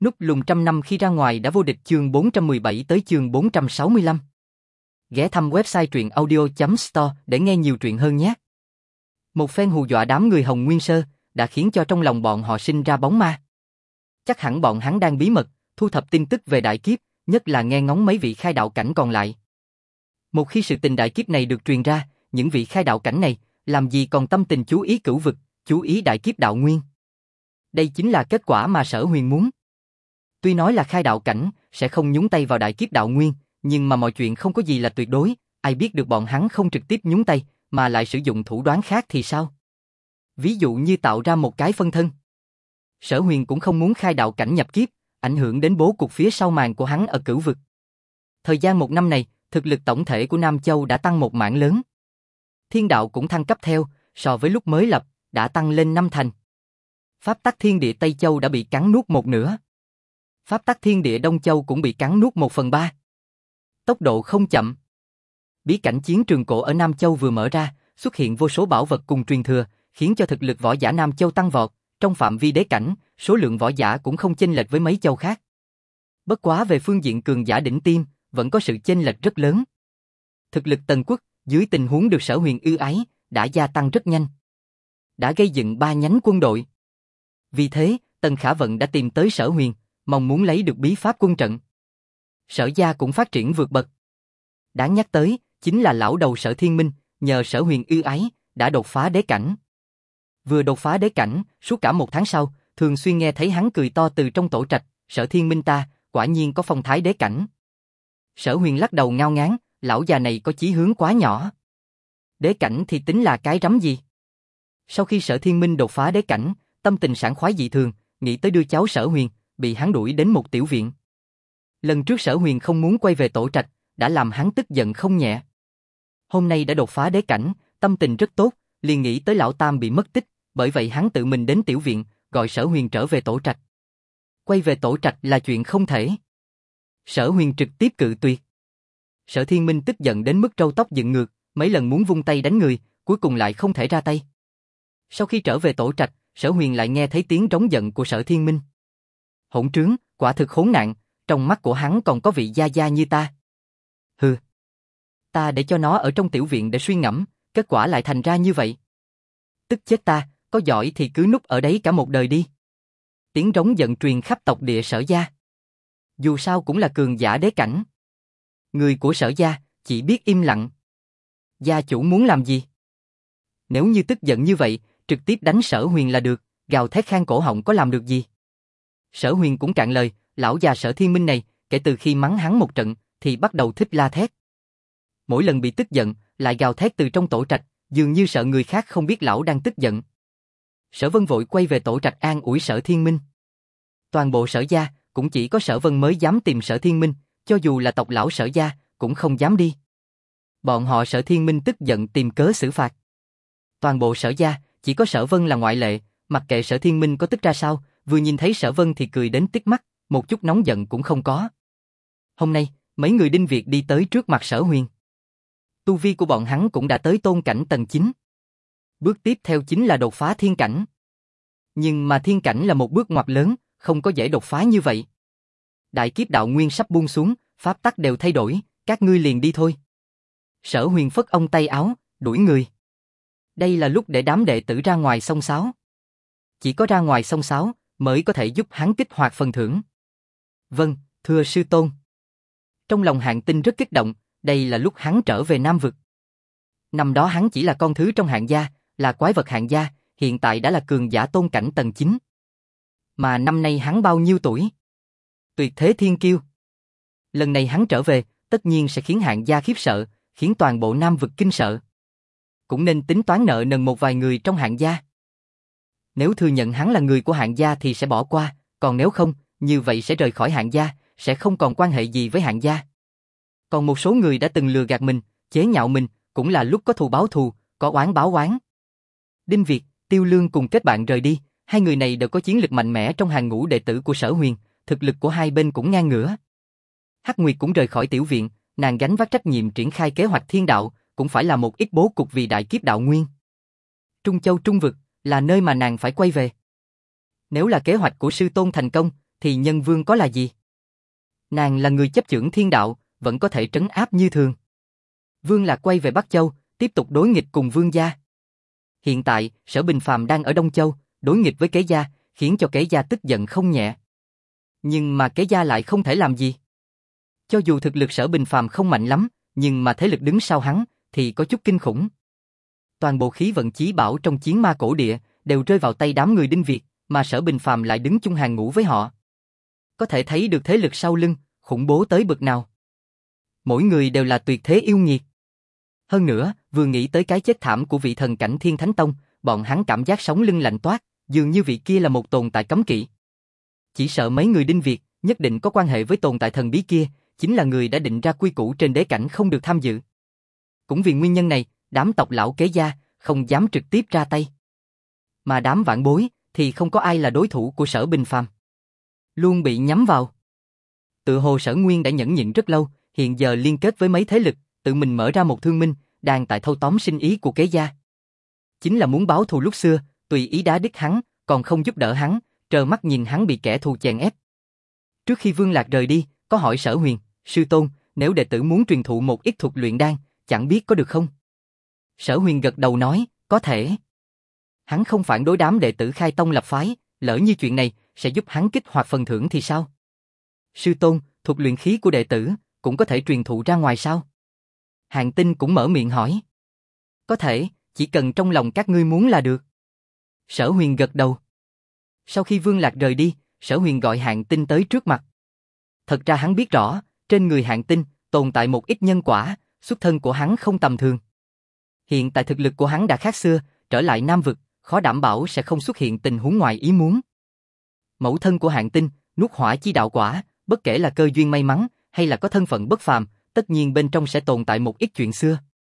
Núp lùn trăm năm khi ra ngoài đã vô địch chương 417 tới chương 465. Ghé thăm website truyện audio.store để nghe nhiều truyện hơn nhé. Một phen hù dọa đám người Hồng Nguyên Sơ đã khiến cho trong lòng bọn họ sinh ra bóng ma. Chắc hẳn bọn hắn đang bí mật thu thập tin tức về đại kiếp, nhất là nghe ngóng mấy vị khai đạo cảnh còn lại. Một khi sự tình đại kiếp này được truyền ra, những vị khai đạo cảnh này làm gì còn tâm tình chú ý cửu vực, chú ý đại kiếp đạo nguyên. Đây chính là kết quả mà Sở Huyền muốn. Tuy nói là khai đạo cảnh sẽ không nhúng tay vào đại kiếp đạo nguyên, nhưng mà mọi chuyện không có gì là tuyệt đối, ai biết được bọn hắn không trực tiếp nhúng tay mà lại sử dụng thủ đoạn khác thì sao? Ví dụ như tạo ra một cái phân thân. Sở Huyền cũng không muốn khai đạo cảnh nhập kiếp, ảnh hưởng đến bố cục phía sau màn của hắn ở cửu vực. Thời gian một năm này, thực lực tổng thể của Nam Châu đã tăng một mảng lớn. Thiên đạo cũng thăng cấp theo, so với lúc mới lập, đã tăng lên 5 thành. Pháp tắc thiên địa Tây Châu đã bị cắn nuốt một nửa. Pháp tắc thiên địa Đông Châu cũng bị cắn nuốt 1/3. Tốc độ không chậm. Bí cảnh chiến trường cổ ở Nam Châu vừa mở ra, xuất hiện vô số bảo vật cùng truyền thừa, khiến cho thực lực võ giả Nam Châu tăng vọt. Trong phạm vi đế cảnh, số lượng võ giả cũng không chênh lệch với mấy châu khác. Bất quá về phương diện cường giả đỉnh tiêm, vẫn có sự chênh lệch rất lớn. Thực lực Tần Quốc, dưới tình huống được Sở Huyền ưu ái, đã gia tăng rất nhanh. Đã gây dựng 3 nhánh quân đội. Vì thế, Tần Khả Vận đã tìm tới Sở Huyền, mong muốn lấy được bí pháp quân trận. Sở gia cũng phát triển vượt bậc. Đáng nhắc tới, chính là lão đầu Sở Thiên Minh, nhờ Sở Huyền ưu ái, đã đột phá đế cảnh. Vừa đột phá đế cảnh, suốt cả 1 tháng sau, thường xuyên nghe thấy hắn cười to từ trong tổ trạch, Sở Thiên Minh ta, quả nhiên có phong thái đế cảnh. Sở Huyền lắc đầu ngao ngán, lão già này có chí hướng quá nhỏ. Đế cảnh thì tính là cái rắm gì? Sau khi Sở Thiên Minh đột phá đế cảnh, tâm tình sảng khoái dị thường, nghĩ tới đưa cháu Sở Huyền, bị hắn đuổi đến một tiểu viện. Lần trước Sở Huyền không muốn quay về tổ trạch, đã làm hắn tức giận không nhẹ. Hôm nay đã đột phá đế cảnh, tâm tình rất tốt, liền nghĩ tới lão tam bị mất tích, bởi vậy hắn tự mình đến tiểu viện, gọi Sở Huyền trở về tổ trạch. Quay về tổ trạch là chuyện không thể. Sở Huyền trực tiếp cự tuyệt. Sở Thiên Minh tức giận đến mức râu tóc dựng ngược, mấy lần muốn vung tay đánh người, cuối cùng lại không thể ra tay. Sau khi trở về tổ trạch, Sở Huyền lại nghe thấy tiếng rống giận của Sở Thiên Minh. Hỗn trướng, quả thực khốn nạn, trong mắt của hắn còn có vị gia gia như ta. Hừ, ta để cho nó ở trong tiểu viện để suy ngẫm, kết quả lại thành ra như vậy. Tức chết ta, có giỏi thì cứ núp ở đấy cả một đời đi. Tiếng rống giận truyền khắp tộc địa Sở gia. Dù sao cũng là cường giả đế cảnh. Người của Sở gia chỉ biết im lặng. Gia chủ muốn làm gì? Nếu như tức giận như vậy, trực tiếp đánh Sở Huyền là được, gào thét khan cổ họng có làm được gì? Sở Huyền cũng cạn lời, lão già Sở Thiên Minh này, kể từ khi mắng hắn một trận, thì bắt đầu thích la thét. Mỗi lần bị tức giận, lại gào thét từ trong tổ trạch, dường như sợ người khác không biết lão đang tức giận. Sở Vân vội quay về tổ trạch an ủi Sở Thiên Minh. Toàn bộ Sở gia, cũng chỉ có Sở Vân mới dám tìm Sở Thiên Minh, cho dù là tộc lão Sở gia, cũng không dám đi. Bọn họ Sở Thiên Minh tức giận tìm cớ xử phạt. Toàn bộ Sở gia, chỉ có Sở Vân là ngoại lệ, mặc kệ Sở Thiên Minh có tức ra sao, vừa nhìn thấy Sở Vân thì cười đến tít mắt, một chút nóng giận cũng không có. Hôm nay, mấy người Đinh Việt đi tới trước mặt Sở Huyền. Tu vi của bọn hắn cũng đã tới tôn cảnh tầng 9. Bước tiếp theo chính là đột phá thiên cảnh. Nhưng mà thiên cảnh là một bước ngoặt lớn, không có dễ đột phá như vậy. Đại kiếp đạo nguyên sắp buông xuống, pháp tắc đều thay đổi, các ngươi liền đi thôi. Sở Huyền phất ông tay áo, đuổi người. Đây là lúc để đám đệ tử ra ngoài xông xáo. Chỉ có ra ngoài xông xáo mới có thể giúp hắn kích hoạt phần thưởng. Vâng, thưa sư tôn. Trong lòng Hạng Tinh rất kích động, đây là lúc hắn trở về Nam Vực. Năm đó hắn chỉ là con thứ trong Hạng gia, là quái vật Hạng gia, hiện tại đã là cường giả tôn cảnh tầng 9. Mà năm nay hắn bao nhiêu tuổi? Tuyệt thế thiên kiêu. Lần này hắn trở về, tất nhiên sẽ khiến Hạng gia khiếp sợ, khiến toàn bộ Nam Vực kinh sợ. Cũng nên tính toán nợ nần một vài người trong Hạng gia. Nếu thừa nhận hắn là người của Hạng gia thì sẽ bỏ qua, còn nếu không, như vậy sẽ rời khỏi Hạng gia, sẽ không còn quan hệ gì với Hạng gia. Còn một số người đã từng lừa gạt mình, chế nhạo mình, cũng là lúc có thù báo thù, có oán báo oán. Đinh Việt, Tiêu Lương cùng kết bạn rời đi, hai người này đều có chiến lực mạnh mẽ trong hàng ngũ đệ tử của Sở Huyền, thực lực của hai bên cũng ngang ngửa. Hắc Nguyệt cũng rời khỏi tiểu viện, nàng gánh vác trách nhiệm triển khai kế hoạch thiên đạo, cũng phải là một ít bố cục vì đại kiếp đạo nguyên. Trung Châu Trung Vực là nơi mà nàng phải quay về. Nếu là kế hoạch của sư tôn thành công, thì nhân vương có là gì? Nàng là người chấp chưởng thiên đạo, vẫn có thể trấn áp như thường. Vương Lạc quay về Bắc Châu, tiếp tục đối nghịch cùng Vương gia. Hiện tại, Sở Bình Phàm đang ở Đông Châu, đối nghịch với Kế gia, khiến cho Kế gia tức giận không nhẹ. Nhưng mà Kế gia lại không thể làm gì. Cho dù thực lực Sở Bình Phàm không mạnh lắm, nhưng mà thế lực đứng sau hắn thì có chút kinh khủng. Toàn bộ khí vận chí bảo trong chiến ma cổ địa đều rơi vào tay đám người Đinh Việt, mà Sở Bình Phàm lại đứng chung hàng ngũ với họ. Có thể thấy được thế lực sau lưng khủng bố tới bậc nào. Mỗi người đều là tuyệt thế yêu nghiệt. Hơn nữa, vừa nghĩ tới cái chết thảm của vị thần cảnh Thiên Thánh Tông, bọn hắn cảm giác sống lưng lạnh toát, dường như vị kia là một tồn tại cấm kỵ. Chỉ sợ mấy người Đinh Việt nhất định có quan hệ với tồn tại thần bí kia, chính là người đã định ra quy củ trên đế cảnh không được tham dự. Cũng vì nguyên nhân này, đám tộc lão Kế gia không dám trực tiếp ra tay. Mà đám vãn bối thì không có ai là đối thủ của Sở Bình Phàm. Luôn bị nhắm vào. Tự hồ Sở Nguyên đã nhẫn nhịn rất lâu, hiện giờ liên kết với mấy thế lực, tự mình mở ra một thương minh, đang tại thâu tóm sinh ý của Kế gia. Chính là muốn báo thù lúc xưa, tùy ý đá đít hắn, còn không giúp đỡ hắn, trơ mắt nhìn hắn bị kẻ thù chèn ép. Trước khi Vương Lạc rời đi, có hỏi Sở Huyền, sư tôn, nếu đệ tử muốn truyền thụ một ít thuật luyện đan, chẳng biết có được không? Sở Huyền gật đầu nói, có thể. Hắn không phản đối đám đệ tử khai tông lập phái, lỡ như chuyện này sẽ giúp hắn kích hoạt phần thưởng thì sao? Sư tôn, thuật luyện khí của đệ tử cũng có thể truyền thụ ra ngoài sao? Hàn Tinh cũng mở miệng hỏi. Có thể, chỉ cần trong lòng các ngươi muốn là được. Sở Huyền gật đầu. Sau khi Vương Lạc rời đi, Sở Huyền gọi Hàn Tinh tới trước mặt. Thật ra hắn biết rõ, trên người Hàn Tinh tồn tại một ít nhân quả, xuất thân của hắn không tầm thường. Hiện tại thực lực của hắn đã khác xưa, trở lại Nam Vực, khó đảm bảo sẽ không xuất hiện tình huống ngoài ý muốn. Mẫu thân của Hàn Tinh, nuốt hỏa chi đạo quả, bất kể là cơ duyên may mắn, hay là có thân phận bất phàm, tất nhiên bên trong sẽ tồn tại một ít chuyện xưa.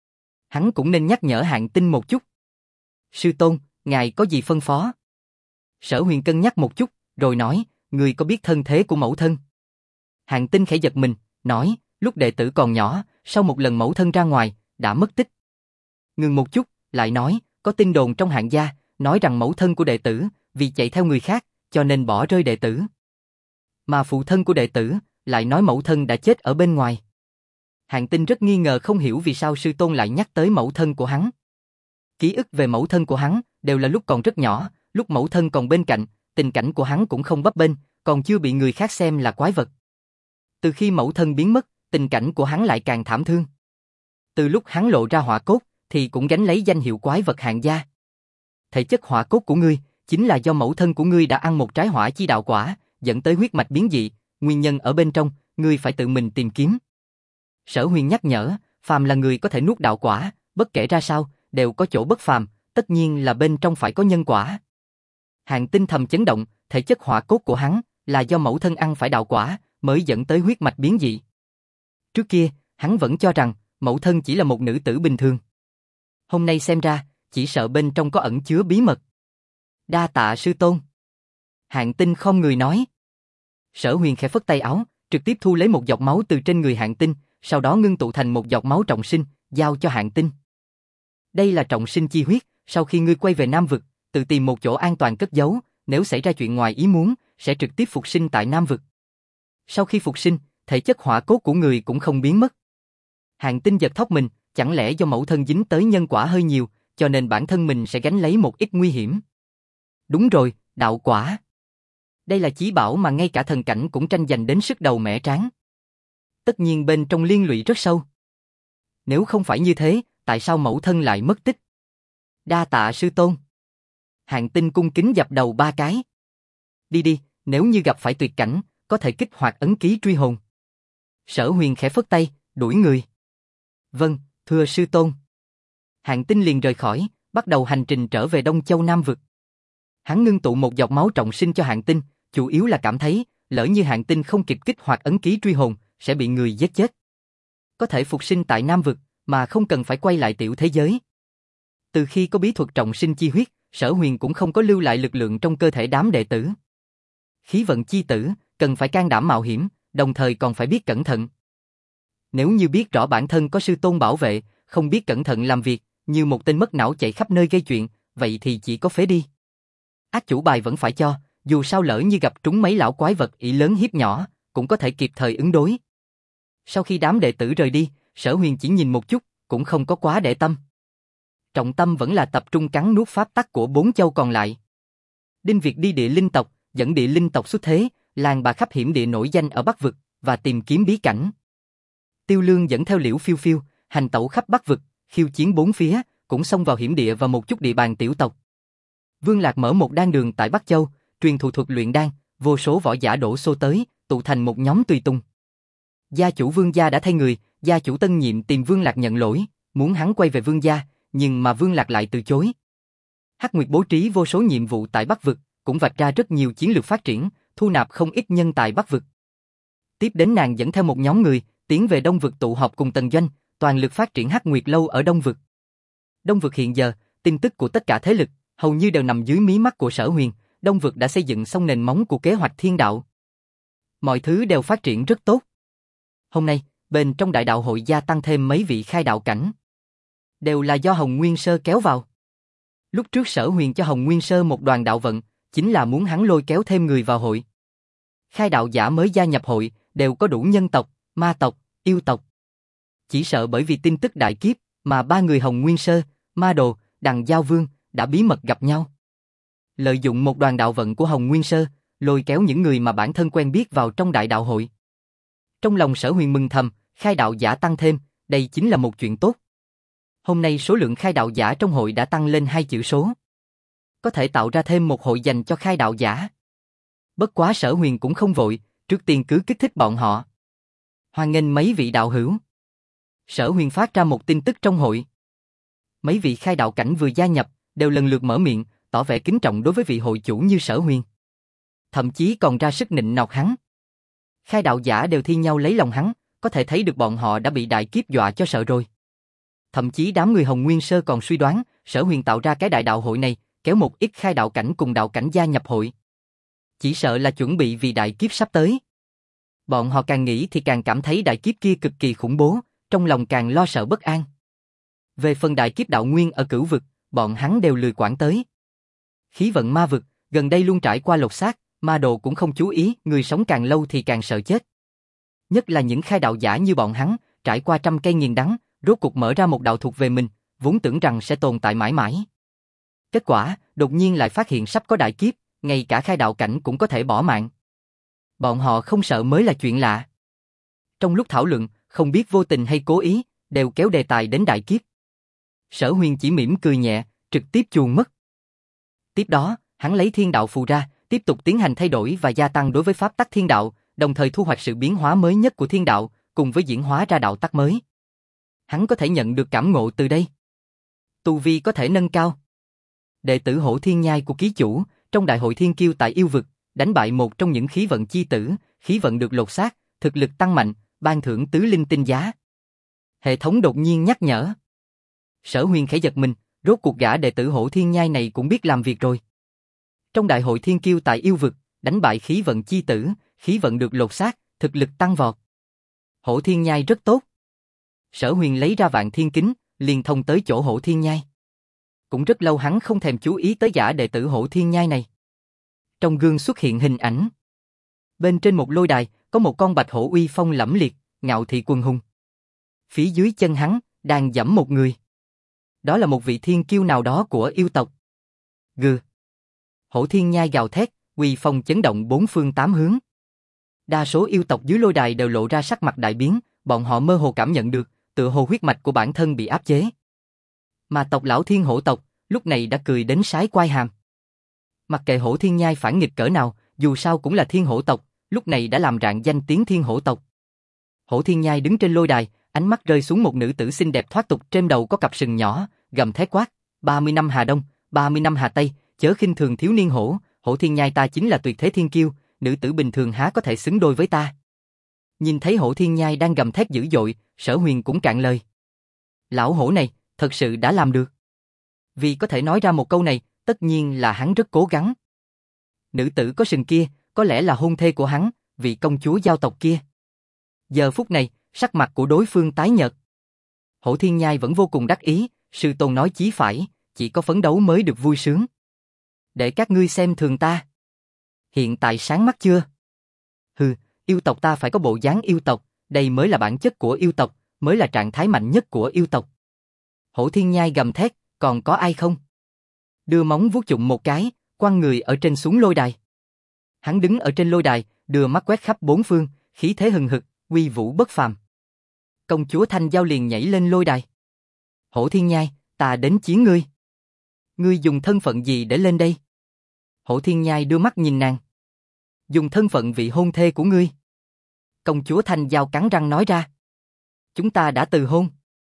Hắn cũng nên nhắc nhở Hàn Tinh một chút. Sư tôn, ngài có gì phân phó? Sở Huyền cân nhắc một chút, rồi nói, người có biết thân thế của mẫu thân? Hàn Tinh khẽ giật mình, nói, lúc đệ tử còn nhỏ, sau một lần mẫu thân ra ngoài, đã mất tích. Ngừng một chút, lại nói, có tin đồn trong Hàn gia, nói rằng mẫu thân của đệ tử, vì chạy theo người khác, cho nên bỏ rơi đệ tử. Mà phụ thân của đệ tử, lại nói mẫu thân đã chết ở bên ngoài. Hàn Tinh rất nghi ngờ không hiểu vì sao sư tôn lại nhắc tới mẫu thân của hắn. Ký ức về mẫu thân của hắn, đều là lúc còn rất nhỏ, lúc mẫu thân còn bên cạnh, tình cảnh của hắn cũng không bấp bênh, còn chưa bị người khác xem là quái vật. Từ khi mẫu thân biến mất, tình cảnh của hắn lại càng thảm thương. Từ lúc hắn lộ ra hỏa cốt, thì cũng gánh lấy danh hiệu quái vật Hàn gia. Thể chất hỏa cốt của ngươi, chính là do mẫu thân của ngươi đã ăn một trái hỏa chi đạo quả, dẫn tới huyết mạch biến dị, nguyên nhân ở bên trong, ngươi phải tự mình tìm kiếm. Sở Huyền nhắc nhở, phàm là người có thể nuốt đạo quả, bất kể ra sao, đều có chỗ bất phàm, tất nhiên là bên trong phải có nhân quả. Hàn Tinh thầm chấn động, thể chất hỏa cốt của hắn là do mẫu thân ăn phải đạo quả, mới dẫn tới huyết mạch biến dị. Trước kia, hắn vẫn cho rằng mẫu thân chỉ là một nữ tử bình thường. Hôm nay xem ra, chỉ sợ bên trong có ẩn chứa bí mật. Đa tạ sư tôn. Hàn Tinh khom người nói. Sở Huyền khẽ phất tay áo, trực tiếp thu lấy một giọt máu từ trên người Hàn Tinh, sau đó ngưng tụ thành một giọt máu trọng sinh, giao cho Hàn Tinh. Đây là trọng sinh chi huyết, sau khi ngươi quay về Nam Vực, tự tìm một chỗ an toàn cất giấu, nếu xảy ra chuyện ngoài ý muốn, sẽ trực tiếp phục sinh tại Nam Vực. Sau khi phục sinh, thể chất hỏa cốt của người cũng không biến mất. Hàn Tinh giật thót mình, chẳng lẽ do mẫu thân dính tới nhân quả hơi nhiều, cho nên bản thân mình sẽ gánh lấy một ít nguy hiểm. Đúng rồi, đạo quả. Đây là chí bảo mà ngay cả thần cảnh cũng tranh giành đến sức đầu mẻ trán. Tất nhiên bên trong liên lụy rất sâu. Nếu không phải như thế, tại sao mẫu thân lại mất tích? Đa tạ sư tôn. Hàn Tinh cung kính dập đầu 3 cái. Đi đi, nếu như gặp phải tuyệt cảnh, có thể kích hoạt ấn ký truy hồn. Sở Huyền khẽ phất tay, đuổi người. Vâng, thưa sư tôn. Hàn Tinh liền rời khỏi, bắt đầu hành trình trở về Đông Châu Nam Vực. Hắn ngưng tụ một giọt máu trọng sinh cho Hàn Tinh, chủ yếu là cảm thấy, lỡ như Hàn Tinh không kịp kích hoạt ấn ký truy hồn, sẽ bị người giết chết. Có thể phục sinh tại Nam Vực, mà không cần phải quay lại tiểu thế giới. Từ khi có bí thuật trọng sinh chi huyết, Sở Huyền cũng không có lưu lại lực lượng trong cơ thể đám đệ tử. Khí vận chi tử, cần phải can đảm mạo hiểm, đồng thời còn phải biết cẩn thận. Nếu như biết rõ bản thân có sư tôn bảo vệ, không biết cẩn thận làm việc, như một tên mất não chạy khắp nơi gây chuyện, vậy thì chỉ có phế đi. Ác chủ bài vẫn phải cho, dù sao lỡ như gặp trúng mấy lão quái vật ỷ lớn hiếp nhỏ, cũng có thể kịp thời ứng đối. Sau khi đám đệ tử rời đi, Sở Huyền chỉ nhìn một chút, cũng không có quá để tâm. Trọng tâm vẫn là tập trung cắn nuốt pháp tắc của 4 châu còn lại. Đinh Việt đi địa linh tộc, dẫn địa linh tộc xuất thế, làng bà khắp hiểm địa nổi danh ở Bắc Vực, và tìm kiếm bí cảnh. Tiêu Lương dẫn theo Liễu Phiêu Phiêu, hành tẩu khắp Bắc Vực, khiêu chiến bốn phía, cũng xông vào hiểm địa và một chút địa bàn tiểu tộc. Vương Lạc mở một đan đường tại Bắc Châu, truyền thụ thuật luyện đan, vô số võ giả đổ xô tới, tụ thành một nhóm tùy tùng. Gia chủ Vương gia đã thay người, gia chủ tân nhiệm tìm Vương Lạc nhận lỗi, muốn hắn quay về Vương gia, nhưng mà Vương Lạc lại từ chối. Hắc Nguyệt bố trí vô số nhiệm vụ tại Bắc Vực, cũng vạch ra rất nhiều chiến lược phát triển, thu nạp không ít nhân tài Bắc Vực. Tiếp đến nàng dẫn theo một nhóm người, tiến về Đông Vực tụ họp cùng Tần Doanh, toàn lực phát triển Hắc Nguyệt lâu ở Đông Vực. Đông Vực hiện giờ, tin tức của tất cả thế lực, hầu như đều nằm dưới mí mắt của Sở Huyền, Đông Vực đã xây dựng xong nền móng của kế hoạch thiên đạo. Mọi thứ đều phát triển rất tốt. Hôm nay, bên trong đại đạo hội gia tăng thêm mấy vị khai đạo cảnh. Đều là do Hồng Nguyên Sơ kéo vào. Lúc trước Sở Huyền cho Hồng Nguyên Sơ một đoàn đạo vận, chính là muốn hắn lôi kéo thêm người vào hội. Khai đạo giả mới gia nhập hội, đều có đủ nhân tộc, ma tộc, yêu tộc. Chỉ sợ bởi vì tin tức đại kiếp, mà ba người Hồng Nguyên Sơ, Ma Đồ, Đằng Giao Vương, đã bí mật gặp nhau. Lợi dụng một đoàn đạo vận của Hồng Nguyên Sơ, lôi kéo những người mà bản thân quen biết vào trong đại đạo hội. Trong lòng Sở Huyền mừng thầm, khai đạo giả tăng thêm, đây chính là một chuyện tốt. Hôm nay số lượng khai đạo giả trong hội đã tăng lên 2 chữ số. Có thể tạo ra thêm một hội dành cho khai đạo giả. Bất quá Sở Huyền cũng không vội, trước tiên cứ kích thích bọn họ. Hoan nghênh mấy vị đạo hữu. Sở Huyền phát ra một tin tức trong hội. Mấy vị khai đạo cảnh vừa gia nhập, đều lần lượt mở miệng, tỏ vẻ kính trọng đối với vị hội chủ như Sở Huyền. Thậm chí còn ra sức nịnh nọt hắn. Khai đạo giả đều thi nhau lấy lòng hắn, có thể thấy được bọn họ đã bị đại kiếp dọa cho sợ rồi. Thậm chí đám người Hồng Nguyên Sơ còn suy đoán, Sở Huyền tạo ra cái đại đạo hội này, kéo một ít khai đạo cảnh cùng đạo cảnh gia nhập hội. Chỉ sợ là chuẩn bị vì đại kiếp sắp tới. Bọn họ càng nghĩ thì càng cảm thấy đại kiếp kia cực kỳ khủng bố, trong lòng càng lo sợ bất an. Về phần đại kiếp đạo nguyên ở Cửu Vực, bọn hắn đều lười quản tới. Khí vận ma vực, gần đây luôn trải qua lột xác, Ma Đồ cũng không chú ý, người sống càng lâu thì càng sợ chết. Nhất là những khai đạo giả như bọn hắn, trải qua trăm cây nghiền đắng, rốt cuộc mở ra một đạo thuộc về mình, vốn tưởng rằng sẽ tồn tại mãi mãi. Kết quả, đột nhiên lại phát hiện sắp có đại kiếp, ngay cả khai đạo cảnh cũng có thể bỏ mạng. Bọn họ không sợ mới là chuyện lạ. Trong lúc thảo luận, không biết vô tình hay cố ý, đều kéo đề tài đến đại kiếp. Sở Huyền chỉ mỉm cười nhẹ, trực tiếp chuồn mất. Tiếp đó, hắn lấy thiên đạo phù ra, tiếp tục tiến hành thay đổi và gia tăng đối với pháp tắc thiên đạo, đồng thời thu hoạch sự biến hóa mới nhất của thiên đạo, cùng với diễn hóa ra đạo tắc mới. Hắn có thể nhận được cảm ngộ từ đây. Tu vi có thể nâng cao. Đệ tử Hổ Thiên Nhai của ký chủ, trong đại hội thiên kiêu tại yêu vực, đánh bại một trong những khí vận chi tử, khí vận được lột xác, thực lực tăng mạnh, ban thưởng tứ linh tinh giá. Hệ thống đột nhiên nhắc nhở. Sở Huyền khẽ giật mình, rốt cuộc gã đệ tử Hổ Thiên Nhai này cũng biết làm việc rồi. Trong đại hội thiên kiêu tại yêu vực, đánh bại khí vận chi tử, khí vận được lột xác, thực lực tăng vọt. Hổ Thiên Nhai rất tốt. Sở Huyền lấy ra Vạn Thiên Kính, liền thông tới chỗ Hổ Thiên Nhai. Cũng rất lâu hắn không thèm chú ý tới gã đệ tử Hổ Thiên Nhai này. Trong gương xuất hiện hình ảnh. Bên trên một lôi đài, có một con bạch hổ uy phong lẫm liệt, ngạo thị quần hùng. Phía dưới chân hắn, đang giẫm một người. Đó là một vị thiên kiêu nào đó của yêu tộc. Gừ. Hổ Thiên Nhai gào thét, uy phong chấn động bốn phương tám hướng. Đa số yêu tộc dưới lôi đài đều lộ ra sắc mặt đại biến, bọn họ mơ hồ cảm nhận được, tựa hồ huyết mạch của bản thân bị áp chế. Mà tộc lão Thiên Hổ tộc, lúc này đã cười đến sái quai hàm. Mặc kệ Hổ Thiên Nhai phản nghịch cỡ nào, dù sao cũng là Thiên Hổ tộc, lúc này đã làm rạng danh tiếng Thiên Hổ tộc. Hổ Thiên Nhai đứng trên lôi đài, ánh mắt rơi xuống một nữ tử xinh đẹp thoát tục, trên đầu có cặp sừng nhỏ, gầm thét quát: 30 năm Hà Đông, 30 năm Hà Tây, chớ khinh thường thiếu niên hổ, Hổ Thiên Nhai ta chính là tuyệt thế thiên kiêu, nữ tử bình thường há có thể xứng đôi với ta. Nhìn thấy Hổ Thiên Nhai đang gầm thét dữ dội, Sở Huyền cũng cạn lời. Lão hổ này, thật sự đã làm được. Vì có thể nói ra một câu này, tất nhiên là hắn rất cố gắng. Nữ tử có sừng kia, có lẽ là hôn thê của hắn, vị công chúa giao tộc kia. Giờ phút này, sắc mặt của đối phương tái nhợt. Hổ Thiên Nhai vẫn vô cùng đắc ý, sư tôn nói chí phải, chỉ có phấn đấu mới được vui sướng. Để các ngươi xem thường ta. Hiện tại sáng mắt chưa? Hừ, yêu tộc ta phải có bộ dáng yêu tộc, đây mới là bản chất của yêu tộc, mới là trạng thái mạnh nhất của yêu tộc. Hổ Thiên Nhai gầm thét, còn có ai không? Đưa móng vuốt chụm một cái, quăng người ở trên xuống lôi đài. Hắn đứng ở trên lôi đài, đưa mắt quét khắp bốn phương, khí thế hừng hực, uy vũ bất phàm. Công chúa Thanh Giao liền nhảy lên lôi đài. Hổ Thiên Nhai, ta đến chiến ngươi. Ngươi dùng thân phận gì để lên đây? Hổ Thiên Nhai đưa mắt nhìn nàng. Dùng thân phận vị hôn thê của ngươi. Công chúa Thanh Giao cắn răng nói ra. Chúng ta đã từ hôn.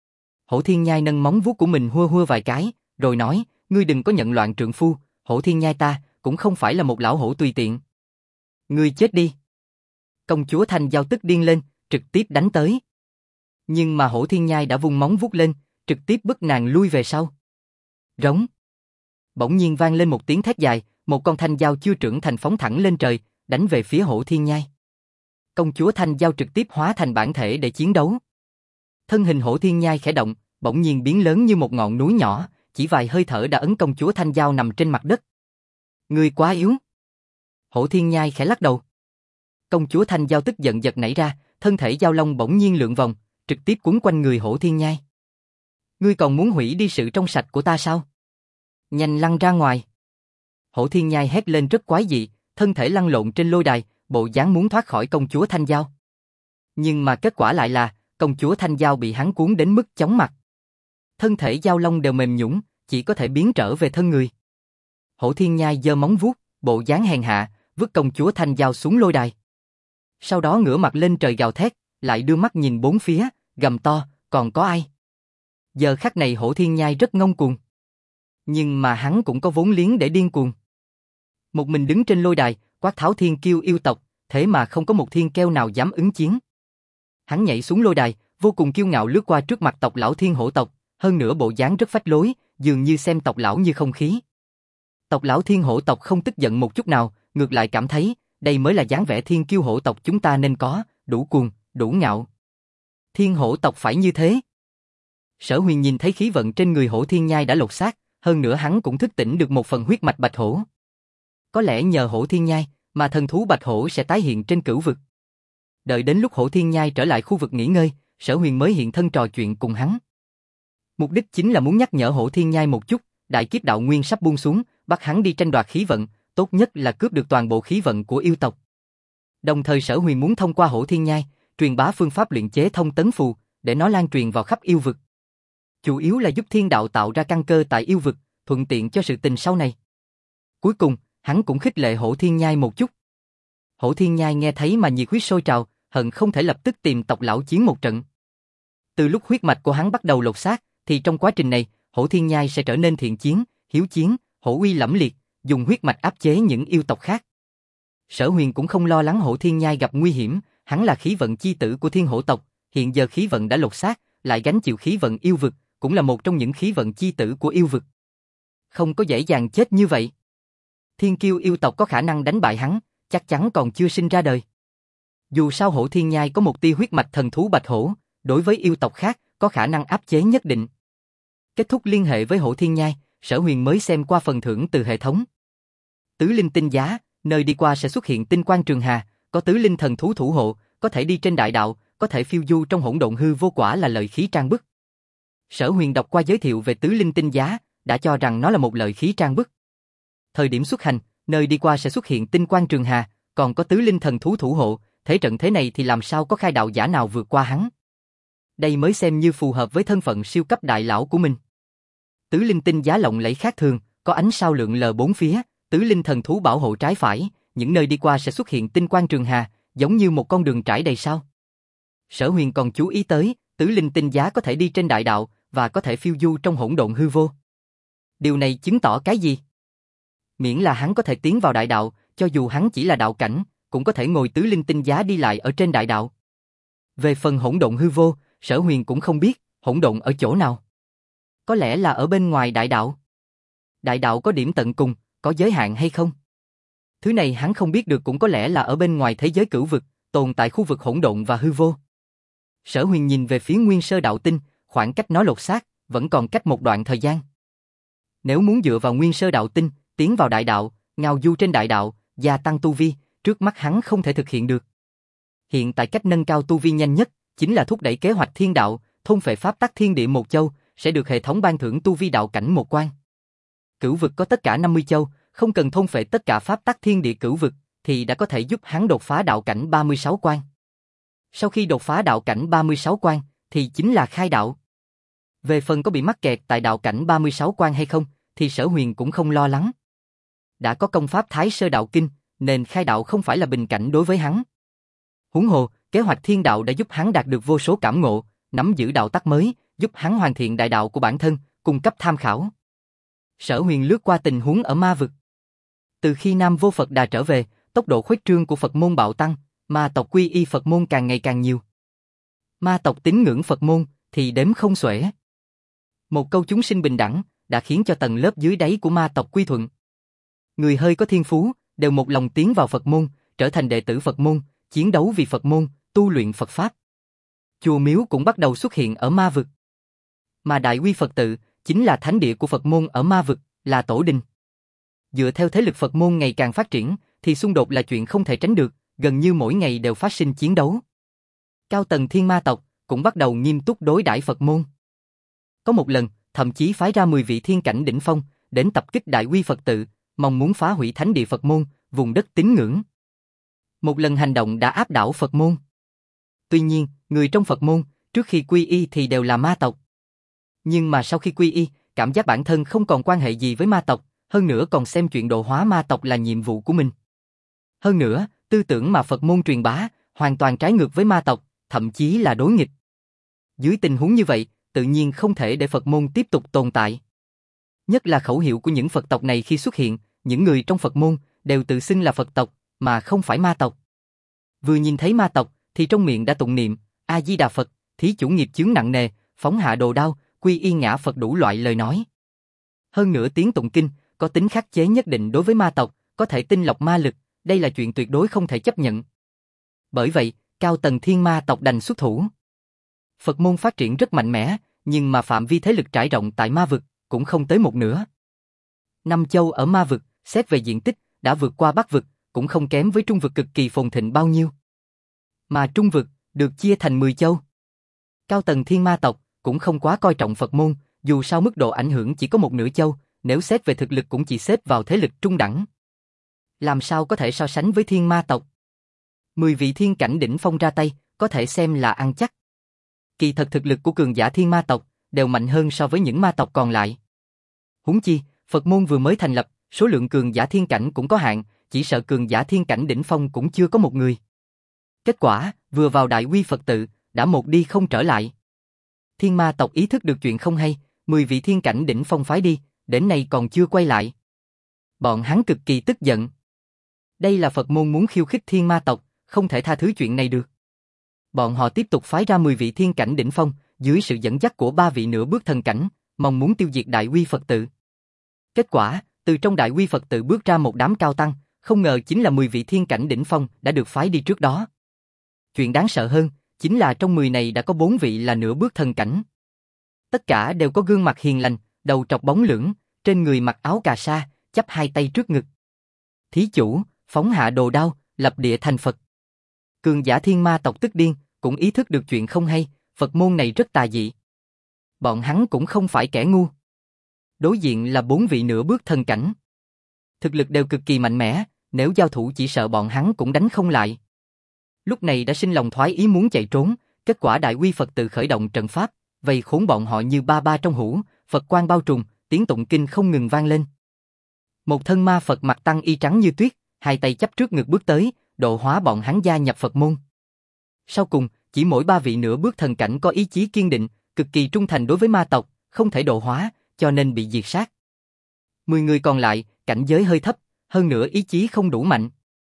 Hổ Thiên Nhai nâng móng vuốt của mình hua hua vài cái, rồi nói, ngươi đừng có nhận loạn trượng phu, Hổ Thiên Nhai ta cũng không phải là một lão hổ tùy tiện. Ngươi chết đi. Công chúa Thanh Giao tức điên lên, trực tiếp đánh tới. Nhưng mà Hổ Thiên Nhai đã vung móng vuốt lên, trực tiếp bức nàng lui về sau. Rống. Bỗng nhiên vang lên một tiếng thét dài, một con thanh dao chưa trưởng thành phóng thẳng lên trời, đánh về phía Hổ Thiên Nhai. Công chúa Thanh Giao trực tiếp hóa thành bản thể để chiến đấu. Thân hình Hổ Thiên Nhai khẽ động, bỗng nhiên biến lớn như một ngọn núi nhỏ, chỉ vài hơi thở đã ấn công chúa Thanh Giao nằm trên mặt đất. Ngươi quá yếu. Hổ Thiên Nhai khẽ lắc đầu. Công chúa Thanh Giao tức giận giật nảy ra, thân thể giao long bỗng nhiên lượn vòng, trực tiếp quấn quanh người Hổ Thiên Nhai. Ngươi còn muốn hủy đi sự trong sạch của ta sao? Nhanh lăn ra ngoài. Hổ Thiên Nhai hét lên rất quái dị, thân thể lăn lộn trên lôi đài, bộ dáng muốn thoát khỏi công chúa Thanh Giao. Nhưng mà kết quả lại là, công chúa Thanh Giao bị hắn cuốn đến mức chóng mặt. Thân thể giao long đều mềm nhũn, chỉ có thể biến trở về thân người. Hổ Thiên Nhai giơ móng vuốt, bộ dáng hèn hạ, vứt công chúa Thanh Giao xuống lôi đài. Sau đó ngửa mặt lên trời gào thét, lại đưa mắt nhìn bốn phía, gầm to, còn có ai? Giờ khắc này Hổ Thiên Nhai rất ngông cuồng. Nhưng mà hắn cũng có vốn liếng để điên cuồng. Một mình đứng trên lôi đài, quát tháo thiên kiêu yêu tộc, thế mà không có một thiên keo nào dám ứng chiến. Hắn nhảy xuống lôi đài, vô cùng kiêu ngạo lướt qua trước mặt tộc lão Thiên Hổ tộc, hơn nữa bộ dáng rất phách lối, dường như xem tộc lão như không khí. Tộc lão Thiên Hổ tộc không tức giận một chút nào, ngược lại cảm thấy, đây mới là dáng vẻ thiên kiêu hổ tộc chúng ta nên có, đủ cuồng, đủ ngạo. Thiên Hổ tộc phải như thế. Sở Huyền nhìn thấy khí vận trên người Hổ Thiên Nhai đã lột xác, hơn nữa hắn cũng thức tỉnh được một phần huyết mạch bạch hổ. Có lẽ nhờ Hổ Thiên Nhai mà thần thú bạch hổ sẽ tái hiện trên cửu vực. Đợi đến lúc Hổ Thiên Nhai trở lại khu vực nghỉ ngơi, Sở Huyền mới hiện thân trò chuyện cùng hắn. Mục đích chính là muốn nhắc nhở Hổ Thiên Nhai một chút, đại kiếp đạo nguyên sắp buông xuống, bắt hắn đi tranh đoạt khí vận, tốt nhất là cướp được toàn bộ khí vận của yêu tộc. Đồng thời Sở Huyền muốn thông qua Hổ Thiên Nhai, truyền bá phương pháp luyện chế thông tấn phù, để nó lan truyền vào khắp yêu vực. Chủ yếu là giúp thiên đạo tạo ra căn cơ tại yêu vực, thuận tiện cho sự tình sau này. Cuối cùng, hắn cũng khích lệ Hổ Thiên Nhai một chút. Hổ Thiên Nhai nghe thấy mà nhiệt huyết sôi trào, hận không thể lập tức tìm tộc lão chiến một trận. Từ lúc huyết mạch của hắn bắt đầu lột xác, thì trong quá trình này, Hổ Thiên Nhai sẽ trở nên thiện chiến, hiếu chiến, hổ uy lẫm liệt, dùng huyết mạch áp chế những yêu tộc khác. Sở Huyền cũng không lo lắng Hổ Thiên Nhai gặp nguy hiểm, hắn là khí vận chi tử của Thiên Hổ tộc, hiện giờ khí vận đã lột xác, lại gánh chịu khí vận yêu vực, cũng là một trong những khí vận chi tử của yêu vực. Không có dễ dàng chết như vậy. Thiên kiêu yêu tộc có khả năng đánh bại hắn, chắc chắn còn chưa sinh ra đời. Dù sao Hổ Thiên Nhai có một tia huyết mạch thần thú bạch hổ, đối với yêu tộc khác, có khả năng áp chế nhất định. Kết thúc liên hệ với Hổ Thiên Nhai, Sở Huyền mới xem qua phần thưởng từ hệ thống. Tứ linh tinh giá, nơi đi qua sẽ xuất hiện tinh quang trường hà, có tứ linh thần thú thủ hộ, có thể đi trên đại đạo, có thể phiêu du trong hỗn độn hư vô, quả là lợi khí trang bức. Sở Huyền đọc qua giới thiệu về tứ linh tinh giá, đã cho rằng nó là một lợi khí trang bức. Thời điểm xuất hành, nơi đi qua sẽ xuất hiện tinh quang trường hà, còn có tứ linh thần thú thủ hộ, thế trận thế này thì làm sao có khai đạo giả nào vượt qua hắn. Đây mới xem như phù hợp với thân phận siêu cấp đại lão của mình. Tứ linh tinh giá lộng lẫy khác thường, có ánh sao lượn lờ bốn phía, tứ linh thần thú bảo hộ trái phải, những nơi đi qua sẽ xuất hiện tinh quang trường hà, giống như một con đường trải đầy sao. Sở Huyền còn chú ý tới, tứ linh tinh giá có thể đi trên đại đạo, và có thể phiêu du trong hỗn độn hư vô. Điều này chứng tỏ cái gì? Miễn là hắn có thể tiến vào đại đạo, cho dù hắn chỉ là đạo cảnh, cũng có thể ngồi tứ linh tinh giá đi lại ở trên đại đạo. Về phần hỗn độn hư vô, Sở Huyền cũng không biết, hỗn độn ở chỗ nào. Có lẽ là ở bên ngoài đại đạo. Đại đạo có điểm tận cùng, có giới hạn hay không? Thứ này hắn không biết được, cũng có lẽ là ở bên ngoài thế giới cửu vực, tồn tại khu vực hỗn độn và hư vô. Sở Huyền nhìn về phía Nguyên Sơ đạo tinh, khoảng cách nó lột xác, vẫn còn cách một đoạn thời gian. Nếu muốn dựa vào Nguyên Sơ đạo tinh, tiến vào đại đạo, ngao du trên đại đạo, gia tăng tu vi, trước mắt hắn không thể thực hiện được. Hiện tại cách nâng cao tu vi nhanh nhất, chính là thúc đẩy kế hoạch thiên đạo, thôn phệ pháp tắc thiên địa một châu, sẽ được hệ thống ban thưởng tu vi đạo cảnh một quan. Cửu vực có tất cả 50 châu, không cần thôn phệ tất cả pháp tắc thiên địa cửu vực, thì đã có thể giúp hắn đột phá đạo cảnh 36 quan. Sau khi đột phá đạo cảnh 36 quan, thì chính là khai đạo. Về phần có bị mắc kẹt tại đạo cảnh 36 quan hay không, thì Sở Huyền cũng không lo lắng. Đã có công pháp Thái Sơ Đạo Kinh, nên khai đạo không phải là bình cảnh đối với hắn. Huống hồ, kế hoạch thiên đạo đã giúp hắn đạt được vô số cảm ngộ, nắm giữ đạo tắc mới, giúp hắn hoàn thiện đại đạo của bản thân, cung cấp tham khảo. Sở Huyền lướt qua tình huống ở ma vực. Từ khi Nam Vô Phật Đà trở về, tốc độ khuếch trương của Phật môn bạo tăng, ma tộc quy y Phật môn càng ngày càng nhiều. Ma tộc tín ngưỡng Phật môn thì đếm không xuể. Một câu chúng sinh bình đẳng đã khiến cho tầng lớp dưới đáy của ma tộc quy thuận. Người hơi có thiên phú đều một lòng tiến vào Phật môn, trở thành đệ tử Phật môn, chiến đấu vì Phật môn, tu luyện Phật pháp. Chùa miếu cũng bắt đầu xuất hiện ở ma vực. Mà Đại Quy Phật tự chính là thánh địa của Phật môn ở ma vực, là tổ đình. Dựa theo thế lực Phật môn ngày càng phát triển, thì xung đột là chuyện không thể tránh được, gần như mỗi ngày đều phát sinh chiến đấu. Cao tầng thiên ma tộc cũng bắt đầu nghiêm túc đối đãi Phật môn. Có một lần, thậm chí phái ra 10 vị thiên cảnh đỉnh phong đến tập kích Đại Quy Phật tự, mong muốn phá hủy thánh địa Phật môn, vùng đất tín ngưỡng. Một lần hành động đã áp đảo Phật môn. Tuy nhiên, người trong Phật môn trước khi quy y thì đều là ma tộc. Nhưng mà sau khi quy y, cảm giác bản thân không còn quan hệ gì với ma tộc, hơn nữa còn xem chuyện độ hóa ma tộc là nhiệm vụ của mình. Hơn nữa, tư tưởng mà Phật môn truyền bá hoàn toàn trái ngược với ma tộc, thậm chí là đối nghịch. Dưới tình huống như vậy, tự nhiên không thể để Phật môn tiếp tục tồn tại. Nhất là khẩu hiệu của những Phật tộc này khi xuất hiện, những người trong Phật môn đều tự xưng là Phật tộc, mà không phải ma tộc. Vừa nhìn thấy ma tộc, thì trong miệng đã tụng niệm A Di Đà Phật, thí chủ nghiệp chướng nặng nề, phóng hạ đồ đao, quy y ngã Phật đủ loại lời nói. Hơn nữa tiếng tụng kinh có tính khắc chế nhất định đối với ma tộc, có thể tinh lọc ma lực, đây là chuyện tuyệt đối không thể chấp nhận. Bởi vậy, cao tầng thiên ma tộc đành xuất thủ. Phật môn phát triển rất mạnh mẽ, nhưng mà phạm vi thế lực trải rộng tại ma vực cũng không tới một nửa. 5 châu ở ma vực, xét về diện tích, đã vượt qua Bắc vực, cũng không kém với Trung vực cực kỳ phồn thịnh bao nhiêu. Mà Trung vực được chia thành 10 châu. Cao tầng thiên ma tộc cũng không quá coi trọng Phật môn, dù sao mức độ ảnh hưởng chỉ có một nửa châu, nếu xét về thực lực cũng chỉ xếp vào thế lực trung đẳng. Làm sao có thể so sánh với thiên ma tộc? 10 vị thiên cảnh đỉnh phong ra tay, có thể xem là ăn chắc. Kỳ thật thực lực của cường giả thiên ma tộc đều mạnh hơn so với những ma tộc còn lại. Huống chi, Phật môn vừa mới thành lập, số lượng cường giả thiên cảnh cũng có hạn, chỉ sợ cường giả thiên cảnh đỉnh phong cũng chưa có một người. Kết quả, vừa vào Đại Quy Phật tự, đã một đi không trở lại. Thiên ma tộc ý thức được chuyện không hay, 10 vị thiên cảnh đỉnh phong phái đi, đến nay còn chưa quay lại. Bọn hắn cực kỳ tức giận. Đây là Phật môn muốn khiêu khích thiên ma tộc, không thể tha thứ chuyện này được. Bọn họ tiếp tục phái ra 10 vị thiên cảnh đỉnh phong, dưới sự dẫn dắt của 3 vị nửa bước thần cảnh, mong muốn tiêu diệt Đại Quy Phật tự. Kết quả, từ trong Đại Quy Phật tự bước ra một đám cao tăng, không ngờ chính là 10 vị thiên cảnh đỉnh phong đã được phái đi trước đó. Chuyện đáng sợ hơn, chính là trong 10 này đã có 4 vị là nửa bước thần cảnh. Tất cả đều có gương mặt hiền lành, đầu trọc bóng lưỡng, trên người mặc áo cà sa, chắp hai tay trước ngực. Thí chủ, phóng hạ đồ đao, lập địa thành Phật. Cường giả thiên ma tộc tức điên, cũng ý thức được chuyện không hay, Phật môn này rất tà dị. Bọn hắn cũng không phải kẻ ngu. Đối diện là 4 vị nửa bước thần cảnh. Thực lực đều cực kỳ mạnh mẽ, nếu giao thủ chỉ sợ bọn hắn cũng đánh không lại. Lúc này đã sinh lòng thoái ý muốn chạy trốn, kết quả Đại Quy Phật tự khởi động trận pháp, vây khốn bọn họ như ba ba trong hũ, Phật quang bao trùm, tiếng tụng kinh không ngừng vang lên. Một thân ma Phật mặt tăng y trắng như tuyết, hai tay chắp trước ngực bước tới, độ hóa bọn hắn gia nhập Phật môn. Sau cùng, chỉ mỗi 3 vị nửa bước thần cảnh có ý chí kiên định, cực kỳ trung thành đối với ma tộc, không thể độ hóa, cho nên bị diệt sát. 10 người còn lại, cảnh giới hơi thấp, hơn nữa ý chí không đủ mạnh,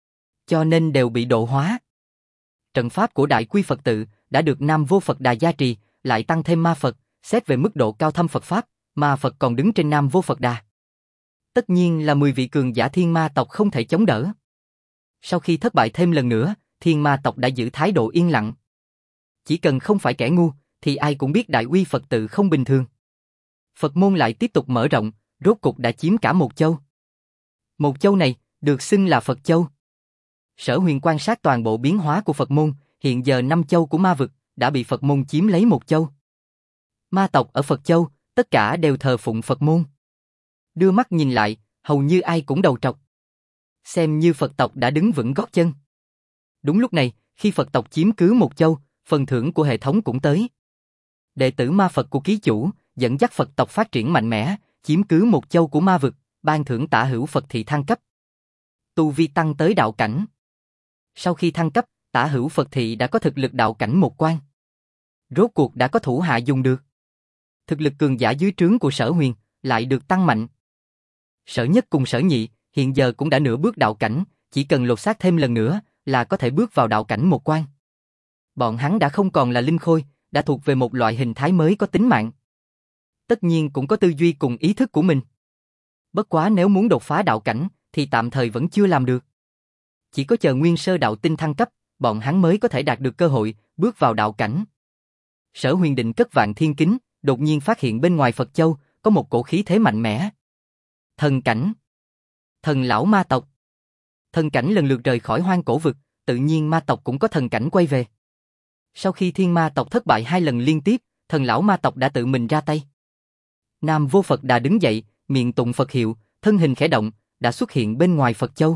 cho nên đều bị độ hóa. Trận pháp của Đại Quy Phật tự đã được Nam Vô Phật Đà gia trì, lại tăng thêm ma Phật, xét về mức độ cao thâm Phật pháp, ma Phật còn đứng trên Nam Vô Phật Đà. Tất nhiên là 10 vị cường giả thiên ma tộc không thể chống đỡ. Sau khi thất bại thêm lần nữa, thiên ma tộc đã giữ thái độ yên lặng. Chỉ cần không phải kẻ ngu, thì ai cũng biết Đại Quy Phật tự không bình thường. Phật môn lại tiếp tục mở rộng, rốt cục đã chiếm cả một châu. Một châu này, được xưng là Phật Châu. Sở Huyền quan sát toàn bộ biến hóa của Phật môn, hiện giờ 5 châu của ma vực đã bị Phật môn chiếm lấy 1 châu. Ma tộc ở Phật Châu, tất cả đều thờ phụng Phật môn. Đưa mắt nhìn lại, hầu như ai cũng đầu trọc. Xem như Phật tộc đã đứng vững gót chân. Đúng lúc này, khi Phật tộc chiếm cứ 1 châu, phần thưởng của hệ thống cũng tới. Đệ tử ma Phật của ký chủ, dẫn dắt Phật tộc phát triển mạnh mẽ, chiếm cứ 1 châu của ma vực, ban thưởng Tả Hữu Phật thị thăng cấp. Tu vi tăng tới đạo cảnh. Sau khi thăng cấp, Tả Hữu Phật thị đã có thực lực đạo cảnh 1 quan. Rốt cuộc đã có thủ hạ dùng được. Thực lực cường giả dưới trướng của Sở Huyền lại được tăng mạnh. Sở Nhất cùng Sở Nhị hiện giờ cũng đã nửa bước đạo cảnh, chỉ cần lột xác thêm lần nữa là có thể bước vào đạo cảnh 1 quan. Bọn hắn đã không còn là linh khôi, đã thuộc về một loại hình thái mới có tính mạng. Tất nhiên cũng có tư duy cùng ý thức của mình. Bất quá nếu muốn đột phá đạo cảnh thì tạm thời vẫn chưa làm được. Chỉ có chờ nguyên sơ đạo tinh thăng cấp, bọn hắn mới có thể đạt được cơ hội bước vào đạo cảnh. Sở Huyền định cất vạn thiên kính, đột nhiên phát hiện bên ngoài Phật Châu có một cổ khí thế mạnh mẽ. Thần cảnh. Thần lão ma tộc. Thần cảnh lần lượt rời khỏi hoang cổ vực, tự nhiên ma tộc cũng có thần cảnh quay về. Sau khi thiên ma tộc thất bại 2 lần liên tiếp, thần lão ma tộc đã tự mình ra tay. Nam Vô Phật Đà đứng dậy, miệng tụng Phật hiệu, thân hình khẽ động, đã xuất hiện bên ngoài Phật Châu.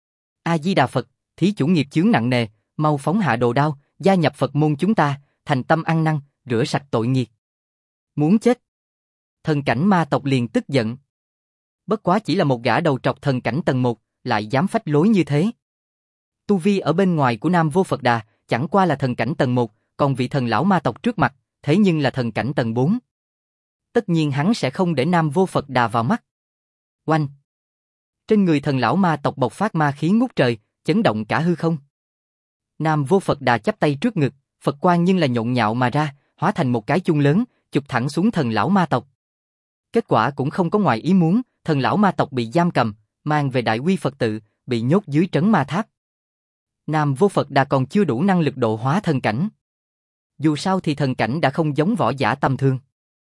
A Di Đà Phật, thí chủ nghiệp chướng nặng nề, mau phóng hạ đồ đao, gia nhập Phật môn chúng ta, thành tâm ăn năn, rửa sạch tội nghiệt. Muốn chết. Thần cảnh ma tộc liền tức giận. Bất quá chỉ là một gã đầu trọc thần cảnh tầng 1, lại dám phách lối như thế. Tu vi ở bên ngoài của Nam Vô Phật Đà chẳng qua là thần cảnh tầng 1, còn vị thần lão ma tộc trước mặt, thế nhưng là thần cảnh tầng 4. Tất nhiên hắn sẽ không để Nam Vô Phật Đà vào mắt. Oanh! Trên người thần lão ma tộc bộc phát ma khí ngút trời, chấn động cả hư không. Nam Vô Phật Đà chắp tay trước ngực, Phật quang nhưng là nhộn nhạo mà ra, hóa thành một cái chung lớn, chụp thẳng xuống thần lão ma tộc. Kết quả cũng không có ngoài ý muốn, thần lão ma tộc bị giam cầm, mang về Đại Quy Phật tự, bị nhốt dưới trấn ma tháp. Nam Vô Phật Đà còn chưa đủ năng lực độ hóa thần cảnh. Dù sao thì thần cảnh đã không giống võ giả tầm thường.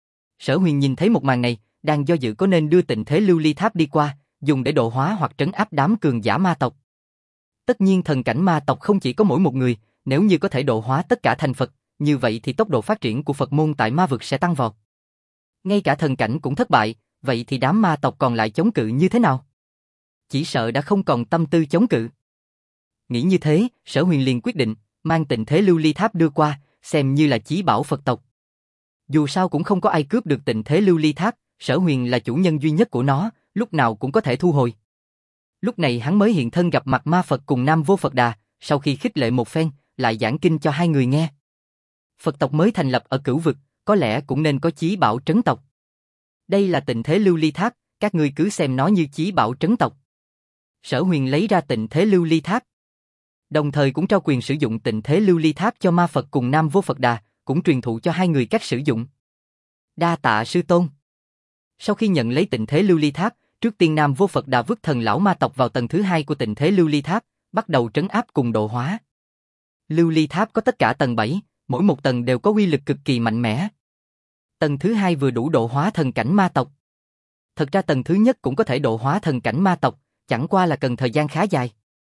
Sở Huyền nhìn thấy một màn này, đang do dự có nên đưa Tịnh Thế Lưu Ly Tháp đi qua, dùng để độ hóa hoặc trấn áp đám cường giả ma tộc. Tất nhiên thần cảnh ma tộc không chỉ có mỗi một người, nếu như có thể độ hóa tất cả thành Phật, như vậy thì tốc độ phát triển của Phật môn tại ma vực sẽ tăng vọt. Ngay cả thần cảnh cũng thất bại, vậy thì đám ma tộc còn lại chống cự như thế nào? Chỉ sợ đã không còn tâm tư chống cự. Nghĩ như thế, Sở Huyền liền quyết định, mang Tịnh Thế Lưu Ly Tháp đưa qua, xem như là chí bảo Phật tộc. Dù sao cũng không có ai cướp được Tịnh Thế Lưu Ly Tháp, Sở Huyền là chủ nhân duy nhất của nó, lúc nào cũng có thể thu hồi. Lúc này hắn mới hiện thân gặp mặt ma Phật cùng Nam Vô Phật Đà, sau khi khích lệ một phen, lại giảng kinh cho hai người nghe. Phật tộc mới thành lập ở Cửu vực, có lẽ cũng nên có chí bảo trấn tộc. Đây là Tịnh Thế Lưu Ly Tháp, các ngươi cứ xem nó như chí bảo trấn tộc. Sở Huyền lấy ra Tịnh Thế Lưu Ly Tháp, đồng thời cũng trao quyền sử dụng Tịnh Thế Lưu Ly Tháp cho ma Phật cùng Nam Vô Phật Đà, cũng truyền thụ cho hai người cách sử dụng. Đa tạ sư tôn. Sau khi nhận lấy Tịnh Thế Lưu Ly Tháp, trước tiên Nam Vô Phật Đà vứt thần lão ma tộc vào tầng thứ 2 của Tịnh Thế Lưu Ly Tháp, bắt đầu trấn áp cùng độ hóa. Lưu Ly Tháp có tất cả tầng 7, mỗi một tầng đều có uy lực cực kỳ mạnh mẽ. Tầng thứ 2 vừa đủ độ hóa thần cảnh ma tộc. Thật ra tầng thứ nhất cũng có thể độ hóa thần cảnh ma tộc, chẳng qua là cần thời gian khá dài.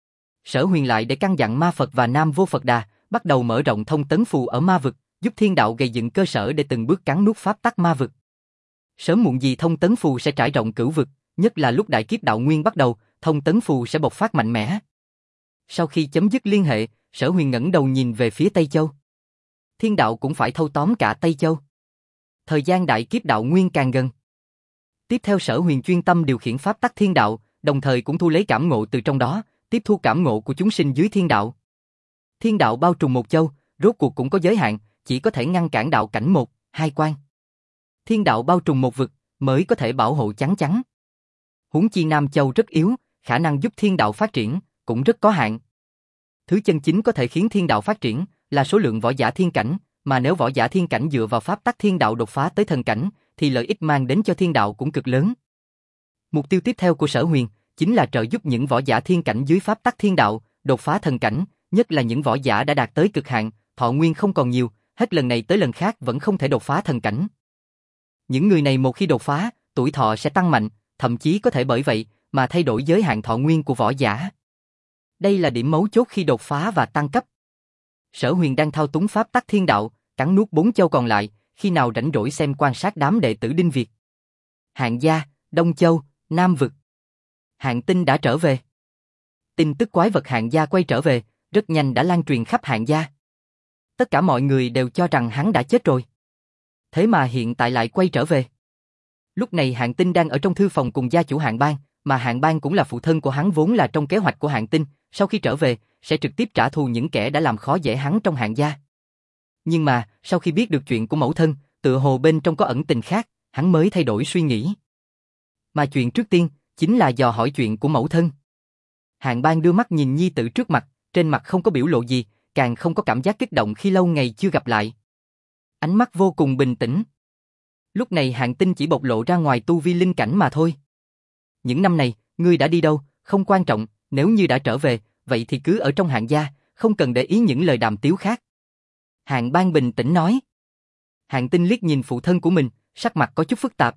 Sở Huyền lại để căn dặn ma Phật và Nam Vô Phật Đà, bắt đầu mở rộng thông tấn phù ở ma vực, giúp thiên đạo gây dựng cơ sở để từng bước cắn nuốt pháp tắc ma vực. Sớm muộn gì thông tấn phù sẽ trải rộng Cửu vực, nhất là lúc đại kiếp đạo nguyên bắt đầu, thông tấn phù sẽ bộc phát mạnh mẽ. Sau khi chấm dứt liên hệ, Sở Huyền ngẩng đầu nhìn về phía Tây Châu. Thiên đạo cũng phải thâu tóm cả Tây Châu. Thời gian đại kiếp đạo nguyên càng gần. Tiếp theo Sở Huyền chuyên tâm điều khiển pháp tắc thiên đạo, đồng thời cũng thu lấy cảm ngộ từ trong đó, tiếp thu cảm ngộ của chúng sinh dưới thiên đạo. Thiên đạo bao trùm một châu, rốt cuộc cũng có giới hạn, chỉ có thể ngăn cản đạo cảnh 1, 2 quan. Thiên đạo bao trùm một vực, mới có thể bảo hộ chắn chắn. Huống chi Nam Châu rất yếu, khả năng giúp thiên đạo phát triển, cũng rất có hạn. Thứ chân chính có thể khiến thiên đạo phát triển, là số lượng võ giả thiên cảnh, mà nếu võ giả thiên cảnh dựa vào pháp tắc thiên đạo đột phá tới thần cảnh, thì lợi ích mang đến cho thiên đạo cũng cực lớn. Mục tiêu tiếp theo của Sở Huyền, chính là trợ giúp những võ giả thiên cảnh dưới pháp tắc thiên đạo, đột phá thần cảnh, nhất là những võ giả đã đạt tới cực hạn, thọ nguyên không còn nhiều, hết lần này tới lần khác vẫn không thể đột phá thần cảnh. Những người này một khi đột phá, tuổi thọ sẽ tăng mạnh, thậm chí có thể bởi vậy mà thay đổi giới hạn thọ nguyên của võ giả. Đây là điểm mấu chốt khi đột phá và tăng cấp. Sở Huyền đang thao túng pháp tắc thiên đạo, cắn nuốt 4 châu còn lại, khi nào rảnh rỗi xem quan sát đám đệ tử Đinh Việt. Hạng gia, Đông Châu, Nam Vực. Hạng Tinh đã trở về. Tin tức quái vật Hạng gia quay trở về, rất nhanh đã lan truyền khắp Hạng gia. Tất cả mọi người đều cho rằng hắn đã chết rồi. Thế mà hiện tại lại quay trở về. Lúc này Hạng Tinh đang ở trong thư phòng cùng gia chủ Hạng Bang, mà Hạng Bang cũng là phụ thân của hắn, vốn là trong kế hoạch của Hạng Tinh, sau khi trở về, sẽ trực tiếp trả thù những kẻ đã làm khó dễ hắn trong Hạng gia. Nhưng mà, sau khi biết được chuyện của mẫu thân, tựa hồ bên trong có ẩn tình khác, hắn mới thay đổi suy nghĩ. Mà chuyện trước tiên, chính là dò hỏi chuyện của mẫu thân. Hạng Bang đưa mắt nhìn nhi tử trước mặt, trên mặt không có biểu lộ gì, càng không có cảm giác kích động khi lâu ngày chưa gặp lại. Ánh mắt vô cùng bình tĩnh. Lúc này Hạng Tinh chỉ bộc lộ ra ngoài tu vi linh cảnh mà thôi. Những năm này, ngươi đã đi đâu, không quan trọng, nếu như đã trở về, vậy thì cứ ở trong Hạng gia, không cần để ý những lời đàm tiếu khác. Hạng Bang bình tĩnh nói. Hạng Tinh liếc nhìn phụ thân của mình, sắc mặt có chút phức tạp.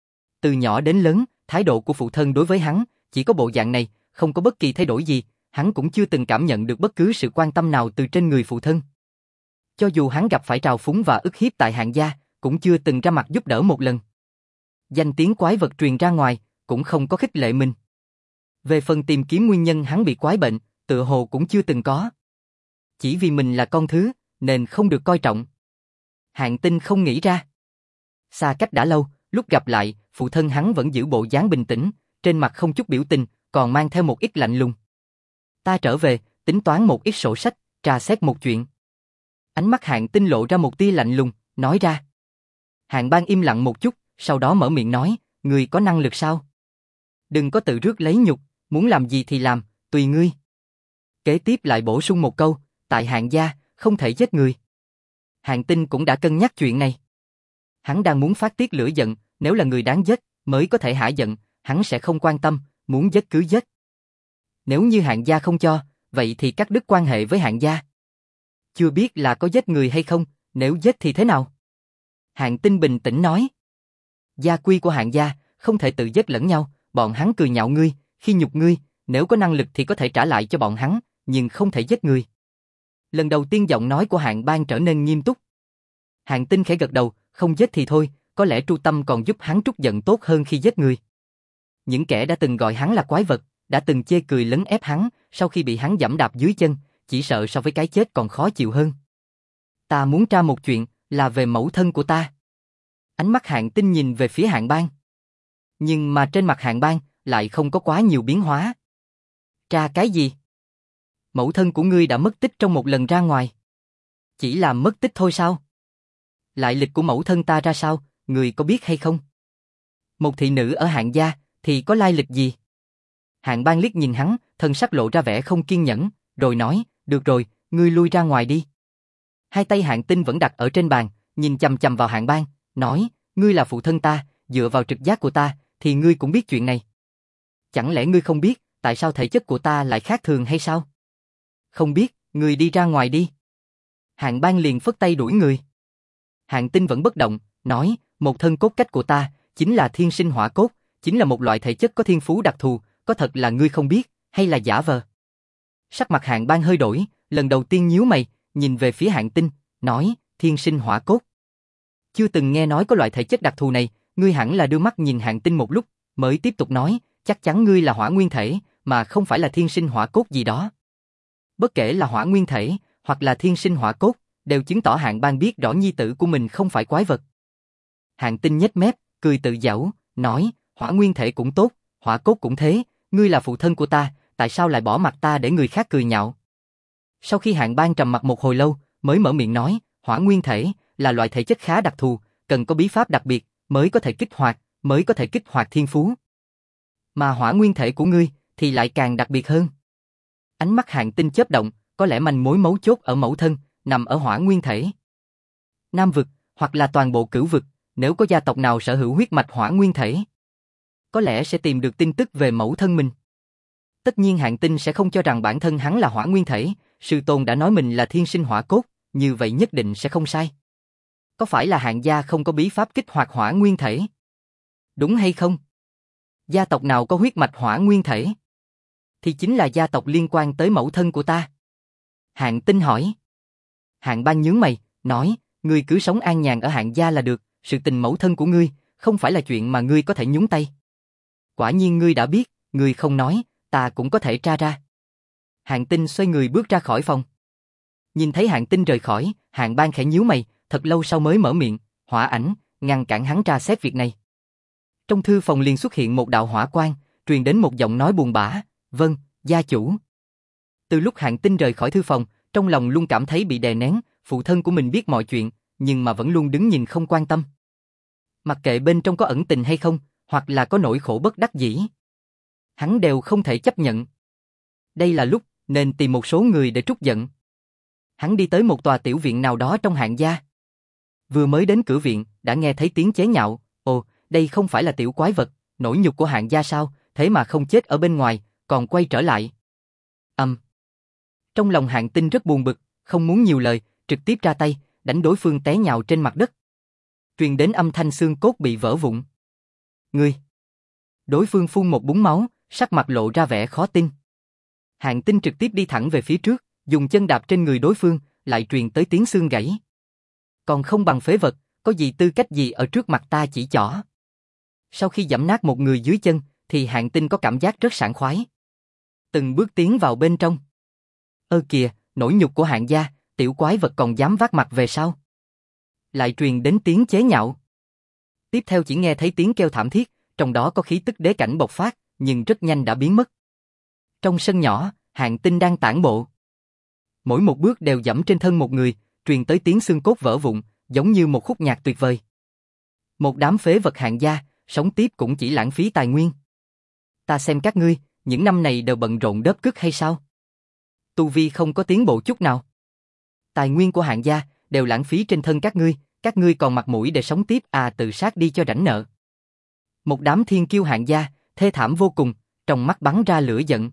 Từ nhỏ đến lớn, thái độ của phụ thân đối với hắn, chỉ có bộ dạng này, không có bất kỳ thay đổi gì, hắn cũng chưa từng cảm nhận được bất cứ sự quan tâm nào từ trên người phụ thân. Cho dù hắn gặp phải trào phúng và ức hiếp tại Hạng gia, cũng chưa từng ra mặt giúp đỡ một lần. Danh tiếng quái vật truyền ra ngoài, cũng không có khích lệ mình. Về phần tìm kiếm nguyên nhân hắn bị quái bệnh, tựa hồ cũng chưa từng có. Chỉ vì mình là con thứ, nên không được coi trọng. Hạng Tinh không nghĩ ra. Xa cách đã lâu, lúc gặp lại, phụ thân hắn vẫn giữ bộ dáng bình tĩnh, trên mặt không chút biểu tình, còn mang theo một ít lạnh lùng. Ta trở về, tính toán một ít sổ sách, tra xét một chuyện. Ánh mắt Hạng Tinh lộ ra một tia lạnh lùng, nói ra. Hạng Bang im lặng một chút, sau đó mở miệng nói, ngươi có năng lực sao? Đừng có tự rước lấy nhục, muốn làm gì thì làm, tùy ngươi. Kế tiếp lại bổ sung một câu, tại Hạng gia, không thể giết người. Hạng Tinh cũng đã cân nhắc chuyện này. Hắn đang muốn phát tiết lửa giận, nếu là người đáng giết, mới có thể hả giận, hắn sẽ không quan tâm, muốn giết cứ giết. Nếu như Hạng gia không cho, vậy thì cắt đứt quan hệ với Hạng gia. Chưa biết là có giết người hay không, nếu giết thì thế nào? Hạng Tinh bình tĩnh nói. Gia quy của Hạng gia, không thể tự giết lẫn nhau, bọn hắn cười nhạo ngươi, khi nhục ngươi, nếu có năng lực thì có thể trả lại cho bọn hắn, nhưng không thể giết người. Lần đầu tiên giọng nói của Hạng Bang trở nên nghiêm túc. Hạng Tinh khẽ gật đầu, không giết thì thôi, có lẽ tru tâm còn giúp hắn trút giận tốt hơn khi giết người. Những kẻ đã từng gọi hắn là quái vật, đã từng chê cười lấn ép hắn, sau khi bị hắn giẫm đạp dưới chân, chỉ sợ so với cái chết còn khó chịu hơn. Ta muốn tra một chuyện, là về mẫu thân của ta. Ánh mắt Hạng Tinh nhìn về phía Hạng Bang. Nhưng mà trên mặt Hạng Bang lại không có quá nhiều biến hóa. Tra cái gì? Mẫu thân của ngươi đã mất tích trong một lần ra ngoài. Chỉ là mất tích thôi sao? Lại lịch của mẫu thân ta ra sao, ngươi có biết hay không? Một thị nữ ở Hạng gia thì có lai lịch gì? Hạng Bang liếc nhìn hắn, thân sắc lộ ra vẻ không kiên nhẫn, rồi nói, được rồi, ngươi lui ra ngoài đi. Hai tay Hạng Tinh vẫn đặt ở trên bàn, nhìn chằm chằm vào Hạng Bang, nói, ngươi là phụ thân ta, dựa vào trực giác của ta, thì ngươi cũng biết chuyện này. Chẳng lẽ ngươi không biết, tại sao thể chất của ta lại khác thường hay sao? Không biết, ngươi đi ra ngoài đi. Hạng Bang liền phất tay đuổi người. Hạng Tinh vẫn bất động, nói, một thân cốt cách của ta, chính là thiên sinh hỏa cốt, chính là một loại thể chất có thiên phú đặc thù, có thật là ngươi không biết, hay là giả vờ? Sắc mặt Hạng Bang hơi đổi, lần đầu tiên nhíu mày, nhìn về phía Hạng Tinh, nói, thiên sinh hỏa cốt. Chưa từng nghe nói có loại thể chất đặc thù này, ngươi hẳn là đưa mắt nhìn Hạng Tinh một lúc, mới tiếp tục nói, chắc chắn ngươi là hỏa nguyên thể, mà không phải là thiên sinh hỏa cốt gì đó. Bất kể là hỏa nguyên thể, hoặc là thiên sinh hỏa cốt, đều chứng tỏ Hạng Bang biết rõ nhi tử của mình không phải quái vật. Hạng Tinh nhếch mép, cười tự giễu, nói, hỏa nguyên thể cũng tốt, hỏa cốt cũng thế, ngươi là phụ thân của ta, tại sao lại bỏ mặt ta để người khác cười nhạo? Sau khi Hạng Bang trầm mặc một hồi lâu, mới mở miệng nói, hỏa nguyên thể là loại thể chất khá đặc thù, cần có bí pháp đặc biệt mới có thể kích hoạt thiên phú. Mà hỏa nguyên thể của ngươi thì lại càng đặc biệt hơn. Ánh mắt Hạng Tinh chớp động, có lẽ manh mối mấu chốt ở mẫu thân, nằm ở hỏa nguyên thể. Nam vực, hoặc là toàn bộ Cửu vực, nếu có gia tộc nào sở hữu huyết mạch hỏa nguyên thể, có lẽ sẽ tìm được tin tức về mẫu thân mình. Tất nhiên Hạng Tinh sẽ không cho rằng bản thân hắn là hỏa nguyên thể, sư tôn đã nói mình là thiên sinh hỏa cốt, như vậy nhất định sẽ không sai. Có phải là Hạng gia không có bí pháp kích hoạt hỏa nguyên thể? Đúng hay không? Gia tộc nào có huyết mạch hỏa nguyên thể? Thì chính là gia tộc liên quan tới mẫu thân của ta. Hạng Tinh hỏi. Hạng Bang nhướng mày, nói, ngươi cứ sống an nhàn ở Hạng gia là được, sự tình mẫu thân của ngươi, không phải là chuyện mà ngươi có thể nhúng tay. Quả nhiên ngươi đã biết, ngươi không nói, ta cũng có thể tra ra. Hạng Tinh xoay người bước ra khỏi phòng. Nhìn thấy Hạng Tinh rời khỏi, Hạng Bang khẽ nhíu mày, thật lâu sau mới mở miệng, hỏa ảnh, ngăn cản hắn tra xét việc này. Trong thư phòng liền xuất hiện một đạo hỏa quang, truyền đến một giọng nói buồn bã, vâng, gia chủ. Từ lúc Hạng Tinh rời khỏi thư phòng, trong lòng luôn cảm thấy bị đè nén, phụ thân của mình biết mọi chuyện, nhưng mà vẫn luôn đứng nhìn không quan tâm. Mặc kệ bên trong có ẩn tình hay không, hoặc là có nỗi khổ bất đắc dĩ, hắn đều không thể chấp nhận. Đây là lúc nên tìm một số người để trút giận. Hắn đi tới một tòa tiểu viện nào đó trong Hạng gia. Vừa mới đến cửa viện, đã nghe thấy tiếng chế nhạo, ồ, đây không phải là tiểu quái vật, nỗi nhục của Hạng gia sao, thế mà không chết ở bên ngoài, còn quay trở lại. Trong lòng Hạng Tinh rất buồn bực, không muốn nhiều lời, trực tiếp ra tay, đánh đối phương té nhào trên mặt đất. Truyền đến âm thanh xương cốt bị vỡ vụn. Ngươi! Đối phương phun một búng máu, sắc mặt lộ ra vẻ khó tin. Hạng Tinh trực tiếp đi thẳng về phía trước, dùng chân đạp trên người đối phương, lại truyền tới tiếng xương gãy. Còn không bằng phế vật, có gì tư cách gì ở trước mặt ta chỉ trỏ. Sau khi giẫm nát một người dưới chân, thì Hạng Tinh có cảm giác rất sảng khoái. Từng bước tiến vào bên trong. Ơ kìa, nỗi nhục của Hạng gia, tiểu quái vật còn dám vác mặt về sau. Lại truyền đến tiếng chế nhạo. Tiếp theo chỉ nghe thấy tiếng kêu thảm thiết, trong đó có khí tức đế cảnh bộc phát, nhưng rất nhanh đã biến mất. Trong sân nhỏ, Hạng Tinh đang tản bộ. Mỗi một bước đều giẫm trên thân một người, truyền tới tiếng xương cốt vỡ vụn, giống như một khúc nhạc tuyệt vời. Một đám phế vật Hạng gia, sống tiếp cũng chỉ lãng phí tài nguyên. Ta xem các ngươi, những năm này đều bận rộn đớp cứt hay sao? Tu vi không có tiến bộ chút nào. Tài nguyên của Hạng gia đều lãng phí trên thân các ngươi còn mặt mũi để sống tiếp à, tự sát đi cho rảnh nợ. Một đám thiên kiêu Hạng gia, thê thảm vô cùng, trong mắt bắn ra lửa giận.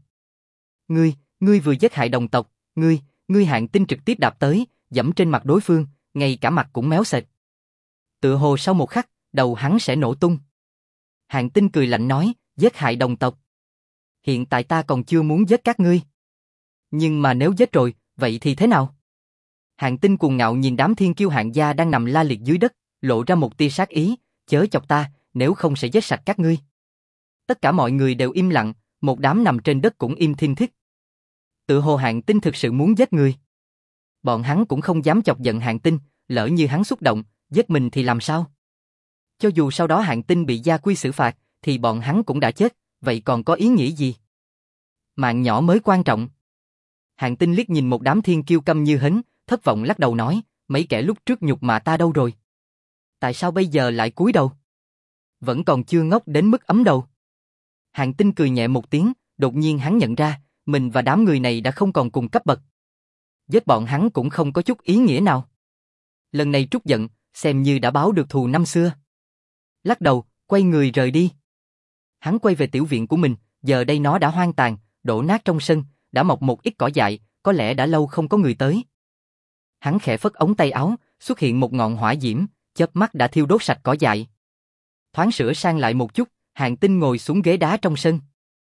Ngươi vừa giết hại đồng tộc, ngươi Hạng Tinh trực tiếp đạp tới, giẫm trên mặt đối phương, ngay cả mặt cũng méo sệt. Tựa hồ sau một khắc, đầu hắn sẽ nổ tung. Hạng Tinh cười lạnh nói, giết hại đồng tộc. Hiện tại ta còn chưa muốn giết các ngươi. Nhưng mà nếu giết rồi, vậy thì thế nào? Hạng Tinh cuồng ngạo nhìn đám thiên kiêu Hạng gia đang nằm la liệt dưới đất, lộ ra một tia sát ý, chớ chọc ta, nếu không sẽ giết sạch các ngươi. Tất cả mọi người đều im lặng, một đám nằm trên đất cũng im thinh thích. Tựa hồ Hạng Tinh thực sự muốn giết người. Bọn hắn cũng không dám chọc giận Hạng Tinh, lỡ như hắn xúc động, giết mình thì làm sao? Cho dù sau đó Hạng Tinh bị gia quy xử phạt, thì bọn hắn cũng đã chết, vậy còn có ý nghĩa gì? Mạng nhỏ mới quan trọng. Hạng Tinh liếc nhìn một đám thiên kiêu câm như hến, thất vọng lắc đầu nói, mấy kẻ lúc trước nhục mạ ta đâu rồi? Tại sao bây giờ lại cúi đầu? Vẫn còn chưa ngốc đến mức ấm đầu. Hạng Tinh cười nhẹ một tiếng, đột nhiên hắn nhận ra, mình và đám người này đã không còn cùng cấp bậc. Giết bọn hắn cũng không có chút ý nghĩa nào. Lần này trút giận, xem như đã báo được thù năm xưa. Lắc đầu, quay người rời đi. Hắn quay về tiểu viện của mình, giờ đây nó đã hoang tàn, đổ nát trong sân, đã mọc một ít cỏ dại, có lẽ đã lâu không có người tới. Hắn khẽ phất ống tay áo, xuất hiện một ngọn hỏa diễm, chớp mắt đã thiêu đốt sạch cỏ dại. Thoáng sửa sang lại một chút, Hạng Tinh ngồi xuống ghế đá trong sân.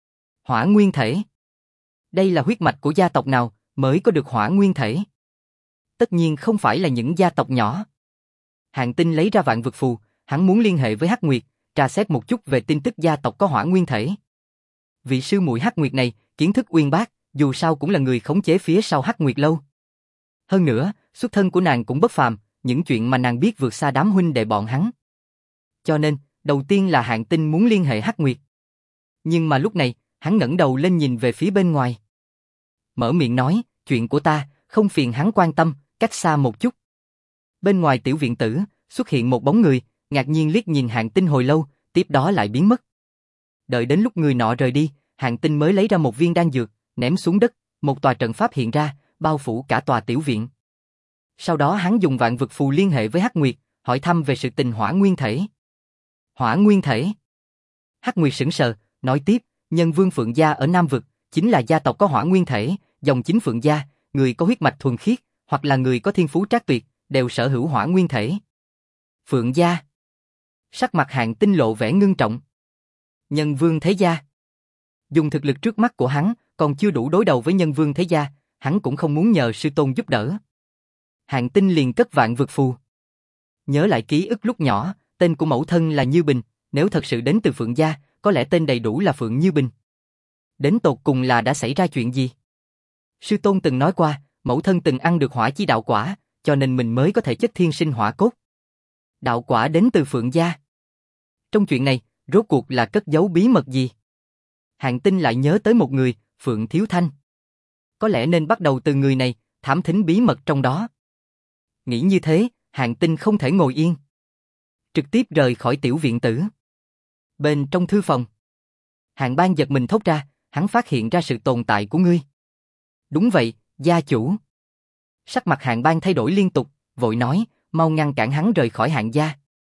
Hỏa nguyên thể. Đây là huyết mạch của gia tộc nào mới có được hỏa nguyên thể? Tất nhiên không phải là những gia tộc nhỏ. Hạng Tinh lấy ra vạn vực phù, hắn muốn liên hệ với Hắc Nguyệt, tra xét một chút về tin tức gia tộc có hỏa nguyên thể. Vị sư muội Hắc Nguyệt này, kiến thức uyên bác, dù sao cũng là người khống chế phía sau Hắc Nguyệt lâu. Hơn nữa, xuất thân của nàng cũng bất phàm, những chuyện mà nàng biết vượt xa đám huynh đệ bọn hắn. Cho nên, đầu tiên là Hạng Tinh muốn liên hệ Hắc Nguyệt. Nhưng mà lúc này, hắn ngẩng đầu lên nhìn về phía bên ngoài. Mở miệng nói, chuyện của ta, không phiền hắn quan tâm, cách xa một chút. Bên ngoài tiểu viện tử, xuất hiện một bóng người, ngạc nhiên liếc nhìn Hạng Tinh hồi lâu, tiếp đó lại biến mất. Đợi đến lúc người nọ rời đi, Hạng Tinh mới lấy ra một viên đan dược, ném xuống đất, một tòa trận pháp hiện ra, bao phủ cả tòa tiểu viện. Sau đó hắn dùng vạn vực phù liên hệ với Hắc Nguyệt, hỏi thăm về sự tình hỏa nguyên thể. Hỏa nguyên thể? Hắc Nguyệt sững sờ, nói tiếp, Nhân Vương Phượng gia ở Nam vực, chính là gia tộc có hỏa nguyên thể, dòng chính Phượng gia, người có huyết mạch thuần khiết, hoặc là người có thiên phú trác tuyệt, đều sở hữu hỏa nguyên thể. Phượng gia. Sắc mặt Hạng Tinh lộ vẻ ngưng trọng. Nhân Vương Thế Gia. Dùng thực lực trước mắt của hắn, còn chưa đủ đối đầu với Nhân Vương Thế Gia, hắn cũng không muốn nhờ sư tôn giúp đỡ. Hạng Tinh liền cất vạn vực phù. Nhớ lại ký ức lúc nhỏ, tên của mẫu thân là Như Bình, nếu thật sự đến từ Phượng Gia, có lẽ tên đầy đủ là Phượng Như Bình. Đến tột cùng là đã xảy ra chuyện gì? Sư tôn từng nói qua, mẫu thân từng ăn được hỏa chi đạo quả, cho nên mình mới có thể chất thiên sinh hỏa cốt. Đạo quả đến từ Phượng Gia. Trong chuyện này, rốt cuộc là cất giấu bí mật gì? Hạng Tinh lại nhớ tới một người, Phượng Thiếu Thanh. Có lẽ nên bắt đầu từ người này, thám thính bí mật trong đó. Nghĩ như thế, Hạng Tinh không thể ngồi yên. Trực tiếp rời khỏi tiểu viện tử. Bên trong thư phòng, Hạng Bang giật mình thốt ra, hắn phát hiện ra sự tồn tại của ngươi. Đúng vậy, gia chủ. Sắc mặt Hạng Bang thay đổi liên tục, vội nói, mau ngăn cản hắn rời khỏi Hạng gia.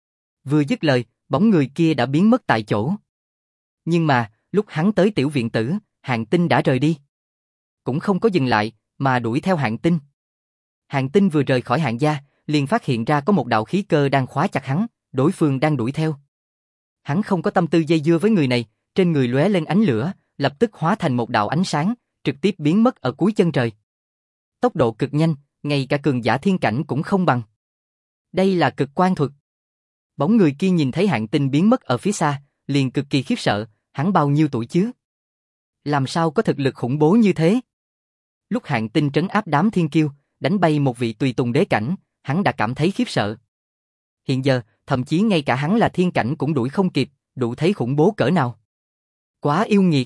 Vừa dứt lời, bóng người kia đã biến mất tại chỗ. Nhưng mà, lúc hắn tới tiểu viện tử, Hạng Tinh đã rời đi. Cũng không có dừng lại, mà đuổi theo Hạng Tinh. Hạng Tinh vừa rời khỏi Hạng gia, liền phát hiện ra có một đạo khí cơ đang khóa chặt hắn, đối phương đang đuổi theo. Hắn không có tâm tư dây dưa với người này, trên người lóe lên ánh lửa, lập tức hóa thành một đạo ánh sáng, trực tiếp biến mất ở cuối chân trời. Tốc độ cực nhanh, ngay cả cường giả thiên cảnh cũng không bằng. Đây là cực quan thuật. Bóng người kia nhìn thấy Hạng Tinh biến mất ở phía xa, liền cực kỳ khiếp sợ, hắn bao nhiêu tuổi chứ? Làm sao có thực lực khủng bố như thế? Lúc Hạng Tinh trấn áp đám thiên kiêu, đánh bay một vị tùy tùng đế cảnh, hắn đã cảm thấy khiếp sợ. Hiện giờ, thậm chí ngay cả hắn là thiên cảnh cũng đuổi không kịp, đủ thấy khủng bố cỡ nào. Quá yêu nghiệt.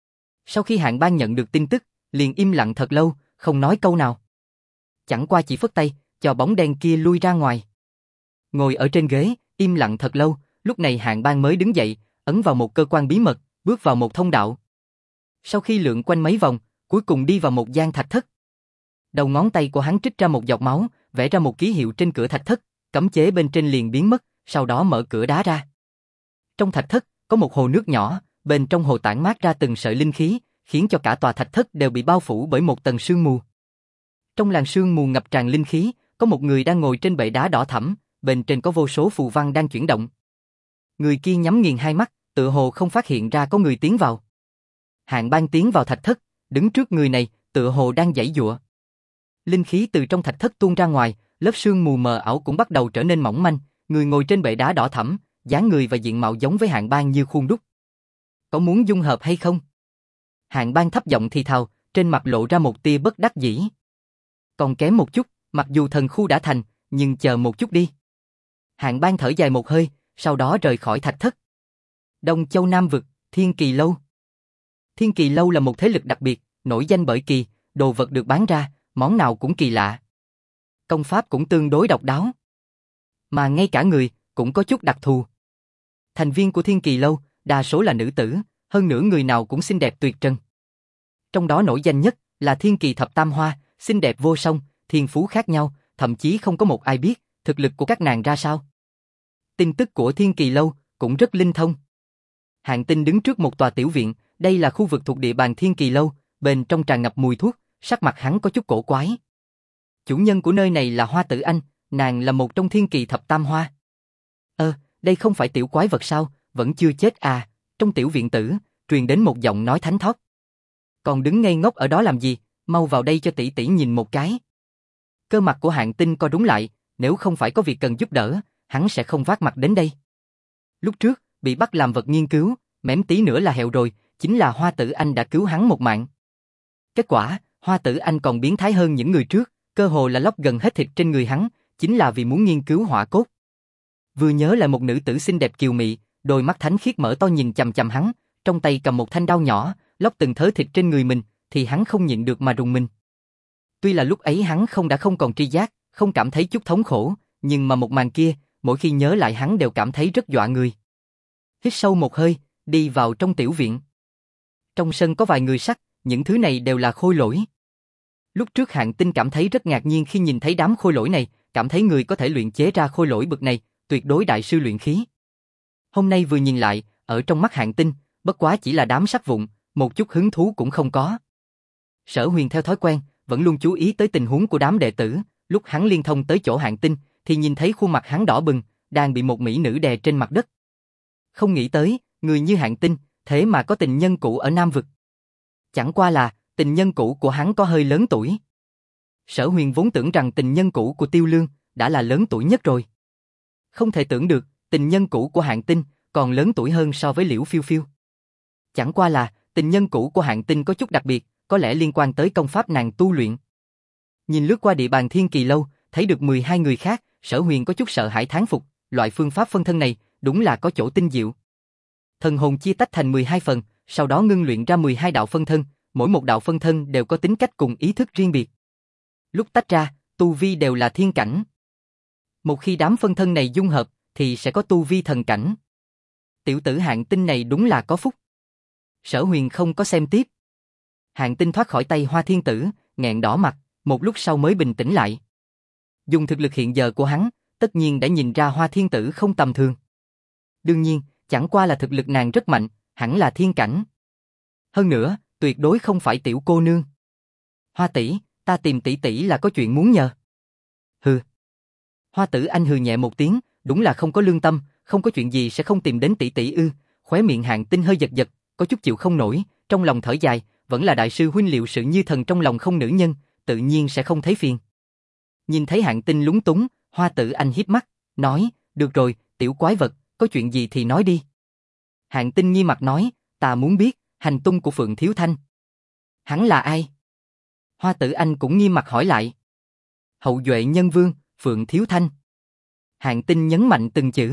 Sau khi Hạng Bang nhận được tin tức, liền im lặng thật lâu, không nói câu nào. Chẳng qua chỉ phất tay, cho bóng đen kia lui ra ngoài. Ngồi ở trên ghế, im lặng thật lâu, lúc này Hạng Bang mới đứng dậy, ấn vào một cơ quan bí mật, bước vào một thông đạo. Sau khi lượn quanh mấy vòng, cuối cùng đi vào một gian thạch thất. Đầu ngón tay của hắn trích ra một giọt máu, vẽ ra một ký hiệu trên cửa thạch thất, cấm chế bên trên liền biến mất, sau đó mở cửa đá ra. Trong thạch thất, có một hồ nước nhỏ, bên trong hồ tản mát ra từng sợi linh khí, khiến cho cả tòa thạch thất đều bị bao phủ bởi một tầng sương mù. Trong làn sương mù ngập tràn linh khí, có một người đang ngồi trên bệ đá đỏ thẫm, bên trên có vô số phù văn đang chuyển động. Người kia nhắm nghiền hai mắt, tựa hồ không phát hiện ra có người tiến vào. Hạng Bang tiến vào thạch thất, đứng trước người này, tựa hồ đang giãy giụa. Linh khí từ trong thạch thất tuôn ra ngoài, lớp sương mù mờ ảo cũng bắt đầu trở nên mỏng manh, người ngồi trên bệ đá đỏ thẫm, dáng người và diện mạo giống với Hạng Bang như khuôn đúc. Có muốn dung hợp hay không? Hạng Bang thấp giọng thì thào, trên mặt lộ ra một tia bất đắc dĩ. Còn kém một chút, mặc dù thần khu đã thành, nhưng chờ một chút đi. Hạng Bang thở dài một hơi, sau đó rời khỏi thạch thất. Đông Châu Nam Vực, Thiên Kỳ Lâu. Thiên Kỳ Lâu là một thế lực đặc biệt, nổi danh bởi kỳ, đồ vật được bán ra, món nào cũng kỳ lạ. Công pháp cũng tương đối độc đáo. Mà ngay cả người, cũng có chút đặc thù. Thành viên của Thiên Kỳ Lâu, đa số là nữ tử, hơn nữa người nào cũng xinh đẹp tuyệt trần. Trong đó nổi danh nhất là Thiên Kỳ Thập Tam Hoa, xinh đẹp vô song, thiên phú khác nhau, thậm chí không có một ai biết thực lực của các nàng ra sao. Tin tức của Thiên Kỳ Lâu cũng rất linh thông. Hạng Tinh đứng trước một tòa tiểu viện, đây là khu vực thuộc địa bàn Thiên Kỳ Lâu, bên trong tràn ngập mùi thuốc, sắc mặt hắn có chút cổ quái. Chủ nhân của nơi này là Hoa Tử Anh, nàng là một trong Thiên Kỳ Thập Tam Hoa. Đây không phải tiểu quái vật sao, vẫn chưa chết à? Trong tiểu viện tử, truyền đến một giọng nói thánh thót. Còn đứng ngây ngốc ở đó làm gì, mau vào đây cho tỷ tỷ nhìn một cái. Cơ mặt của Hạng Tinh co rúm lại, nếu không phải có việc cần giúp đỡ, hắn sẽ không vác mặt đến đây. Lúc trước, bị bắt làm vật nghiên cứu, mém tí nữa là hẹo rồi, chính là Hoa Tử Anh đã cứu hắn một mạng. Kết quả, Hoa Tử Anh còn biến thái hơn những người trước, cơ hồ là lóc gần hết thịt trên người hắn, chính là vì muốn nghiên cứu hỏa cốt. Vừa nhớ lại một nữ tử xinh đẹp kiều mị, đôi mắt thánh khiết mở to nhìn chằm chằm hắn, trong tay cầm một thanh đao nhỏ, lóc từng thớ thịt trên người mình, thì hắn không nhịn được mà rùng mình. Tuy là lúc ấy hắn không còn tri giác, không cảm thấy chút thống khổ, nhưng mà một màn kia, mỗi khi nhớ lại hắn đều cảm thấy rất dọa người. Hít sâu một hơi, đi vào trong tiểu viện. Trong sân có vài người sắt, những thứ này đều là khôi lỗi. Lúc trước Hạng Tinh cảm thấy rất ngạc nhiên khi nhìn thấy đám khôi lỗi này, cảm thấy người có thể luyện chế ra khôi lỗi bậc này, tuyệt đối đại sư luyện khí. Hôm nay vừa nhìn lại, ở trong mắt Hạng Tinh, bất quá chỉ là đám sắt vụn, một chút hứng thú cũng không có. Sở Huyền theo thói quen, vẫn luôn chú ý tới tình huống của đám đệ tử, lúc hắn liên thông tới chỗ Hạng Tinh, thì nhìn thấy khuôn mặt hắn đỏ bừng, đang bị một mỹ nữ đè trên mặt đất. Không nghĩ tới, người như Hạng Tinh, thế mà có tình nhân cũ ở Nam Vực. Chẳng qua là, tình nhân cũ của hắn có hơi lớn tuổi. Sở Huyền vốn tưởng rằng tình nhân cũ của Tiêu Lương đã là lớn tuổi nhất rồi. Không thể tưởng được, tình nhân cũ của Hạng Tinh còn lớn tuổi hơn so với Liễu Phiêu Phiêu. Chẳng qua là, tình nhân cũ của Hạng Tinh có chút đặc biệt, có lẽ liên quan tới công pháp nàng tu luyện. Nhìn lướt qua địa bàn Thiên Kỳ Lâu, thấy được 12 người khác, Sở Huyền có chút sợ hãi thán phục, loại phương pháp phân thân này, đúng là có chỗ tinh diệu. Thần hồn chia tách thành 12 phần, sau đó ngưng luyện ra 12 đạo phân thân, mỗi một đạo phân thân đều có tính cách cùng ý thức riêng biệt. Lúc tách ra, tu vi đều là thiên cảnh. Một khi đám phân thân này dung hợp, thì sẽ có tu vi thần cảnh. Tiểu tử Hạng Tinh này đúng là có phúc. Sở Huyền không có xem tiếp. Hạng Tinh thoát khỏi tay Hoa Thiên Tử, nghẹn đỏ mặt, một lúc sau mới bình tĩnh lại. Dùng thực lực hiện giờ của hắn, tất nhiên đã nhìn ra Hoa Thiên Tử không tầm thường. Đương nhiên, chẳng qua là thực lực nàng rất mạnh, hẳn là thiên cảnh. Hơn nữa, tuyệt đối không phải tiểu cô nương. Hoa tỷ, ta tìm tỷ tỷ là có chuyện muốn nhờ. Hừ. Hoa Tử Anh hừ nhẹ một tiếng, đúng là không có lương tâm, không có chuyện gì sẽ không tìm đến tỷ tỷ ư? Khóe miệng Hạng Tinh hơi giật giật, có chút chịu không nổi, trong lòng thở dài, vẫn là đại sư huynh liệu sự như thần trong lòng không nữ nhân, tự nhiên sẽ không thấy phiền. Nhìn thấy Hạng Tinh lúng túng, Hoa Tử Anh híp mắt, nói, được rồi, tiểu quái vật, có chuyện gì thì nói đi. Hạng Tinh nghiêm mặt nói, ta muốn biết, hành tung của Phượng Thiếu Thanh. Hắn là ai? Hoa Tử Anh cũng nghiêm mặt hỏi lại. Hậu duệ nhân vương, Phượng Thiếu Thanh. Hạng Tinh nhấn mạnh từng chữ.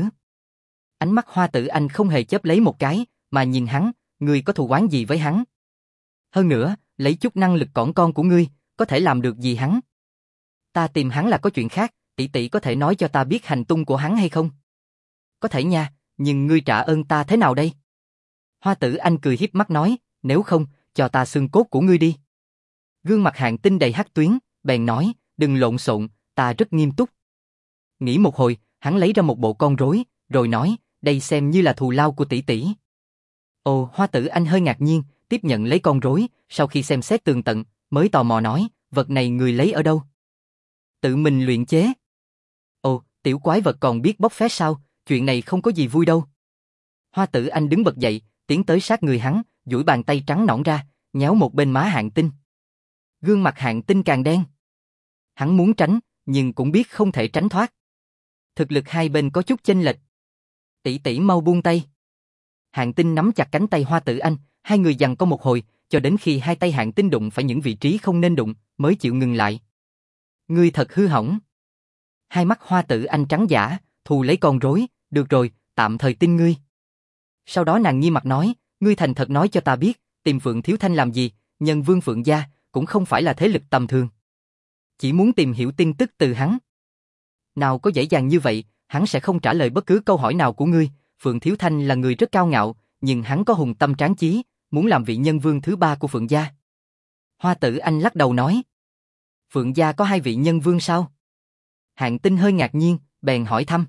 Ánh mắt Hoa Tử Anh không hề chớp lấy một cái, mà nhìn hắn, ngươi có thù oán gì với hắn? Hơn nữa, lấy chút năng lực cỏn con của ngươi, có thể làm được gì hắn? Ta tìm hắn là có chuyện khác, tỷ tỷ có thể nói cho ta biết hành tung của hắn hay không? Có thể nha, nhưng ngươi trả ơn ta thế nào đây? Hoa Tử Anh cười híp mắt nói, nếu không, cho ta xương cốt của ngươi đi. Gương mặt Hạng Tinh đầy hắc tuyến, bèn nói, đừng lộn xộn, ta rất nghiêm túc. Nghĩ một hồi, hắn lấy ra một bộ con rối, rồi nói, đây xem như là thù lao của tỷ tỷ. Ồ, Hoa Tử Anh hơi ngạc nhiên, tiếp nhận lấy con rối, sau khi xem xét tường tận, mới tò mò nói, vật này người lấy ở đâu? Tự mình luyện chế. Ồ, tiểu quái vật còn biết bóc phét sao, chuyện này không có gì vui đâu. Hoa Tử Anh đứng bật dậy, tiến tới sát người hắn, duỗi bàn tay trắng nõn ra, nhéo một bên má Hạng Tinh. Gương mặt Hạng Tinh càng đen. Hắn muốn tránh, nhưng cũng biết không thể tránh thoát. Thực lực hai bên có chút chênh lệch. Tỷ tỷ mau buông tay. Hạng Tinh nắm chặt cánh tay Hoa Tử Anh, hai người giằng co một hồi, cho đến khi hai tay Hạng Tinh đụng phải những vị trí không nên đụng, mới chịu ngừng lại. Ngươi thật hư hỏng. Hai mắt Hoa Tử Anh trắng dã, thu lấy con rối, được rồi, tạm thời tin ngươi. Sau đó nàng nghiêm mặt nói, ngươi thành thật nói cho ta biết, tìm Phượng Thiếu Thanh làm gì, Nhân Vương Phượng gia cũng không phải là thế lực tầm thường. Chỉ muốn tìm hiểu tin tức từ hắn. Nào có dễ dàng như vậy, hắn sẽ không trả lời bất cứ câu hỏi nào của ngươi. Phượng Thiếu Thanh là người rất cao ngạo, nhưng hắn có hùng tâm tráng chí, muốn làm vị nhân vương thứ ba của Phượng gia. Hoa Tử Anh lắc đầu nói. Phượng gia có hai vị nhân vương sao? Hạng Tinh hơi ngạc nhiên, bèn hỏi thăm.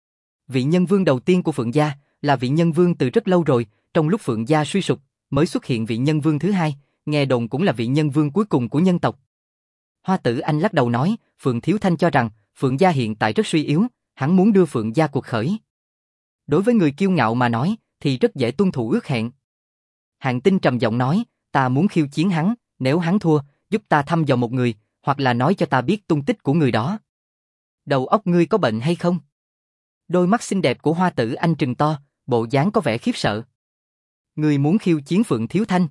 Vị nhân vương đầu tiên của Phượng gia là vị nhân vương từ rất lâu rồi, trong lúc Phượng gia suy sụp, mới xuất hiện vị nhân vương thứ hai, nghe đồn cũng là vị nhân vương cuối cùng của nhân tộc. Hoa Tử Anh lắc đầu nói, Phượng Thiếu Thanh cho rằng Phượng gia hiện tại rất suy yếu, hắn muốn đưa Phượng gia cuộc khởi. Đối với người kiêu ngạo mà nói, thì rất dễ tuân thủ ước hẹn. Hạng Tinh trầm giọng nói, ta muốn khiêu chiến hắn, nếu hắn thua, giúp ta thăm dò một người, hoặc là nói cho ta biết tung tích của người đó. Đầu óc ngươi có bệnh hay không? Đôi mắt xinh đẹp của Hoa Tử Anh trừng to, bộ dáng có vẻ khiếp sợ. Ngươi muốn khiêu chiến Phượng Thiếu Thanh?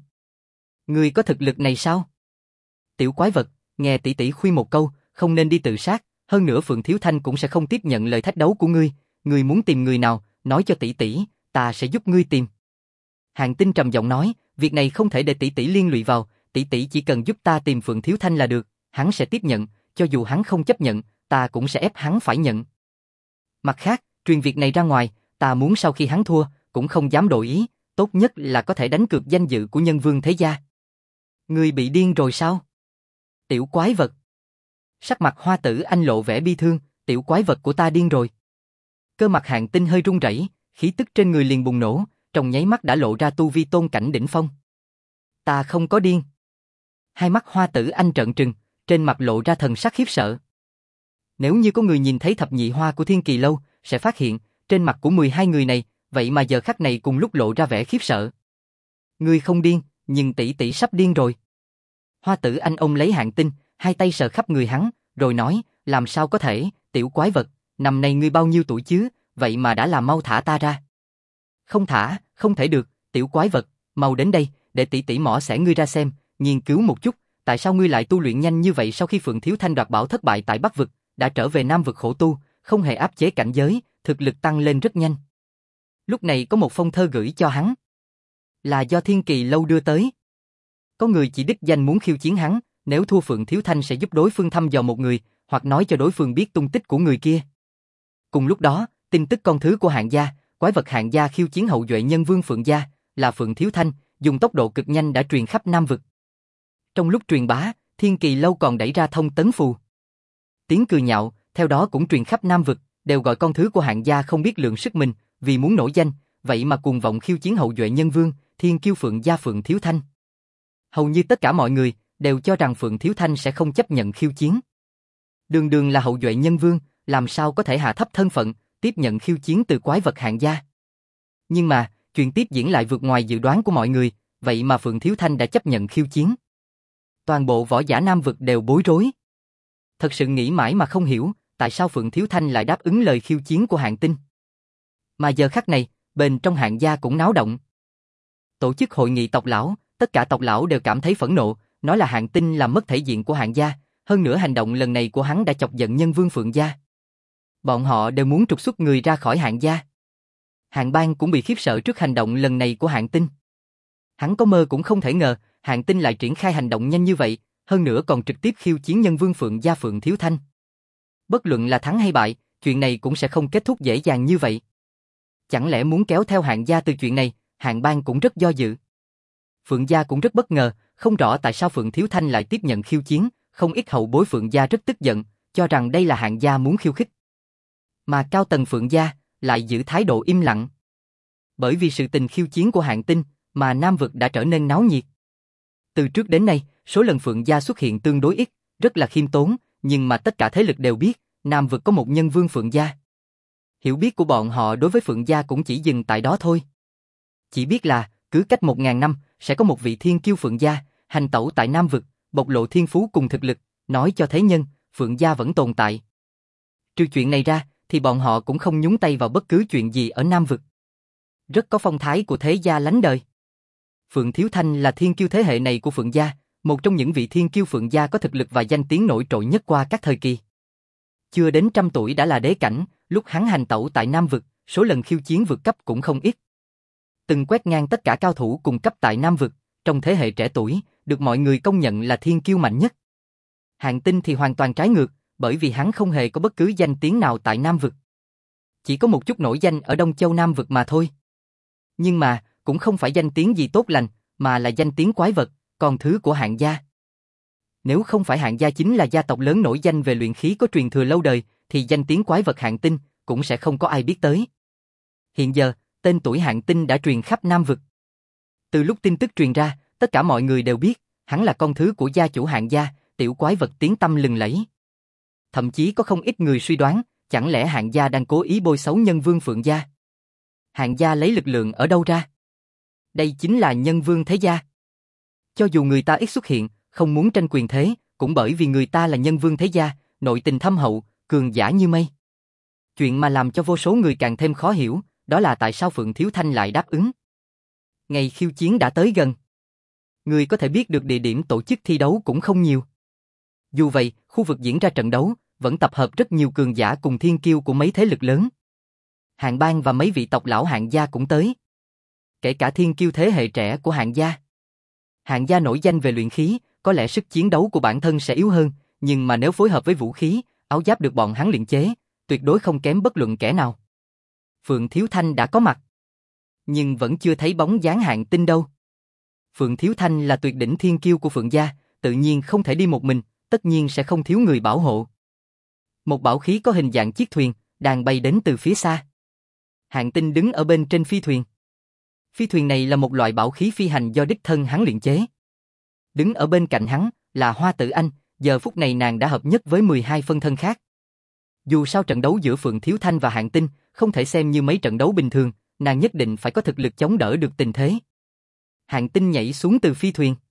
Ngươi có thực lực này sao? Tiểu quái vật, nghe tỷ tỷ khuyên một câu, không nên đi tự sát, hơn nữa Phượng Thiếu Thanh cũng sẽ không tiếp nhận lời thách đấu của ngươi. Ngươi muốn tìm người nào, nói cho tỷ tỷ, ta sẽ giúp ngươi tìm. Hạng Tinh trầm giọng nói, việc này không thể để tỷ tỷ liên lụy vào, tỷ tỷ chỉ cần giúp ta tìm Phượng Thiếu Thanh là được, hắn sẽ tiếp nhận, cho dù hắn không chấp nhận, ta cũng sẽ ép hắn phải nhận. Mặt khác, truyền việc này ra ngoài, ta muốn sau khi hắn thua, cũng không dám đổi ý, tốt nhất là có thể đánh cược danh dự của nhân vương thế gia. Ngươi bị điên rồi sao? Tiểu quái vật. Sắc mặt Hoa Tử Anh lộ vẻ bi thương, tiểu quái vật của ta điên rồi. Cơ mặt Hạng Tinh hơi run rẩy, khí tức trên người liền bùng nổ, trong nháy mắt đã lộ ra tu vi tôn cảnh đỉnh phong. Ta không có điên. Hai mắt Hoa Tử Anh trợn trừng, trên mặt lộ ra thần sắc khiếp sợ. Nếu như có người nhìn thấy thập nhị hoa của Thiên Kỳ Lâu, sẽ phát hiện, trên mặt của 12 người này, vậy mà giờ khắc này cùng lúc lộ ra vẻ khiếp sợ. Ngươi không điên, nhưng tỷ tỷ sắp điên rồi. Hoa Tử Anh ôm lấy Hạng Tinh, hai tay sờ khắp người hắn, rồi nói, làm sao có thể, tiểu quái vật, năm nay ngươi bao nhiêu tuổi chứ, vậy mà đã làm mau thả ta ra. Không thả, không thể được, tiểu quái vật, mau đến đây, để tỷ tỷ mỏ xẻ ngươi ra xem, nghiên cứu một chút, tại sao ngươi lại tu luyện nhanh như vậy sau khi Phượng Thiếu Thanh đoạt bảo thất bại tại Bắc Vực, đã trở về Nam Vực khổ tu, không hề áp chế cảnh giới, thực lực tăng lên rất nhanh. Lúc này có một phong thơ gửi cho hắn. Là do Thiên Kỳ Lâu đưa tới. Có người chỉ đích danh muốn khiêu chiến hắn, nếu thua Phượng Thiếu Thanh sẽ giúp đối phương thăm dò một người, hoặc nói cho đối phương biết tung tích của người kia. Cùng lúc đó, tin tức con thứ của Hạng gia, quái vật Hạng gia khiêu chiến hậu duệ nhân vương Phượng gia, là Phượng Thiếu Thanh, dùng tốc độ cực nhanh đã truyền khắp Nam Vực. Trong lúc truyền bá, Thiên Kỳ Lâu còn đẩy ra thông tấn phù. Tiếng cười nhạo, theo đó cũng truyền khắp Nam Vực, đều gọi con thứ của Hạng gia không biết lượng sức mình, vì muốn nổi danh, vậy mà cuồng vọng khiêu chiến hậu duệ nhân vương, Thiên Kiêu Phượng gia Phượng Thiếu Thanh. Hầu như tất cả mọi người đều cho rằng Phượng Thiếu Thanh sẽ không chấp nhận khiêu chiến. Đường đường là hậu duệ nhân vương, làm sao có thể hạ thấp thân phận, tiếp nhận khiêu chiến từ quái vật Hạng gia. Nhưng mà, chuyện tiếp diễn lại vượt ngoài dự đoán của mọi người, vậy mà Phượng Thiếu Thanh đã chấp nhận khiêu chiến. Toàn bộ võ giả Nam Vực đều bối rối. Thật sự nghĩ mãi mà không hiểu, tại sao Phượng Thiếu Thanh lại đáp ứng lời khiêu chiến của Hạng Tinh. Mà giờ khắc này, bên trong Hạng gia cũng náo động. Tổ chức hội nghị tộc lão, tất cả tộc lão đều cảm thấy phẫn nộ, nói là Hạng Tinh làm mất thể diện của Hạng gia, hơn nữa hành động lần này của hắn đã chọc giận nhân vương Phượng gia. Bọn họ đều muốn trục xuất người ra khỏi Hạng gia. Hạng Bang cũng bị khiếp sợ trước hành động lần này của Hạng Tinh. Hắn có mơ cũng không thể ngờ, Hạng Tinh lại triển khai hành động nhanh như vậy, hơn nữa còn trực tiếp khiêu chiến nhân vương Phượng gia Phượng Thiếu Thanh. Bất luận là thắng hay bại, chuyện này cũng sẽ không kết thúc dễ dàng như vậy. Chẳng lẽ muốn kéo theo Hạng gia từ chuyện này, Hạng Bang cũng rất do dự. Phượng gia cũng rất bất ngờ, không rõ tại sao Phượng Thiếu Thanh lại tiếp nhận khiêu chiến, không ít hậu bối Phượng gia rất tức giận, cho rằng đây là Hạng gia muốn khiêu khích. Mà cao tầng Phượng gia lại giữ thái độ im lặng. Bởi vì sự tình khiêu chiến của Hạng Tinh, mà Nam Vực đã trở nên náo nhiệt. Từ trước đến nay, số lần Phượng gia xuất hiện tương đối ít, rất là khiêm tốn, nhưng mà tất cả thế lực đều biết, Nam Vực có một nhân vương Phượng gia. Hiểu biết của bọn họ đối với Phượng gia cũng chỉ dừng tại đó thôi. Chỉ biết là, cứ cách 1000 năm, sẽ có một vị thiên kiêu Phượng gia, hành tẩu tại Nam Vực, bộc lộ thiên phú cùng thực lực, nói cho thế nhân, Phượng gia vẫn tồn tại. Trừ chuyện này ra, thì bọn họ cũng không nhúng tay vào bất cứ chuyện gì ở Nam Vực. Rất có phong thái của thế gia lánh đời. Phượng Thiếu Thanh là thiên kiêu thế hệ này của Phượng gia, một trong những vị thiên kiêu Phượng gia có thực lực và danh tiếng nổi trội nhất qua các thời kỳ. Chưa đến 100 tuổi đã là đế cảnh, lúc hắn hành tẩu tại Nam Vực, số lần khiêu chiến vượt cấp cũng không ít. Từng quét ngang tất cả cao thủ cùng cấp tại Nam Vực, trong thế hệ trẻ tuổi, được mọi người công nhận là thiên kiêu mạnh nhất. Hạng Tinh thì hoàn toàn trái ngược, bởi vì hắn không hề có bất cứ danh tiếng nào tại Nam Vực. Chỉ có một chút nổi danh ở Đông Châu Nam Vực mà thôi. Nhưng mà, cũng không phải danh tiếng gì tốt lành, mà là danh tiếng quái vật, con thứ của Hạng gia. Nếu không phải Hạng gia chính là gia tộc lớn nổi danh về luyện khí có truyền thừa lâu đời, thì danh tiếng quái vật Hạng Tinh cũng sẽ không có ai biết tới. Hiện giờ, tên tuổi Hạng Tinh đã truyền khắp Nam Vực. Từ lúc tin tức truyền ra, tất cả mọi người đều biết, hắn là con thứ của gia chủ Hạng gia, tiểu quái vật tiếng tăm lừng lẫy. Thậm chí có không ít người suy đoán, chẳng lẽ Hạng gia đang cố ý bôi xấu nhân vương Phượng gia? Hạng gia lấy lực lượng ở đâu ra? Đây chính là nhân vương thế gia. Cho dù người ta ít xuất hiện, không muốn tranh quyền thế, cũng bởi vì người ta là nhân vương thế gia, nội tình thâm hậu, cường giả như mây. Chuyện mà làm cho vô số người càng thêm khó hiểu, đó là tại sao Phượng Thiếu Thanh lại đáp ứng. Ngày khiêu chiến đã tới gần. Người có thể biết được địa điểm tổ chức thi đấu cũng không nhiều. Dù vậy, khu vực diễn ra trận đấu, vẫn tập hợp rất nhiều cường giả cùng thiên kiêu của mấy thế lực lớn. Hạng Bang và mấy vị tộc lão Hạng gia cũng tới. Kể cả thiên kiêu thế hệ trẻ của Hạng gia. Hạng gia nổi danh về luyện khí, có lẽ sức chiến đấu của bản thân sẽ yếu hơn, nhưng mà nếu phối hợp với vũ khí, áo giáp được bọn hắn luyện chế, tuyệt đối không kém bất luận kẻ nào. Phượng Thiếu Thanh đã có mặt, nhưng vẫn chưa thấy bóng dáng Hạng Tinh đâu. Phượng Thiếu Thanh là tuyệt đỉnh thiên kiêu của Phượng gia, tự nhiên không thể đi một mình, tất nhiên sẽ không thiếu người bảo hộ. Một bảo khí có hình dạng chiếc thuyền, đang bay đến từ phía xa. Hạng Tinh đứng ở bên trên phi thuyền. Phi thuyền này là một loại bảo khí phi hành do đích thân hắn luyện chế. Đứng ở bên cạnh hắn là Hoa Tử Anh, giờ phút này nàng đã hợp nhất với 12 phân thân khác. Dù sao trận đấu giữa Phượng Thiếu Thanh và Hạng Tinh không thể xem như mấy trận đấu bình thường, nàng nhất định phải có thực lực chống đỡ được tình thế. Hạng Tinh nhảy xuống từ phi thuyền,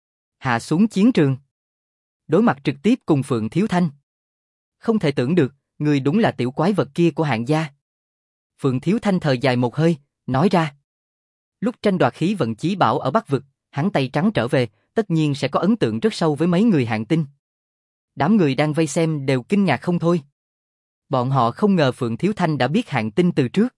hạ xuống chiến trường, đối mặt trực tiếp cùng Phượng Thiếu Thanh. Không thể tưởng được, người đúng là tiểu quái vật kia của Hạng gia. Phượng Thiếu Thanh thở dài một hơi, nói ra. Lúc tranh đoạt khí vận chí bảo ở Bắc Vực, hắn tay trắng trở về, tất nhiên sẽ có ấn tượng rất sâu với mấy người Hạng Tinh. Đám người đang vây xem đều kinh ngạc không thôi. Bọn họ không ngờ Phượng Thiếu Thanh đã biết Hạng Tinh từ trước.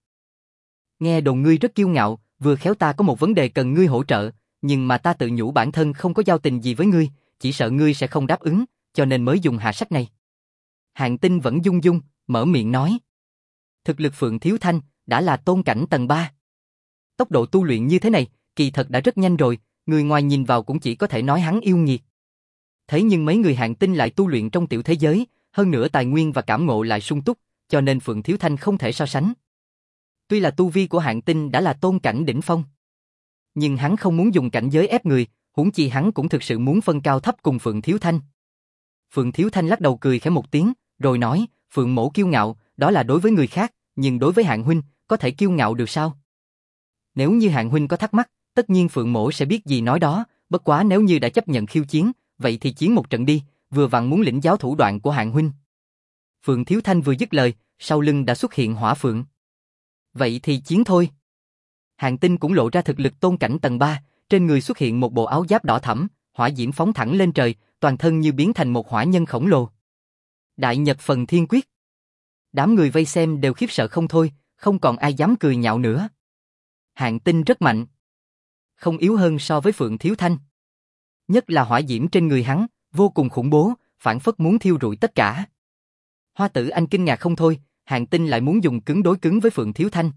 Nghe đồn ngươi rất kiêu ngạo, vừa khéo ta có một vấn đề cần ngươi hỗ trợ, nhưng mà ta tự nhủ bản thân không có giao tình gì với ngươi, chỉ sợ ngươi sẽ không đáp ứng, cho nên mới dùng hạ sách này. Hạng Tinh vẫn dung dung, mở miệng nói. Thực lực Phượng Thiếu Thanh đã là tôn cảnh tầng 3. Tốc độ tu luyện như thế này, kỳ thật đã rất nhanh rồi, người ngoài nhìn vào cũng chỉ có thể nói hắn yêu nghiệt. Thế nhưng mấy người Hạng Tinh lại tu luyện trong tiểu thế giới, hơn nữa tài nguyên và cảm ngộ lại sung túc, cho nên Phượng Thiếu Thanh không thể so sánh. Tuy là tu vi của Hạng Tinh đã là tôn cảnh đỉnh phong, nhưng hắn không muốn dùng cảnh giới ép người, huống chi hắn cũng thực sự muốn phân cao thấp cùng Phượng Thiếu Thanh. Phượng Thiếu Thanh lắc đầu cười khẽ một tiếng, rồi nói, Phượng mỗ kiêu ngạo, đó là đối với người khác, nhưng đối với Hạng huynh, có thể kiêu ngạo được sao? Nếu như Hạng huynh có thắc mắc, tất nhiên Phượng mỗ sẽ biết gì nói đó, bất quá nếu như đã chấp nhận khiêu chiến, vậy thì chiến một trận đi, vừa vặn muốn lĩnh giáo thủ đoạn của Hạng huynh. Phượng Thiếu Thanh vừa dứt lời, sau lưng đã xuất hiện hỏa phượng. Vậy thì chiến thôi. Hạng Tinh cũng lộ ra thực lực tôn cảnh tầng 3, trên người xuất hiện một bộ áo giáp đỏ thẫm, hỏa diễm phóng thẳng lên trời, toàn thân như biến thành một hỏa nhân khổng lồ. Đại Nhật Phần Thiên Quyết. Đám người vây xem đều khiếp sợ không thôi, không còn ai dám cười nhạo nữa. Hạng Tinh rất mạnh, không yếu hơn so với Phượng Thiếu Thanh. Nhất là hỏa diễm trên người hắn, vô cùng khủng bố, phảng phất muốn thiêu rụi tất cả. Hoa Tử Anh kinh ngạc không thôi, Hạng Tinh lại muốn dùng cứng đối cứng với Phượng Thiếu Thanh.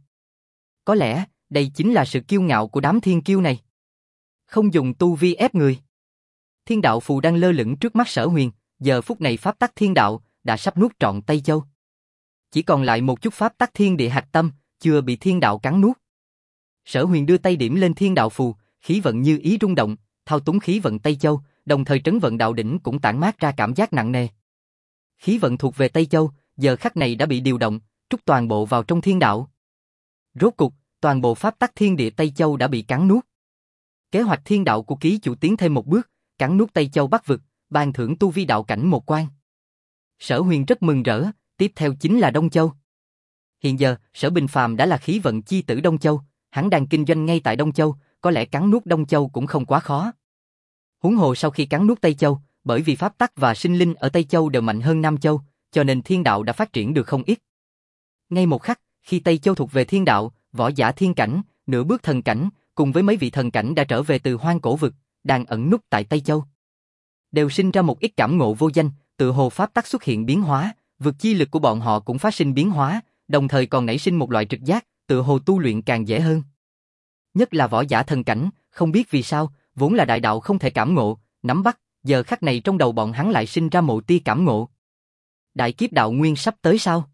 Có lẽ, đây chính là sự kiêu ngạo của đám thiên kiêu này. Không dùng tu vi ép người. Thiên đạo phù đang lơ lửng trước mắt Sở Huyền, giờ phút này pháp tắc thiên đạo đã sắp nuốt trọn Tây Châu. Chỉ còn lại một chút pháp tắc thiên địa hạch tâm, chưa bị thiên đạo cắn nuốt. Sở Huyền đưa tay điểm lên thiên đạo phù, khí vận như ý rung động, thao túng khí vận Tây Châu, đồng thời trấn vận đạo đỉnh cũng tản mát ra cảm giác nặng nề. Khí vận thuộc về Tây Châu, giờ khắc này đã bị điều động, trút toàn bộ vào trong thiên đạo. Rốt cục, toàn bộ pháp tắc thiên địa Tây Châu đã bị cắn nuốt. Kế hoạch thiên đạo của ký chủ tiến thêm một bước, cắn nuốt Tây Châu Bắc Vực, ban thưởng tu vi đạo cảnh một quan. Sở Huyền rất mừng rỡ, tiếp theo chính là Đông Châu. Hiện giờ, Sở Bình Phàm đã là khí vận chi tử Đông Châu, hắn đang kinh doanh ngay tại Đông Châu, có lẽ cắn nuốt Đông Châu cũng không quá khó. Huống hồ sau khi cắn nuốt Tây Châu, bởi vì pháp tắc và sinh linh ở Tây Châu đều mạnh hơn Nam Châu, cho nên thiên đạo đã phát triển được không ít. Ngay một khắc, khi Tây Châu thuộc về thiên đạo, võ giả thiên cảnh, nửa bước thần cảnh, cùng với mấy vị thần cảnh đã trở về từ hoang cổ vực, đang ẩn núp tại Tây Châu. Đều sinh ra một ít cảm ngộ vô danh, tự hồ pháp tắc xuất hiện biến hóa, vực chi lực của bọn họ cũng phát sinh biến hóa, đồng thời còn nảy sinh một loại trực giác, tự hồ tu luyện càng dễ hơn. Nhất là võ giả thần cảnh, không biết vì sao, vốn là đại đạo không thể cảm ngộ, nắm bắt, giờ khắc này trong đầu bọn hắn lại sinh ra một tia cảm ngộ. Đại kiếp đạo nguyên sắp tới sao?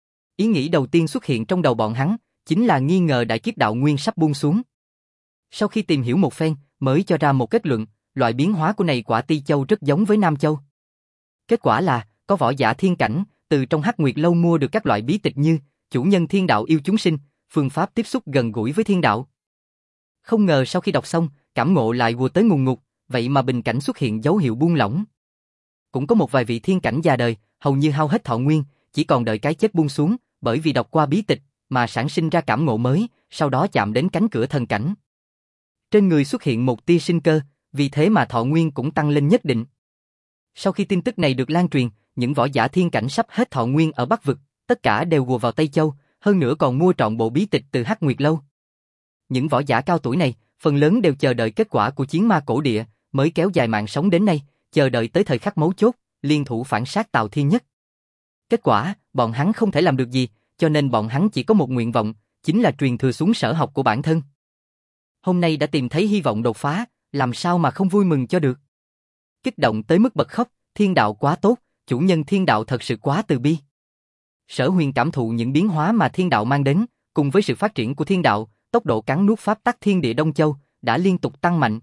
Ý nghĩ đầu tiên xuất hiện trong đầu bọn hắn, chính là nghi ngờ đại kiếp đạo nguyên sắp buông xuống. Sau khi tìm hiểu một phen, mới cho ra một kết luận, loại biến hóa của này quả Tây Châu rất giống với Nam Châu. Kết quả là, có võ giả thiên cảnh, từ trong Hắc Nguyệt Lâu mua được các loại bí tịch như chủ nhân thiên đạo yêu chúng sinh, phương pháp tiếp xúc gần gũi với thiên đạo. Không ngờ sau khi đọc xong, cảm ngộ lại ùa tới ngùn ngụt, vậy mà bình cảnh xuất hiện dấu hiệu buông lỏng. Cũng có một vài vị thiên cảnh già đời, hầu như hao hết thọ nguyên, chỉ còn đợi cái chết buông xuống, bởi vì đọc qua bí tịch mà sản sinh ra cảm ngộ mới, sau đó chạm đến cánh cửa thần cảnh. Trên người xuất hiện một tia sinh cơ, vì thế mà thọ nguyên cũng tăng lên nhất định. Sau khi tin tức này được lan truyền, những võ giả thiên cảnh sắp hết thọ nguyên ở Bắc Vực, tất cả đều ùa vào Tây Châu, hơn nữa còn mua trọn bộ bí tịch từ Hắc Nguyệt Lâu. Những võ giả cao tuổi này, phần lớn đều chờ đợi kết quả của chiến ma cổ địa, mới kéo dài mạng sống đến nay, chờ đợi tới thời khắc mấu chốt, liên thủ phản sát Tào Thiên Nhất. Kết quả, bọn hắn không thể làm được gì, cho nên bọn hắn chỉ có một nguyện vọng, chính là truyền thừa xuống sở học của bản thân. Hôm nay đã tìm thấy hy vọng đột phá, làm sao mà không vui mừng cho được. Kích động tới mức bật khóc, thiên đạo quá tốt, chủ nhân thiên đạo thật sự quá từ bi. Sở Huyền cảm thụ những biến hóa mà thiên đạo mang đến, cùng với sự phát triển của thiên đạo, tốc độ cắn nuốt pháp tắc thiên địa Đông Châu đã liên tục tăng mạnh.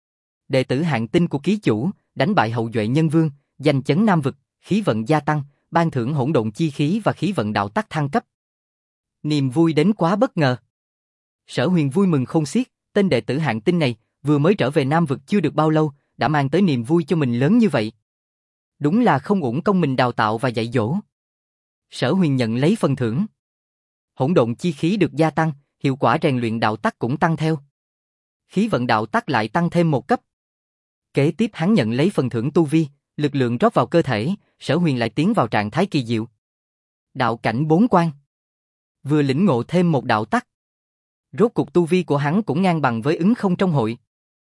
Đệ tử Hạng Tinh của ký chủ đánh bại hậu duệ nhân vương, giành chấn Nam Vực, khí vận gia tăng, ban thưởng hỗn độn chi khí và khí vận đạo tắc thăng cấp. Niềm vui đến quá bất ngờ. Sở Huyền vui mừng khôn xiết, tên đệ tử hạng tinh này, vừa mới trở về Nam vực chưa được bao lâu, đã mang tới niềm vui cho mình lớn như vậy. Đúng là không uổng công mình đào tạo và dạy dỗ. Sở Huyền nhận lấy phần thưởng. Hỗn độn chi khí được gia tăng, hiệu quả rèn luyện đạo tắc cũng tăng theo. Khí vận đạo tắc lại tăng thêm một cấp. Kế tiếp hắn nhận lấy phần thưởng tu vi, lực lượng rót vào cơ thể, Sở Huyền lại tiến vào trạng thái kỳ diệu. Đạo cảnh 4 quan. Vừa lĩnh ngộ thêm một đạo tắc. Rốt cuộc tu vi của hắn cũng ngang bằng với ứng không trong hội.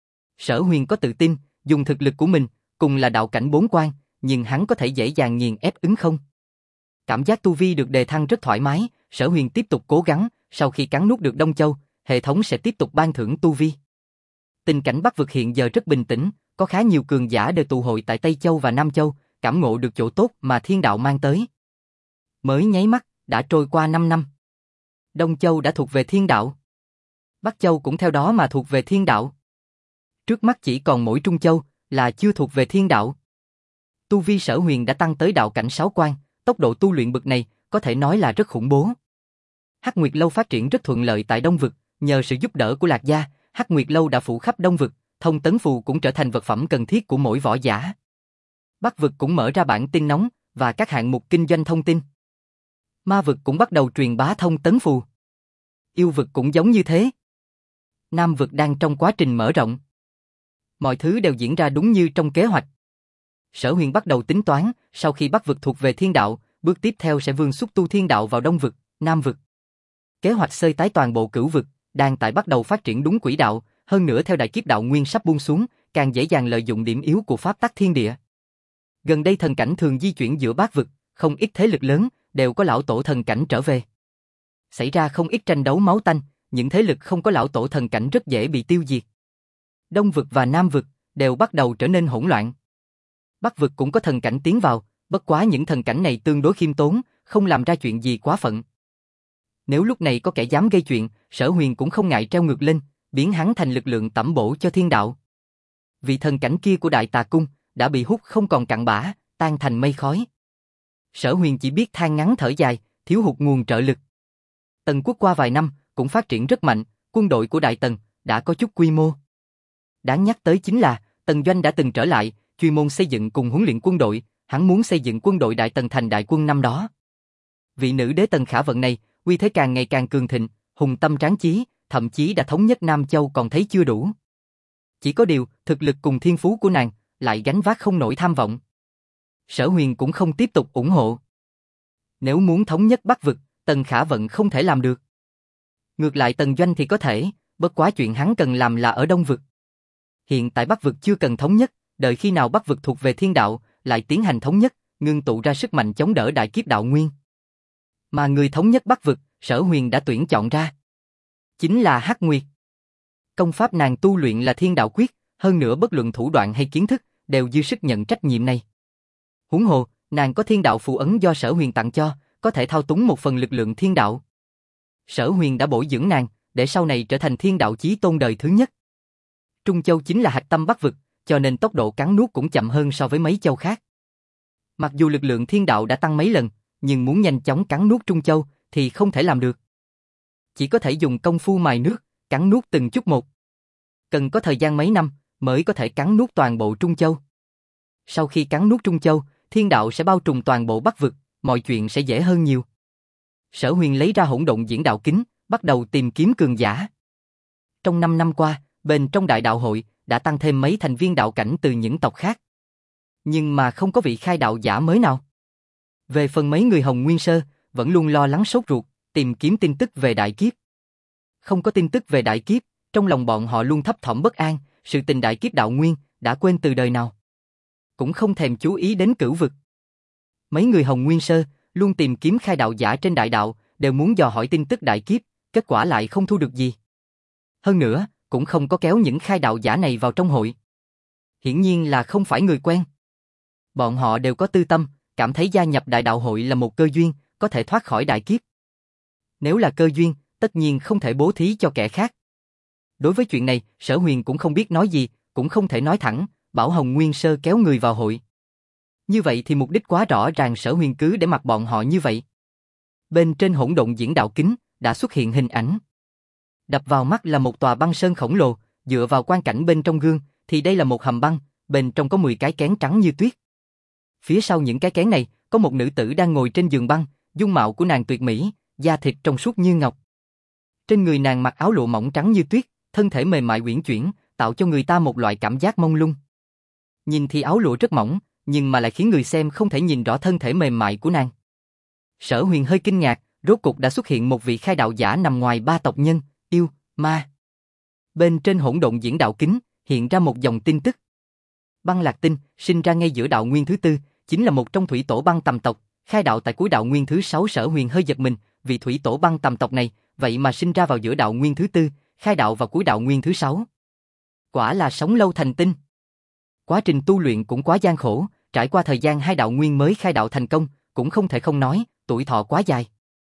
Sở Huyền có tự tin, dùng thực lực của mình, cùng là đạo cảnh 4 quan, nhưng hắn có thể dễ dàng nghiền ép ứng không. Cảm giác tu vi được đề thăng rất thoải mái, Sở Huyền tiếp tục cố gắng, sau khi cắn nuốt được Đông Châu, hệ thống sẽ tiếp tục ban thưởng tu vi. Tình cảnh Bắc vực hiện giờ rất bình tĩnh, có khá nhiều cường giả đều tụ hội tại Tây Châu và Nam Châu, cảm ngộ được chỗ tốt mà thiên đạo mang tới. Mới nháy mắt, đã trôi qua 5 năm. Đông Châu đã thuộc về thiên đạo. Bắc Châu cũng theo đó mà thuộc về thiên đạo. Trước mắt chỉ còn mỗi Trung Châu là chưa thuộc về thiên đạo. Tu vi Sở Huyền đã tăng tới đạo cảnh 6 quan, tốc độ tu luyện bậc này có thể nói là rất khủng bố. Hắc Nguyệt Lâu phát triển rất thuận lợi tại Đông vực, nhờ sự giúp đỡ của Lạc Gia, Hắc Nguyệt Lâu đã phủ khắp Đông vực, thông tấn phù cũng trở thành vật phẩm cần thiết của mỗi võ giả. Bắc vực cũng mở ra bản tin nóng và các hạng mục kinh doanh thông tin. Ma vực cũng bắt đầu truyền bá thông tấn phù. Yêu vực cũng giống như thế. Nam vực đang trong quá trình mở rộng. Mọi thứ đều diễn ra đúng như trong kế hoạch. Sở Huyền bắt đầu tính toán, sau khi Bắc vực thuộc về thiên đạo, bước tiếp theo sẽ vươn xúc tu thiên đạo vào Đông vực, Nam vực. Kế hoạch xơi tái toàn bộ cửu vực, đang tại bắt đầu phát triển đúng quỹ đạo, hơn nữa theo đại kiếp đạo nguyên sắp buông xuống, càng dễ dàng lợi dụng điểm yếu của pháp tắc thiên địa. Gần đây thần cảnh thường di chuyển giữa bát vực, không ít thế lực lớn, đều có lão tổ thần cảnh trở về. Xảy ra không ít tranh đấu máu tanh, những thế lực không có lão tổ thần cảnh rất dễ bị tiêu diệt. Đông vực và Nam vực đều bắt đầu trở nên hỗn loạn. Bắc vực cũng có thần cảnh tiến vào, bất quá những thần cảnh này tương đối khiêm tốn, không làm ra chuyện gì quá phận. Nếu lúc này có kẻ dám gây chuyện, Sở Huyền cũng không ngại treo ngược lên, biến hắn thành lực lượng tẩm bổ cho thiên đạo. Vị thần cảnh kia của Đại Tà Cung đã bị hút không còn cặn bã, tan thành mây khói. Sở Huyền chỉ biết than ngắn thở dài, thiếu hụt nguồn trợ lực. Tần quốc qua vài năm cũng phát triển rất mạnh, quân đội của Đại Tần đã có chút quy mô. Đáng nhắc tới chính là Tần Doanh đã từng trở lại, chuyên môn xây dựng cùng huấn luyện quân đội, hắn muốn xây dựng quân đội Đại Tần thành đại quân năm đó. Vị nữ đế Tần Khả Vận này, uy thế càng ngày càng cường thịnh, hùng tâm tráng chí, thậm chí đã thống nhất Nam Châu còn thấy chưa đủ. Chỉ có điều, thực lực cùng thiên phú của nàng lại gánh vác không nổi tham vọng. Sở Huyền cũng không tiếp tục ủng hộ. Nếu muốn thống nhất Bắc vực, Tần Khả Vận không thể làm được. Ngược lại Tần Doanh thì có thể, bất quá chuyện hắn cần làm là ở Đông vực. Hiện tại Bắc vực chưa cần thống nhất, đợi khi nào Bắc vực thuộc về thiên đạo, lại tiến hành thống nhất, ngưng tụ ra sức mạnh chống đỡ đại kiếp đạo nguyên. Mà người thống nhất Bắc vực, Sở Huyền đã tuyển chọn ra. Chính là Hắc Nguyệt. Công pháp nàng tu luyện là thiên đạo quyết, hơn nữa bất luận thủ đoạn hay kiến thức, đều dư sức nhận trách nhiệm này. Huống hồ, nàng có thiên đạo phù ấn do Sở Huyền tặng cho, có thể thao túng một phần lực lượng thiên đạo. Sở Huyền đã bồi dưỡng nàng, để sau này trở thành thiên đạo chí tôn đời thứ nhất. Trung Châu chính là hạch tâm Bắc vực, cho nên tốc độ cắn nuốt cũng chậm hơn so với mấy châu khác. Mặc dù lực lượng thiên đạo đã tăng mấy lần, nhưng muốn nhanh chóng cắn nuốt Trung Châu thì không thể làm được. Chỉ có thể dùng công phu mài nước, cắn nuốt từng chút một. Cần có thời gian mấy năm mới có thể cắn nuốt toàn bộ Trung Châu. Sau khi cắn nuốt Trung Châu, thiên đạo sẽ bao trùm toàn bộ Bắc vực, mọi chuyện sẽ dễ hơn nhiều. Sở Huyền lấy ra hỗn độn diễn đạo kính, bắt đầu tìm kiếm cường giả. Trong 5 năm qua, bên trong đại đạo hội đã tăng thêm mấy thành viên đạo cảnh từ những tộc khác. Nhưng mà không có vị khai đạo giả mới nào. Về phần mấy người Hồng Nguyên Sơ, vẫn luôn lo lắng sốt ruột, tìm kiếm tin tức về đại kiếp. Không có tin tức về đại kiếp, trong lòng bọn họ luôn thấp thỏm bất an, sự tình đại kiếp đạo nguyên đã quên từ đời nào. Cũng không thèm chú ý đến cửu vực. Mấy người Hồng Nguyên Sơ luôn tìm kiếm khai đạo giả trên đại đạo, đều muốn dò hỏi tin tức đại kiếp, kết quả lại không thu được gì. Hơn nữa, cũng không có kéo những khai đạo giả này vào trong hội. Hiển nhiên là không phải người quen. Bọn họ đều có tư tâm, cảm thấy gia nhập đại đạo hội là một cơ duyên, có thể thoát khỏi đại kiếp. Nếu là cơ duyên, tất nhiên không thể bố thí cho kẻ khác. Đối với chuyện này, Sở Huyền cũng không biết nói gì, cũng không thể nói thẳng, bảo Hồng Nguyên Sơ kéo người vào hội. Như vậy thì mục đích quá rõ ràng, Sở Huyền cứ để mặc bọn họ như vậy. Bên trên hỗn độn diễn đạo kính đã xuất hiện hình ảnh. Đập vào mắt là một tòa băng sơn khổng lồ, dựa vào quang cảnh bên trong gương, thì đây là một hầm băng, bên trong có 10 cái kén trắng như tuyết. Phía sau những cái kén này, có một nữ tử đang ngồi trên giường băng, dung mạo của nàng tuyệt mỹ, da thịt trong suốt như ngọc. Trên người nàng mặc áo lụa mỏng trắng như tuyết, thân thể mềm mại uyển chuyển, tạo cho người ta một loại cảm giác mông lung. Nhìn thì áo lụa rất mỏng, nhưng mà lại khiến người xem không thể nhìn rõ thân thể mềm mại của nàng. Sở Huyền hơi kinh ngạc, rốt cục đã xuất hiện một vị khai đạo giả nằm ngoài ba tộc nhân, yêu, ma. Bên trên hỗn độn diễn đạo kính, hiện ra một dòng tin tức. Băng Lạc Tinh, sinh ra ngay giữa đạo nguyên thứ tư, chính là một trong thủy tổ băng tầm tộc, khai đạo tại cuối đạo nguyên thứ 6. Sở Huyền hơi giật mình, vị thủy tổ băng tầm tộc này, vậy mà sinh ra vào giữa đạo nguyên thứ tư, khai đạo vào cuối đạo nguyên thứ 6. Quả là sống lâu thành tinh. Quá trình tu luyện cũng quá gian khổ, trải qua thời gian 2 đạo nguyên mới khai đạo thành công, cũng không thể không nói, tuổi thọ quá dài.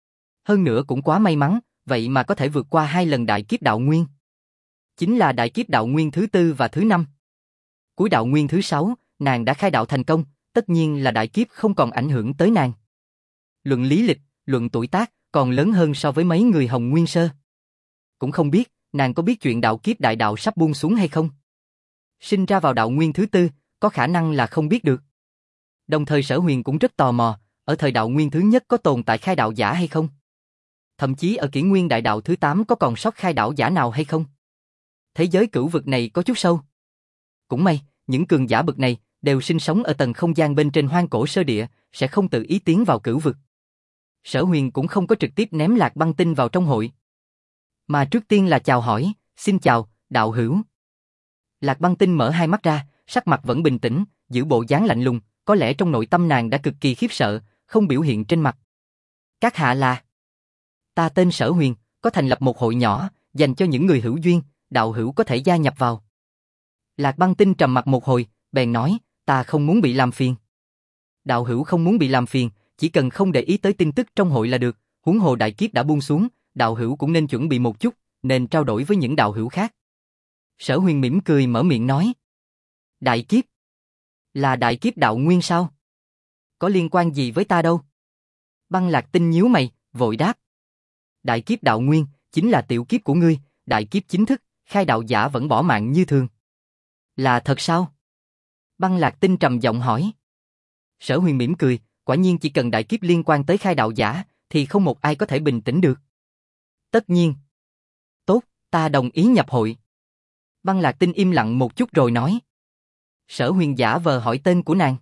Hơn nữa cũng quá may mắn, vậy mà có thể vượt qua 2 lần đại kiếp đạo nguyên. Chính là đại kiếp đạo nguyên thứ 4 và thứ 5. Cuối đạo nguyên thứ 6, nàng đã khai đạo thành công, tất nhiên là đại kiếp không còn ảnh hưởng tới nàng. Luận lý lịch, luận tuổi tác, còn lớn hơn so với mấy người Hồng Nguyên Sơ. Cũng không biết, nàng có biết chuyện đạo kiếp đại đạo sắp buông xuống hay không? Sinh ra vào đạo nguyên thứ 4, có khả năng là không biết được. Đồng thời Sở Huyền cũng rất tò mò, ở thời đạo nguyên thứ nhất có tồn tại khai đạo giả hay không? Thậm chí ở kỷ nguyên đại đạo thứ 8 có còn sót khai đạo giả nào hay không? Thế giới cửu vực này có chút sâu. Cũng may, những cường giả bậc này đều sinh sống ở tầng không gian bên trên hoang cổ sơ địa, sẽ không tự ý tiến vào cửu vực. Sở Huyền cũng không có trực tiếp ném Lạc Băng Tinh vào trong hội, mà trước tiên là chào hỏi, xin chào, đạo hữu. Lạc Băng Tinh mở hai mắt ra, sắc mặt vẫn bình tĩnh, giữ bộ dáng lạnh lùng, có lẽ trong nội tâm nàng đã cực kỳ khiếp sợ, không biểu hiện trên mặt. Các hạ là... Ta tên Sở Huyền, có thành lập một hội nhỏ, dành cho những người hữu duyên, đạo hữu có thể gia nhập vào. Lạc Băng Tinh trầm mặt một hồi, bèn nói, ta không muốn bị làm phiền. Đạo hữu không muốn bị làm phiền, chỉ cần không để ý tới tin tức trong hội là được, huống hồ đại kiếp đã buông xuống, đạo hữu cũng nên chuẩn bị một chút, nên trao đổi với những đạo hữu khác. Sở Huyền mỉm cười mở miệng nói. Đại kiếp? Là đại kiếp đạo nguyên sao? Có liên quan gì với ta đâu? Băng Lạc Tinh nhíu mày, vội đáp. Đại kiếp đạo nguyên, chính là tiểu kiếp của ngươi, đại kiếp chính thức, khai đạo giả vẫn bỏ mạng như thường. Là thật sao? Băng Lạc Tinh trầm giọng hỏi. Sở Huyền mỉm cười, quả nhiên chỉ cần đại kiếp liên quan tới khai đạo giả, thì không một ai có thể bình tĩnh được. Tất nhiên. Tốt, ta đồng ý nhập hội. Băng Lạc Tinh im lặng một chút rồi nói. Sở Huyền giả vờ hỏi tên của nàng.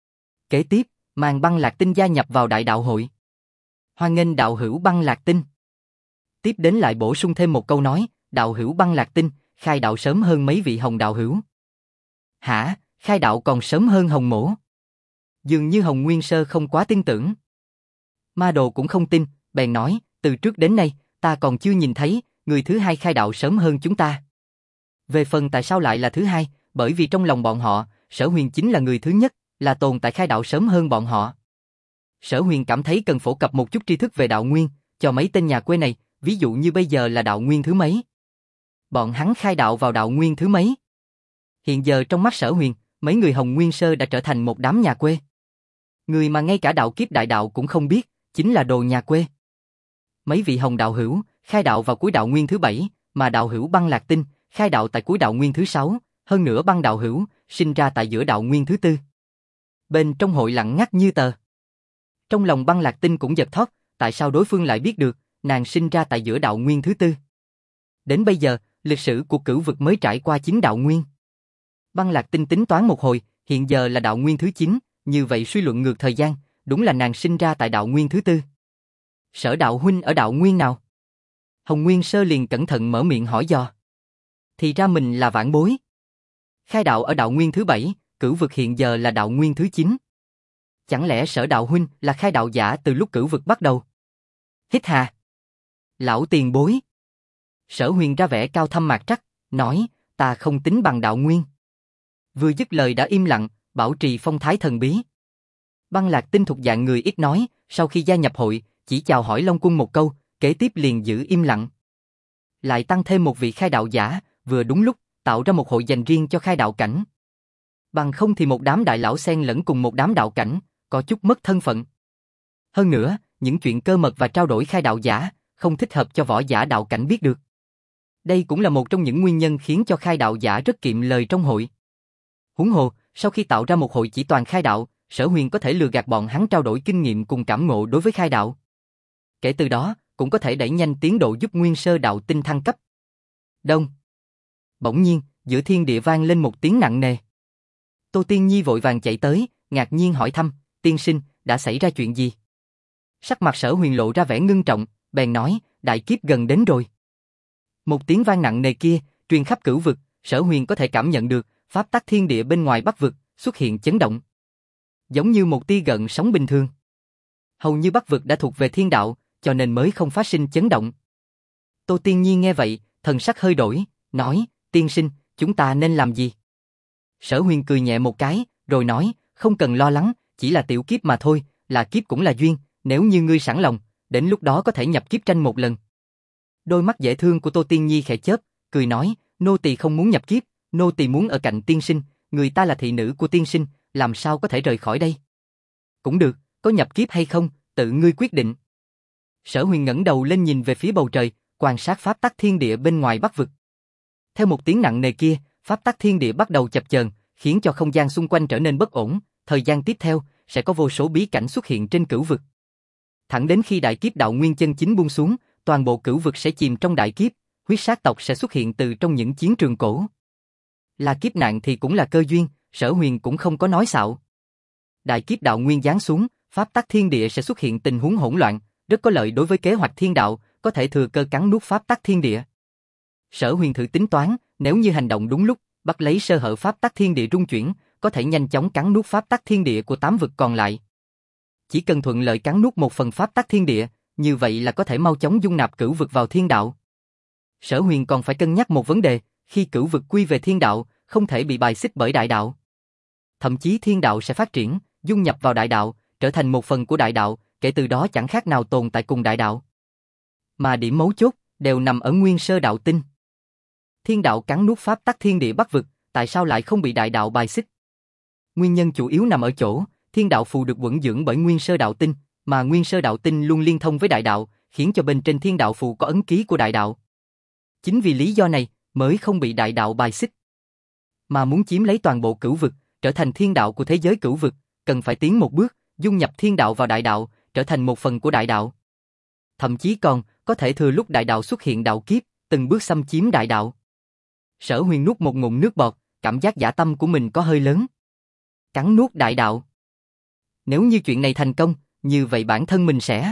Kế tiếp, màn Băng Lạc Tinh gia nhập vào đại đạo hội. Hoan nghênh đạo hữu Băng Lạc Tinh. Tiếp đến lại bổ sung thêm một câu nói, đạo hữu Băng Lạc Tinh, khai đạo sớm hơn mấy vị Hồng đạo hữu. Hả, khai đạo còn sớm hơn Hồng mỗ? Dường như Hồng Nguyên Sơ không quá tin tưởng. Ma Đồ cũng không tin, bèn nói, từ trước đến nay, ta còn chưa nhìn thấy, người thứ hai khai đạo sớm hơn chúng ta. Về phần tại sao lại là thứ hai, bởi vì trong lòng bọn họ, Sở Huyền chính là người thứ nhất, là tồn tại khai đạo sớm hơn bọn họ. Sở Huyền cảm thấy cần phổ cập một chút tri thức về đạo nguyên, cho mấy tên nhà quê này, ví dụ như bây giờ là đạo nguyên thứ mấy. Bọn hắn khai đạo vào đạo nguyên thứ mấy. Hiện giờ trong mắt Sở Huyền, mấy người Hồng Nguyên Sơ đã trở thành một đám nhà quê. Người mà ngay cả đạo kiếp đại đạo cũng không biết, chính là đồ nhà quê. Mấy vị Hồng đạo hữu, khai đạo vào cuối đạo nguyên thứ 7, mà đạo hữu Băng Lạc Tinh, khai đạo tại cuối đạo nguyên thứ 6, hơn nữa Băng đạo hữu, sinh ra tại giữa đạo nguyên thứ 4. Bên trong hội lặng ngắt như tờ. Trong lòng Băng Lạc Tinh cũng giật thót, tại sao đối phương lại biết được, nàng sinh ra tại giữa đạo nguyên thứ 4. Đến bây giờ, lịch sử của cửu vực mới trải qua 9 đạo nguyên. Băng Lạc Tinh tính toán một hồi, hiện giờ là đạo nguyên thứ 9, như vậy suy luận ngược thời gian, đúng là nàng sinh ra tại đạo nguyên thứ 4. Sở đạo huynh ở đạo nguyên nào? Hồng Nguyên Sơ liền cẩn thận mở miệng hỏi dò. Thì ra mình là vãn bối. Khai đạo ở đạo nguyên thứ 7, cửu vực hiện giờ là đạo nguyên thứ 9. Chẳng lẽ Sở đạo huynh là khai đạo giả từ lúc cửu vực bắt đầu? Hít hà. Lão tiền bối. Sở Huyền ra vẻ cao thâm mạc trắc, nói, ta không tính bằng đạo nguyên. Vừa dứt lời đã im lặng, bảo trì phong thái thần bí. Băng Lạc Tinh thuộc dạng người ít nói, sau khi gia nhập hội, chỉ chào hỏi Long Quân một câu, kế tiếp liền giữ im lặng. Lại tăng thêm một vị khai đạo giả, vừa đúng lúc, tạo ra một hội dành riêng cho khai đạo cảnh. Bằng không thì một đám đại lão xen lẫn cùng một đám đạo cảnh, có chút mất thân phận. Hơn nữa, những chuyện cơ mật và trao đổi khai đạo giả, không thích hợp cho võ giả đạo cảnh biết được. Đây cũng là một trong những nguyên nhân khiến cho khai đạo giả rất kiệm lời trong hội. Huống hồ, sau khi tạo ra một hội chỉ toàn khai đạo, Sở Huyền có thể lừa gạt bọn hắn trao đổi kinh nghiệm cùng cảm ngộ đối với khai đạo. Kể từ đó, cũng có thể đẩy nhanh tiến độ giúp nguyên sơ đạo tinh thăng cấp. Đông. Bỗng nhiên, giữa thiên địa vang lên một tiếng nặng nề. Tô Tiên Nhi vội vàng chạy tới, ngạc nhiên hỏi thăm, tiên sinh, đã xảy ra chuyện gì? Sắc mặt Sở Huyền lộ ra vẻ ngưng trọng, bèn nói, đại kiếp gần đến rồi. Một tiếng vang nặng nề kia, truyền khắp cửu vực, Sở Huyền có thể cảm nhận được, pháp tắc thiên địa bên ngoài Bắc vực xuất hiện chấn động. Giống như một tia gợn sóng bình thường. Hầu như Bắc vực đã thuộc về thiên đạo, cho nên mới không phát sinh chấn động. Tô Tiên Nhi nghe vậy, thần sắc hơi đổi, nói, tiên sinh, chúng ta nên làm gì? Sở Huyền cười nhẹ một cái, rồi nói, không cần lo lắng, chỉ là tiểu kiếp mà thôi, là kiếp cũng là duyên, nếu như ngươi sẵn lòng, đến lúc đó có thể nhập kiếp tranh một lần. Đôi mắt dễ thương của Tô Tiên Nhi khẽ chớp, cười nói, nô tỳ không muốn nhập kiếp, nô tỳ muốn ở cạnh tiên sinh, người ta là thị nữ của tiên sinh, làm sao có thể rời khỏi đây? Cũng được, có nhập kiếp hay không, tự ngươi quyết định. Sở Huyền ngẩng đầu lên nhìn về phía bầu trời, quan sát pháp tắc thiên địa bên ngoài Bắc vực. Theo một tiếng nặng nề kia, pháp tắc thiên địa bắt đầu chập chờn, khiến cho không gian xung quanh trở nên bất ổn, thời gian tiếp theo sẽ có vô số bí cảnh xuất hiện trên cửu vực. Thẳng đến khi đại kiếp đạo nguyên chân chính buông xuống, toàn bộ cửu vực sẽ chìm trong đại kiếp, huyết sát tộc sẽ xuất hiện từ trong những chiến trường cổ. Là kiếp nạn thì cũng là cơ duyên, Sở Huyền cũng không có nói xạo. Đại kiếp đạo nguyên giáng xuống, pháp tắc thiên địa sẽ xuất hiện tình huống hỗn loạn, rất có lợi đối với kế hoạch thiên đạo, có thể thừa cơ cắn nuốt pháp tắc thiên địa. Sở Huyền thử tính toán, nếu như hành động đúng lúc, bắt lấy sơ hở pháp tắc thiên địa rung chuyển, có thể nhanh chóng cắn nuốt pháp tắc thiên địa của 8 vực còn lại. Chỉ cần thuận lợi cắn nuốt một phần pháp tắc thiên địa, như vậy là có thể mau chóng dung nạp cửu vực vào thiên đạo. Sở Huyền còn phải cân nhắc một vấn đề, khi cửu vực quy về thiên đạo, không thể bị bài xích bởi đại đạo. Thậm chí thiên đạo sẽ phát triển, dung nhập vào đại đạo, trở thành một phần của đại đạo, kể từ đó chẳng khác nào tồn tại cùng đại đạo. Mà điểm mấu chốt đều nằm ở nguyên sơ đạo tinh. Thiên đạo cắn nuốt pháp tắc thiên địa Bắc vực, tại sao lại không bị đại đạo bài xích? Nguyên nhân chủ yếu nằm ở chỗ, thiên đạo phù được quẩn dưỡng bởi nguyên sơ đạo tinh, mà nguyên sơ đạo tinh luôn liên thông với đại đạo, khiến cho bên trên thiên đạo phù có ấn ký của đại đạo. Chính vì lý do này mới không bị đại đạo bài xích. Mà muốn chiếm lấy toàn bộ cửu vực, trở thành thiên đạo của thế giới cửu vực, cần phải tiến một bước, dung nhập thiên đạo vào đại đạo, trở thành một phần của đại đạo. Thậm chí còn có thể thừa lúc đại đạo xuất hiện đạo kiếp, từng bước xâm chiếm đại đạo. Sở Huyền nuốt một ngụm nước bọt, cảm giác dã tâm của mình có hơi lớn. Cắn nuốt đại đạo. Nếu như chuyện này thành công, như vậy bản thân mình sẽ.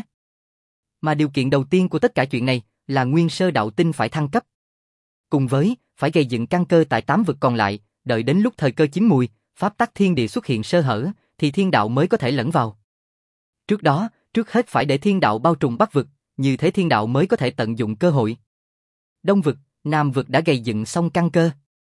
Mà điều kiện đầu tiên của tất cả chuyện này là nguyên sơ đạo tinh phải thăng cấp. Cùng với, phải gây dựng căn cơ tại 8 vực còn lại, đợi đến lúc thời cơ chín mùi, pháp tắc thiên địa xuất hiện sơ hở, thì thiên đạo mới có thể lẫn vào. Trước đó, trước hết phải để thiên đạo bao trùm Bắc vực, như thế thiên đạo mới có thể tận dụng cơ hội. Đông vực, Nam vực đã gây dựng xong căn cơ.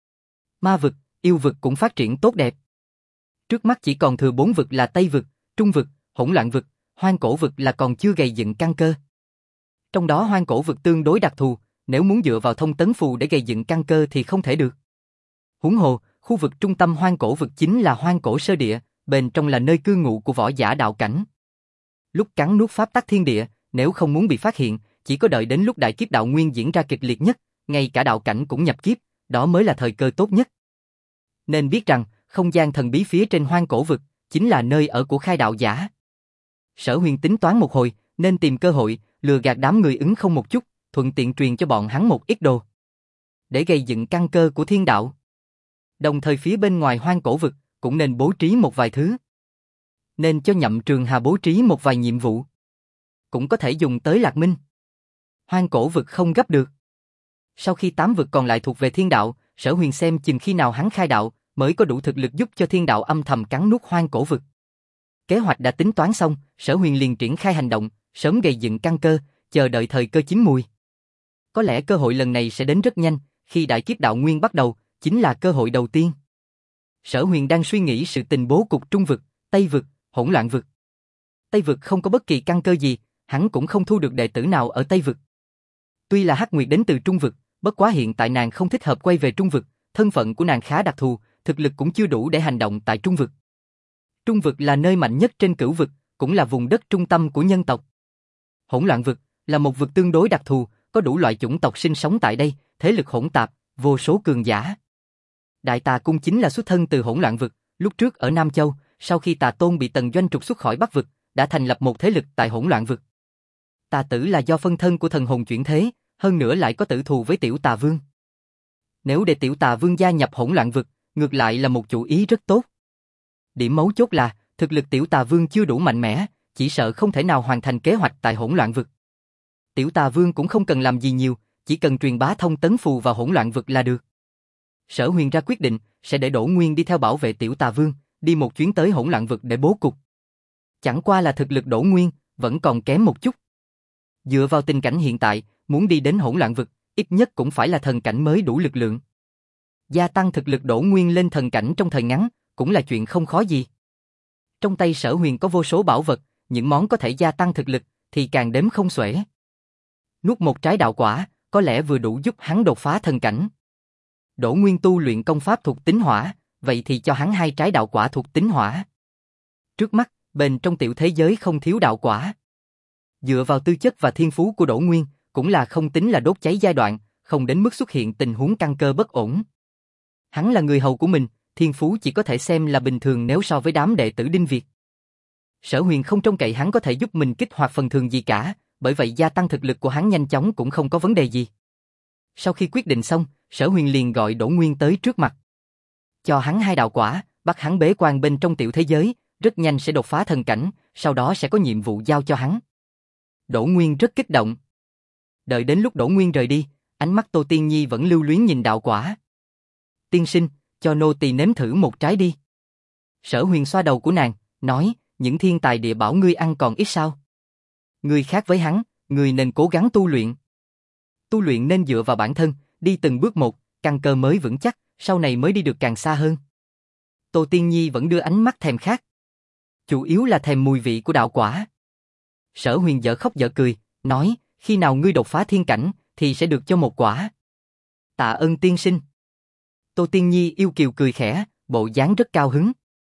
Ma vực, yêu vực cũng phát triển tốt đẹp. Trước mắt chỉ còn thừa 4 vực là Tây vực, Trung vực, Hỗn Loạn vực, Hoang Cổ vực là còn chưa gây dựng căn cơ. Trong đó Hoang Cổ vực tương đối đặc thù, nếu muốn dựa vào thông tấn phù để gây dựng căn cơ thì không thể được. Huống hồ, khu vực trung tâm Hoang Cổ vực chính là Hoang Cổ sơ địa, bên trong là nơi cư ngụ của võ giả đạo cảnh. Lúc cắn nuốt pháp tắc thiên địa, nếu không muốn bị phát hiện, chỉ có đợi đến lúc đại kiếp đạo nguyên diễn ra kịch liệt nhất, ngay cả đạo cảnh cũng nhập kiếp, đó mới là thời cơ tốt nhất. Nên biết rằng, không gian thần bí phía trên Hoang Cổ vực chính là nơi ở của khai đạo giả. Sở Huyền tính toán một hồi, nên tìm cơ hội lừa gạt đám người ứng không một chút, thuận tiện truyền cho bọn hắn một ít đồ, để gây dựng căn cơ của thiên đạo. Đồng thời phía bên ngoài Hoang Cổ vực cũng nên bố trí một vài thứ. Nên cho Nhậm Trường Hà bố trí một vài nhiệm vụ. Cũng có thể dùng tới Lạc Minh. Hoang Cổ vực không gấp được. Sau khi 8 vực còn lại thuộc về thiên đạo, Sở Huyền xem chừng khi nào hắn khai đạo mới có đủ thực lực giúp cho thiên đạo âm thầm cắn nuốt Hoang Cổ vực. Kế hoạch đã tính toán xong, Sở Huyền liền triển khai hành động, sớm gây dựng căn cơ, chờ đợi thời cơ chín mùi. Có lẽ cơ hội lần này sẽ đến rất nhanh, khi đại kiếp đạo nguyên bắt đầu, chính là cơ hội đầu tiên. Sở Huyền đang suy nghĩ sự tình bố cục Trung vực, Tây vực, Hỗn Loạn vực. Tây vực không có bất kỳ căn cơ gì, hắn cũng không thu được đệ tử nào ở Tây vực. Tuy là Hắc Nguyệt đến từ Trung vực, bất quá hiện tại nàng không thích hợp quay về Trung vực, thân phận của nàng khá đặc thù, thực lực cũng chưa đủ để hành động tại Trung vực. Trung vực là nơi mạnh nhất trên cửu vực, cũng là vùng đất trung tâm của nhân tộc. Hỗn Loạn vực là một vực tương đối đặc thù, có đủ loại chủng tộc sinh sống tại đây, thế lực hỗn tạp, vô số cường giả. Đại Tà Cung chính là xuất thân từ hỗn loạn vực, lúc trước ở Nam Châu, sau khi Tà Tôn bị Tần Doanh trục xuất khỏi Bắc vực, đã thành lập một thế lực tại hỗn loạn vực. Tà Tử là do phân thân của thần hồn chuyển thế, hơn nữa lại có tử thù với Tiểu Tà Vương. Nếu để Tiểu Tà Vương gia nhập hỗn loạn vực, ngược lại là một chủ ý rất tốt. Điểm mấu chốt là, thực lực Tiểu Tà Vương chưa đủ mạnh mẽ, chỉ sợ không thể nào hoàn thành kế hoạch tại hỗn loạn vực. Tiểu Tà Vương cũng không cần làm gì nhiều, chỉ cần truyền bá thông tấn phù vào hỗn loạn vực là được. Sở Huyền ra quyết định, sẽ để Đỗ Nguyên đi theo bảo vệ Tiểu Tà Vương, đi một chuyến tới hỗn loạn vực để bố cục. Chẳng qua là thực lực Đỗ Nguyên, vẫn còn kém một chút. Dựa vào tình cảnh hiện tại, muốn đi đến hỗn loạn vực, ít nhất cũng phải là thần cảnh mới đủ lực lượng. Gia tăng thực lực Đỗ Nguyên lên thần cảnh trong thời ngắn, cũng là chuyện không khó gì. Trong tay Sở Huyền có vô số bảo vật, những món có thể gia tăng thực lực, thì càng đếm không xuể. Nuốt một trái đạo quả, có lẽ vừa đủ giúp hắn đột phá thần cảnh. Đỗ Nguyên tu luyện công pháp thuộc tính hỏa, vậy thì cho hắn 2 trái đạo quả thuộc tính hỏa. Trước mắt, bên trong tiểu thế giới không thiếu đạo quả. Dựa vào tư chất và thiên phú của Đỗ Nguyên, cũng là không tính là đốt cháy giai đoạn, không đến mức xuất hiện tình huống căn cơ bất ổn. Hắn là người hầu của mình, thiên phú chỉ có thể xem là bình thường nếu so với đám đệ tử Đinh Việt. Sở Huyền không trông cậy hắn có thể giúp mình kích hoạt phần thường gì cả, bởi vậy gia tăng thực lực của hắn nhanh chóng cũng không có vấn đề gì. Sau khi quyết định xong, Sở Huyền liền gọi Đỗ Nguyên tới trước mặt. Cho hắn 2 đạo quả, bắt hắn bế quan bên trong tiểu thế giới, rất nhanh sẽ đột phá thần cảnh, sau đó sẽ có nhiệm vụ giao cho hắn. Đỗ Nguyên rất kích động. Đợi đến lúc Đỗ Nguyên rời đi, ánh mắt Tô Tiên Nhi vẫn lưu luyến nhìn đạo quả. Tiên sinh, cho nô tỳ nếm thử một trái đi. Sở Huyền xoa đầu của nàng, nói, những thiên tài địa bảo ngươi ăn còn ít sao? Ngươi khác với hắn, ngươi nên cố gắng tu luyện. Tu luyện nên dựa vào bản thân, đi từng bước một, căn cơ mới vững chắc, sau này mới đi được càng xa hơn. Tô Tiên Nhi vẫn đưa ánh mắt thèm khát. Chủ yếu là thèm mùi vị của đạo quả. Sở Huyền dở khóc dở cười, nói, khi nào ngươi đột phá thiên cảnh, thì sẽ được cho một quả. Tạ ơn tiên sinh. Tô Tiên Nhi yêu kiều cười khẽ, bộ dáng rất cao hứng.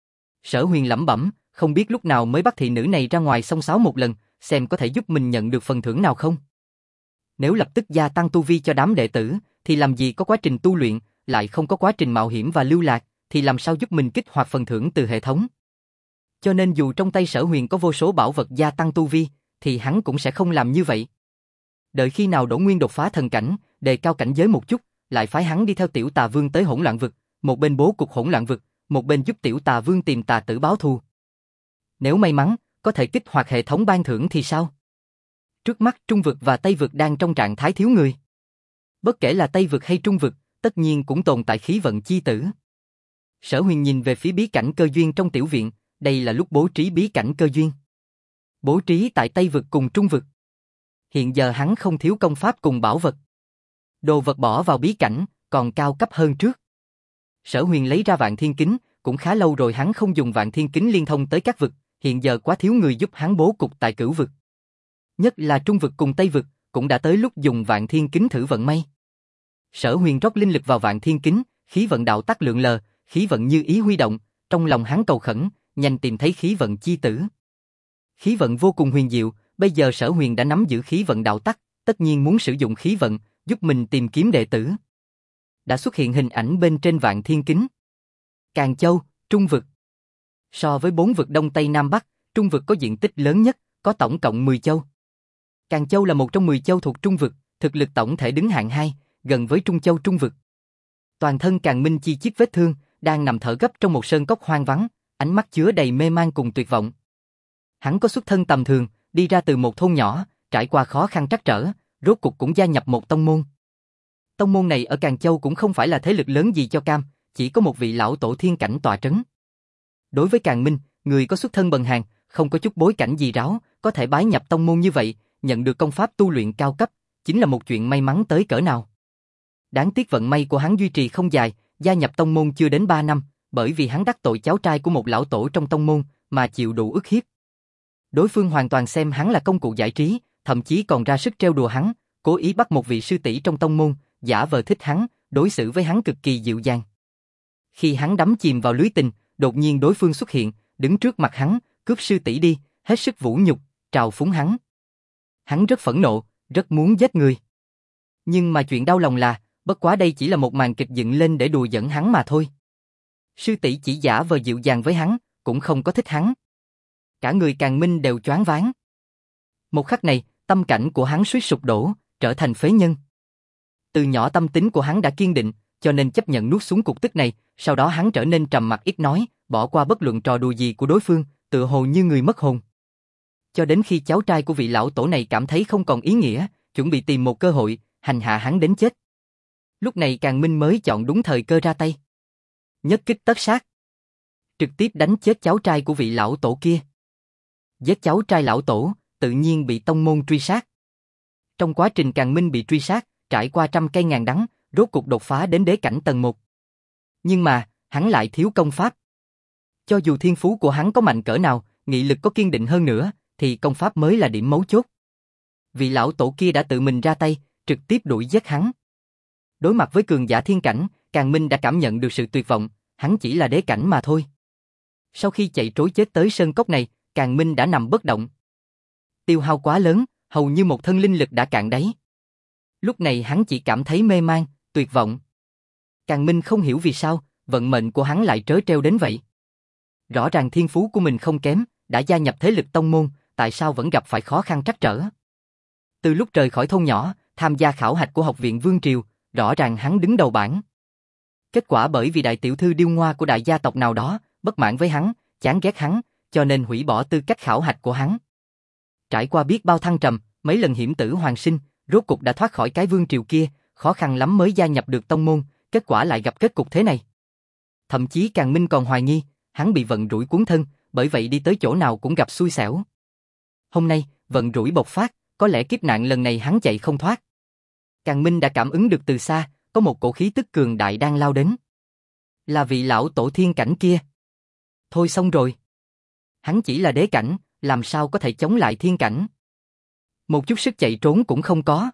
Sở Huyền lẩm bẩm, không biết lúc nào mới bắt thị nữ này ra ngoài xông xáo một lần, xem có thể giúp mình nhận được phần thưởng nào không. Nếu lập tức gia tăng tu vi cho đám đệ tử, thì làm gì có quá trình tu luyện, lại không có quá trình mạo hiểm và lưu lạc, thì làm sao giúp mình kích hoạt phần thưởng từ hệ thống. Cho nên dù trong tay Sở Huyền có vô số bảo vật gia tăng tu vi, thì hắn cũng sẽ không làm như vậy. Đợi khi nào Đỗ Nguyên đột phá thần cảnh, đề cao cảnh giới một chút, lại phái hắn đi theo Tiểu Tà Vương tới hỗn loạn vực, một bên bố cục hỗn loạn vực, một bên giúp Tiểu Tà Vương tìm Tà Tử báo thù. Nếu may mắn, có thể kích hoạt hệ thống ban thưởng thì sao? Trước mắt Trung vực và Tây vực đang trong trạng thái thiếu người. Bất kể là Tây vực hay Trung vực, tất nhiên cũng tồn tại khí vận chi tử. Sở Huyền nhìn về phía bí cảnh cơ duyên trong tiểu viện, đây là lúc bố trí bí cảnh cơ duyên. Bố trí tại Tây vực cùng Trung vực. Hiện giờ hắn không thiếu công pháp cùng bảo vật. Đồ vật bỏ vào bí cảnh, còn cao cấp hơn trước. Sở Huyền lấy ra Vạn Thiên Kính, cũng khá lâu rồi hắn không dùng Vạn Thiên Kính liên thông tới các vực, hiện giờ quá thiếu người giúp hắn bố cục tại Cửu vực. Nhất là Trung vực cùng Tây vực, cũng đã tới lúc dùng Vạn Thiên Kính thử vận may. Sở Huyền rót linh lực vào Vạn Thiên Kính, khí vận đạo tắc lượn lờ, khí vận như ý huy động, trong lòng hắn cầu khẩn, nhanh tìm thấy khí vận chi tử. Khí vận vô cùng huyền diệu, bây giờ Sở Huyền đã nắm giữ khí vận đạo tắc, tất nhiên muốn sử dụng khí vận, giúp mình tìm kiếm đệ tử. Đã xuất hiện hình ảnh bên trên Vạn Thiên Kính. Càn Châu, Trung vực. So với 4 vực Đông Tây Nam Bắc, Trung vực có diện tích lớn nhất, có tổng cộng 10 châu. Càn Châu là một trong 10 châu thuộc Trung vực, thực lực tổng thể đứng hạng 2, gần với Trung Châu Trung vực. Toàn thân Càn Minh chi chiết vết thương, đang nằm thở gấp trong một sơn cốc hoang vắng, ánh mắt chứa đầy mê man cùng tuyệt vọng. Hắn có xuất thân tầm thường, đi ra từ một thôn nhỏ, trải qua khó khăn trắc trở, rốt cuộc cũng gia nhập một tông môn. Tông môn này ở Càn Châu cũng không phải là thế lực lớn gì cho cam, chỉ có một vị lão tổ thiên cảnh tọa trấn. Đối với Càn Minh, người có xuất thân bần hàn, không có chút bối cảnh gì ráo, có thể bái nhập tông môn như vậy, nhận được công pháp tu luyện cao cấp, chính là một chuyện may mắn tới cỡ nào. Đáng tiếc vận may của hắn duy trì không dài, gia nhập tông môn chưa đến 3 năm, bởi vì hắn đắc tội cháu trai của một lão tổ trong tông môn, mà chịu đủ ức hiếp. Đối phương hoàn toàn xem hắn là công cụ giải trí, thậm chí còn ra sức trêu đùa hắn, cố ý bắt một vị sư tỷ trong tông môn, giả vờ thích hắn, đối xử với hắn cực kỳ dịu dàng. Khi hắn đắm chìm vào lưới tình, đột nhiên đối phương xuất hiện, đứng trước mặt hắn, cướp sư tỷ đi, hết sức vũ nhục, trào phúng hắn. Hắn rất phẫn nộ, rất muốn giết người. Nhưng mà chuyện đau lòng là, Bất quá đây chỉ là một màn kịch dựng lên để đùa giỡn hắn mà thôi. Sư tỷ chỉ giả vờ dịu dàng với hắn, cũng không có thích hắn. Cả người Càn Minh đều choáng váng. Một khắc này, tâm cảnh của hắn suýt sụp đổ, trở thành phế nhân. Từ nhỏ tâm tính của hắn đã kiên định, cho nên chấp nhận nuốt xuống cục tức này, sau đó hắn trở nên trầm mặc ít nói, bỏ qua bất luận trò đùa gì của đối phương, tựa hồ như người mất hồn. Cho đến khi cháu trai của vị lão tổ này cảm thấy không còn ý nghĩa, chuẩn bị tìm một cơ hội, hành hạ hắn đến chết. Lúc này Càn Minh mới chọn đúng thời cơ ra tay. Nhất kích tất sát. Trực tiếp đánh chết cháu trai của vị lão tổ kia. Giết cháu trai lão tổ, tự nhiên bị tông môn truy sát. Trong quá trình Càn Minh bị truy sát, trải qua trăm cây ngàn đắng, rốt cục đột phá đến đế cảnh tầng 1. Nhưng mà, hắn lại thiếu công pháp. Cho dù thiên phú của hắn có mạnh cỡ nào, nghị lực có kiên định hơn nữa, thì công pháp mới là điểm mấu chốt. Vị lão tổ kia đã tự mình ra tay, trực tiếp đuổi giết hắn. Đối mặt với cường giả thiên cảnh, Càn Minh đã cảm nhận được sự tuyệt vọng, hắn chỉ là đế cảnh mà thôi. Sau khi chạy trối chết tới sơn cốc này, Càn Minh đã nằm bất động. Tiêu hao quá lớn, hầu như một thân linh lực đã cạn đáy. Lúc này hắn chỉ cảm thấy mê man, tuyệt vọng. Càn Minh không hiểu vì sao, vận mệnh của hắn lại trớ trêu đến vậy. Rõ ràng thiên phú của mình không kém, đã gia nhập thế lực tông môn, tại sao vẫn gặp phải khó khăn trắc trở. Từ lúc rời khỏi thôn nhỏ, tham gia khảo hạch của học viện Vương Triều, rõ ràng hắn đứng đầu bảng. Kết quả bởi vì đại tiểu thư điêu ngoa của đại gia tộc nào đó, bất mãn với hắn, chán ghét hắn, cho nên hủy bỏ tư cách khảo hạch của hắn. Trải qua biết bao thăng trầm, mấy lần hiểm tử hoàn sinh, rốt cục đã thoát khỏi cái Vương Triều kia, khó khăn lắm mới gia nhập được tông môn, kết quả lại gặp kết cục thế này. Thậm chí Càn Minh còn hoài nghi, hắn bị vận rủi cuốn thân, bởi vậy đi tới chỗ nào cũng gặp xui xẻo. Hôm nay, vận rủi bộc phát, có lẽ kiếp nạn lần này hắn chạy không thoát. Càn Minh đã cảm ứng được từ xa, có một cổ khí tức cường đại đang lao đến. Là vị lão tổ thiên cảnh kia. Thôi xong rồi. Hắn chỉ là đế cảnh, làm sao có thể chống lại thiên cảnh. Một chút sức chạy trốn cũng không có.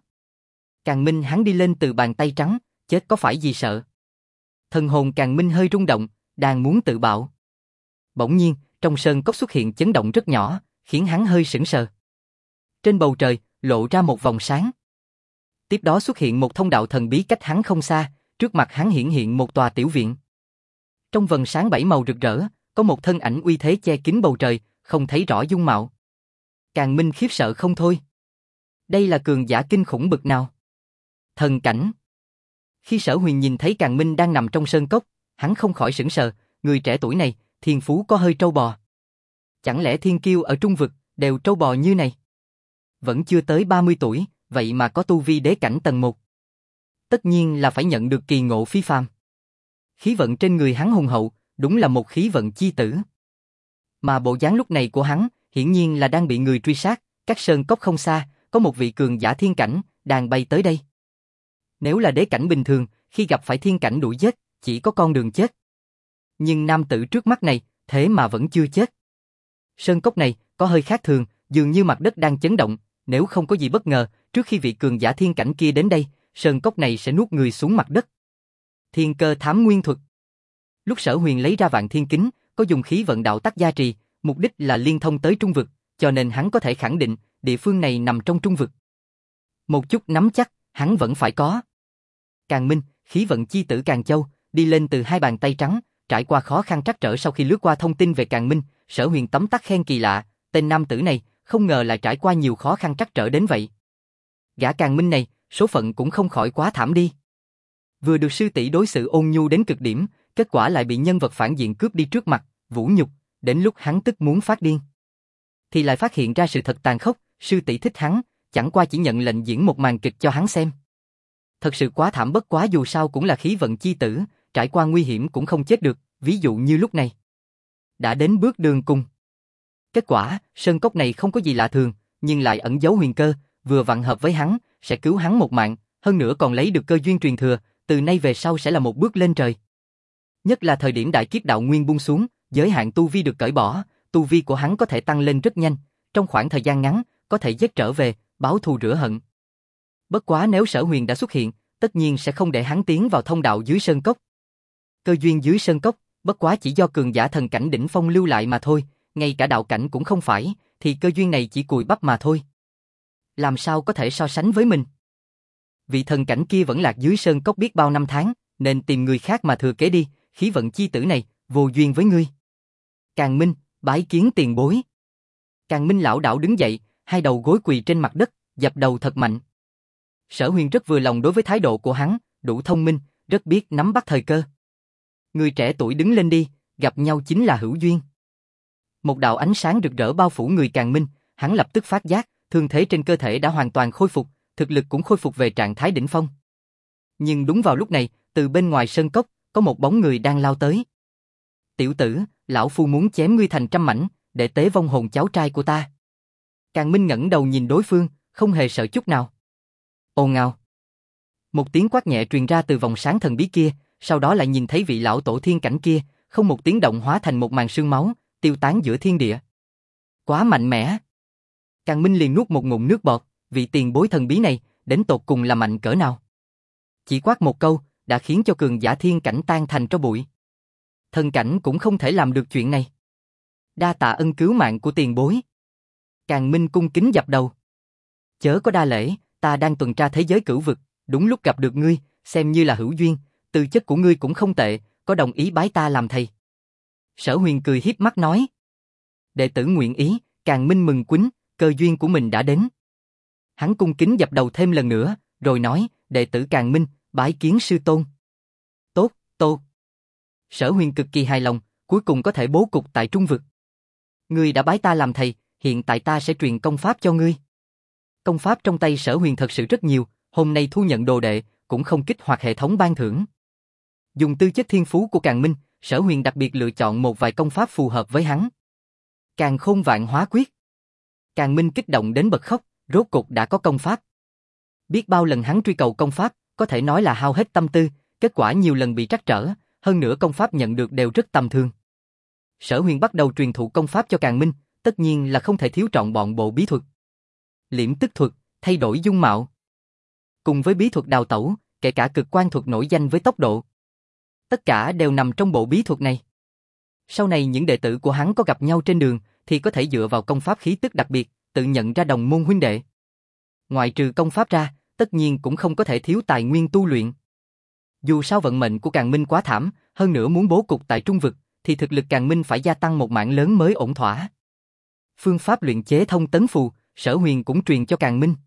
Càn Minh hắn đi lên từ bàn tay trắng, chết có phải gì sợ. Thần hồn Càn Minh hơi rung động, đang muốn tự bạo. Bỗng nhiên, trong sơn cốc xuất hiện chấn động rất nhỏ, khiến hắn hơi sững sờ. Trên bầu trời, lộ ra một vòng sáng. Tiếp đó xuất hiện một thông đạo thần bí cách hắn không xa, trước mặt hắn hiện một tòa tiểu viện. Trong vầng sáng bảy màu rực rỡ, có một thân ảnh uy thế che kín bầu trời, không thấy rõ dung mạo. Càn Minh khiếp sợ không thôi. Đây là cường giả kinh khủng bực nào? Thần cảnh. Khi Sở Huyền nhìn thấy Càn Minh đang nằm trong sơn cốc, hắn không khỏi sững sờ, người trẻ tuổi này, thiên phú có hơi trâu bò. Chẳng lẽ thiên kiêu ở trung vực, đều trâu bò như này? Vẫn chưa tới 30 tuổi, vậy mà có tu vi đế cảnh tầng 1. Tất nhiên là phải nhận được kỳ ngộ phi phàm. Khí vận trên người hắn hùng hậu, đúng là một khí vận chi tử. Mà bộ dáng lúc này của hắn, hiển nhiên là đang bị người truy sát, cách sơn cốc không xa, có một vị cường giả thiên cảnh, đang bay tới đây. Nếu là đế cảnh bình thường, khi gặp phải thiên cảnh đuổi giết, chỉ có con đường chết. Nhưng nam tử trước mắt này, thế mà vẫn chưa chết. Sơn cốc này, có hơi khác thường, dường như mặt đất đang chấn động, nếu không có gì bất ngờ, trước khi vị cường giả thiên cảnh kia đến đây, sơn cốc này sẽ nuốt người xuống mặt đất. Thiên cơ thám nguyên thuật. Lúc Sở Huyền lấy ra Vạn Thiên Kính, có dùng khí vận đạo tắc gia trì, mục đích là liên thông tới trung vực, cho nên hắn có thể khẳng định, địa phương này nằm trong trung vực. Một chút nắm chắc, hắn vẫn phải có. Càn Minh, khí vận chi tử Càn Châu, đi lên từ hai bàn tay trắng, trải qua khó khăn trắc trở sau khi lướt qua thông tin về Càn Minh, Sở Huyền tấm tắc khen kỳ lạ, tên nam tử này, không ngờ lại trải qua nhiều khó khăn trắc trở đến vậy. Gã Càn Minh này, số phận cũng không khỏi quá thảm đi. Vừa được sư tỷ đối xử ôn nhu đến cực điểm, kết quả lại bị nhân vật phản diện cướp đi trước mặt, vũ nhục, đến lúc hắn tức muốn phát điên. Thì lại phát hiện ra sự thật tàn khốc, sư tỷ thích hắn, chẳng qua chỉ nhận lệnh diễn một màn kịch cho hắn xem. Thật sự quá thảm, bất quá dù sao cũng là khí vận chi tử, trải qua nguy hiểm cũng không chết được, ví dụ như lúc này. Đã đến bước đường cùng. Kết quả, sơn cốc này không có gì lạ thường, nhưng lại ẩn giấu huyền cơ, vừa vặn hợp với hắn, sẽ cứu hắn một mạng, hơn nữa còn lấy được cơ duyên truyền thừa, từ nay về sau sẽ là một bước lên trời. Nhất là thời điểm đại kiếp đạo nguyên buông xuống, giới hạn tu vi được cởi bỏ, tu vi của hắn có thể tăng lên rất nhanh, trong khoảng thời gian ngắn, có thể giết trở về, báo thù rửa hận. Bất quá nếu Sở Huyền đã xuất hiện, tất nhiên sẽ không để hắn tiến vào thông đạo dưới sơn cốc. Cơ duyên dưới sơn cốc, bất quá chỉ do cường giả thần cảnh đỉnh phong lưu lại mà thôi, ngay cả đạo cảnh cũng không phải, thì cơ duyên này chỉ cùi bắp mà thôi. Làm sao có thể so sánh với mình? vị thần cảnh kia vẫn lạc dưới sơn cốc biết bao năm tháng, nên tìm người khác mà thừa kế đi, khí vận chi tử này, vô duyên với ngươi. Càn Minh, bái kiến tiền bối. Càn Minh lảo đảo đứng dậy, hai đầu gối quỳ trên mặt đất, dập đầu thật mạnh. Sở Huyền rất vừa lòng đối với thái độ của hắn, đủ thông minh, rất biết nắm bắt thời cơ. Người trẻ tuổi đứng lên đi, gặp nhau chính là hữu duyên. Một đạo ánh sáng rực rỡ bao phủ người Càn Minh, hắn lập tức phát giác, thương thế trên cơ thể đã hoàn toàn khôi phục, thực lực cũng khôi phục về trạng thái đỉnh phong. Nhưng đúng vào lúc này, từ bên ngoài sơn cốc, có một bóng người đang lao tới. Tiểu tử, lão phu muốn chém ngươi thành trăm mảnh, để tế vong hồn cháu trai của ta. Càn Minh ngẩng đầu nhìn đối phương, không hề sợ chút nào. Ồn ào. Một tiếng quát nhẹ truyền ra từ vòng sáng thần bí kia, sau đó lại nhìn thấy vị lão tổ thiên cảnh kia, không một tiếng động hóa thành một màn sương máu, tiêu tán giữa thiên địa. Quá mạnh mẽ. Càn Minh liền nuốt một ngụm nước bọt, vị tiền bối thần bí này, đến tột cùng là mạnh cỡ nào. Chỉ quát một câu, đã khiến cho cường giả thiên cảnh tan thành tro bụi. Thần cảnh cũng không thể làm được chuyện này. Đa tạ ân cứu mạng của tiền bối. Càn Minh cung kính dập đầu. Chớ có đa lễ, ta đang tuần tra thế giới cửu vực, đúng lúc gặp được ngươi, xem như là hữu duyên, tư chất của ngươi cũng không tệ, có đồng ý bái ta làm thầy. Sở Huyền cười hiếp mắt nói. Đệ tử nguyện ý, Càn Minh mừng quýnh, cơ duyên của mình đã đến. Hắn cung kính dập đầu thêm lần nữa, rồi nói, đệ tử Càn Minh, bái kiến sư tôn. Tốt, tốt. Sở Huyền cực kỳ hài lòng, cuối cùng có thể bố cục tại trung vực. Ngươi đã bái ta làm thầy, hiện tại ta sẽ truyền công pháp cho ngươi. Công pháp trong tay Sở Huyền thật sự rất nhiều, hôm nay thu nhận đồ đệ, cũng không kích hoạt hệ thống ban thưởng. Dùng tư chất thiên phú của Càn Minh, Sở Huyền đặc biệt lựa chọn một vài công pháp phù hợp với hắn. Càn Khôn Vạn Hóa Quyết. Càn Minh kích động đến bật khóc, rốt cục đã có công pháp. Biết bao lần hắn truy cầu công pháp, có thể nói là hao hết tâm tư, kết quả nhiều lần bị trắc trở, hơn nữa công pháp nhận được đều rất tầm thường. Sở Huyền bắt đầu truyền thụ công pháp cho Càn Minh, tất nhiên là không thể thiếu trọn bọn bộ bí thuật. Liễm tức thuật, thay đổi dung mạo. Cùng với bí thuật đào tẩu, kể cả cực quan thuật nổi danh với tốc độ. Tất cả đều nằm trong bộ bí thuật này. Sau này những đệ tử của hắn có gặp nhau trên đường, thì có thể dựa vào công pháp khí tức đặc biệt, tự nhận ra đồng môn huynh đệ. Ngoại trừ công pháp ra, tất nhiên cũng không có thể thiếu tài nguyên tu luyện. Dù sao vận mệnh của Càn Minh quá thảm, hơn nữa muốn bố cục tại trung vực, thì thực lực Càn Minh phải gia tăng một mảng lớn mới ổn thỏa. Phương pháp luyện chế thông tấn phù, Sở Huyền cũng truyền cho Càn Minh.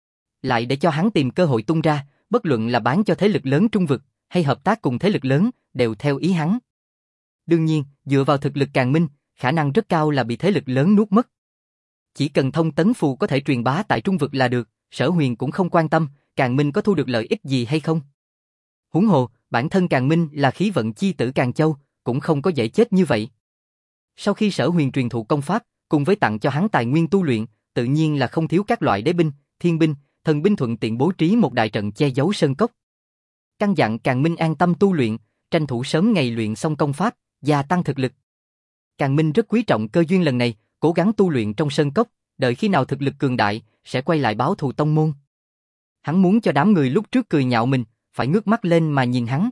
Lại để cho hắn tìm cơ hội tung ra, bất luận là bán cho thế lực lớn trung vực, hay hợp tác cùng thế lực lớn, đều theo ý hắn. Đương nhiên, dựa vào thực lực Càn Minh, khả năng rất cao là bị thế lực lớn nuốt mất. Chỉ cần thông tấn phù có thể truyền bá tại trung vực là được, Sở Huyền cũng không quan tâm, Càn Minh có thu được lợi ích gì hay không. Huống hồ, bản thân Càn Minh là khí vận chi tử Càn Châu, cũng không có dễ chết như vậy. Sau khi Sở Huyền truyền thụ công pháp, cùng với tặng cho hắn tài nguyên tu luyện, tự nhiên là không thiếu các loại đế binh, thiên binh, thần binh thuận tiện bố trí một đại trận che giấu sơn cốc. Căn dặn Càn Minh an tâm tu luyện, tranh thủ sớm ngày luyện xong công pháp, gia tăng thực lực. Càn Minh rất quý trọng cơ duyên lần này, cố gắng tu luyện trong sơn cốc, đợi khi nào thực lực cường đại, sẽ quay lại báo thù tông môn. Hắn muốn cho đám người lúc trước cười nhạo mình, phải ngước mắt lên mà nhìn hắn.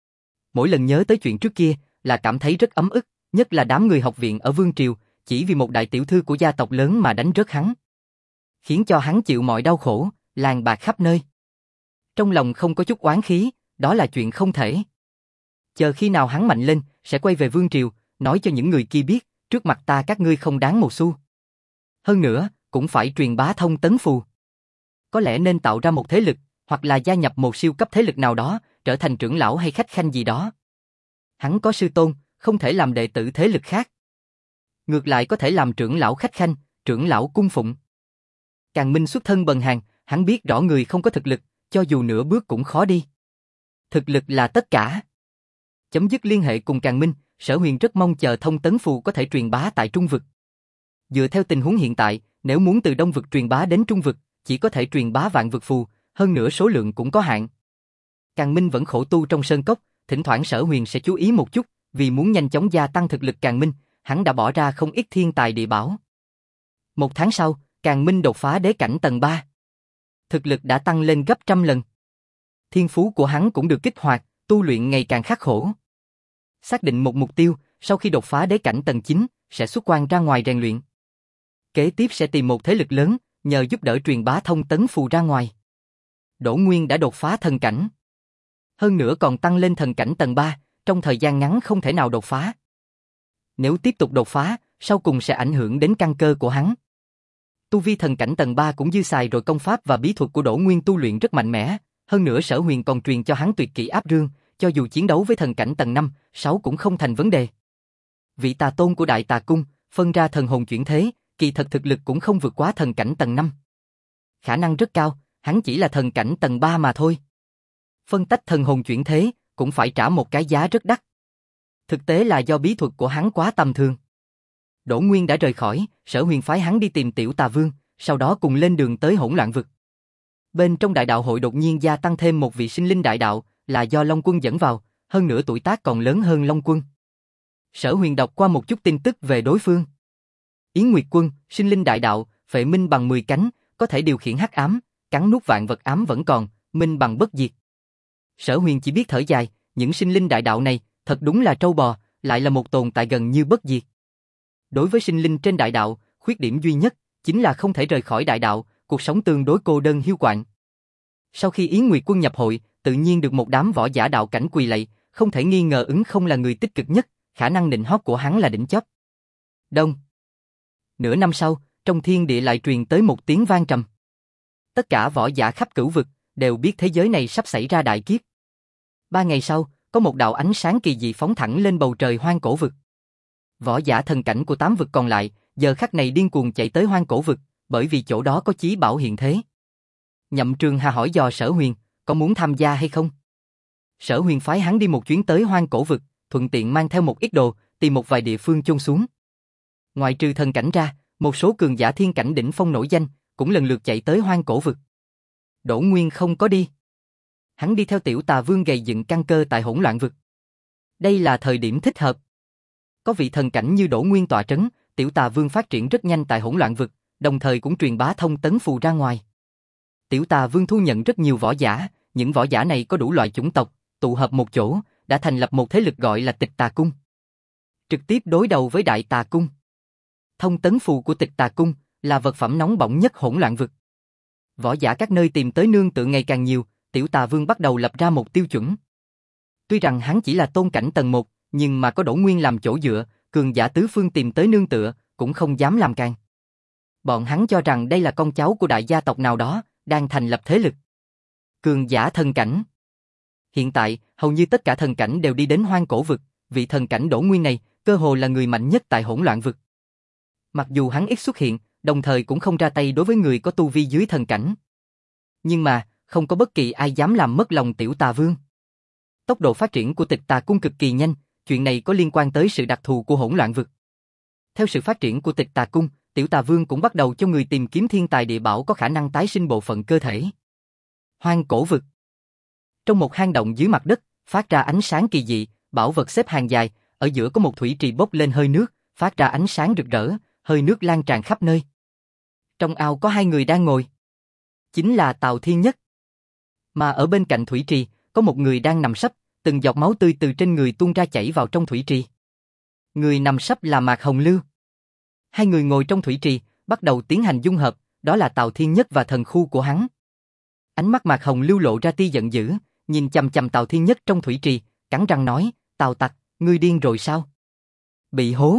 Mỗi lần nhớ tới chuyện trước kia, là cảm thấy rất ấm ức, nhất là đám người học viện ở Vương Triều, chỉ vì một đại tiểu thư của gia tộc lớn mà đánh rớt hắn. Khiến cho hắn chịu mọi đau khổ, làng bạc khắp nơi. Trong lòng không có chút oán khí, đó là chuyện không thể. Chờ khi nào hắn mạnh lên, sẽ quay về Vương Triều, nói cho những người kia biết, trước mặt ta các ngươi không đáng một xu. Hơn nữa, cũng phải truyền bá thông tấn phù. Có lẽ nên tạo ra một thế lực, hoặc là gia nhập một siêu cấp thế lực nào đó, trở thành trưởng lão hay khách khanh gì đó. Hắn có sư tôn, không thể làm đệ tử thế lực khác. Ngược lại có thể làm trưởng lão khách khanh, trưởng lão cung phụng. Càn Minh xuất thân bần hàn, hắn biết rõ người không có thực lực, cho dù nửa bước cũng khó đi. Thực lực là tất cả. Chấm dứt liên hệ cùng Càn Minh, Sở Huyền rất mong chờ thông tấn phù có thể truyền bá tại trung vực. Dựa theo tình huống hiện tại, nếu muốn từ đông vực truyền bá đến trung vực, chỉ có thể truyền bá vạn vực phù, hơn nữa số lượng cũng có hạn. Càn Minh vẫn khổ tu trong sơn cốc, thỉnh thoảng Sở Huyền sẽ chú ý một chút, vì muốn nhanh chóng gia tăng thực lực Càn Minh, hắn đã bỏ ra không ít thiên tài địa bảo. Một tháng sau, Càn Minh đột phá đế cảnh tầng 3. Thực lực đã tăng lên gấp trăm lần. Thiên phú của hắn cũng được kích hoạt, tu luyện ngày càng khắc khổ. Xác định một mục tiêu, sau khi đột phá đế cảnh tầng 9, sẽ xuất quan ra ngoài rèn luyện. Kế tiếp sẽ tìm một thế lực lớn, nhờ giúp đỡ truyền bá thông tấn phù ra ngoài. Đỗ Nguyên đã đột phá thần cảnh. Hơn nữa còn tăng lên thần cảnh tầng 3, trong thời gian ngắn không thể nào đột phá. Nếu tiếp tục đột phá, sau cùng sẽ ảnh hưởng đến căn cơ của hắn. Tu vi thần cảnh tầng 3 cũng dư xài rồi, công pháp và bí thuật của Đỗ Nguyên tu luyện rất mạnh mẽ, hơn nữa Sở Huyền còn truyền cho hắn tuyệt kỹ áp rương, cho dù chiến đấu với thần cảnh tầng 5, 6 cũng không thành vấn đề. Vị tà tôn của Đại Tà Cung, phân ra thần hồn chuyển thế, kỳ thật thực lực cũng không vượt quá thần cảnh tầng 5. Khả năng rất cao, hắn chỉ là thần cảnh tầng 3 mà thôi. Phân tách thần hồn chuyển thế, cũng phải trả một cái giá rất đắt. Thực tế là do bí thuật của hắn quá tầm thường. Đỗ Nguyên đã rời khỏi, Sở Huyền phái hắn đi tìm Tiểu Tà Vương, sau đó cùng lên đường tới Hỗn Loạn Vực. Bên trong đại đạo hội đột nhiên gia tăng thêm một vị sinh linh đại đạo, là do Long Quân dẫn vào, hơn nữa tuổi tác còn lớn hơn Long Quân. Sở Huyền đọc qua một chút tin tức về đối phương. Yến Nguyệt Quân, sinh linh đại đạo, phệ minh bằng 10 cánh, có thể điều khiển hắc ám, cắn nuốt vạn vật ám vẫn còn, minh bằng bất diệt. Sở Huyền chỉ biết thở dài, những sinh linh đại đạo này, thật đúng là trâu bò, lại là một tồn tại gần như bất diệt. Đối với sinh linh trên đại đạo, khuyết điểm duy nhất chính là không thể rời khỏi đại đạo, cuộc sống tương đối cô đơn hiu quạnh. Sau khi Yến Nguyệt Quân nhập hội, tự nhiên được một đám võ giả đạo cảnh quỳ lạy, không thể nghi ngờ ứng không là người tích cực nhất, khả năng nịnh hót của hắn là đỉnh chóp. Đông. Nửa năm sau, trong thiên địa lại truyền tới một tiếng vang trầm. Tất cả võ giả khắp cửu vực đều biết thế giới này sắp xảy ra đại kiếp. 3 ngày sau, có một đạo ánh sáng kỳ dị phóng thẳng lên bầu trời Hoang Cổ Vực. Võ giả thần cảnh của 8 vực còn lại, giờ khắc này điên cuồng chạy tới Hoang Cổ Vực, bởi vì chỗ đó có chí bảo hiện thế. Nhậm Trường Hà hỏi dò Sở Huyền, có muốn tham gia hay không? Sở Huyền phái hắn đi một chuyến tới Hoang Cổ Vực, thuận tiện mang theo một ít đồ, tìm một vài địa phương chôn xuống. Ngoài trừ thần cảnh ra, một số cường giả thiên cảnh đỉnh phong nổi danh, cũng lần lượt chạy tới Hoang Cổ Vực. Đỗ Nguyên không có đi. Hắn đi theo Tiểu Tà Vương gầy dựng căn cơ tại Hỗn Loạn Vực. Đây là thời điểm thích hợp. Có vị thần cảnh như Đỗ Nguyên tọa trấn, Tiểu Tà Vương phát triển rất nhanh tại Hỗn Loạn Vực, đồng thời cũng truyền bá thông tấn phù ra ngoài. Tiểu Tà Vương thu nhận rất nhiều võ giả, những võ giả này có đủ loại chủng tộc, tụ hợp một chỗ, đã thành lập một thế lực gọi là Tịch Tà Cung. Trực tiếp đối đầu với Đại Tà Cung. Thông tấn phù của Tịch Tà Cung là vật phẩm nóng bỏng nhất Hỗn Loạn Vực. Võ giả các nơi tìm tới nương tựa ngày càng nhiều, Tiểu Tà Vương bắt đầu lập ra một tiêu chuẩn. Tuy rằng hắn chỉ là tôn cảnh tầng 1, nhưng mà có Đỗ Nguyên làm chỗ dựa, cường giả tứ phương tìm tới nương tựa, cũng không dám làm càn. Bọn hắn cho rằng đây là con cháu của đại gia tộc nào đó, đang thành lập thế lực. Cường giả thần cảnh. Hiện tại, hầu như tất cả thần cảnh đều đi đến Hoang Cổ Vực, vị thần cảnh Đỗ Nguyên này, cơ hồ là người mạnh nhất tại Hỗn Loạn Vực. Mặc dù hắn ít xuất hiện, đồng thời cũng không ra tay đối với người có tu vi dưới thần cảnh. Nhưng mà, không có bất kỳ ai dám làm mất lòng Tiểu Tà Vương. Tốc độ phát triển của Tịch Tà Cung cực kỳ nhanh, chuyện này có liên quan tới sự đặc thù của Hỗn Loạn Vực. Theo sự phát triển của Tịch Tà Cung, Tiểu Tà Vương cũng bắt đầu cho người tìm kiếm thiên tài địa bảo có khả năng tái sinh bộ phận cơ thể. Hoang Cổ Vực. Trong một hang động dưới mặt đất, phát ra ánh sáng kỳ dị, bảo vật xếp hàng dài, ở giữa có một thủy trì bốc lên hơi nước, phát ra ánh sáng rực rỡ, hơi nước lan tràn khắp nơi. Trong ao có 2 người đang ngồi. Chính là Tào Thiên Nhất. Mà ở bên cạnh thủy trì, có một người đang nằm sấp, từng giọt máu tươi từ trên người tuôn ra chảy vào trong thủy trì. Người nằm sấp là Mạc Hồng Lưu. 2 người ngồi trong thủy trì, bắt đầu tiến hành dung hợp, đó là Tào Thiên Nhất và thần khu của hắn. Ánh mắt Mạc Hồng Lưu lộ ra tia giận dữ, nhìn chằm chằm Tào Thiên Nhất trong thủy trì, cắn răng nói, Tào tặc, ngươi điên rồi sao? Bị hố.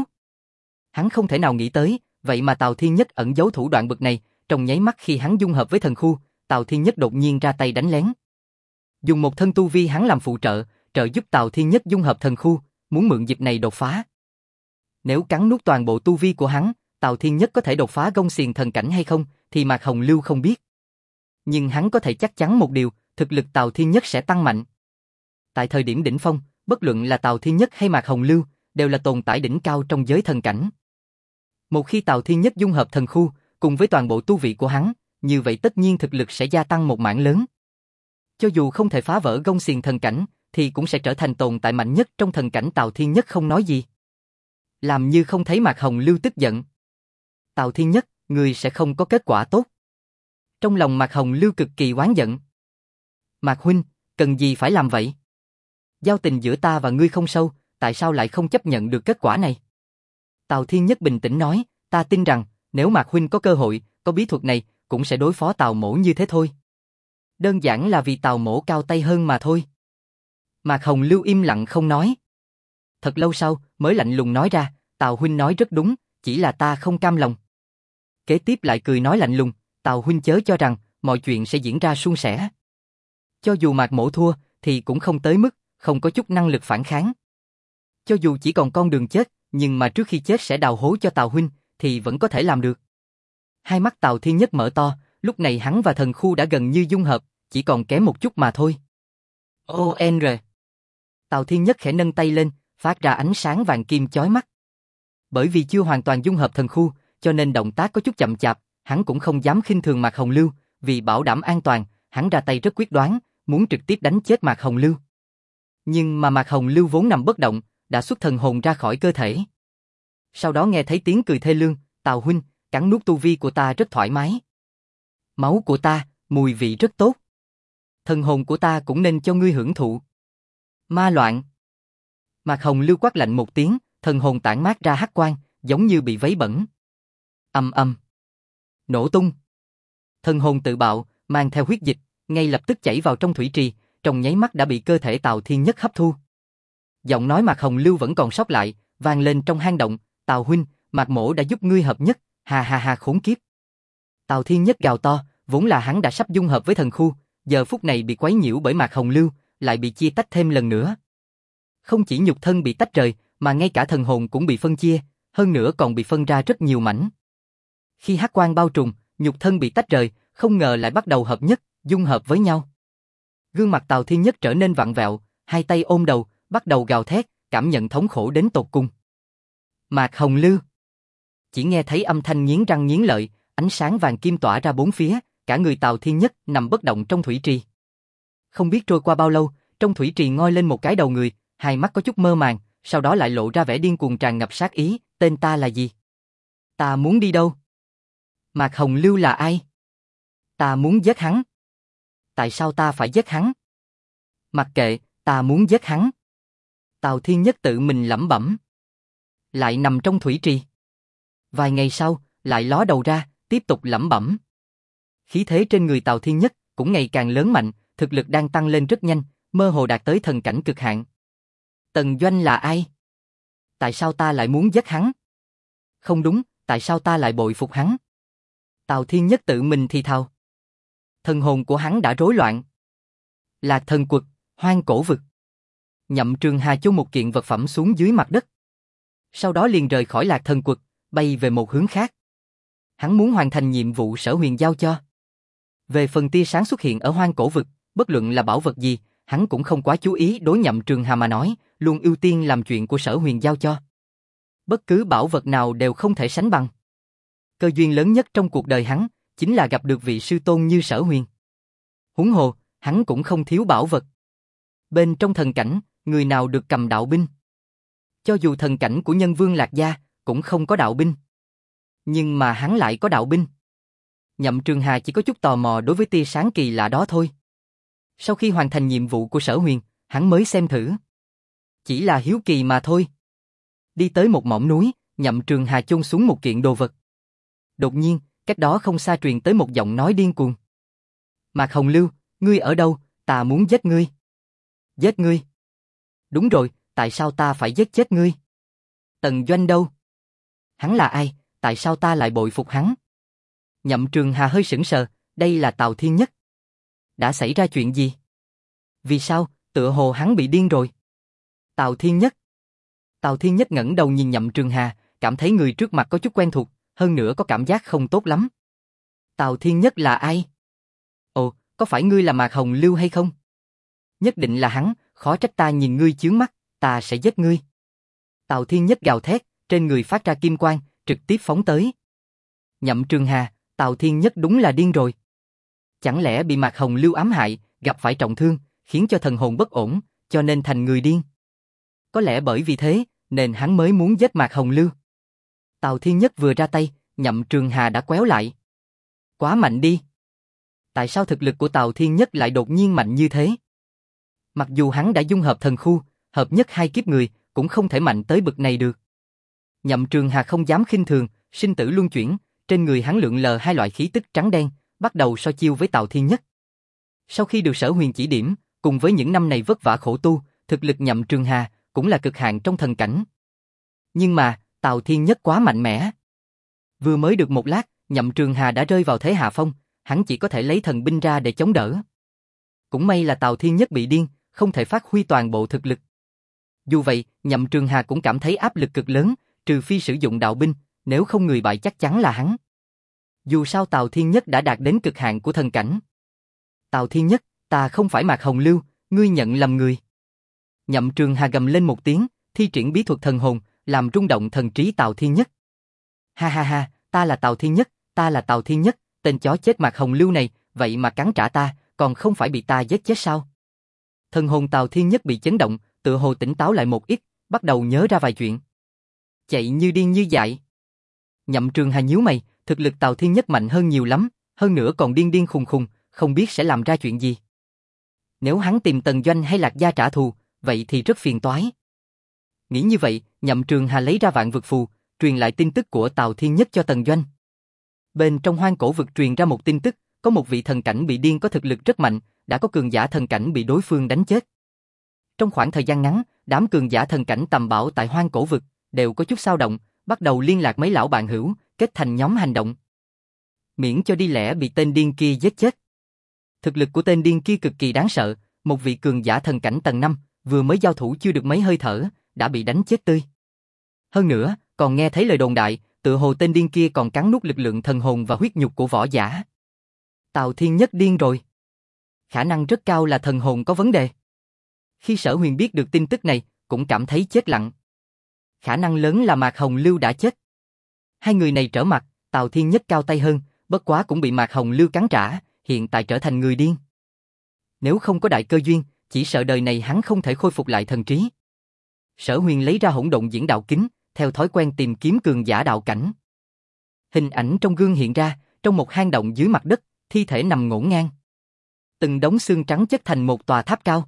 Hắn không thể nào nghĩ tới, vậy mà Tào Thiên Nhất ẩn giấu thủ đoạn bực này, trong nháy mắt khi hắn dung hợp với thần khu, Tào Thiên Nhất đột nhiên ra tay đánh lén. Dùng một thân tu vi hắn làm phụ trợ, trợ giúp Tào Thiên Nhất dung hợp thần khu, muốn mượn dịp này đột phá. Nếu cắn nuốt toàn bộ tu vi của hắn, Tào Thiên Nhất có thể đột phá gông xiềng thần cảnh hay không, thì Mạc Hồng Lưu không biết. Nhưng hắn có thể chắc chắn một điều, thực lực Tào Thiên Nhất sẽ tăng mạnh. Tại thời điểm đỉnh phong, bất luận là Tào Thiên Nhất hay Mạc Hồng Lưu, đều là tồn tại đỉnh cao trong giới thần cảnh. Một khi Tào Thiên Nhất dung hợp thần khu, cùng với toàn bộ tu vị của hắn, như vậy tất nhiên thực lực sẽ gia tăng một mảng lớn. Cho dù không thể phá vỡ gông xiềng thần cảnh, thì cũng sẽ trở thành tồn tại mạnh nhất trong thần cảnh. Tào Thiên Nhất không nói gì. Làm như không thấy Mạc Hồng Lưu tức giận. Tào Thiên Nhất, ngươi sẽ không có kết quả tốt. Trong lòng Mạc Hồng Lưu cực kỳ oán giận. Mạc huynh, cần gì phải làm vậy? Giao tình giữa ta và ngươi không sâu, tại sao lại không chấp nhận được kết quả này? Tào Thiên Nhất bình tĩnh nói, ta tin rằng, nếu Mạc huynh có cơ hội, có bí thuật này, cũng sẽ đối phó Tào mỗ như thế thôi. Đơn giản là vì Tào mỗ cao tay hơn mà thôi. Mạc Hồng Lưu im lặng không nói. Thật lâu sau, mới lạnh lùng nói ra, Tào huynh nói rất đúng, chỉ là ta không cam lòng. Kế tiếp lại cười nói lạnh lùng, Tào huynh chớ cho rằng, mọi chuyện sẽ diễn ra suôn sẻ. Cho dù Mạc mỗ thua, thì cũng không tới mức, không có chút năng lực phản kháng. Cho dù chỉ còn con đường chết, nhưng mà trước khi chết sẽ đào hố cho Tào huynh, thì vẫn có thể làm được. Hai mắt Tào Thiên Nhất mở to, lúc này hắn và thần khu đã gần như dung hợp, chỉ còn kém một chút mà thôi. ONR. Tào Thiên Nhất khẽ nâng tay lên, phát ra ánh sáng vàng kim chói mắt. Bởi vì chưa hoàn toàn dung hợp thần khu, cho nên động tác có chút chậm chạp, hắn cũng không dám khinh thường Mạc Hồng Lưu, vì bảo đảm an toàn, hắn ra tay rất quyết đoán, muốn trực tiếp đánh chết Mạc Hồng Lưu. Nhưng mà Mạc Hồng Lưu vốn nằm bất động, đã xuất thần hồn ra khỏi cơ thể. Sau đó nghe thấy tiếng cười thê lương, Tào huynh, cắn nuốt tu vi của ta rất thoải mái. Máu của ta, mùi vị rất tốt. Thần hồn của ta cũng nên cho ngươi hưởng thụ. Ma loạn. Mạc Hồng Lưu quát lạnh một tiếng, thần hồn tản mát ra hắc quang, giống như bị vấy bẩn. Ầm ầm. Nổ tung. Thần hồn tự bạo, mang theo huyết dịch, ngay lập tức chảy vào trong thủy trì, trong nháy mắt đã bị cơ thể Tào Thiên Nhất hấp thu. Giọng nói Mạc Hồng Lưu vẫn còn sót lại, vang lên trong hang động, Tào huynh, Mạc mỗ đã giúp ngươi hợp nhất, ha ha ha khốn kiếp. Tào Thiên Nhất gào to, vốn là hắn đã sắp dung hợp với thần khu, giờ phút này bị quấy nhiễu bởi Mạc Hồng Lưu, lại bị chia tách thêm lần nữa. Không chỉ nhục thân bị tách rời, mà ngay cả thần hồn cũng bị phân chia, hơn nữa còn bị phân ra rất nhiều mảnh. Khi hắc quang bao trùm, nhục thân bị tách rời, không ngờ lại bắt đầu hợp nhất, dung hợp với nhau. Gương mặt Tào Thiên Nhất trở nên vặn vẹo, hai tay ôm đầu, bắt đầu gào thét, cảm nhận thống khổ đến tột cùng. Mạc Hồng Lưu. Chỉ nghe thấy âm thanh nghiến răng nghiến lợi, ánh sáng vàng kim tỏa ra bốn phía, cả người Tào Thiên Nhất nằm bất động trong thủy trì. Không biết trôi qua bao lâu, trong thủy trì ngoi lên một cái đầu người, hai mắt có chút mơ màng, sau đó lại lộ ra vẻ điên cuồng tràn ngập sát ý, tên ta là gì? Ta muốn đi đâu? Mạc Hồng Lưu là ai? Ta muốn giết hắn. Tại sao ta phải giết hắn? Mặc kệ, ta muốn giết hắn. Tào Thiên Nhất tự mình lẩm bẩm. Lại nằm trong thủy trì. Vài ngày sau, lại ló đầu ra, tiếp tục lẩm bẩm. Khí thế trên người Tào Thiên Nhất cũng ngày càng lớn mạnh, thực lực đang tăng lên rất nhanh, mơ hồ đạt tới thần cảnh cực hạn. Tần Doanh là ai? Tại sao ta lại muốn giết hắn? Không đúng, tại sao ta lại bội phục hắn? Tào Thiên Nhất tự mình thì thào. Thần hồn của hắn đã rối loạn. Lạc Thần Quật, Hoang Cổ Vực. Nhậm Trường Hà chôn một kiện vật phẩm xuống dưới mặt đất. Sau đó liền rời khỏi Lạc Thần Quật, bay về một hướng khác. Hắn muốn hoàn thành nhiệm vụ Sở Huyền giao cho. Về phần tia sáng xuất hiện ở Hoang Cổ Vực, bất luận là bảo vật gì, hắn cũng không quá chú ý, đối Nhậm Trường Hà mà nói, luôn ưu tiên làm chuyện của Sở Huyền giao cho. Bất cứ bảo vật nào đều không thể sánh bằng. Cơ duyên lớn nhất trong cuộc đời hắn, chính là gặp được vị sư tôn như Sở Huyền. Huống hồ, hắn cũng không thiếu bảo vật. Bên trong thần cảnh, người nào được cầm đạo binh? Cho dù thần cảnh của Nhân Vương Lạc Gia, cũng không có đạo binh. Nhưng mà hắn lại có đạo binh. Nhậm Trường Hà chỉ có chút tò mò đối với tia sáng kỳ lạ đó thôi. Sau khi hoàn thành nhiệm vụ của Sở Huyền, hắn mới xem thử. Chỉ là hiếu kỳ mà thôi. Đi tới một mỏm núi, Nhậm Trường Hà chôn xuống một kiện đồ vật. Đột nhiên, cách đó không xa truyền tới một giọng nói điên cuồng. Mạc Hồng Lưu, ngươi ở đâu? Ta muốn giết ngươi. Giết ngươi? Đúng rồi, tại sao ta phải giết chết ngươi? Tần Doanh đâu? Hắn là ai? Tại sao ta lại bội phục hắn? Nhậm Trường Hà hơi sững sờ, đây là Tào Thiên Nhất. Đã xảy ra chuyện gì? Vì sao, tựa hồ hắn bị điên rồi? Tào Thiên Nhất. Tào Thiên Nhất ngẩng đầu nhìn Nhậm Trường Hà, cảm thấy người trước mặt có chút quen thuộc, hơn nữa có cảm giác không tốt lắm. Tào Thiên Nhất là ai? Ồ, có phải ngươi là Mạc Hồng Lưu hay không? Nhất định là hắn, khó trách ta nhìn ngươi chướng mắt, ta sẽ giết ngươi. Tào Thiên Nhất gào thét, trên người phát ra kim quang, trực tiếp phóng tới. Nhậm Trường Hà, Tào Thiên Nhất đúng là điên rồi. Chẳng lẽ bị Mạc Hồng Lưu ám hại, gặp phải trọng thương, khiến cho thần hồn bất ổn, cho nên thành người điên. Có lẽ bởi vì thế, nên hắn mới muốn giết Mạc Hồng Lưu. Tào Thiên Nhất vừa ra tay, Nhậm Trường Hà đã quéo lại. Quá mạnh đi. Tại sao thực lực của Tào Thiên Nhất lại đột nhiên mạnh như thế? Mặc dù hắn đã dung hợp thần khu, hợp nhất hai kiếp người, cũng không thể mạnh tới bậc này được. Nhậm Trường Hà không dám khinh thường, sinh tử luân chuyển, trên người hắn lượn lờ hai loại khí tức trắng đen, bắt đầu so chiêu với Tào Thiên Nhất. Sau khi được Sở Huyền chỉ điểm, cùng với những năm này vất vả khổ tu, thực lực Nhậm Trường Hà cũng là cực hạn trong thần cảnh. Nhưng mà, Tào Thiên Nhất quá mạnh mẽ. Vừa mới được một lát, Nhậm Trường Hà đã rơi vào thế hạ phong, hắn chỉ có thể lấy thần binh ra để chống đỡ. Cũng may là Tào Thiên Nhất bị điên, không thể phát huy toàn bộ thực lực. Dù vậy, Nhậm Trường Hà cũng cảm thấy áp lực cực lớn, trừ phi sử dụng đạo binh, nếu không người bại chắc chắn là hắn. Dù sao Tào Thiên Nhất đã đạt đến cực hạn của thần cảnh. Tào Thiên Nhất, ta không phải Mạc Hồng Lưu, ngươi nhận lầm người. Nhậm Trường Hà gầm lên một tiếng, thi triển bí thuật thần hồn, làm rung động thần trí Tào Thiên Nhất. Ha ha ha, ta là Tào Thiên Nhất, ta là Tào Thiên Nhất, tên chó chết Mạc Hồng Lưu này, vậy mà cắn trả ta, còn không phải bị ta giết chết sao? Thần hồn Tào Thiên Nhất bị chấn động, tựa hồ tỉnh táo lại một ít, bắt đầu nhớ ra vài chuyện. Chạy như điên như dại. Nhậm Trường Hà nhíu mày, thực lực Tào Thiên Nhất mạnh hơn nhiều lắm, hơn nữa còn điên điên khùng khùng, không biết sẽ làm ra chuyện gì. Nếu hắn tìm Tần Doanh hay Lạc Gia trả thù, vậy thì rất phiền toái. Nghĩ như vậy, Nhậm Trường Hà lấy ra vạn vực phù, truyền lại tin tức của Tào Thiên Nhất cho Tần Doanh. Bên trong hoang cổ vực truyền ra một tin tức, có một vị thần cảnh bị điên có thực lực rất mạnh, đã có cường giả thần cảnh bị đối phương đánh chết. Trong khoảng thời gian ngắn, đám cường giả thần cảnh tầm bảo tại hoang cổ vực đều có chút xao động, bắt đầu liên lạc mấy lão bạn hữu, kết thành nhóm hành động. Miễn cho đi lẻ bị tên điên kia giết chết. Thực lực của tên điên kia cực kỳ đáng sợ, một vị cường giả thần cảnh tầng 5, vừa mới giao thủ chưa được mấy hơi thở, đã bị đánh chết tươi. Hơn nữa, còn nghe thấy lời đồn đại, tựa hồ tên điên kia còn cắn nuốt lực lượng thần hồn và huyết nhục của võ giả. Tào Thiên Nhất điên rồi. Khả năng rất cao là thần hồn có vấn đề. Khi Sở Huyền biết được tin tức này, cũng cảm thấy chết lặng. Khả năng lớn là Mạc Hồng Lưu đã chết. Hai người này trở mặt, Tào Thiên Nhất cao tay hơn, bất quá cũng bị Mạc Hồng Lưu cắn trả, hiện tại trở thành người điên. Nếu không có đại cơ duyên, chỉ sợ đời này hắn không thể khôi phục lại thần trí. Sở Huyền lấy ra hỗn độn diễn đạo kính, theo thói quen tìm kiếm cường giả đạo cảnh. Hình ảnh trong gương hiện ra, trong một hang động dưới mặt đất, thi thể nằm ngổn ngang. Từng đống xương trắng chất thành một tòa tháp cao.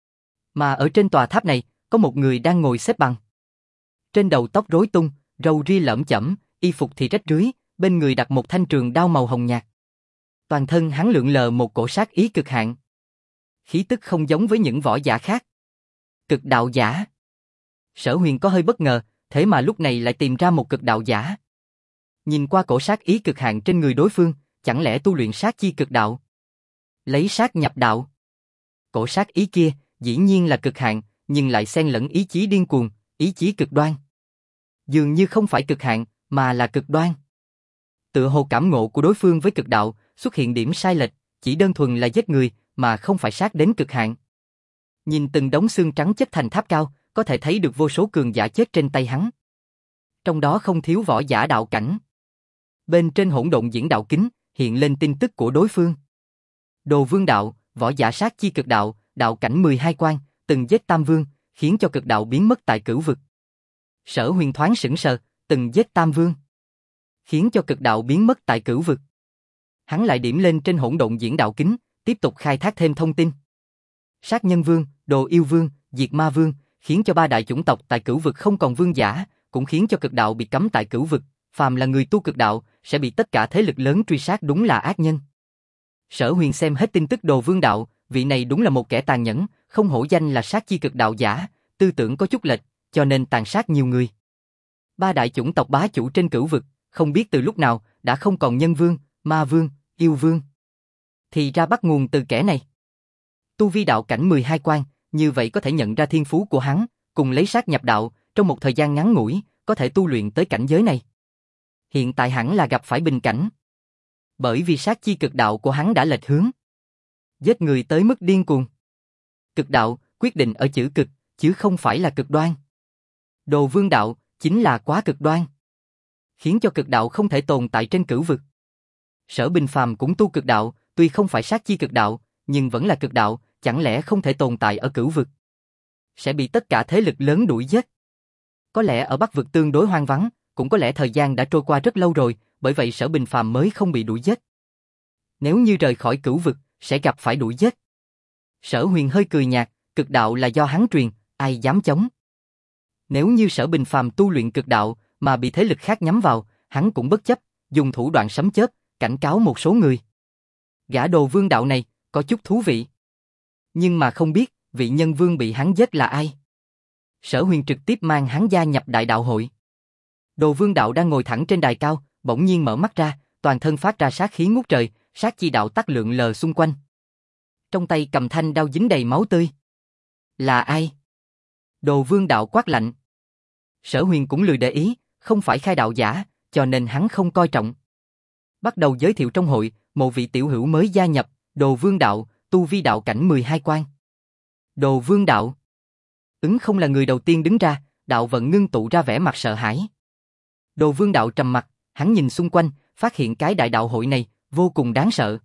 Mà ở trên tòa tháp này, có một người đang ngồi xếp bằng. Trên đầu tóc rối tung, râu ria lởm chởm, y phục thì rách rưới, bên người đặt một thanh trường đao màu hồng nhạt. Toàn thân hắn lượn lờ một cổ sát ý cực hạn. Khí tức không giống với những võ giả khác. Cực đạo giả. Sở Huyền có hơi bất ngờ, thế mà lúc này lại tìm ra một cực đạo giả. Nhìn qua cổ sát ý cực hạn trên người đối phương, chẳng lẽ tu luyện sát chi cực đạo? Lấy sát nhập đạo. Cổ sát ý kia, dĩ nhiên là cực hạn, nhưng lại xen lẫn ý chí điên cuồng, ý chí cực đoan. Dường như không phải cực hạn, mà là cực đoan. Tựa hồ cảm ngộ của đối phương với cực đạo xuất hiện điểm sai lệch, chỉ đơn thuần là giết người, mà không phải sát đến cực hạn. Nhìn từng đống xương trắng chất thành tháp cao, có thể thấy được vô số cường giả chết trên tay hắn. Trong đó không thiếu võ giả đạo cảnh. Bên trên hỗn độn diễn đạo kính, hiện lên tin tức của đối phương. Đồ Vương Đạo, võ giả sát chi cực đạo, đạo cảnh 12 quan, từng giết Tam Vương, khiến cho cực đạo biến mất tại cửu vực. Sở Huyền thoáng sững sờ, từng giết Tam Vương, khiến cho cực đạo biến mất tại cửu vực. Hắn lại điểm lên trên hỗn độn diễn đạo kính, tiếp tục khai thác thêm thông tin. Sát Nhân Vương, Đồ Yêu Vương, Diệt Ma Vương, khiến cho ba đại chủng tộc tại cửu vực không còn vương giả, cũng khiến cho cực đạo bị cấm tại cửu vực. Phàm là người tu cực đạo, sẽ bị tất cả thế lực lớn truy sát, đúng là ác nhân. Sở Huyền xem hết tin tức Đồ Vương Đạo, vị này đúng là một kẻ tàn nhẫn, không hổ danh là sát chi cực đạo giả, tư tưởng có chút lệch, cho nên tàn sát nhiều người. Ba đại chủng tộc bá chủ trên cửu vực, không biết từ lúc nào đã không còn Nhân Vương, Ma Vương, Yêu Vương. Thì ra bắt nguồn từ kẻ này. Tu vi đạo cảnh 12 quan, như vậy có thể nhận ra thiên phú của hắn, cùng lấy sát nhập đạo, trong một thời gian ngắn ngủi, có thể tu luyện tới cảnh giới này. Hiện tại hẳn là gặp phải bình cảnh. Bởi vì sát chi cực đạo của hắn đã lệch hướng. Giết người tới mức điên cuồng. Cực đạo, quyết định ở chữ cực, chứ không phải là cực đoan. Đồ Vương Đạo, chính là quá cực đoan. Khiến cho cực đạo không thể tồn tại trên cửu vực. Sở Bình Phàm cũng tu cực đạo, tuy không phải sát chi cực đạo, nhưng vẫn là cực đạo, chẳng lẽ không thể tồn tại ở cửu vực? Sẽ bị tất cả thế lực lớn đuổi giết. Có lẽ ở Bắc vực tương đối hoang vắng, cũng có lẽ thời gian đã trôi qua rất lâu rồi, bởi vậy Sở Bình Phàm mới không bị đuổi giết. Nếu như rời khỏi cửu vực, sẽ gặp phải đuổi giết. Sở Huyền hơi cười nhạt, cực đạo là do hắn truyền, ai dám chống. Nếu như Sở Bình Phàm tu luyện cực đạo, mà bị thế lực khác nhắm vào, hắn cũng bất chấp, dùng thủ đoạn sấm chớp, cảnh cáo một số người. Gã Đồ Vương Đạo này, có chút thú vị. Nhưng mà không biết, vị nhân vương bị hắn giết là ai? Sở Huyền trực tiếp mang hắn gia nhập đại đạo hội. Đồ Vương Đạo đang ngồi thẳng trên đài cao, bỗng nhiên mở mắt ra, toàn thân phát ra sát khí ngút trời, sát chi đạo tắc lượn lờ xung quanh. Trong tay cầm thanh đao dính đầy máu tươi. Là ai? Đồ Vương Đạo quát lạnh. Sở Huyền cũng lười để ý, không phải khai đạo giả, cho nên hắn không coi trọng. Bắt đầu giới thiệu trong hội, một vị tiểu hữu mới gia nhập, Đồ Vương Đạo, tu vi đạo cảnh 12 quan. Đồ Vương Đạo. Ứng không là người đầu tiên đứng ra, đạo vận ngưng tụ ra vẻ mặt sợ hãi. Đồ Vương Đạo trầm mặt, hắn nhìn xung quanh, phát hiện cái đại đạo hội này vô cùng đáng sợ.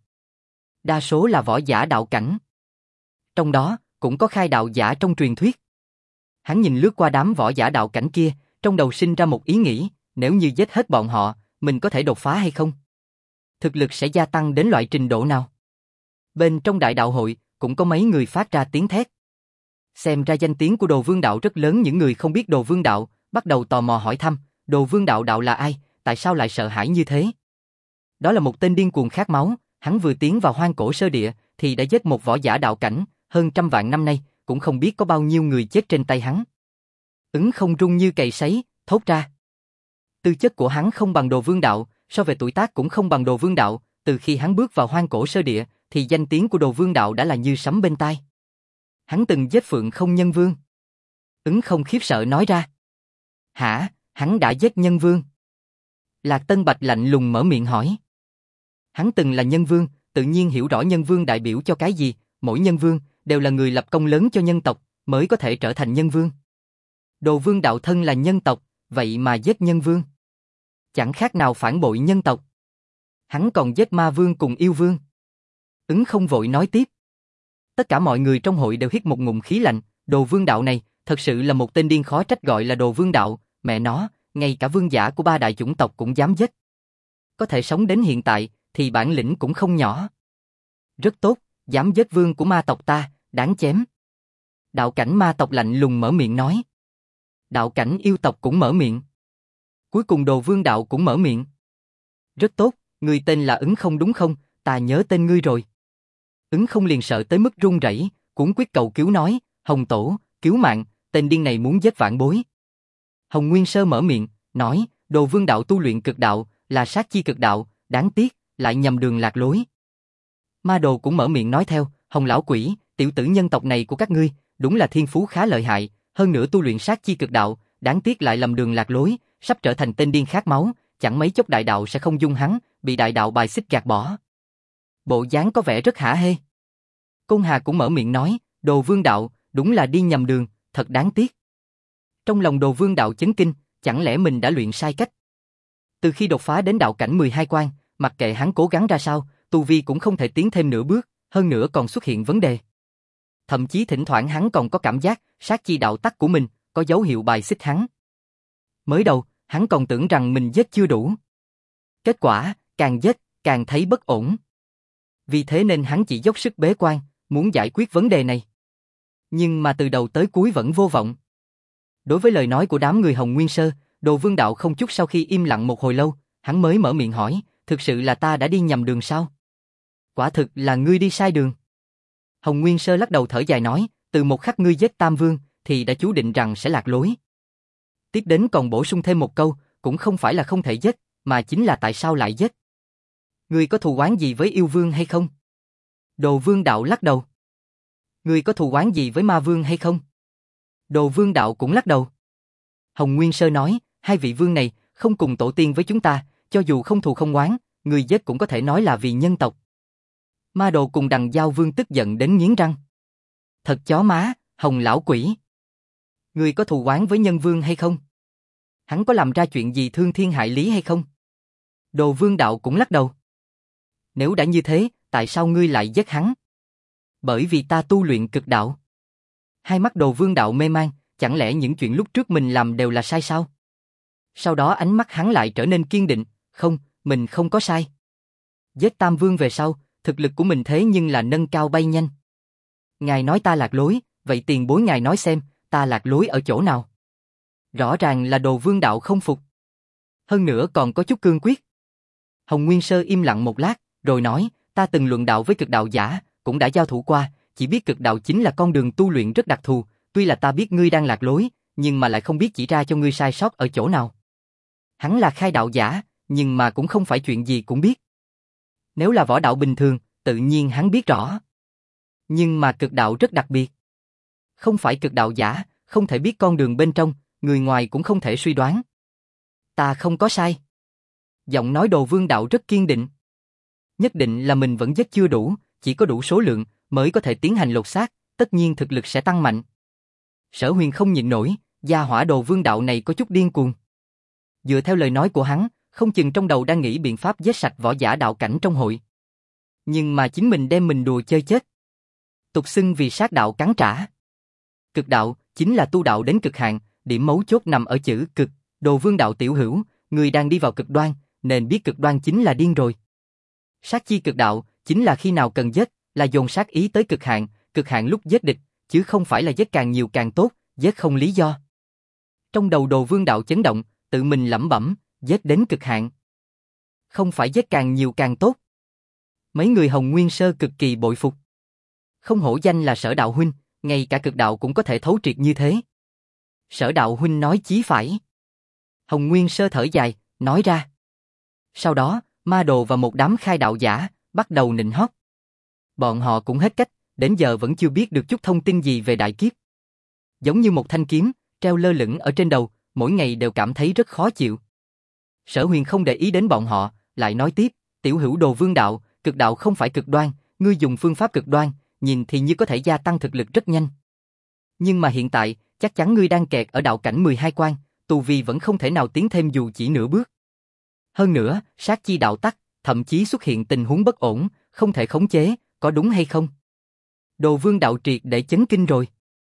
Đa số là võ giả đạo cảnh. Trong đó, cũng có khai đạo giả trong truyền thuyết. Hắn nhìn lướt qua đám võ giả đạo cảnh kia, trong đầu sinh ra một ý nghĩ, nếu như giết hết bọn họ, mình có thể đột phá hay không? Thực lực sẽ gia tăng đến loại trình độ nào? Bên trong đại đạo hội, cũng có mấy người phát ra tiếng thét. Xem ra danh tiếng của Đồ Vương Đạo rất lớn, những người không biết Đồ Vương Đạo, bắt đầu tò mò hỏi thăm, Đồ Vương Đạo đạo là ai, tại sao lại sợ hãi như thế? Đó là một tên điên cuồng khát máu, hắn vừa tiến vào hoang cổ sơ địa, thì đã giết một võ giả đạo cảnh, hơn trăm vạn năm nay, cũng không biết có bao nhiêu người chết trên tay hắn. Ứng không rung như cày sấy, thốt ra. Tư chất của hắn không bằng Đồ Vương Đạo, so về tuổi tác cũng không bằng Đồ Vương Đạo, từ khi hắn bước vào hoang cổ sơ địa, thì danh tiếng của Đồ Vương Đạo đã là như sấm bên tai. Hắn từng giết Phượng Không Nhân Vương. Ứng không khiếp sợ nói ra. Hả, hắn đã giết Nhân Vương? Lạc Tân Bạch lạnh lùng mở miệng hỏi. Hắn từng là Nhân Vương, tự nhiên hiểu rõ Nhân Vương đại biểu cho cái gì, mỗi Nhân Vương đều là người lập công lớn cho nhân tộc, mới có thể trở thành Nhân Vương. Đồ Vương Đạo thân là nhân tộc, vậy mà giết Nhân Vương. Chẳng khác nào phản bội nhân tộc. Hắn còn giết Ma Vương cùng Yêu Vương. Ứng không vội nói tiếp. Tất cả mọi người trong hội đều hít một ngụm khí lạnh, Đồ Vương Đạo này, thật sự là một tên điên, khó trách gọi là Đồ Vương Đạo, mẹ nó, ngay cả vương giả của 3 đại chủng tộc cũng dám giết. Có thể sống đến hiện tại, thì bản lĩnh cũng không nhỏ. Rất tốt, dám giết vương của ma tộc ta, đáng chém. Đạo cảnh ma tộc lạnh lùng mở miệng nói. Đạo cảnh yêu tộc cũng mở miệng. Cuối cùng Đồ Vương Đạo cũng mở miệng. Rất tốt, người tên là Ứng không đúng không, ta nhớ tên ngươi rồi. Ứng không liền sợ tới mức run rẩy, cuống quyết cầu cứu nói, Hồng Tổ, cứu mạng, tên điên này muốn giết vãn bối. Hồng Nguyên Sơ mở miệng, nói, Đồ Vương Đạo tu luyện cực đạo, là sát chi cực đạo, đáng tiếc, lại nhầm đường lạc lối. Ma Đồ cũng mở miệng nói theo, Hồng Lão Quỷ, tiểu tử nhân tộc này của các ngươi, đúng là thiên phú khá lợi hại, hơn nữa tu luyện sát chi cực đạo, đáng tiếc lại lầm đường lạc lối, sắp trở thành tên điên khát máu, chẳng mấy chốc đại đạo sẽ không dung hắn, bị đại đạo bài xích gạt bỏ. Bộ dáng có vẻ rất hả hê. Côn Hà cũng mở miệng nói, Đồ Vương Đạo, đúng là đi nhầm đường, thật đáng tiếc. Trong lòng Đồ Vương Đạo chấn kinh, chẳng lẽ mình đã luyện sai cách? Từ khi đột phá đến đạo cảnh 12 quan, mặc kệ hắn cố gắng ra sao, tu vi cũng không thể tiến thêm nửa bước, hơn nữa còn xuất hiện vấn đề. Thậm chí thỉnh thoảng hắn còn có cảm giác, sát chi đạo tắc của mình, có dấu hiệu bài xích hắn. Mới đầu, hắn còn tưởng rằng mình giết chưa đủ. Kết quả, càng giết, càng thấy bất ổn. Vì thế nên hắn chỉ dốc sức bế quan, muốn giải quyết vấn đề này. Nhưng mà từ đầu tới cuối vẫn vô vọng. Đối với lời nói của đám người Hồng Nguyên Sơ, Đồ Vương Đạo không chút sau khi im lặng một hồi lâu, hắn mới mở miệng hỏi, thực sự là ta đã đi nhầm đường sao? Quả thực là ngươi đi sai đường. Hồng Nguyên Sơ lắc đầu thở dài nói, từ một khắc ngươi giết Tam Vương, thì đã chú định rằng sẽ lạc lối. Tiếp đến còn bổ sung thêm một câu, cũng không phải là không thể giết, mà chính là tại sao lại giết. Ngươi có thù oán gì với Yêu Vương hay không? Đồ Vương Đạo lắc đầu. Ngươi có thù oán gì với Ma Vương hay không? Đồ Vương Đạo cũng lắc đầu. Hồng Nguyên Sơ nói, hai vị vương này không cùng tổ tiên với chúng ta, cho dù không thù không oán, người giết cũng có thể nói là vì nhân tộc. Ma Đồ cùng Đằng Giao Vương tức giận đến nghiến răng. Thật chó má, Hồng lão quỷ. Ngươi có thù oán với Nhân Vương hay không? Hắn có làm ra chuyện gì thương thiên hại lý hay không? Đồ Vương Đạo cũng lắc đầu. Nếu đã như thế, tại sao ngươi lại giết hắn? Bởi vì ta tu luyện cực đạo. Hai mắt Đồ Vương Đạo mê man, chẳng lẽ những chuyện lúc trước mình làm đều là sai sao? Sau đó ánh mắt hắn lại trở nên kiên định, không, mình không có sai. Giết Tam Vương về sau, thực lực của mình thế nhưng là nâng cao bay nhanh. Ngài nói ta lạc lối, vậy tiền bối ngài nói xem, ta lạc lối ở chỗ nào? Rõ ràng là Đồ Vương Đạo không phục. Hơn nữa còn có chút cương quyết. Hồng Nguyên Sơ im lặng một lát, rồi nói, ta từng luận đạo với cực đạo giả, cũng đã giao thủ qua, chỉ biết cực đạo chính là con đường tu luyện rất đặc thù, tuy là ta biết ngươi đang lạc lối, nhưng mà lại không biết chỉ ra cho ngươi sai sót ở chỗ nào. Hắn là khai đạo giả, nhưng mà cũng không phải chuyện gì cũng biết. Nếu là võ đạo bình thường, tự nhiên hắn biết rõ. Nhưng mà cực đạo rất đặc biệt. Không phải cực đạo giả, không thể biết con đường bên trong, người ngoài cũng không thể suy đoán. Ta không có sai. Giọng nói Đồ Vương Đạo rất kiên định. Nhất định là mình vẫn rất chưa đủ, chỉ có đủ số lượng mới có thể tiến hành lột xác, tất nhiên thực lực sẽ tăng mạnh. Sở Huyền không nhịn nổi, gia hỏa Đồ Vương Đạo này có chút điên cuồng. Dựa theo lời nói của hắn, không chừng trong đầu đang nghĩ biện pháp giết sạch võ giả đạo cảnh trong hội. Nhưng mà chính mình đem mình đùa chơi chết. Tục xưng vì sát đạo cắn trả. Cực đạo chính là tu đạo đến cực hạn, điểm mấu chốt nằm ở chữ cực. Đồ Vương Đạo tiểu hữu, người đang đi vào cực đoan, nên biết cực đoan chính là điên rồi. Sát chi cực đạo chính là khi nào cần giết, là dồn sát ý tới cực hạn lúc giết địch, chứ không phải là giết càng nhiều càng tốt, giết không lý do. Trong đầu Đồ Vương Đạo chấn động, tự mình lẩm bẩm, giết đến cực hạn. Không phải giết càng nhiều càng tốt. Mấy người Hồng Nguyên Sơ cực kỳ bội phục. Không hổ danh là Sở đạo huynh, ngay cả cực đạo cũng có thể thấu triệt như thế. Sở đạo huynh nói chí phải. Hồng Nguyên Sơ thở dài, nói ra. Sau đó, Ma Đồ và một đám khai đạo giả bắt đầu nịnh hót. Bọn họ cũng hết cách, đến giờ vẫn chưa biết được chút thông tin gì về đại kiếp. Giống như một thanh kiếm, treo lơ lửng ở trên đầu, mỗi ngày đều cảm thấy rất khó chịu. Sở Huyền không để ý đến bọn họ, lại nói tiếp, tiểu hữu Đồ Vương Đạo, cực đạo không phải cực đoan, ngươi dùng phương pháp cực đoan, nhìn thì như có thể gia tăng thực lực rất nhanh. Nhưng mà hiện tại, chắc chắn ngươi đang kẹt ở đạo cảnh 12 quan, tu vi vẫn không thể nào tiến thêm dù chỉ nửa bước. Hơn nữa, sát chi đạo tắc, thậm chí xuất hiện tình huống bất ổn, không thể khống chế, có đúng hay không? Đồ Vương Đạo triệt để chấn kinh rồi.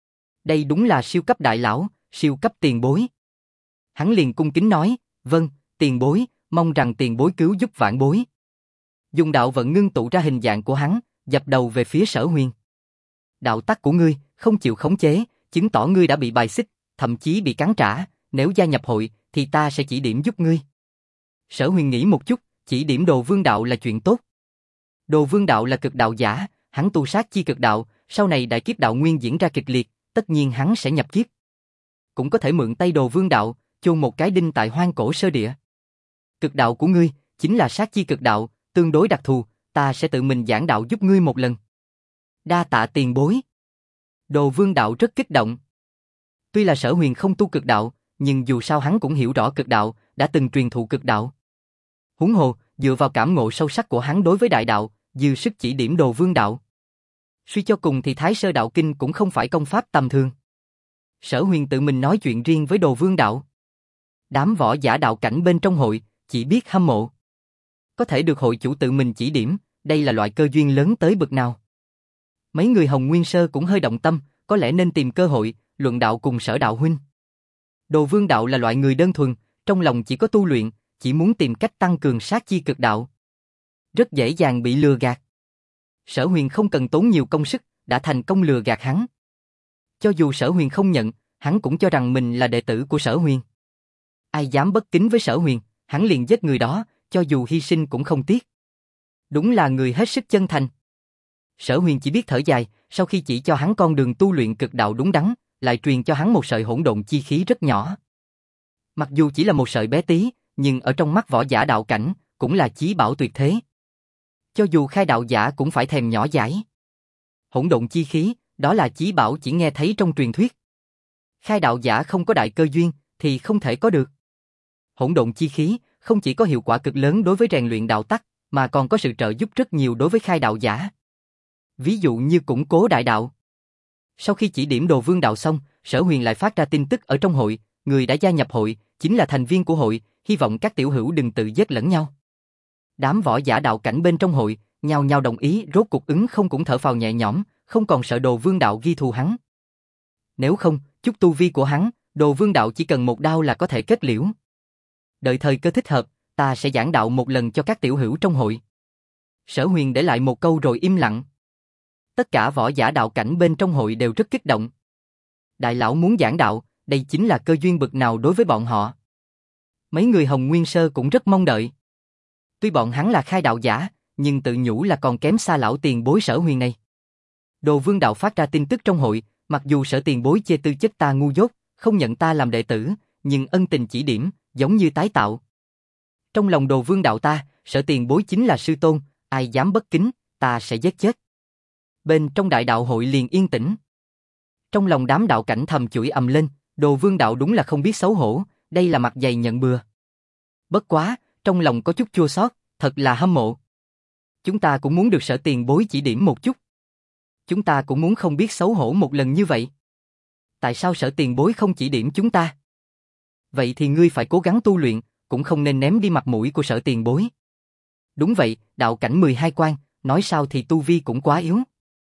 Đây đúng là siêu cấp đại lão, siêu cấp tiền bối. Hắn liền cung kính nói, vâng, tiền bối, mong rằng tiền bối cứu giúp vãn bối. Dùng đạo vận ngưng tụ ra hình dạng của hắn, dập đầu về phía Sở Huyền. Đạo tắc của ngươi, không chịu khống chế, chứng tỏ ngươi đã bị bài xích, thậm chí bị cắn trả, nếu gia nhập hội, thì ta sẽ chỉ điểm giúp ngươi. Sở Huyền nghĩ một chút, chỉ điểm Đồ Vương Đạo là chuyện tốt. Đồ Vương Đạo là cực đạo giả, hắn tu sát chi cực đạo, sau này đại kiếp đạo nguyên diễn ra kịch liệt, tất nhiên hắn sẽ nhập kiếp. Cũng có thể mượn tay Đồ Vương Đạo, chôn một cái đinh tại hoang cổ sơ địa. Cực đạo của ngươi, chính là sát chi cực đạo, tương đối đặc thù, ta sẽ tự mình giảng đạo giúp ngươi một lần. Đa tạ tiền bối. Đồ Vương Đạo rất kích động. Tuy là Sở Huyền không tu cực đạo, nhưng dù sao hắn cũng hiểu rõ cực đạo, đã từng truyền thụ cực đạo. Huống hồ, dựa vào cảm ngộ sâu sắc của hắn đối với đại đạo, dư sức chỉ điểm Đồ Vương Đạo. Suy cho cùng thì Thái Sơ Đạo Kinh cũng không phải công pháp tầm thường. Sở Huyền tự mình nói chuyện riêng với Đồ Vương Đạo. Đám võ giả đạo cảnh bên trong hội, chỉ biết hâm mộ. Có thể được hội chủ tự mình chỉ điểm, đây là loại cơ duyên lớn tới bực nào. Mấy người Hồng Nguyên Sơ cũng hơi động tâm, có lẽ nên tìm cơ hội, luận đạo cùng Sở đạo huynh. Đồ Vương Đạo là loại người đơn thuần, trong lòng chỉ có tu luyện, chỉ muốn tìm cách tăng cường sát chi cực đạo. Rất dễ dàng bị lừa gạt. Sở Huyền không cần tốn nhiều công sức, đã thành công lừa gạt hắn. Cho dù Sở Huyền không nhận, hắn cũng cho rằng mình là đệ tử của Sở Huyền. Ai dám bất kính với Sở Huyền, hắn liền giết người đó, cho dù hy sinh cũng không tiếc. Đúng là người hết sức chân thành. Sở Huyền chỉ biết thở dài, sau khi chỉ cho hắn con đường tu luyện cực đạo đúng đắn, lại truyền cho hắn một sợi hỗn độn chi khí rất nhỏ. Mặc dù chỉ là một sợi bé tí, nhưng ở trong mắt võ giả đạo cảnh, cũng là chí bảo tuyệt thế. Cho dù khai đạo giả cũng phải thèm nhỏ dãi. Hỗn độn chi khí, đó là chí bảo chỉ nghe thấy trong truyền thuyết. Khai đạo giả không có đại cơ duyên, thì không thể có được. Hỗn độn chi khí, không chỉ có hiệu quả cực lớn đối với rèn luyện đạo tắc, mà còn có sự trợ giúp rất nhiều đối với khai đạo giả. Ví dụ như củng cố đại đạo. Sau khi chỉ điểm Đồ Vương Đạo xong, Sở Huyền lại phát ra tin tức ở trong hội, người đã gia nhập hội, chính là thành viên của hội, hy vọng các tiểu hữu đừng tự giết lẫn nhau. Đám võ giả đạo cảnh bên trong hội, nhao nhao đồng ý, rốt cuộc ứng không cũng thở phào nhẹ nhõm, không còn sợ Đồ Vương Đạo ghi thù hắn. Nếu không, chút tu vi của hắn, Đồ Vương Đạo chỉ cần một đao là có thể kết liễu. Đợi thời cơ thích hợp, ta sẽ giảng đạo một lần cho các tiểu hữu trong hội. Sở Huyền để lại một câu rồi im lặng. Tất cả võ giả đạo cảnh bên trong hội đều rất kích động. Đại lão muốn giảng đạo, đây chính là cơ duyên bực nào đối với bọn họ. Mấy người Hồng Nguyên Sơ cũng rất mong đợi. Tuy bọn hắn là khai đạo giả, nhưng tự nhủ là còn kém xa lão tiền bối Sở Huyền này. Đồ Vương Đạo phát ra tin tức trong hội, mặc dù Sở Tiền Bối chê tư chất ta ngu dốt, không nhận ta làm đệ tử, nhưng ân tình chỉ điểm, giống như tái tạo. Trong lòng Đồ Vương Đạo ta, Sở Tiền Bối chính là sư tôn, ai dám bất kính, ta sẽ giết chết. Bên trong đại đạo hội liền yên tĩnh. Trong lòng đám đạo cảnh thầm chửi ầm lên, Đồ Vương Đạo đúng là không biết xấu hổ, đây là mặt dày nhận bừa. Bất quá, trong lòng có chút chua xót, thật là hâm mộ. Chúng ta cũng muốn được Sở Tiền Bối chỉ điểm một chút. Chúng ta cũng muốn không biết xấu hổ một lần như vậy. Tại sao Sở Tiền Bối không chỉ điểm chúng ta? Vậy thì ngươi phải cố gắng tu luyện, cũng không nên ném đi mặt mũi của Sở Tiền Bối. Đúng vậy, đạo cảnh 12 quan, nói sao thì tu vi cũng quá yếu.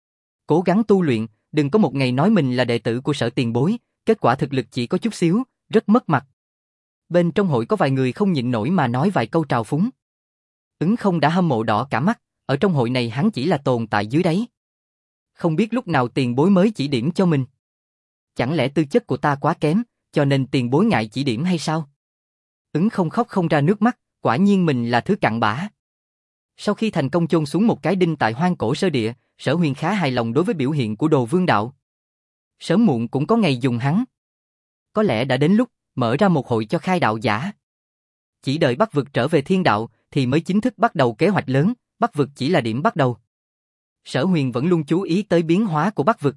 Cố gắng tu luyện, đừng có một ngày nói mình là đệ tử của Sở Tiền Bối, kết quả thực lực chỉ có chút xíu, rất mất mặt. Bên trong hội có vài người không nhịn nổi mà nói vài câu trào phúng. Ứng Không đã hâm mộ đỏ cả mắt, ở trong hội này hắn chỉ là tồn tại dưới đáy. Không biết lúc nào Tiền Bối mới chỉ điểm cho mình. Chẳng lẽ tư chất của ta quá kém, cho nên Tiền Bối ngại chỉ điểm hay sao? Ứng Không khóc không ra nước mắt, quả nhiên mình là thứ cặn bã. Sau khi thành công chôn xuống một cái đinh tại Hoang Cổ Sơ Địa, Sở Huyền khá hài lòng đối với biểu hiện của Đồ Vương Đạo. Sớm muộn cũng có ngày dùng hắn. Có lẽ đã đến lúc mở ra một hội cho khai đạo giả. Chỉ đợi Bắc vực trở về thiên đạo thì mới chính thức bắt đầu kế hoạch lớn, Bắc vực chỉ là điểm bắt đầu. Sở Huyền vẫn luôn chú ý tới biến hóa của Bắc vực.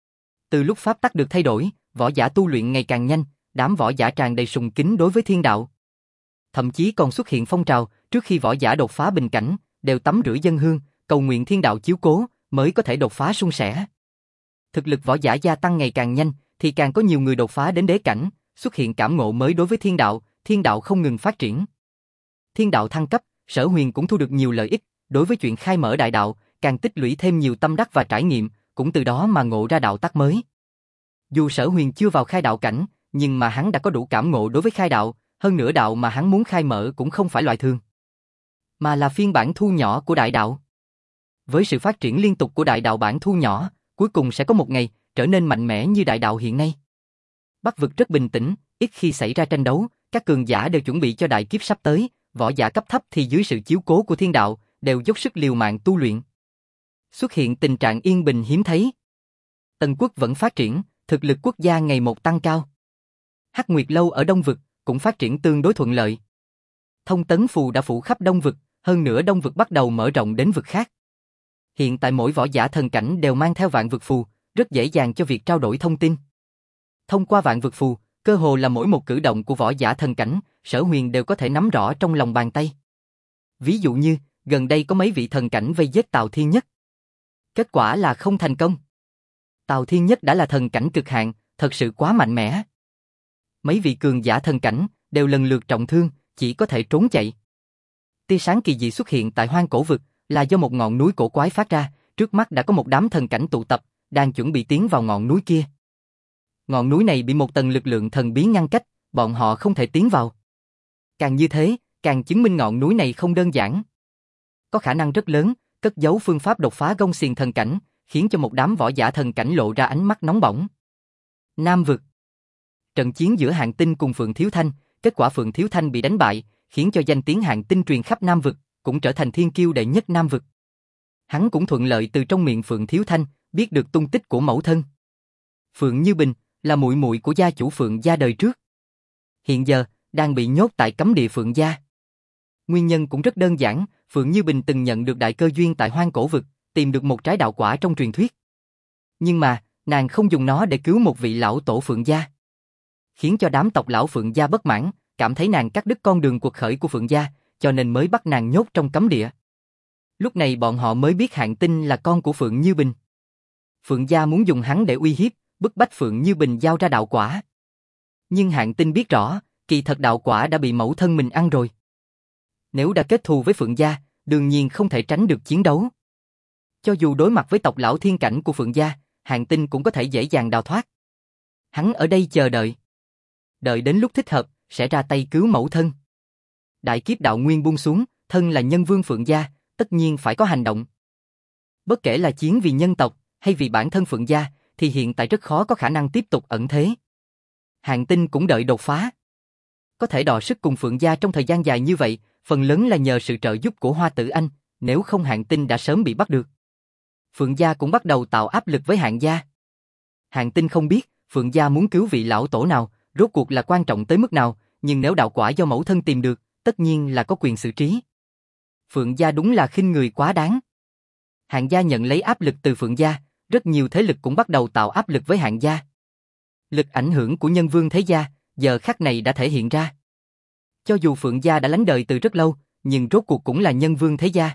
Từ lúc pháp tắc được thay đổi, võ giả tu luyện ngày càng nhanh, đám võ giả tràn đầy sùng kính đối với thiên đạo. Thậm chí còn xuất hiện phong trào, trước khi võ giả đột phá bình cảnh, đều tắm rửa dân hương, cầu nguyện thiên đạo chiếu cố, mới có thể đột phá suôn sẻ. Thực lực võ giả gia tăng ngày càng nhanh, thì càng có nhiều người đột phá đến đế cảnh, xuất hiện cảm ngộ mới đối với thiên đạo không ngừng phát triển. Thiên đạo thăng cấp, Sở Huyền cũng thu được nhiều lợi ích, đối với chuyện khai mở đại đạo, càng tích lũy thêm nhiều tâm đắc và trải nghiệm, cũng từ đó mà ngộ ra đạo tắc mới. Dù Sở Huyền chưa vào khai đạo cảnh, nhưng mà hắn đã có đủ cảm ngộ đối với khai đạo, hơn nữa đạo mà hắn muốn khai mở cũng không phải loại thường, mà là phiên bản thu nhỏ của đại đạo. Với sự phát triển liên tục của đại đạo bản thu nhỏ, cuối cùng sẽ có một ngày trở nên mạnh mẽ như đại đạo hiện nay. Bắc vực rất bình tĩnh, ít khi xảy ra tranh đấu, các cường giả đều chuẩn bị cho đại kiếp sắp tới, võ giả cấp thấp thì dưới sự chiếu cố của thiên đạo, đều dốc sức liều mạng tu luyện. Xuất hiện tình trạng yên bình hiếm thấy. Tần quốc vẫn phát triển, thực lực quốc gia ngày một tăng cao. Hắc Nguyệt Lâu ở Đông vực cũng phát triển tương đối thuận lợi. Thông tấn phù đã phủ khắp Đông vực, hơn nữa Đông vực bắt đầu mở rộng đến vực khác. Hiện tại mỗi võ giả thần cảnh đều mang theo vạn vực phù, rất dễ dàng cho việc trao đổi thông tin. Thông qua vạn vực phù, cơ hồ là mỗi một cử động của võ giả thần cảnh, Sở Huyền đều có thể nắm rõ trong lòng bàn tay. Ví dụ như, gần đây có mấy vị thần cảnh vây giết Tào Thiên Nhất. Kết quả là không thành công. Tào Thiên Nhất đã là thần cảnh cực hạn, thật sự quá mạnh mẽ. Mấy vị cường giả thần cảnh đều lần lượt trọng thương, chỉ có thể trốn chạy. Tia sáng kỳ dị xuất hiện tại Hoang Cổ vực là do một ngọn núi cổ quái phát ra, trước mắt đã có một đám thần cảnh tụ tập, đang chuẩn bị tiến vào ngọn núi kia. Ngọn núi này bị một tầng lực lượng thần bí ngăn cách, bọn họ không thể tiến vào. Càng như thế, càng chứng minh ngọn núi này không đơn giản. Có khả năng rất lớn, cất giấu phương pháp đột phá gông xiềng thần cảnh, khiến cho một đám võ giả thần cảnh lộ ra ánh mắt nóng bỏng. Nam vực. Trận chiến giữa Hạng Tinh cùng Phượng Thiếu Thanh, kết quả Phượng Thiếu Thanh bị đánh bại, khiến cho danh tiếng Hạng Tinh truyền khắp Nam vực, cũng trở thành thiên kiêu đệ nhất Nam vực. Hắn cũng thuận lợi từ trong miệng Phượng Thiếu Thanh biết được tung tích của mẫu thân. Phượng Như Bình là muội muội của gia chủ Phượng gia đời trước. Hiện giờ đang bị nhốt tại cấm địa Phượng gia. Nguyên nhân cũng rất đơn giản, Phượng Như Bình từng nhận được đại cơ duyên tại Hoang Cổ vực, tìm được một trái đạo quả trong truyền thuyết. Nhưng mà, nàng không dùng nó để cứu một vị lão tổ Phượng gia. Khiến cho đám tộc lão Phượng gia bất mãn, cảm thấy nàng cắt đứt con đường quật khởi của Phượng gia, cho nên mới bắt nàng nhốt trong cấm địa. Lúc này bọn họ mới biết Hạng Tinh là con của Phượng Như Bình. Phượng gia muốn dùng hắn để uy hiếp, bức bách Phượng Như Bình giao ra đạo quả. Nhưng Hạng Tinh biết rõ, kỳ thật đạo quả đã bị mẫu thân mình ăn rồi. Nếu đã kết thù với Phượng gia, đương nhiên không thể tránh được chiến đấu. Cho dù đối mặt với tộc lão thiên cảnh của Phượng gia, Hạng Tinh cũng có thể dễ dàng đào thoát. Hắn ở đây chờ đợi. Đợi đến lúc thích hợp, sẽ ra tay cứu mẫu thân. Đại kiếp đạo nguyên buông xuống, thân là nhân vương Phượng gia, tất nhiên phải có hành động. Bất kể là chiến vì nhân tộc, hay vì bản thân Phượng gia, thì hiện tại rất khó có khả năng tiếp tục ẩn thế. Hạng Tinh cũng đợi đột phá. Có thể đọ sức cùng Phượng gia trong thời gian dài như vậy, phần lớn là nhờ sự trợ giúp của Hoa Tử Anh, nếu không Hạng Tinh đã sớm bị bắt được. Phượng gia cũng bắt đầu tạo áp lực với Hạng gia. Hạng Tinh không biết, Phượng gia muốn cứu vị lão tổ nào, rốt cuộc là quan trọng tới mức nào, nhưng nếu đạo quả do mẫu thân tìm được, tất nhiên là có quyền xử trí. Phượng gia đúng là khinh người quá đáng. Hạng gia nhận lấy áp lực từ Phượng gia, rất nhiều thế lực cũng bắt đầu tạo áp lực với Hạng gia. Lực ảnh hưởng của Nhân Vương thế gia, giờ khắc này đã thể hiện ra. Cho dù Phượng gia đã lánh đời từ rất lâu, nhưng rốt cuộc cũng là Nhân Vương thế gia.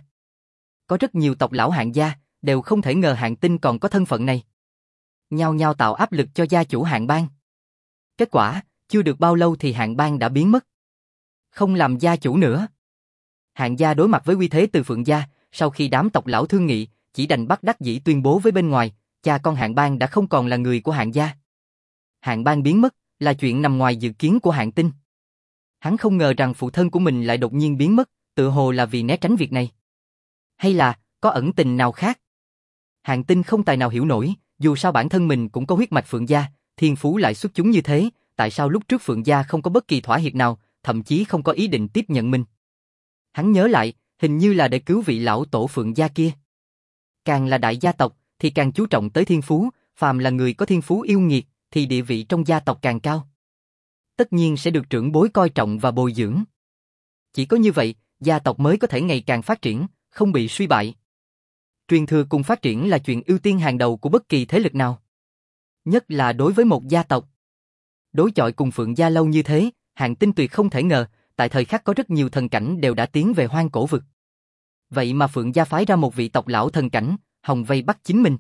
Có rất nhiều tộc lão Hạng gia, đều không thể ngờ Hạng Tinh còn có thân phận này. Nhao nhao tạo áp lực cho gia chủ Hạng Bang. Kết quả, chưa được bao lâu thì Hạng Bang đã biến mất. Không làm gia chủ nữa. Hạng gia đối mặt với uy thế từ Phượng gia, sau khi đám tộc lão thương nghị, chỉ đành bất đắc dĩ tuyên bố với bên ngoài, cha con Hạng Bang đã không còn là người của Hạng gia. Hạng Bang biến mất, là chuyện nằm ngoài dự kiến của Hạng Tinh. Hắn không ngờ rằng phụ thân của mình lại đột nhiên biến mất, tự hồ là vì né tránh việc này. Hay là, có ẩn tình nào khác? Hạng Tinh không tài nào hiểu nổi, dù sao bản thân mình cũng có huyết mạch Phượng gia, thiên phú lại xuất chúng như thế, tại sao lúc trước Phượng gia không có bất kỳ thỏa hiệp nào, thậm chí không có ý định tiếp nhận mình. Hắn nhớ lại, hình như là để cứu vị lão tổ Phượng gia kia. Càng là đại gia tộc, thì càng chú trọng tới thiên phú, phàm là người có thiên phú yêu nghiệt, thì địa vị trong gia tộc càng cao. Tất nhiên sẽ được trưởng bối coi trọng và bồi dưỡng. Chỉ có như vậy, gia tộc mới có thể ngày càng phát triển, không bị suy bại. Truyền thừa cùng phát triển là chuyện ưu tiên hàng đầu của bất kỳ thế lực nào. Nhất là đối với một gia tộc. Đối chọi cùng Phượng gia lâu như thế, Hạng Tinh tuyệt không thể ngờ, tại thời khắc có rất nhiều thần cảnh đều đã tiến về hoang cổ vực. Vậy mà Phượng gia phái ra một vị tộc lão thần cảnh, hòng vây bắt chính mình.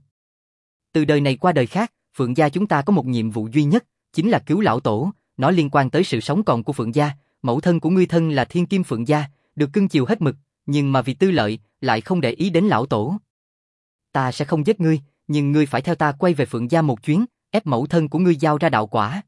Từ đời này qua đời khác, Phượng gia chúng ta có một nhiệm vụ duy nhất, chính là cứu lão tổ, nó liên quan tới sự sống còn của Phượng gia, mẫu thân của ngươi thân là Thiên Kim Phượng gia, được cưng chiều hết mực, nhưng mà vì tư lợi, lại không để ý đến lão tổ. Ta sẽ không giết ngươi, nhưng ngươi phải theo ta quay về Phượng gia một chuyến, ép mẫu thân của ngươi giao ra đạo quả.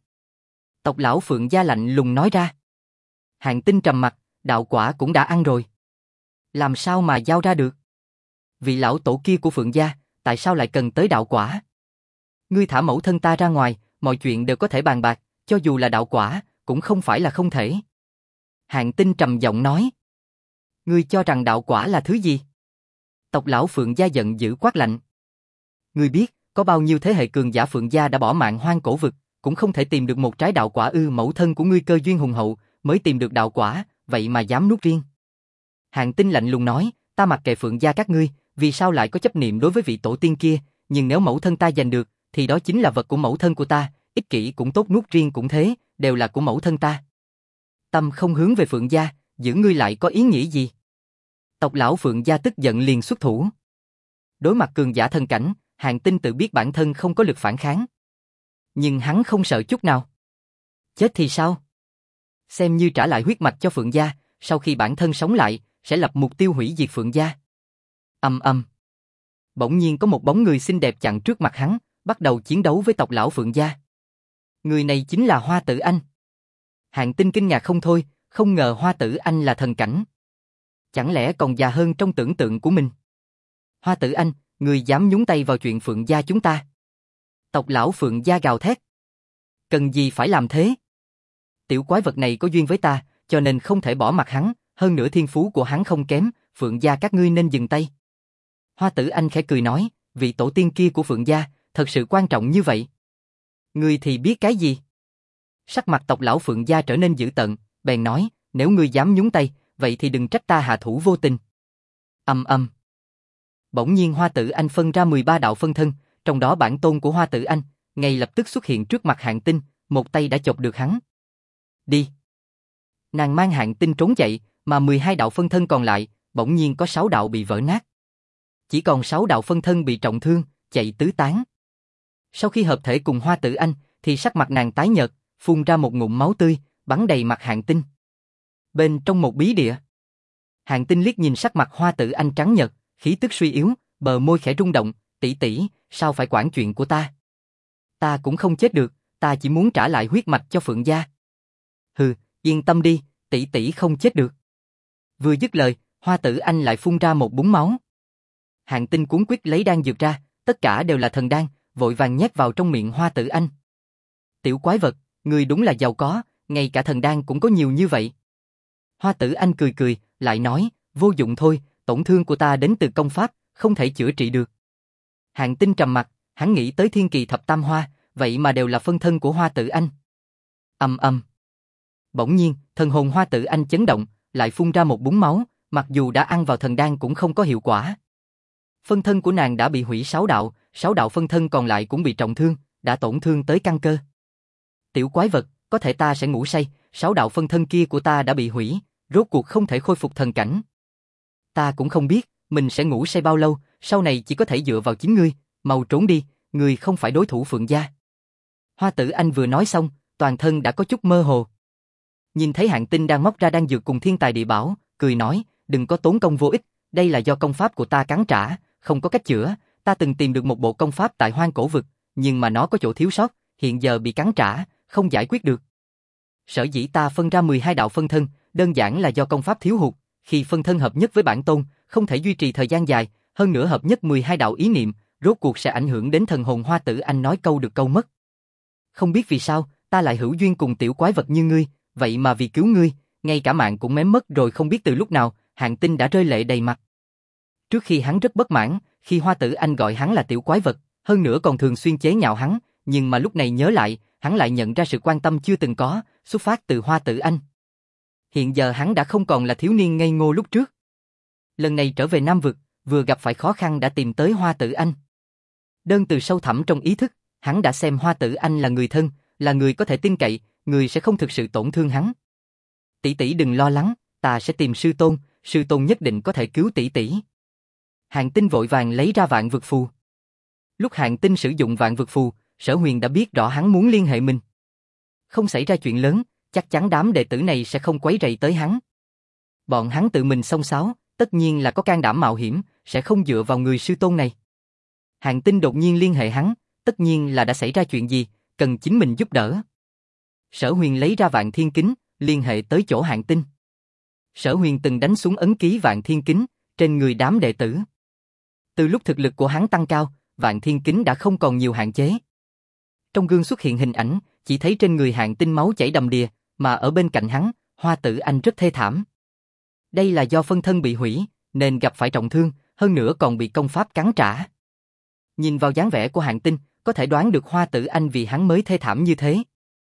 Tộc lão Phượng gia lạnh lùng nói ra. Hạng Tinh trầm mặt, đạo quả cũng đã ăn rồi. Làm sao mà giao ra được? Vị lão tổ kia của Phượng gia, tại sao lại cần tới đạo quả? Ngươi thả mẫu thân ta ra ngoài, mọi chuyện đều có thể bàn bạc, cho dù là đạo quả, cũng không phải là không thể. Hạng Tinh trầm giọng nói. Ngươi cho rằng đạo quả là thứ gì? Tộc lão Phượng gia giận dữ quát lạnh. Ngươi biết, có bao nhiêu thế hệ cường giả Phượng gia đã bỏ mạng hoang cổ vực, cũng không thể tìm được một trái đạo quả ư? Mẫu thân của ngươi cơ duyên hùng hậu, mới tìm được đạo quả, vậy mà dám nuốt riêng. Hạng Tinh lạnh lùng nói, ta mặc kệ Phượng gia các ngươi, vì sao lại có chấp niệm đối với vị tổ tiên kia, nhưng nếu mẫu thân ta giành được, thì đó chính là vật của mẫu thân của ta, ích kỷ cũng tốt nuốt riêng cũng thế, đều là của mẫu thân ta. Tâm không hướng về Phượng gia, giữ ngươi lại có ý nghĩ gì? Tộc lão Phượng gia tức giận liền xuất thủ. Đối mặt cường giả thần cảnh, Hạng Tinh tự biết bản thân không có lực phản kháng. Nhưng hắn không sợ chút nào. Chết thì sao? Xem như trả lại huyết mạch cho Phượng gia, sau khi bản thân sống lại, sẽ lập mục tiêu hủy diệt Phượng gia. Ầm ầm. Bỗng nhiên có một bóng người xinh đẹp chặn trước mặt hắn, bắt đầu chiến đấu với tộc lão Phượng gia. Người này chính là Hoa Tử Anh. Hạng Tinh kinh ngạc không thôi, không ngờ Hoa Tử Anh là thần cảnh. Chẳng lẽ còn già hơn trong tưởng tượng của mình? Hoa Tử Anh, người dám nhúng tay vào chuyện Phượng gia chúng ta? Tộc lão Phượng gia gào thét. Cần gì phải làm thế? Tiểu quái vật này có duyên với ta, cho nên không thể bỏ mặc hắn, hơn nữa thiên phú của hắn không kém, Phượng gia các ngươi nên dừng tay. Hoa Tử Anh khẽ cười nói, vị tổ tiên kia của Phượng gia, thật sự quan trọng như vậy. Ngươi thì biết cái gì? Sắc mặt tộc lão Phượng gia trở nên dữ tợn, bèn nói, nếu ngươi dám nhúng tay, vậy thì đừng trách ta hạ thủ vô tình. Ầm ầm. Bỗng nhiên Hoa Tử Anh phân ra 13 đạo phân thân, trong đó bản tôn của Hoa Tử Anh, ngay lập tức xuất hiện trước mặt Hạng Tinh, một tay đã chộp được hắn. Đi. Nàng mang Hạng Tinh trốn chạy, mà 12 đạo phân thân còn lại, bỗng nhiên có 6 đạo bị vỡ nát. Chỉ còn 6 đạo phân thân bị trọng thương, chạy tứ tán. Sau khi hợp thể cùng Hoa Tử Anh, thì sắc mặt nàng tái nhợt, phun ra một ngụm máu tươi, bắn đầy mặt Hạng Tinh. Bên trong một bí địa, Hạng Tinh liếc nhìn sắc mặt Hoa Tử Anh trắng nhợt, khí tức suy yếu, bờ môi khẽ rung động, tỷ tỷ, sao phải quản chuyện của ta? Ta cũng không chết được, ta chỉ muốn trả lại huyết mạch cho Phượng gia. Hừ, yên tâm đi, tỷ tỷ không chết được. Vừa dứt lời, Hoa Tử Anh lại phun ra một búng máu. Hạng Tinh cuống quýt lấy đan dược ra, tất cả đều là thần đan, vội vàng nhét vào trong miệng Hoa Tử Anh. Tiểu quái vật, người đúng là giàu có, ngay cả thần đan cũng có nhiều như vậy. Hoa Tử Anh cười cười, lại nói, vô dụng thôi, tổn thương của ta đến từ công pháp, không thể chữa trị được. Hạng Tinh trầm mặt, hắn nghĩ tới thiên kỳ thập tam hoa, vậy mà đều là phân thân của Hoa Tử Anh. Ầm ầm. Bỗng nhiên, thần hồn Hoa Tử Anh chấn động, lại phun ra một búng máu, mặc dù đã ăn vào thần đan cũng không có hiệu quả. Phân thân của nàng đã bị hủy 6 đạo phân thân còn lại cũng bị trọng thương, đã tổn thương tới căn cơ. Tiểu quái vật, có thể ta sẽ ngủ say, 6 đạo phân thân kia của ta đã bị hủy, rốt cuộc không thể khôi phục thần cảnh. Ta cũng không biết, mình sẽ ngủ say bao lâu, sau này chỉ có thể dựa vào chính ngươi, mau trốn đi, ngươi không phải đối thủ Phượng gia. Hoa Tử Anh vừa nói xong, toàn thân đã có chút mơ hồ. Nhìn thấy Hạng Tinh đang móc ra đan dược cùng thiên tài địa bảo, cười nói, đừng có tốn công vô ích, đây là do công pháp của ta cắn trả, không có cách chữa, ta từng tìm được một bộ công pháp tại Hoang Cổ Vực, nhưng mà nó có chỗ thiếu sót, hiện giờ bị cắn trả, không giải quyết được. Sở dĩ ta phân ra 12 đạo phân thân, đơn giản là do công pháp thiếu hụt, khi phân thân hợp nhất với bản tôn, không thể duy trì thời gian dài, hơn nữa hợp nhất 12 đạo ý niệm, rốt cuộc sẽ ảnh hưởng đến thần hồn Hoa Tử Anh nói câu được câu mất. Không biết vì sao, ta lại hữu duyên cùng tiểu quái vật như ngươi, vậy mà vì cứu ngươi, ngay cả mạng cũng mém mất rồi không biết từ lúc nào, Hạng Tinh đã rơi lệ đầy mặt. Trước khi hắn rất bất mãn, khi Hoa Tử Anh gọi hắn là tiểu quái vật, hơn nữa còn thường xuyên chế nhạo hắn, nhưng mà lúc này nhớ lại, hắn lại nhận ra sự quan tâm chưa từng có, xuất phát từ Hoa Tử Anh. Hiện giờ hắn đã không còn là thiếu niên ngây ngô lúc trước. Lần này trở về Nam Vực, vừa gặp phải khó khăn đã tìm tới Hoa Tử Anh. Đơn từ sâu thẳm trong ý thức, hắn đã xem Hoa Tử Anh là người thân, là người có thể tin cậy, người sẽ không thực sự tổn thương hắn. Tỷ tỷ đừng lo lắng, ta sẽ tìm sư tôn nhất định có thể cứu tỷ tỷ. Hạng Tinh vội vàng lấy ra vạn vực phù. Lúc Hạng Tinh sử dụng vạn vực phù, Sở Huyền đã biết rõ hắn muốn liên hệ mình. Không xảy ra chuyện lớn, chắc chắn đám đệ tử này sẽ không quấy rầy tới hắn. Bọn hắn tự mình xông xáo, tất nhiên là có can đảm mạo hiểm, sẽ không dựa vào người sư tôn này. Hạng Tinh đột nhiên liên hệ hắn, tất nhiên là đã xảy ra chuyện gì, cần chính mình giúp đỡ. Sở Huyền lấy ra Vạn Thiên Kính, liên hệ tới chỗ Hạng Tinh. Sở Huyền từng đánh xuống ấn ký Vạn Thiên Kính trên người đám đệ tử. Từ lúc thực lực của hắn tăng cao, Vạn Thiên Kính đã không còn nhiều hạn chế. Trong gương xuất hiện hình ảnh, chỉ thấy trên người Hạng Tinh máu chảy đầm đìa, mà ở bên cạnh hắn, Hoa Tử Anh rất thê thảm. Đây là do phân thân bị hủy, nên gặp phải trọng thương, hơn nữa còn bị công pháp cắn trả. Nhìn vào dáng vẻ của Hạng Tinh, có thể đoán được Hoa Tử Anh vì hắn mới thê thảm như thế.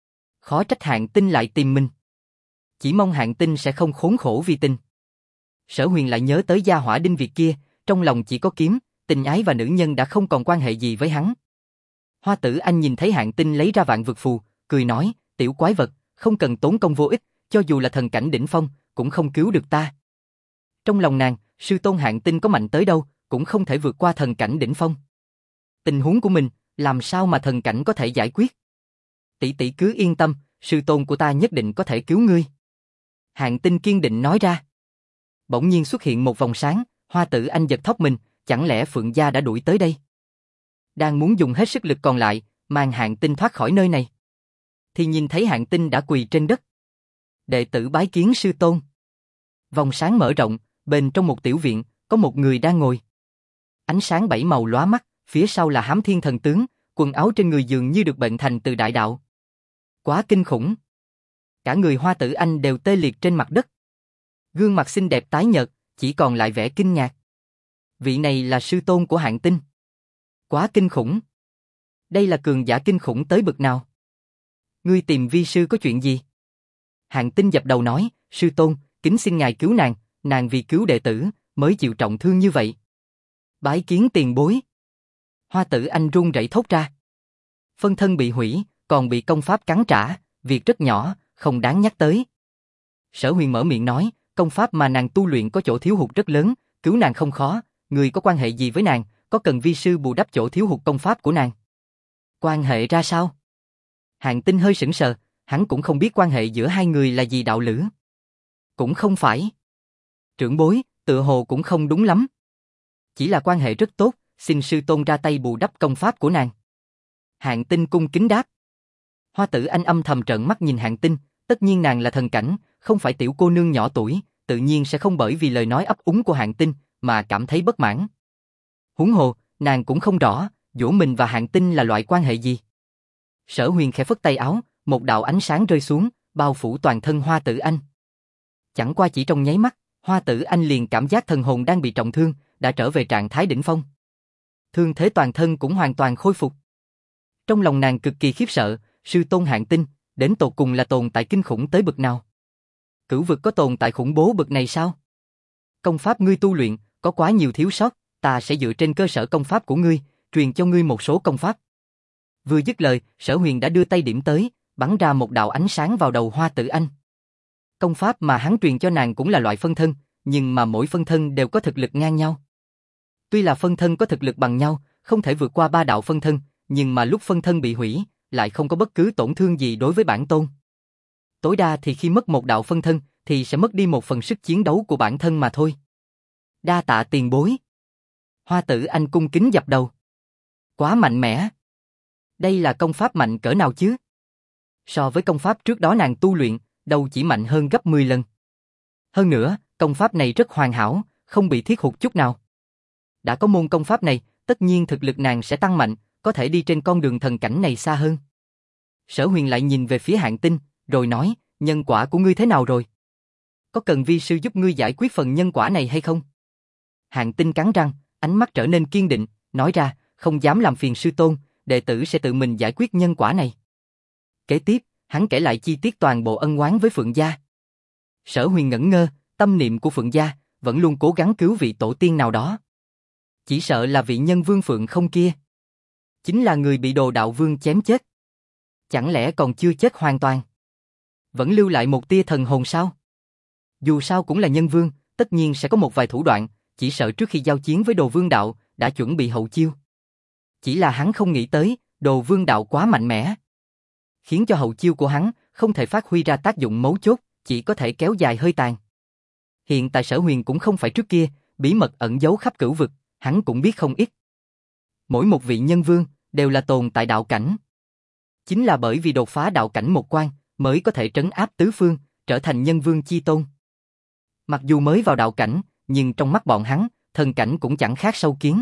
Khó trách Hạng Tinh lại tìm mình. Chỉ mong Hạng Tinh sẽ không khốn khổ vì tình. Sở Huyền lại nhớ tới gia hỏa Đinh Việt kia, trong lòng chỉ có kiếm, tình ái và nữ nhân đã không còn quan hệ gì với hắn. Hoa Tử Anh nhìn thấy Hạng Tinh lấy ra vạn vực phù, cười nói, tiểu quái vật, không cần tốn công vô ích, cho dù là thần cảnh đỉnh phong, cũng không cứu được ta. Trong lòng nàng, sư tôn Hạng Tinh có mạnh tới đâu, cũng không thể vượt qua thần cảnh đỉnh phong. Tình huống của mình, làm sao mà thần cảnh có thể giải quyết? Tỷ tỷ cứ yên tâm, sư tôn của ta nhất định có thể cứu ngươi. Hạng Tinh kiên định nói ra. Bỗng nhiên xuất hiện một vòng sáng, Hoa Tử Anh giật thót mình, chẳng lẽ Phượng gia đã đuổi tới đây? Đang muốn dùng hết sức lực còn lại, mang Hạng Tinh thoát khỏi nơi này. Thì nhìn thấy Hạng Tinh đã quỳ trên đất. Đệ tử bái kiến sư tôn. Vòng sáng mở rộng, bên trong một tiểu viện, có một người đang ngồi. Ánh sáng bảy màu lóa mắt, phía sau là Hám Thiên thần tướng, quần áo trên người dường như được bệnh thành từ đại đạo. Quá kinh khủng. Cả người Hoa Tử Anh đều tê liệt trên mặt đất. Gương mặt xinh đẹp tái nhợt, chỉ còn lại vẻ kinh ngạc. Vị này là sư tôn của Hạng Tinh. Quá kinh khủng. Đây là cường giả kinh khủng tới bậc nào? Ngươi tìm vi sư có chuyện gì? Hạng Tinh dập đầu nói, sư tôn, kính xin ngài cứu nàng, nàng vì cứu đệ tử, mới chịu trọng thương như vậy. Bái kiến tiền bối. Hoa Tử Anh run rẩy thốt ra. Phân thân bị hủy, còn bị công pháp cắn trả, việc rất nhỏ, không đáng nhắc tới. Sở Huyền mở miệng nói, công pháp mà nàng tu luyện có chỗ thiếu hụt rất lớn, cứu nàng không khó, người có quan hệ gì với nàng, có cần vi sư bù đắp chỗ thiếu hụt công pháp của nàng? Quan hệ ra sao? Hạng Tinh hơi sững sờ, hắn cũng không biết quan hệ giữa hai người là gì đạo lữ. Cũng không phải. Trưởng bối, tựa hồ cũng không đúng lắm. Chỉ là quan hệ rất tốt, xin sư tôn ra tay bù đắp công pháp của nàng. Hạng Tinh cung kính đáp. Hoa Tử Anh âm thầm trợn mắt nhìn Hạng Tinh, tất nhiên nàng là thần cảnh, không phải tiểu cô nương nhỏ tuổi, tự nhiên sẽ không bởi vì lời nói ấp úng của Hạng Tinh mà cảm thấy bất mãn. Huống hồ, nàng cũng không rõ, giữa mình và Hạng Tinh là loại quan hệ gì. Sở Huyền khẽ phất tay áo, một đạo ánh sáng rơi xuống, bao phủ toàn thân Hoa Tử Anh. Chẳng qua chỉ trong nháy mắt, Hoa Tử Anh liền cảm giác thần hồn đang bị trọng thương, đã trở về trạng thái đỉnh phong. thương thế toàn thân cũng hoàn toàn khôi phục. Trong lòng nàng cực kỳ khiếp sợ, sư tôn Hạng Tinh, đến tột cùng là tồn tại kinh khủng tới bậc nào? Cửu vực có tồn tại khủng bố bậc này sao? Công pháp ngươi tu luyện, có quá nhiều thiếu sót, ta sẽ dựa trên cơ sở công pháp của ngươi, truyền cho ngươi một số công pháp. Vừa dứt lời, Sở Huyền đã đưa tay điểm tới, bắn ra một đạo ánh sáng vào đầu Hoa Tử Anh. Công pháp mà hắn truyền cho nàng cũng là loại phân thân, nhưng mà mỗi phân thân đều có thực lực ngang nhau. Tuy là phân thân có thực lực bằng nhau, không thể vượt qua 3 đạo phân thân, nhưng mà lúc phân thân bị hủy, lại không có bất cứ tổn thương gì đối với bản tôn. Tối đa thì khi mất một đạo phân thân, thì sẽ mất đi một phần sức chiến đấu của bản thân mà thôi. Đa tạ tiền bối. Hoa Tử Anh cung kính dập đầu. Quá mạnh mẽ. Đây là công pháp mạnh cỡ nào chứ? So với công pháp trước đó nàng tu luyện, đâu chỉ mạnh hơn gấp 10 lần. Hơn nữa, công pháp này rất hoàn hảo, không bị thiết hụt chút nào. Đã có môn công pháp này, tất nhiên thực lực nàng sẽ tăng mạnh, có thể đi trên con đường thần cảnh này xa hơn. Sở Huyền lại nhìn về phía Hạng Tinh, rồi nói, nhân quả của ngươi thế nào rồi? Có cần vi sư giúp ngươi giải quyết phần nhân quả này hay không? Hạng Tinh cắn răng, ánh mắt trở nên kiên định, nói ra, không dám làm phiền sư tôn, đệ tử sẽ tự mình giải quyết nhân quả này. Kế tiếp, hắn kể lại chi tiết toàn bộ ân oán với Phượng gia. Sở Huyền ngẩn ngơ, tâm niệm của Phượng gia vẫn luôn cố gắng cứu vị tổ tiên nào đó. Chỉ sợ là vị nhân vương Phượng không kia. Chính là người bị Đồ Đạo Vương chém chết. Chẳng lẽ còn chưa chết hoàn toàn? Vẫn lưu lại một tia thần hồn sao? Dù sao cũng là nhân vương, tất nhiên sẽ có một vài thủ đoạn, chỉ sợ trước khi giao chiến với Đồ Vương Đạo, đã chuẩn bị hậu chiêu. Chỉ là hắn không nghĩ tới, Đồ Vương Đạo quá mạnh mẽ, khiến cho hậu chiêu của hắn không thể phát huy ra tác dụng mấu chốt, chỉ có thể kéo dài hơi tàn. Hiện tại Sở Huyền cũng không phải trước kia, bí mật ẩn giấu khắp cửu vực, hắn cũng biết không ít. Mỗi một vị nhân vương đều là tồn tại đạo cảnh. Chính là bởi vì đột phá đạo cảnh một quan, mới có thể trấn áp tứ phương, trở thành nhân vương chi tôn. Mặc dù mới vào đạo cảnh, nhưng trong mắt bọn hắn, thần cảnh cũng chẳng khác sâu kiến.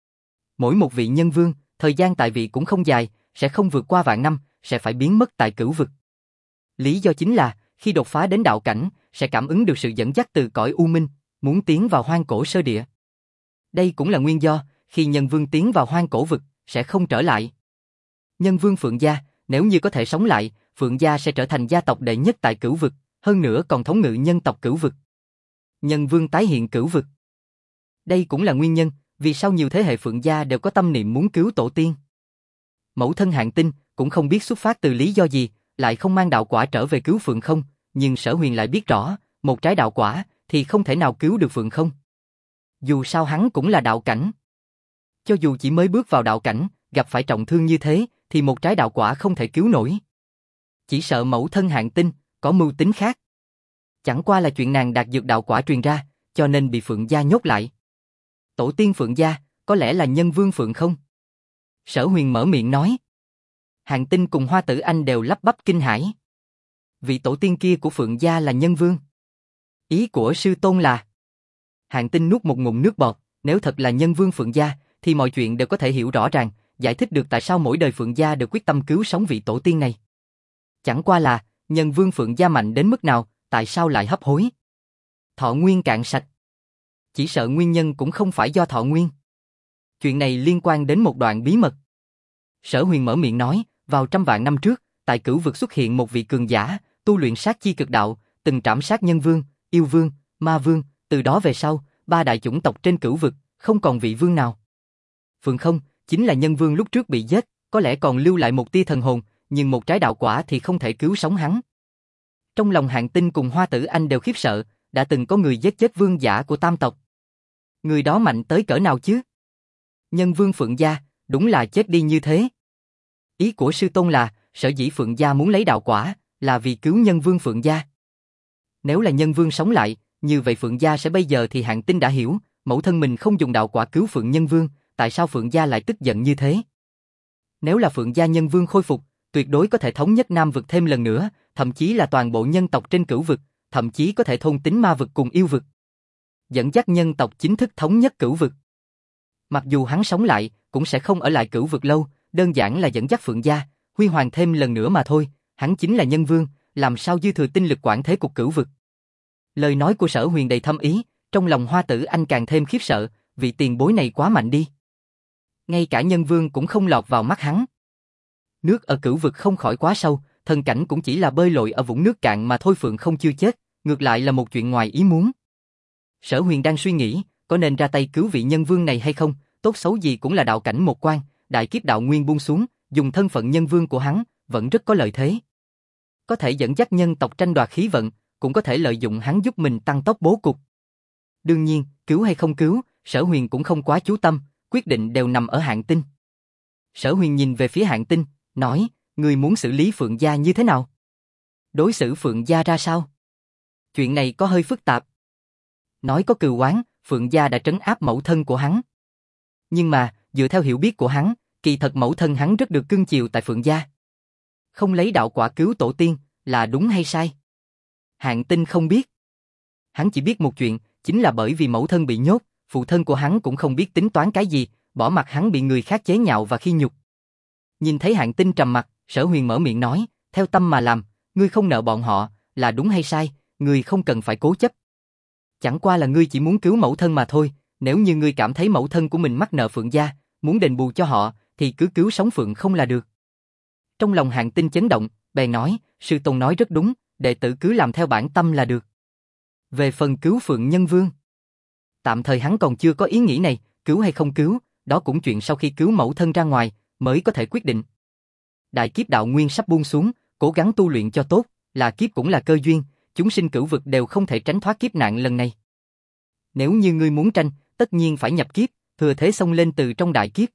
Mỗi một vị nhân vương, thời gian tại vị cũng không dài, sẽ không vượt qua vạn năm, sẽ phải biến mất tại cửu vực. Lý do chính là, khi đột phá đến đạo cảnh, sẽ cảm ứng được sự dẫn dắt từ cõi u minh, muốn tiến vào hoang cổ sơ địa. Đây cũng là nguyên do, khi nhân vương tiến vào hoang cổ vực, sẽ không trở lại. Nhân vương Phượng gia, nếu như có thể sống lại, Phượng gia sẽ trở thành gia tộc đệ nhất tại cửu vực, hơn nữa còn thống ngự nhân tộc cửu vực. Nhân vương tái hiện cửu vực. Đây cũng là nguyên nhân, vì sao nhiều thế hệ Phượng gia đều có tâm niệm muốn cứu tổ tiên. Mẫu thân Hạng Tinh cũng không biết xuất phát từ lý do gì, lại không mang đạo quả trở về cứu Phượng Không, nhưng Sở Huyền lại biết rõ, một trái đạo quả thì không thể nào cứu được Phượng Không. Dù sao hắn cũng là đạo cảnh. Cho dù chỉ mới bước vào đạo cảnh, gặp phải trọng thương như thế, thì một trái đạo quả không thể cứu nổi. Chỉ sợ mẫu thân Hạng Tinh có mưu tính khác. Chẳng qua là chuyện nàng đạt dược đạo quả truyền ra, cho nên bị Phượng gia nhốt lại. Tổ tiên Phượng gia, có lẽ là nhân vương Phượng Không? Sở Huyền mở miệng nói. Hạng Tinh cùng Hoa Tử Anh đều lắp bắp kinh hãi. Vị tổ tiên kia của Phượng gia là nhân vương. Ý của sư tôn là... Hạng Tinh nuốt một ngụm nước bọt, nếu thật là nhân vương Phượng gia, thì mọi chuyện đều có thể hiểu rõ ràng, giải thích được tại sao mỗi đời Phượng gia đều quyết tâm cứu sống vị tổ tiên này. Chẳng qua là, nhân vương Phượng gia mạnh đến mức nào, tại sao lại hấp hối? Thọ nguyên cạn sạch. Chỉ sợ nguyên nhân cũng không phải do thọ nguyên. Chuyện này liên quan đến một đoạn bí mật. Sở Huyền mở miệng nói, vào trăm vạn năm trước, tại cửu vực xuất hiện một vị cường giả, tu luyện sát chi cực đạo, từng trảm sát nhân vương, yêu vương, ma vương, từ đó về sau, 3 đại chủng tộc trên cửu vực, không còn vị vương nào. Phượng Không, chính là nhân vương lúc trước bị giết, có lẽ còn lưu lại một tia thần hồn, nhưng một trái đạo quả thì không thể cứu sống hắn. Trong lòng Hạng Tinh cùng Hoa Tử Anh đều khiếp sợ, đã từng có người giết chết vương giả của tam tộc. Người đó mạnh tới cỡ nào chứ? Nhân vương Phượng gia, đúng là chết đi như thế. Ý của sư tôn là, sở dĩ Phượng gia muốn lấy đạo quả, là vì cứu nhân vương Phượng gia. Nếu là nhân vương sống lại, như vậy Phượng gia sẽ bây giờ thì Hạng Tinh đã hiểu, mẫu thân mình không dùng đạo quả cứu Phượng nhân vương, tại sao Phượng gia lại tức giận như thế? Nếu là Phượng gia nhân vương khôi phục, tuyệt đối có thể thống nhất Nam vực thêm lần nữa, thậm chí là toàn bộ nhân tộc trên cửu vực, thậm chí có thể thôn tính ma vực cùng yêu vực. Dẫn dắt nhân tộc chính thức thống nhất cửu vực. Mặc dù hắn sống lại, cũng sẽ không ở lại cửu vực lâu, đơn giản là dẫn dắt Phượng gia, huy hoàng thêm lần nữa mà thôi, hắn chính là nhân vương, làm sao dư thừa tinh lực quản thế cục cửu vực. Lời nói của Sở Huyền đầy thâm ý, trong lòng Hoa Tử Anh càng thêm khiếp sợ, vị tiền bối này quá mạnh đi. ngay cả nhân vương cũng không lọt vào mắt hắn. Nước ở cửu vực không khỏi quá sâu, thần cảnh cũng chỉ là bơi lội ở vũng nước cạn mà thôi. Phượng không chưa chết, ngược lại là một chuyện ngoài ý muốn. Sở Huyền đang suy nghĩ, có nên ra tay cứu vị nhân vương này hay không, tốt xấu gì cũng là đạo cảnh một quan, đại kiếp đạo nguyên buông xuống, dùng thân phận nhân vương của hắn, vẫn rất có lợi thế. Có thể dẫn dắt nhân tộc tranh đoạt khí vận, cũng có thể lợi dụng hắn giúp mình tăng tốc bố cục. Đương nhiên, cứu hay không cứu, Sở Huyền cũng không quá chú tâm, quyết định đều nằm ở Hạng Tinh. Sở Huyền nhìn về phía Hạng Tinh, nói, ngươi muốn xử lý Phượng gia như thế nào? Đối xử Phượng gia ra sao? Chuyện này có hơi phức tạp. Nói có cừu oán, Phượng gia đã trấn áp mẫu thân của hắn. Nhưng mà, dựa theo hiểu biết của hắn, kỳ thật mẫu thân hắn rất được cưng chiều tại Phượng gia. Không lấy đạo quả cứu tổ tiên, là đúng hay sai? Hạng Tinh không biết. Hắn chỉ biết một chuyện, chính là bởi vì mẫu thân bị nhốt, phụ thân của hắn cũng không biết tính toán cái gì, bỏ mặc hắn bị người khác chế nhạo và khi nhục. Nhìn thấy Hạng Tinh trầm mặt, Sở Huyền mở miệng nói, theo tâm mà làm, ngươi không nợ bọn họ, là đúng hay sai, ngươi không cần phải cố chấp. Chẳng qua là ngươi chỉ muốn cứu mẫu thân mà thôi, nếu như ngươi cảm thấy mẫu thân của mình mắc nợ Phượng gia, muốn đền bù cho họ, thì cứ cứu sống Phượng không là được. Trong lòng Hạng Tinh chấn động, bèn nói, sư tôn nói rất đúng, đệ tử cứ làm theo bản tâm là được. Về phần cứu Phượng Nhân Vương, tạm thời hắn còn chưa có ý nghĩ này, cứu hay không cứu, đó cũng chuyện sau khi cứu mẫu thân ra ngoài, mới có thể quyết định. Đại kiếp đạo nguyên sắp buông xuống, cố gắng tu luyện cho tốt, là kiếp cũng là cơ duyên, chúng sinh cửu vực đều không thể tránh thoát kiếp nạn lần này. Nếu như ngươi muốn tranh, tất nhiên phải nhập kiếp, thừa thế xông lên từ trong đại kiếp.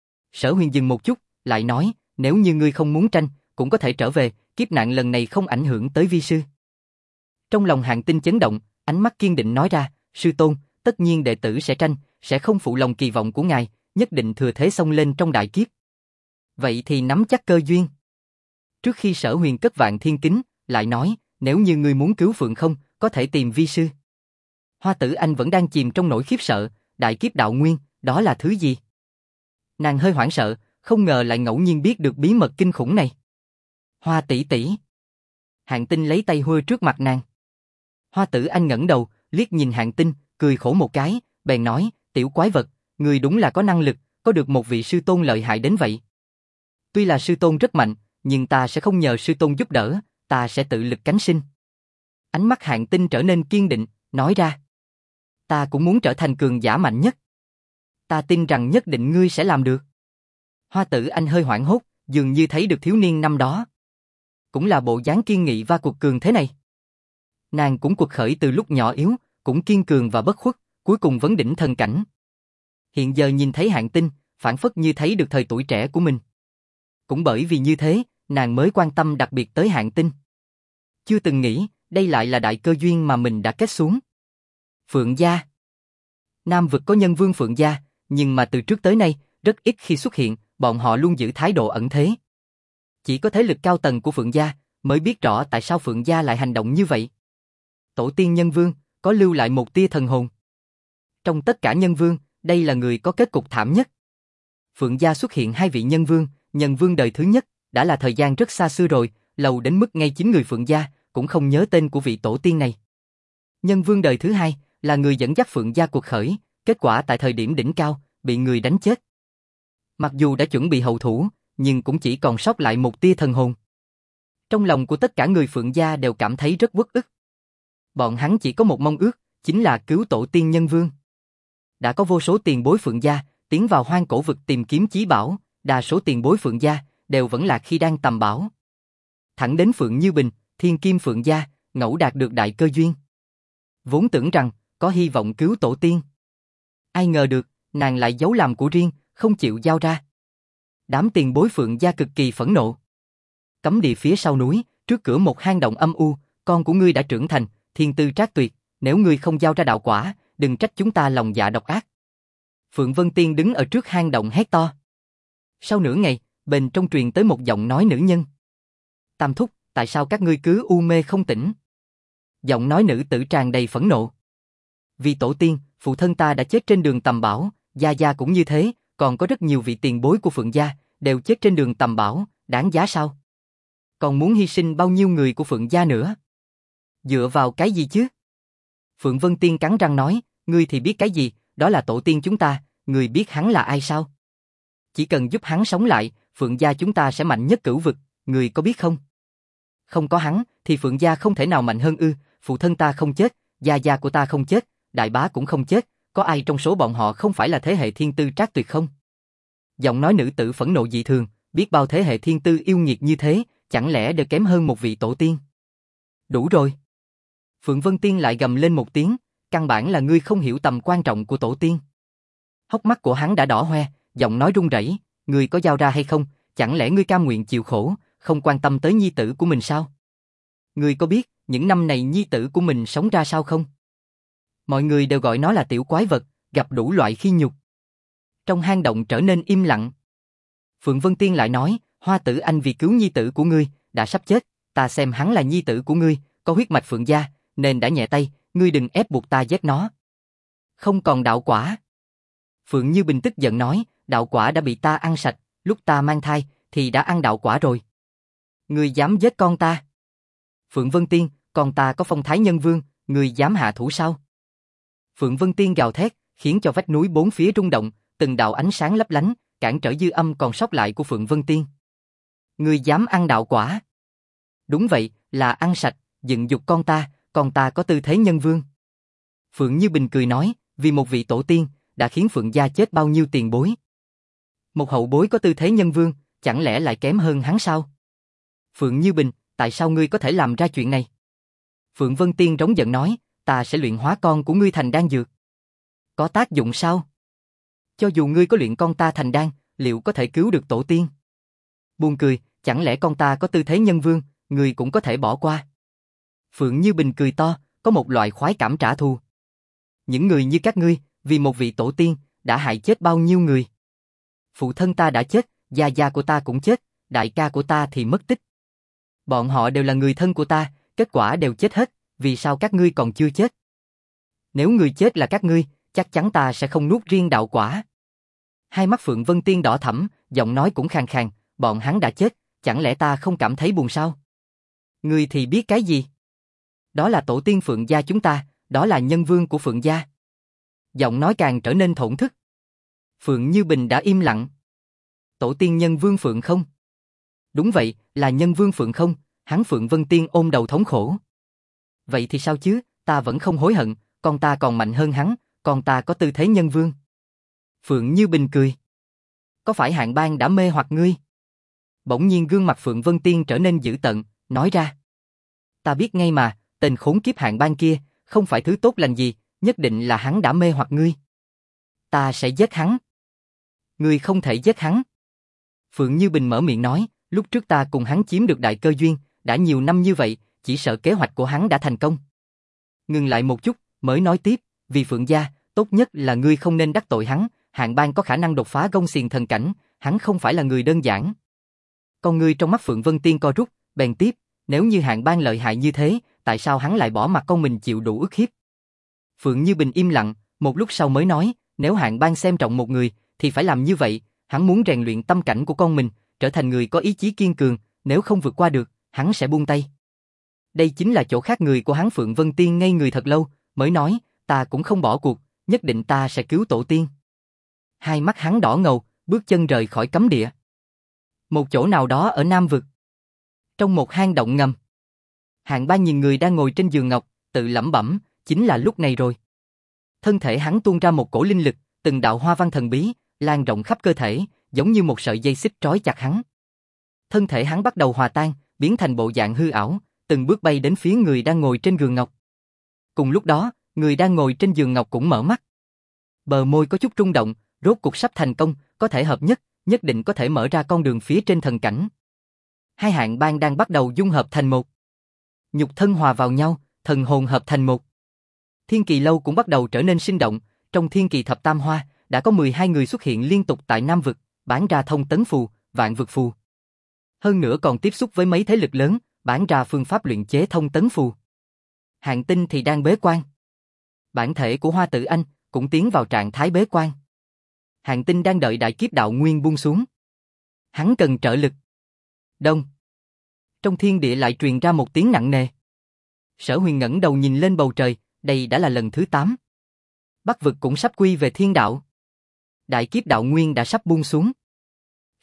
Sở Huyền dừng một chút, lại nói, nếu như ngươi không muốn tranh, cũng có thể trở về, kiếp nạn lần này không ảnh hưởng tới vi sư. Trong lòng Hạng Tinh chấn động, ánh mắt kiên định nói ra, sư tôn, tất nhiên đệ tử sẽ tranh, sẽ không phụ lòng kỳ vọng của ngài, nhất định thừa thế xông lên trong đại kiếp. Vậy thì nắm chắc cơ duyên. Trước khi Sở Huyền cất vạn thiên kính, lại nói, nếu như ngươi muốn cứu Phượng không, có thể tìm vi sư. Hoa Tử Anh vẫn đang chìm trong nỗi khiếp sợ, đại kiếp đạo nguyên, đó là thứ gì? Nàng hơi hoảng sợ, không ngờ lại ngẫu nhiên biết được bí mật kinh khủng này. Hoa tỷ tỷ. Hạng Tinh lấy tay hôi trước mặt nàng. Hoa Tử Anh ngẩng đầu, liếc nhìn Hạng Tinh, cười khổ một cái, bèn nói, tiểu quái vật, ngươi đúng là có năng lực, có được một vị sư tôn lợi hại đến vậy. Tuy là sư tôn rất mạnh, nhưng ta sẽ không nhờ sư tôn giúp đỡ, ta sẽ tự lực cánh sinh. Ánh mắt Hạng Tinh trở nên kiên định, nói ra. Ta cũng muốn trở thành cường giả mạnh nhất. Ta tin rằng nhất định ngươi sẽ làm được. Hoa Tử Anh hơi hoảng hốt, dường như thấy được thiếu niên năm đó. Cũng là bộ dáng kiên nghị và cuộc cường thế này. Nàng cũng cuộc khởi từ lúc nhỏ yếu, cũng kiên cường và bất khuất, cuối cùng vấn đỉnh thần cảnh. Hiện giờ nhìn thấy Hạng Tinh, phảng phất như thấy được thời tuổi trẻ của mình. Cũng bởi vì như thế, nàng mới quan tâm đặc biệt tới Hạng Tinh. Chưa từng nghĩ, đây lại là đại cơ duyên mà mình đã kết xuống. Phượng gia. Nam vực có nhân vương Phượng gia, nhưng mà từ trước tới nay, rất ít khi xuất hiện, bọn họ luôn giữ thái độ ẩn thế. Chỉ có thế lực cao tầng của Phượng gia, mới biết rõ tại sao Phượng gia lại hành động như vậy. Tổ tiên nhân vương, có lưu lại một tia thần hồn. Trong tất cả nhân vương, đây là người có kết cục thảm nhất. Phượng gia xuất hiện hai vị nhân vương đời thứ nhất, đã là thời gian rất xa xưa rồi, lâu đến mức ngay chính người Phượng gia cũng không nhớ tên của vị tổ tiên này. Nhân vương đời thứ hai là người dẫn dắt Phượng gia cuộc khởi, kết quả tại thời điểm đỉnh cao, bị người đánh chết. Mặc dù đã chuẩn bị hậu thủ, nhưng cũng chỉ còn sót lại một tia thần hồn. Trong lòng của tất cả người Phượng gia đều cảm thấy rất uất ức. Bọn hắn chỉ có một mong ước, chính là cứu tổ tiên nhân vương. Đã có vô số tiền bối Phượng gia tiến vào hoang cổ vực tìm kiếm chí bảo, đa số tiền bối Phượng gia đều vẫn lạc khi đang tầm bảo. Thẳng đến Phượng Như Bình, Thiên Kim Phượng gia, ngẫu đạt được đại cơ duyên. Vốn tưởng rằng có hy vọng cứu tổ tiên. Ai ngờ được, nàng lại giấu làm của riêng, không chịu giao ra. Đám tiền bối Phượng gia cực kỳ phẫn nộ. Cấm địa phía sau núi, trước cửa một hang động âm u, con của ngươi đã trưởng thành, thiên tư trác tuyệt, nếu ngươi không giao ra đạo quả, đừng trách chúng ta lòng dạ độc ác. Phượng Vân Tiên đứng ở trước hang động hét to. Sau nửa ngày, bên trong truyền tới một giọng nói nữ nhân. Tam thúc, tại sao các ngươi cứ u mê không tỉnh? Giọng nói nữ tử tràn đầy phẫn nộ. Vì tổ tiên, phụ thân ta đã chết trên đường tầm bảo, gia gia cũng như thế, còn có rất nhiều vị tiền bối của Phượng gia, đều chết trên đường tầm bảo, đáng giá sao? Còn muốn hy sinh bao nhiêu người của Phượng gia nữa? Dựa vào cái gì chứ? Phượng Vân Tiên cắn răng nói, ngươi thì biết cái gì, đó là tổ tiên chúng ta, ngươi biết hắn là ai sao? chỉ cần giúp hắn sống lại, Phượng gia chúng ta sẽ mạnh nhất cửu vực, người có biết không? Không có hắn, thì Phượng gia không thể nào mạnh hơn ư? Phụ thân ta không chết, gia gia của ta không chết, đại bá cũng không chết, có ai trong số bọn họ không phải là thế hệ thiên tư trác tuyệt không? Giọng nói nữ tử phẫn nộ dị thường, biết bao thế hệ thiên tư yêu nghiệt như thế, chẳng lẽ đều kém hơn một vị tổ tiên? Đủ rồi. Phượng Vân Tiên lại gầm lên một tiếng, căn bản là ngươi không hiểu tầm quan trọng của tổ tiên. Hốc mắt của hắn đã đỏ hoe, giọng nói run rẩy, ngươi có giao ra hay không, chẳng lẽ ngươi cam nguyện chịu khổ, không quan tâm tới nhi tử của mình sao? Ngươi có biết, những năm này nhi tử của mình sống ra sao không? Mọi người đều gọi nó là tiểu quái vật, gặp đủ loại khi nhục. Trong hang động trở nên im lặng. Phượng Vân Tiên lại nói, Hoa Tử Anh vì cứu nhi tử của ngươi, đã sắp chết, ta xem hắn là nhi tử của ngươi, có huyết mạch Phượng gia, nên đã nhẹ tay, ngươi đừng ép buộc ta giết nó. Không còn đạo quả. Phượng Như Bình tức giận nói, đạo quả đã bị ta ăn sạch, lúc ta mang thai, thì đã ăn đạo quả rồi. Ngươi dám giết con ta? Phượng Vân Tiên, con ta có phong thái nhân vương, ngươi dám hạ thủ sao? Phượng Vân Tiên gào thét, khiến cho vách núi bốn phía rung động, từng đạo ánh sáng lấp lánh, cản trở dư âm còn sót lại của Phượng Vân Tiên. Ngươi dám ăn đạo quả? Đúng vậy, là ăn sạch, dựng dục con ta có tư thế nhân vương. Phượng Như Bình cười nói, vì một vị tổ tiên, đã khiến Phượng gia chết bao nhiêu tiền bối. Một hậu bối có tư thế nhân vương, chẳng lẽ lại kém hơn hắn sao? Phượng Như Bình, tại sao ngươi có thể làm ra chuyện này? Phượng Vân Tiên rống giận nói, ta sẽ luyện hóa con của ngươi thành đan dược. Có tác dụng sao? Cho dù ngươi có luyện con ta thành đan, liệu có thể cứu được tổ tiên? Buồn cười, chẳng lẽ con ta có tư thế nhân vương, ngươi cũng có thể bỏ qua? Phượng Như Bình cười to, có một loại khoái cảm trả thù. Những người như các ngươi, vì một vị tổ tiên, đã hại chết bao nhiêu người? Phụ thân ta đã chết, gia gia của ta cũng chết, đại ca của ta thì mất tích. Bọn họ đều là người thân của ta, kết quả đều chết hết, vì sao các ngươi còn chưa chết? Nếu người chết là các ngươi, chắc chắn ta sẽ không nuốt riêng đạo quả. Hai mắt Phượng Vân Tiên đỏ thẫm, giọng nói cũng khàn khàn, bọn hắn đã chết, chẳng lẽ ta không cảm thấy buồn sao? Ngươi thì biết cái gì? Đó là tổ tiên Phượng gia chúng ta, đó là nhân vương của Phượng gia. Giọng nói càng trở nên thổn thức. Phượng Như Bình đã im lặng. Tổ tiên nhân vương Phượng không? Đúng vậy, là nhân vương Phượng không, hắn Phượng Vân Tiên ôm đầu thống khổ. Vậy thì sao chứ, ta vẫn không hối hận, con ta còn mạnh hơn hắn, con ta có tư thế nhân vương. Phượng Như Bình cười. Có phải Hạng Bang đã mê hoặc ngươi? Bỗng nhiên gương mặt Phượng Vân Tiên trở nên dữ tợn, nói ra. Ta biết ngay mà, tên khốn kiếp Hạng Bang kia, không phải thứ tốt lành gì, nhất định là hắn đã mê hoặc ngươi. Ta sẽ giết hắn. Ngươi không thể giết hắn. Phượng Như Bình mở miệng nói, lúc trước ta cùng hắn chiếm được đại cơ duyên, đã nhiều năm như vậy, chỉ sợ kế hoạch của hắn đã thành công. Ngừng lại một chút, mới nói tiếp, vì Phượng gia, tốt nhất là ngươi không nên đắc tội hắn, Hạng Bang có khả năng đột phá gông xiềng thần cảnh, hắn không phải là người đơn giản. Con ngươi trong mắt Phượng Vân Tiên co rút, bèn tiếp, nếu như Hạng Bang lợi hại như thế, tại sao hắn lại bỏ mặc con mình chịu đủ ức hiếp? Phượng Như Bình im lặng, một lúc sau mới nói, nếu Hạng Bang xem trọng một người, thì phải làm như vậy, hắn muốn rèn luyện tâm cảnh của con mình, trở thành người có ý chí kiên cường, nếu không vượt qua được, hắn sẽ buông tay. Đây chính là chỗ khác người của hắn. Phượng Vân Tiên ngây người thật lâu, mới nói, ta cũng không bỏ cuộc, nhất định ta sẽ cứu tổ tiên. Hai mắt hắn đỏ ngầu, bước chân rời khỏi cấm địa. Một chỗ nào đó ở Nam Vực. Trong một hang động ngầm. Hạng Bang nhìn người đang ngồi trên giường ngọc, tự lẩm bẩm, chính là lúc này rồi. Thân thể hắn tuôn ra một cổ linh lực, từng đạo hoa văn thần bí, lan rộng khắp cơ thể, giống như một sợi dây xích trói chặt hắn. Thân thể hắn bắt đầu hòa tan, biến thành bộ dạng hư ảo, từng bước bay đến phía người đang ngồi trên giường ngọc. Cùng lúc đó, người đang ngồi trên giường ngọc cũng mở mắt. Bờ môi có chút rung động, rốt cuộc sắp thành công, có thể hợp nhất, nhất định có thể mở ra con đường phía trên thần cảnh. Hai Hạng Bang đang bắt đầu dung hợp thành một. Nhục thân hòa vào nhau, thần hồn hợp thành một. Thiên Kỳ Lâu cũng bắt đầu trở nên sinh động, trong Thiên Kỳ Thập Tam Hoa, đã có 12 người xuất hiện liên tục tại Nam Vực, bán ra thông tấn phù, vạn vực phù. Hơn nữa còn tiếp xúc với mấy thế lực lớn, bán ra phương pháp luyện chế thông tấn phù. Hạng Tinh thì đang bế quan. Bản thể của Hoa Tử Anh cũng tiến vào trạng thái bế quan. Hạng Tinh đang đợi đại kiếp đạo nguyên buông xuống. Hắn cần trợ lực. Đông. Trong thiên địa lại truyền ra một tiếng nặng nề. Sở Huyền ngẩng đầu nhìn lên bầu trời, đây đã là lần thứ 8. Bắc vực cũng sắp quy về thiên đạo. Đại kiếp đạo nguyên đã sắp buông xuống.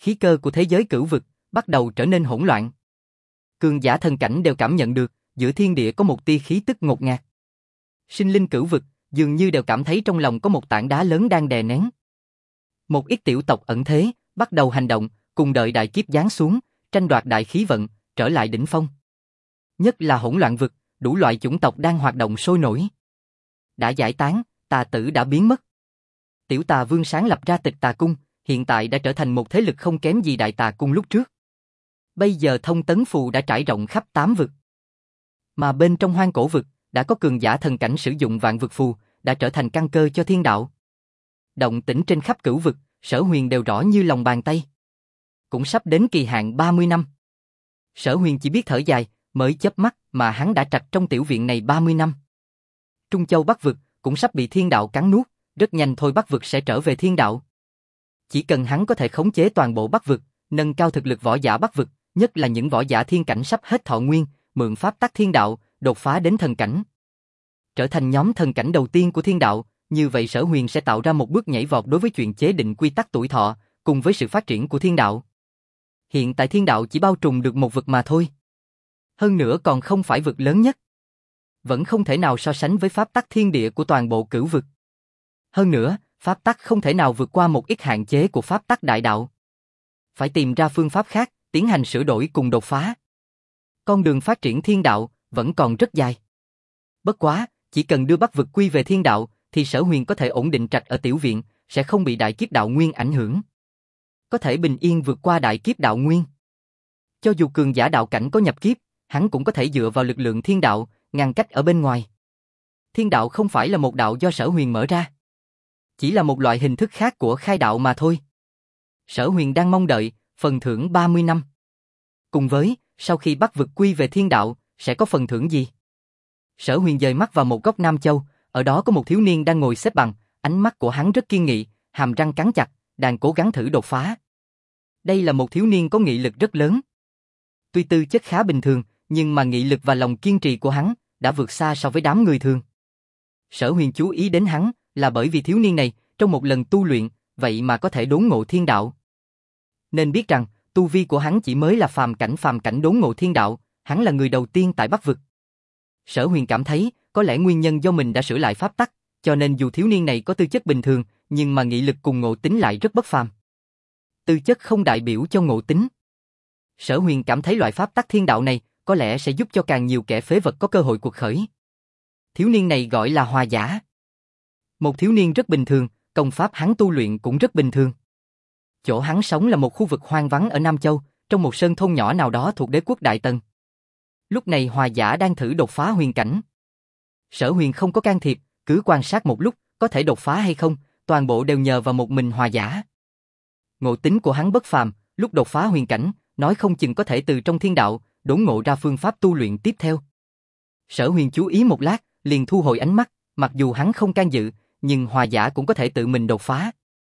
khí cơ của thế giới cửu vực bắt đầu trở nên hỗn loạn. Cường giả thần cảnh đều cảm nhận được, giữa thiên địa có một tia khí tức ngột ngạt. Sinh linh cửu vực dường như đều cảm thấy trong lòng có một tảng đá lớn đang đè nén. Một ít tiểu tộc ẩn thế, bắt đầu hành động, cùng đợi đại kiếp giáng xuống, tranh đoạt đại khí vận, trở lại đỉnh phong. Nhất là hỗn loạn vực, đủ loại chủng tộc đang hoạt động sôi nổi. Đã giải tán, tà tử đã biến mất. Tiểu Tà Vương sáng lập ra Tịch Tà Cung, hiện tại đã trở thành một thế lực không kém gì Đại Tà Cung lúc trước. Bây giờ thông tấn phù đã trải rộng khắp 8 vực. Mà bên trong hoang cổ vực, đã có cường giả thần cảnh sử dụng vạn vực phù, đã trở thành căn cơ cho thiên đạo. Động tĩnh trên khắp cửu vực, Sở Huyền đều rõ như lòng bàn tay. Cũng sắp đến kỳ hạn 30 năm. Sở Huyền chỉ biết thở dài, mới chớp mắt mà hắn đã trạch trong tiểu viện này 30 năm. Trung Châu Bắc vực cũng sắp bị thiên đạo cắn nuốt, rất nhanh thôi Bắc vực sẽ trở về thiên đạo. Chỉ cần hắn có thể khống chế toàn bộ Bắc vực, nâng cao thực lực võ giả Bắc vực, nhất là những võ giả thiên cảnh sắp hết thọ nguyên, mượn pháp tắc thiên đạo, đột phá đến thần cảnh. Trở thành nhóm thần cảnh đầu tiên của thiên đạo, như vậy Sở Huyền sẽ tạo ra một bước nhảy vọt đối với chuyện chế định quy tắc tuổi thọ, cùng với sự phát triển của thiên đạo. Hiện tại thiên đạo chỉ bao trùm được một vực mà thôi. Hơn nữa còn không phải vực lớn nhất. Vẫn không thể nào so sánh với pháp tắc thiên địa của toàn bộ cửu vực. Hơn nữa, pháp tắc không thể nào vượt qua một ít hạn chế của pháp tắc đại đạo. Phải tìm ra phương pháp khác, tiến hành sửa đổi cùng đột phá. Con đường phát triển thiên đạo vẫn còn rất dài. Bất quá, chỉ cần đưa Bắc vực quy về thiên đạo, thì Sở Huyền có thể ổn định trạch ở tiểu viện, sẽ không bị đại kiếp đạo nguyên ảnh hưởng. Có thể bình yên vượt qua đại kiếp đạo nguyên. Cho dù cường giả đạo cảnh có nhập kiếp, hắn cũng có thể dựa vào lực lượng thiên đạo, ngăn cách ở bên ngoài. Thiên đạo không phải là một đạo do Sở Huyền mở ra. Chỉ là một loại hình thức khác của khai đạo mà thôi. Sở Huyền đang mong đợi, phần thưởng 30 năm. Cùng với, sau khi Bắc vực quy về thiên đạo, sẽ có phần thưởng gì? Sở Huyền dời mắt vào một góc Nam Châu, ở đó có một thiếu niên đang ngồi xếp bằng, ánh mắt của hắn rất kiên nghị, hàm răng cắn chặt, đang cố gắng thử đột phá. Đây là một thiếu niên có nghị lực rất lớn. Tuy tư chất khá bình thường, nhưng mà nghị lực và lòng kiên trì của hắn đã vượt xa so với đám người thường. Sở Huyền chú ý đến hắn là bởi vì thiếu niên này, trong một lần tu luyện, vậy mà có thể đốn ngộ thiên đạo. Nên biết rằng, tu vi của hắn chỉ mới là phàm cảnh đốn ngộ thiên đạo, hắn là người đầu tiên tại Bắc vực. Sở Huyền cảm thấy, có lẽ nguyên nhân do mình đã sửa lại pháp tắc, cho nên dù thiếu niên này có tư chất bình thường, nhưng mà nghị lực cùng ngộ tính lại rất bất phàm. Tư chất không đại biểu cho ngộ tính. Sở Huyền cảm thấy loại pháp tắc thiên đạo này có lẽ sẽ giúp cho càng nhiều kẻ phế vật có cơ hội cuộc khởi. Thiếu niên này gọi là Hòa Giả. Một thiếu niên rất bình thường, công pháp hắn tu luyện cũng rất bình thường. Chỗ hắn sống là một khu vực hoang vắng ở Nam Châu, trong một sơn thôn nhỏ nào đó thuộc đế quốc Đại Tần. Lúc này Hòa Giả đang thử đột phá huyền cảnh. Sở Huyền không có can thiệp, cứ quan sát một lúc, có thể đột phá hay không, toàn bộ đều nhờ vào một mình Hòa Giả. Ngộ tính của hắn bất phàm, lúc đột phá huyền cảnh, nói không chừng có thể từ trong thiên đạo, đốn ngộ ra phương pháp tu luyện tiếp theo. Sở Huyền chú ý một lát, liền thu hồi ánh mắt, mặc dù hắn không can dự, nhưng Hòa Giả cũng có thể tự mình đột phá.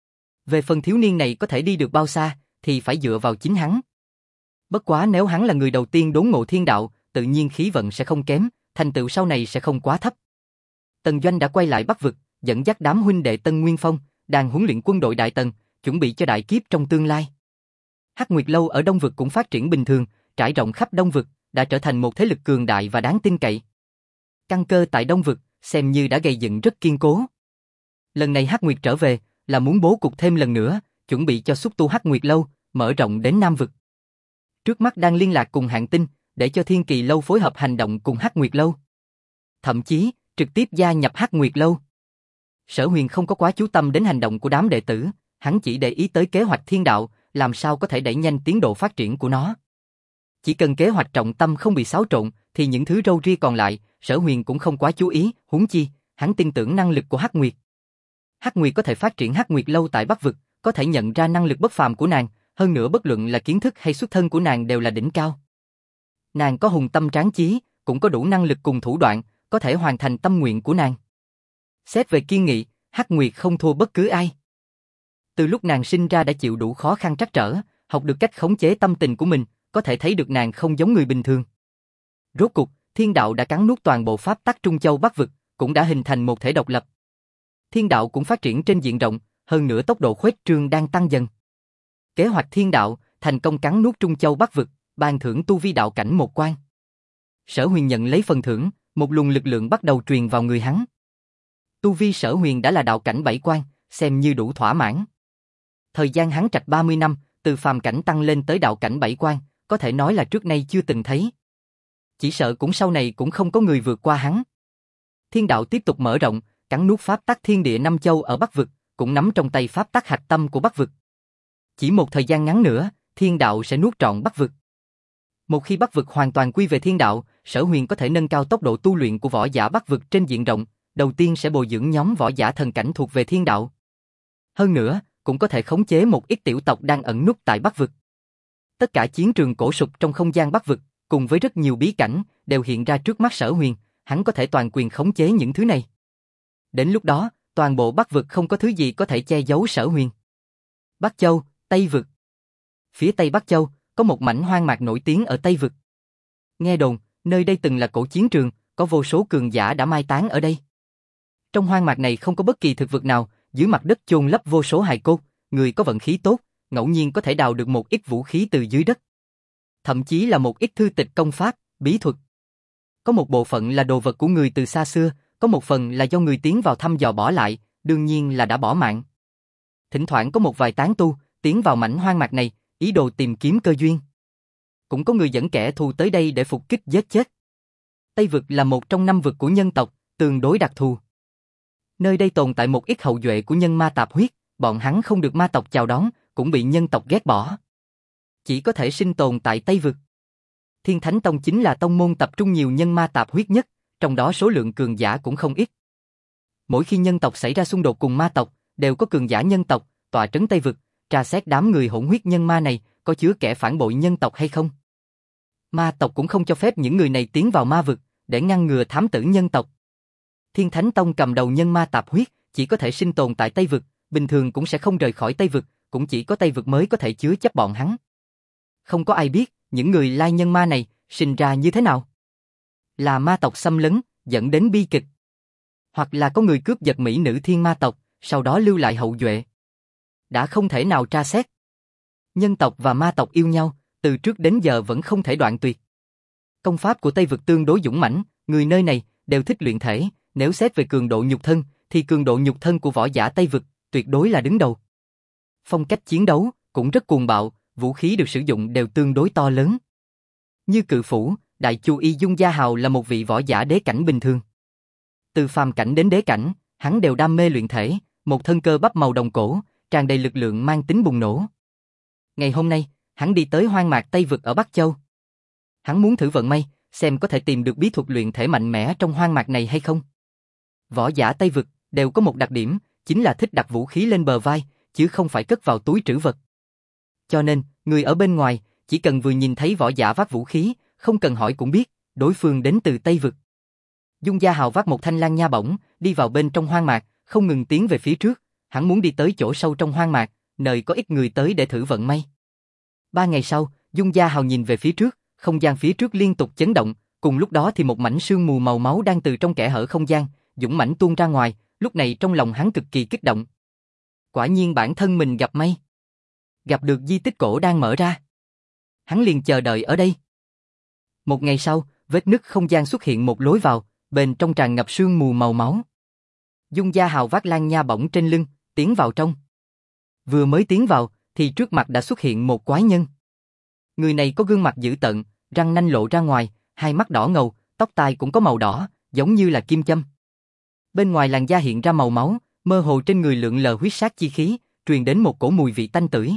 Về phần thiếu niên này có thể đi được bao xa, thì phải dựa vào chính hắn. Bất quá nếu hắn là người đầu tiên đốn ngộ thiên đạo, tự nhiên khí vận sẽ không kém, thành tựu sau này sẽ không quá thấp. Tần Doanh đã quay lại Bắc vực, dẫn dắt đám huynh đệ Tân Nguyên Phong, đang huấn luyện quân đội Đại Tần, chuẩn bị cho đại kiếp trong tương lai. Hắc Nguyệt Lâu ở Đông vực cũng phát triển bình thường, trải rộng khắp Đông vực, đã trở thành một thế lực cường đại và đáng tin cậy. Căn cơ tại Đông vực xem như đã gây dựng rất kiên cố. Lần này Hắc Nguyệt trở về là muốn bố cục thêm lần nữa, chuẩn bị cho xúc tu Hắc Nguyệt Lâu mở rộng đến Nam vực. Trước mắt đang liên lạc cùng Hạng Tinh, để cho Thiên Kỳ Lâu phối hợp hành động cùng Hắc Nguyệt Lâu. Thậm chí, trực tiếp gia nhập Hắc Nguyệt Lâu. Sở Huyền không có quá chú tâm đến hành động của đám đệ tử, hắn chỉ để ý tới kế hoạch thiên đạo, làm sao có thể đẩy nhanh tiến độ phát triển của nó. Chỉ cần kế hoạch trọng tâm không bị xáo trộn, thì những thứ râu ria còn lại, Sở Huyền cũng không quá chú ý, huống chi, hắn tin tưởng năng lực của Hắc Nguyệt. Hắc Nguyệt có thể phát triển Hắc Nguyệt Lâu tại Bắc vực, có thể nhận ra năng lực bất phàm của nàng, hơn nữa bất luận là kiến thức hay xuất thân của nàng đều là đỉnh cao. Nàng có hùng tâm tráng chí, cũng có đủ năng lực cùng thủ đoạn, có thể hoàn thành tâm nguyện của nàng. Xét về kiên nghị, Hắc Nguyệt không thua bất cứ ai. Từ lúc nàng sinh ra đã chịu đủ khó khăn trắc trở, học được cách khống chế tâm tình của mình, có thể thấy được nàng không giống người bình thường. Rốt cuộc, thiên đạo đã cắn nuốt toàn bộ pháp tắc Trung Châu Bắc vực, cũng đã hình thành một thể độc lập. Thiên đạo cũng phát triển trên diện rộng, hơn nữa tốc độ khuếch trương đang tăng dần. Kế hoạch thiên đạo, thành công cắn nuốt Trung Châu Bắc Vực, ban thưởng tu vi đạo cảnh một quan. Sở Huyền nhận lấy phần thưởng, một luồng lực lượng bắt đầu truyền vào người hắn. Tu vi Sở Huyền đã là đạo cảnh 7 quan, xem như đủ thỏa mãn. Thời gian hắn trạch 30 năm, từ phàm cảnh tăng lên tới đạo cảnh 7 quan, có thể nói là trước nay chưa từng thấy. Chỉ sợ cũng sau này cũng không có người vượt qua hắn. Thiên đạo tiếp tục mở rộng, cắn nuốt pháp tắc thiên địa năm châu ở Bắc Vực, cũng nắm trong tay pháp tắc hạch tâm của Bắc Vực. Chỉ một thời gian ngắn nữa, thiên đạo sẽ nuốt trọn Bắc Vực. Một khi Bắc Vực hoàn toàn quy về thiên đạo, Sở Huyền có thể nâng cao tốc độ tu luyện của võ giả Bắc Vực trên diện rộng, đầu tiên sẽ bồi dưỡng nhóm võ giả thần cảnh thuộc về thiên đạo. Hơn nữa, cũng có thể khống chế một ít tiểu tộc đang ẩn núp tại Bắc Vực. Tất cả chiến trường cổ sục trong không gian Bắc Vực, cùng với rất nhiều bí cảnh, đều hiện ra trước mắt Sở Huyền, hắn có thể toàn quyền khống chế những thứ này. Đến lúc đó, toàn bộ Bắc Vực không có thứ gì có thể che giấu Sở Huyền. Bắc Châu, Tây Vực. Phía Tây Bắc Châu, có một mảnh hoang mạc nổi tiếng ở Tây Vực. Nghe đồn, nơi đây từng là cổ chiến trường, có vô số cường giả đã mai táng ở đây. Trong hoang mạc này không có bất kỳ thực vật nào, dưới mặt đất chôn lấp vô số hài cốt, người có vận khí tốt, ngẫu nhiên có thể đào được một ít vũ khí từ dưới đất. Thậm chí là một ít thư tịch công pháp, bí thuật. Có một bộ phận là đồ vật của người từ xa xưa, có một phần là do người tiến vào thăm dò bỏ lại, đương nhiên là đã bỏ mạng. Thỉnh thoảng có một vài tán tu tiến vào mảnh hoang mạc này, ý đồ tìm kiếm cơ duyên. Cũng có người dẫn kẻ thù tới đây để phục kích giết chết. Tây Vực là một trong 5 vực của nhân tộc, tương đối đặc thù. Nơi đây tồn tại một ít hậu duệ của nhân ma tạp huyết, bọn hắn không được ma tộc chào đón, cũng bị nhân tộc ghét bỏ. Chỉ có thể sinh tồn tại Tây Vực. Thiên Thánh Tông chính là tông môn tập trung nhiều nhân ma tạp huyết nhất, trong đó số lượng cường giả cũng không ít. Mỗi khi nhân tộc xảy ra xung đột cùng ma tộc, đều có cường giả nhân tộc tọa trấn Tây Vực, tra xét đám người hỗn huyết nhân ma này có chứa kẻ phản bội nhân tộc hay không. Ma tộc cũng không cho phép những người này tiến vào ma vực, để ngăn ngừa thám tử nhân tộc. Thiên Thánh Tông cầm đầu nhân ma tạp huyết, chỉ có thể sinh tồn tại Tây Vực, bình thường cũng sẽ không rời khỏi Tây Vực, cũng chỉ có Tây Vực mới có thể chứa chấp bọn hắn. Không có ai biết, những người lai nhân ma này, sinh ra như thế nào. Là ma tộc xâm lấn, dẫn đến bi kịch. Hoặc là có người cướp giật mỹ nữ thiên ma tộc, sau đó lưu lại hậu duệ. Đã không thể nào tra xét. Nhân tộc và ma tộc yêu nhau, từ trước đến giờ vẫn không thể đoạn tuyệt. Công pháp của Tây Vực tương đối dũng mãnh, người nơi này đều thích luyện thể, nếu xét về cường độ nhục thân, thì cường độ nhục thân của võ giả Tây Vực tuyệt đối là đứng đầu. Phong cách chiến đấu cũng rất cuồng bạo, vũ khí được sử dụng đều tương đối to lớn. Như Cự Phủ, Đại Chu Y Dung Gia Hào là một vị võ giả đế cảnh bình thường. Từ phàm cảnh đến đế cảnh, hắn đều đam mê luyện thể, một thân cơ bắp màu đồng cổ, tràn đầy lực lượng mang tính bùng nổ. Ngày hôm nay, hắn đi tới hoang mạc Tây Vực ở Bắc Châu. Hắn muốn thử vận may, xem có thể tìm được bí thuật luyện thể mạnh mẽ trong hoang mạc này hay không. Võ giả Tây Vực đều có một đặc điểm, chính là thích đặt vũ khí lên bờ vai, chứ không phải cất vào túi trữ vật. Cho nên, người ở bên ngoài, chỉ cần vừa nhìn thấy võ giả vác vũ khí, không cần hỏi cũng biết, đối phương đến từ Tây Vực. Dung Gia Hào vác một thanh lang nha bổng, đi vào bên trong hoang mạc, không ngừng tiến về phía trước, hắn muốn đi tới chỗ sâu trong hoang mạc, nơi có ít người tới để thử vận may. 3 ngày sau, Dung Gia Hào nhìn về phía trước, không gian phía trước liên tục chấn động, cùng lúc đó thì một mảnh sương mù màu máu đang từ trong kẽ hở không gian, dũng mãnh tuôn ra ngoài, lúc này trong lòng hắn cực kỳ kích động. Quả nhiên bản thân mình gặp may. Gặp được di tích cổ đang mở ra. Hắn liền chờ đợi ở đây. Một ngày sau, vết nứt không gian xuất hiện một lối vào, bên trong tràn ngập sương mù màu máu. Dung Gia Hào vác lang nha bổng trên lưng, tiến vào trong. Vừa mới tiến vào, thì trước mặt đã xuất hiện một quái nhân. Người này có gương mặt dữ tợn, răng nanh lộ ra ngoài, hai mắt đỏ ngầu, tóc tai cũng có màu đỏ, giống như là kim châm. Bên ngoài làn da hiện ra màu máu, mơ hồ trên người lượn lờ huyết sát chi khí, truyền đến một cổ mùi vị tanh tưởi.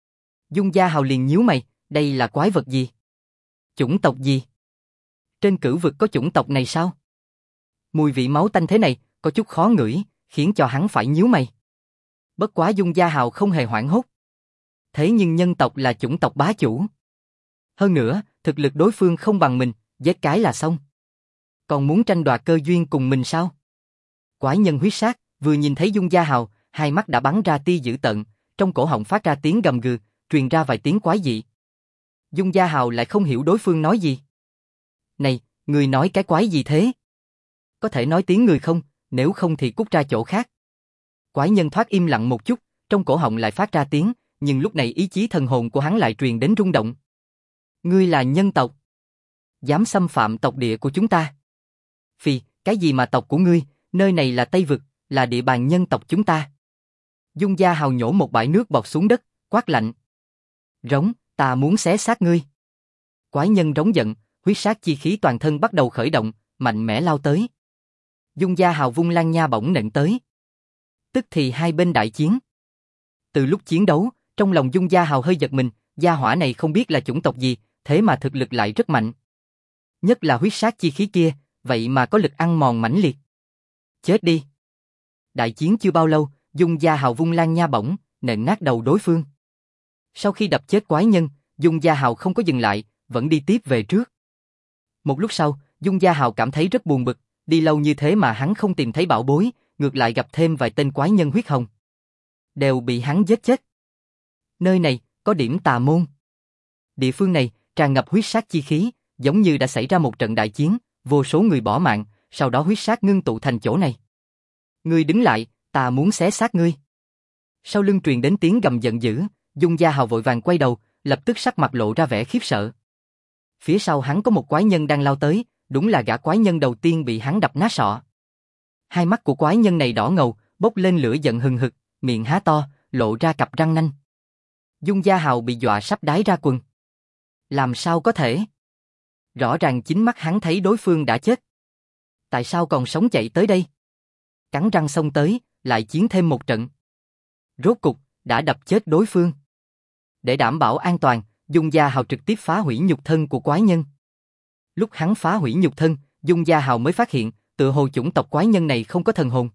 Dung Gia Hào liền nhíu mày, đây là quái vật gì? Chủng tộc gì? Trên cửu vực có chủng tộc này sao? Mùi vị máu tanh thế này, có chút khó ngửi, khiến cho hắn phải nhíu mày. Bất quá Dung Gia Hào không hề hoảng hốt. Thế nhưng nhân tộc là chủng tộc bá chủ. Hơn nữa, thực lực đối phương không bằng mình, giết cái là xong. Còn muốn tranh đoạt cơ duyên cùng mình sao? Quái nhân huyết sát, vừa nhìn thấy Dung Gia Hào, hai mắt đã bắn ra tia dữ tợn, trong cổ họng phát ra tiếng gầm gừ, truyền ra vài tiếng quái dị. Dung Gia Hào lại không hiểu đối phương nói gì. Này, người nói cái quái gì thế? Có thể nói tiếng người không, nếu không thì cút ra chỗ khác. Quái nhân thoát im lặng một chút, trong cổ họng lại phát ra tiếng, nhưng lúc này ý chí thần hồn của hắn lại truyền đến rung động. Ngươi là nhân tộc. Dám xâm phạm tộc địa của chúng ta. Phi, cái gì mà tộc của ngươi, nơi này là Tây Vực, là địa bàn nhân tộc chúng ta. Dung Gia Hào nhổ một bãi nước bọt xuống đất, quát lạnh. Rống, ta muốn xé xác ngươi. Quái nhân rống giận, huyết sát chi khí toàn thân bắt đầu khởi động, mạnh mẽ lao tới. Dung Gia Hào vung lan nha bổng nện tới. Tức thì hai bên đại chiến. Từ lúc chiến đấu, trong lòng Dung Gia Hào hơi giật mình, gia hỏa này không biết là chủng tộc gì, thế mà thực lực lại rất mạnh. Nhất là huyết sát chi khí kia, vậy mà có lực ăn mòn mãnh liệt. Chết đi. Đại chiến chưa bao lâu, Dung Gia Hào vung lan nha bổng, nện nát đầu đối phương. Sau khi đập chết quái nhân, Dung Gia Hào không có dừng lại, vẫn đi tiếp về trước. Một lúc sau, Dung Gia Hào cảm thấy rất buồn bực, đi lâu như thế mà hắn không tìm thấy bảo bối, ngược lại gặp thêm vài tên quái nhân huyết hồng. Đều bị hắn giết chết. Nơi này, có điểm tà môn. Địa phương này, tràn ngập huyết sát chi khí, giống như đã xảy ra một trận đại chiến, vô số người bỏ mạng, sau đó huyết sát ngưng tụ thành chỗ này. Ngươi đứng lại, ta muốn xé xác ngươi. Sau lưng truyền đến tiếng gầm giận dữ, Dung Gia Hào vội vàng quay đầu, lập tức sắc mặt lộ ra vẻ khiếp sợ. Phía sau hắn có một quái nhân đang lao tới, đúng là gã quái nhân đầu tiên bị hắn đập nát sọ. Hai mắt của quái nhân này đỏ ngầu, bốc lên lửa giận hừng hực, miệng há to, lộ ra cặp răng nanh. Dung Gia Hào bị dọa sắp đái ra quần. Làm sao có thể? Rõ ràng chính mắt hắn thấy đối phương đã chết. Tại sao còn sống chạy tới đây? Cắn răng xông tới, lại chiến thêm một trận. Rốt cục, đã đập chết đối phương. Để đảm bảo an toàn, Dung Gia Hào trực tiếp phá hủy nhục thân của quái nhân. Lúc hắn phá hủy nhục thân, Dung Gia Hào mới phát hiện, tựa hồ chủng tộc quái nhân này không có thần hồn.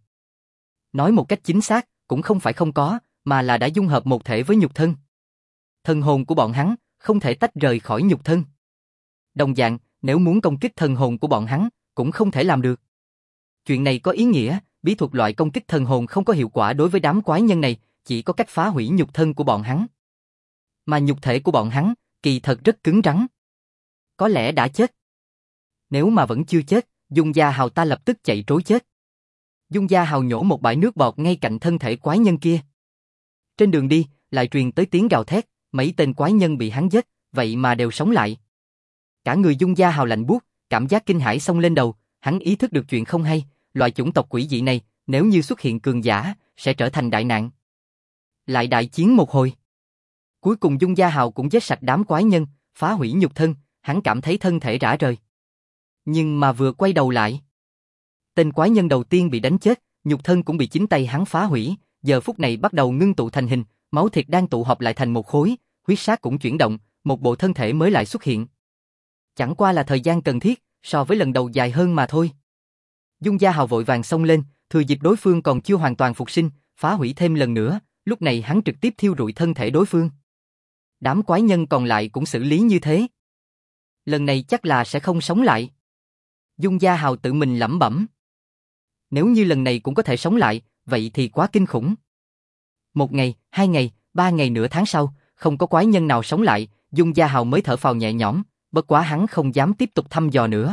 Nói một cách chính xác, cũng không phải không có, mà là đã dung hợp một thể với nhục thân. Thần hồn của bọn hắn không thể tách rời khỏi nhục thân. Đồng dạng, nếu muốn công kích thần hồn của bọn hắn, cũng không thể làm được. Chuyện này có ý nghĩa, bí thuật loại công kích thần hồn không có hiệu quả đối với đám quái nhân này, chỉ có cách phá hủy nhục thân của bọn hắn. Mà nhục thể của bọn hắn, kỳ thật rất cứng rắn. Có lẽ đã chết. Nếu mà vẫn chưa chết, Dung Gia Hào ta lập tức chạy trối chết. Dung Gia Hào nhổ một bãi nước bọt ngay cạnh thân thể quái nhân kia. Trên đường đi, lại truyền tới tiếng gào thét, mấy tên quái nhân bị hắn giết, vậy mà đều sống lại. Cả người Dung Gia Hào lạnh buốt, cảm giác kinh hãi xông lên đầu, hắn ý thức được chuyện không hay, loại chủng tộc quỷ dị này, nếu như xuất hiện cường giả, sẽ trở thành đại nạn. Lại đại chiến một hồi. Cuối cùng Dung Gia Hào cũng giết sạch đám quái nhân, phá hủy nhục thân, hắn cảm thấy thân thể rã rời. Nhưng mà vừa quay đầu lại, tên quái nhân đầu tiên bị đánh chết, nhục thân cũng bị chính tay hắn phá hủy, giờ phút này bắt đầu ngưng tụ thành hình, máu thịt đang tụ họp lại thành một khối, huyết sát cũng chuyển động, một bộ thân thể mới lại xuất hiện. Chẳng qua là thời gian cần thiết, so với lần đầu dài hơn mà thôi. Dung Gia Hào vội vàng xông lên, thừa dịp đối phương còn chưa hoàn toàn phục sinh, phá hủy thêm lần nữa, lúc này hắn trực tiếp thiêu rụi thân thể đối phương. Đám quái nhân còn lại cũng xử lý như thế. Lần này chắc là sẽ không sống lại. Dung Gia Hào tự mình lẩm bẩm. Nếu như lần này cũng có thể sống lại, vậy thì quá kinh khủng. Một ngày, 2 ngày, 3 ngày nửa tháng sau, không có quái nhân nào sống lại, Dung Gia Hào mới thở phào nhẹ nhõm, bất quá hắn không dám tiếp tục thăm dò nữa.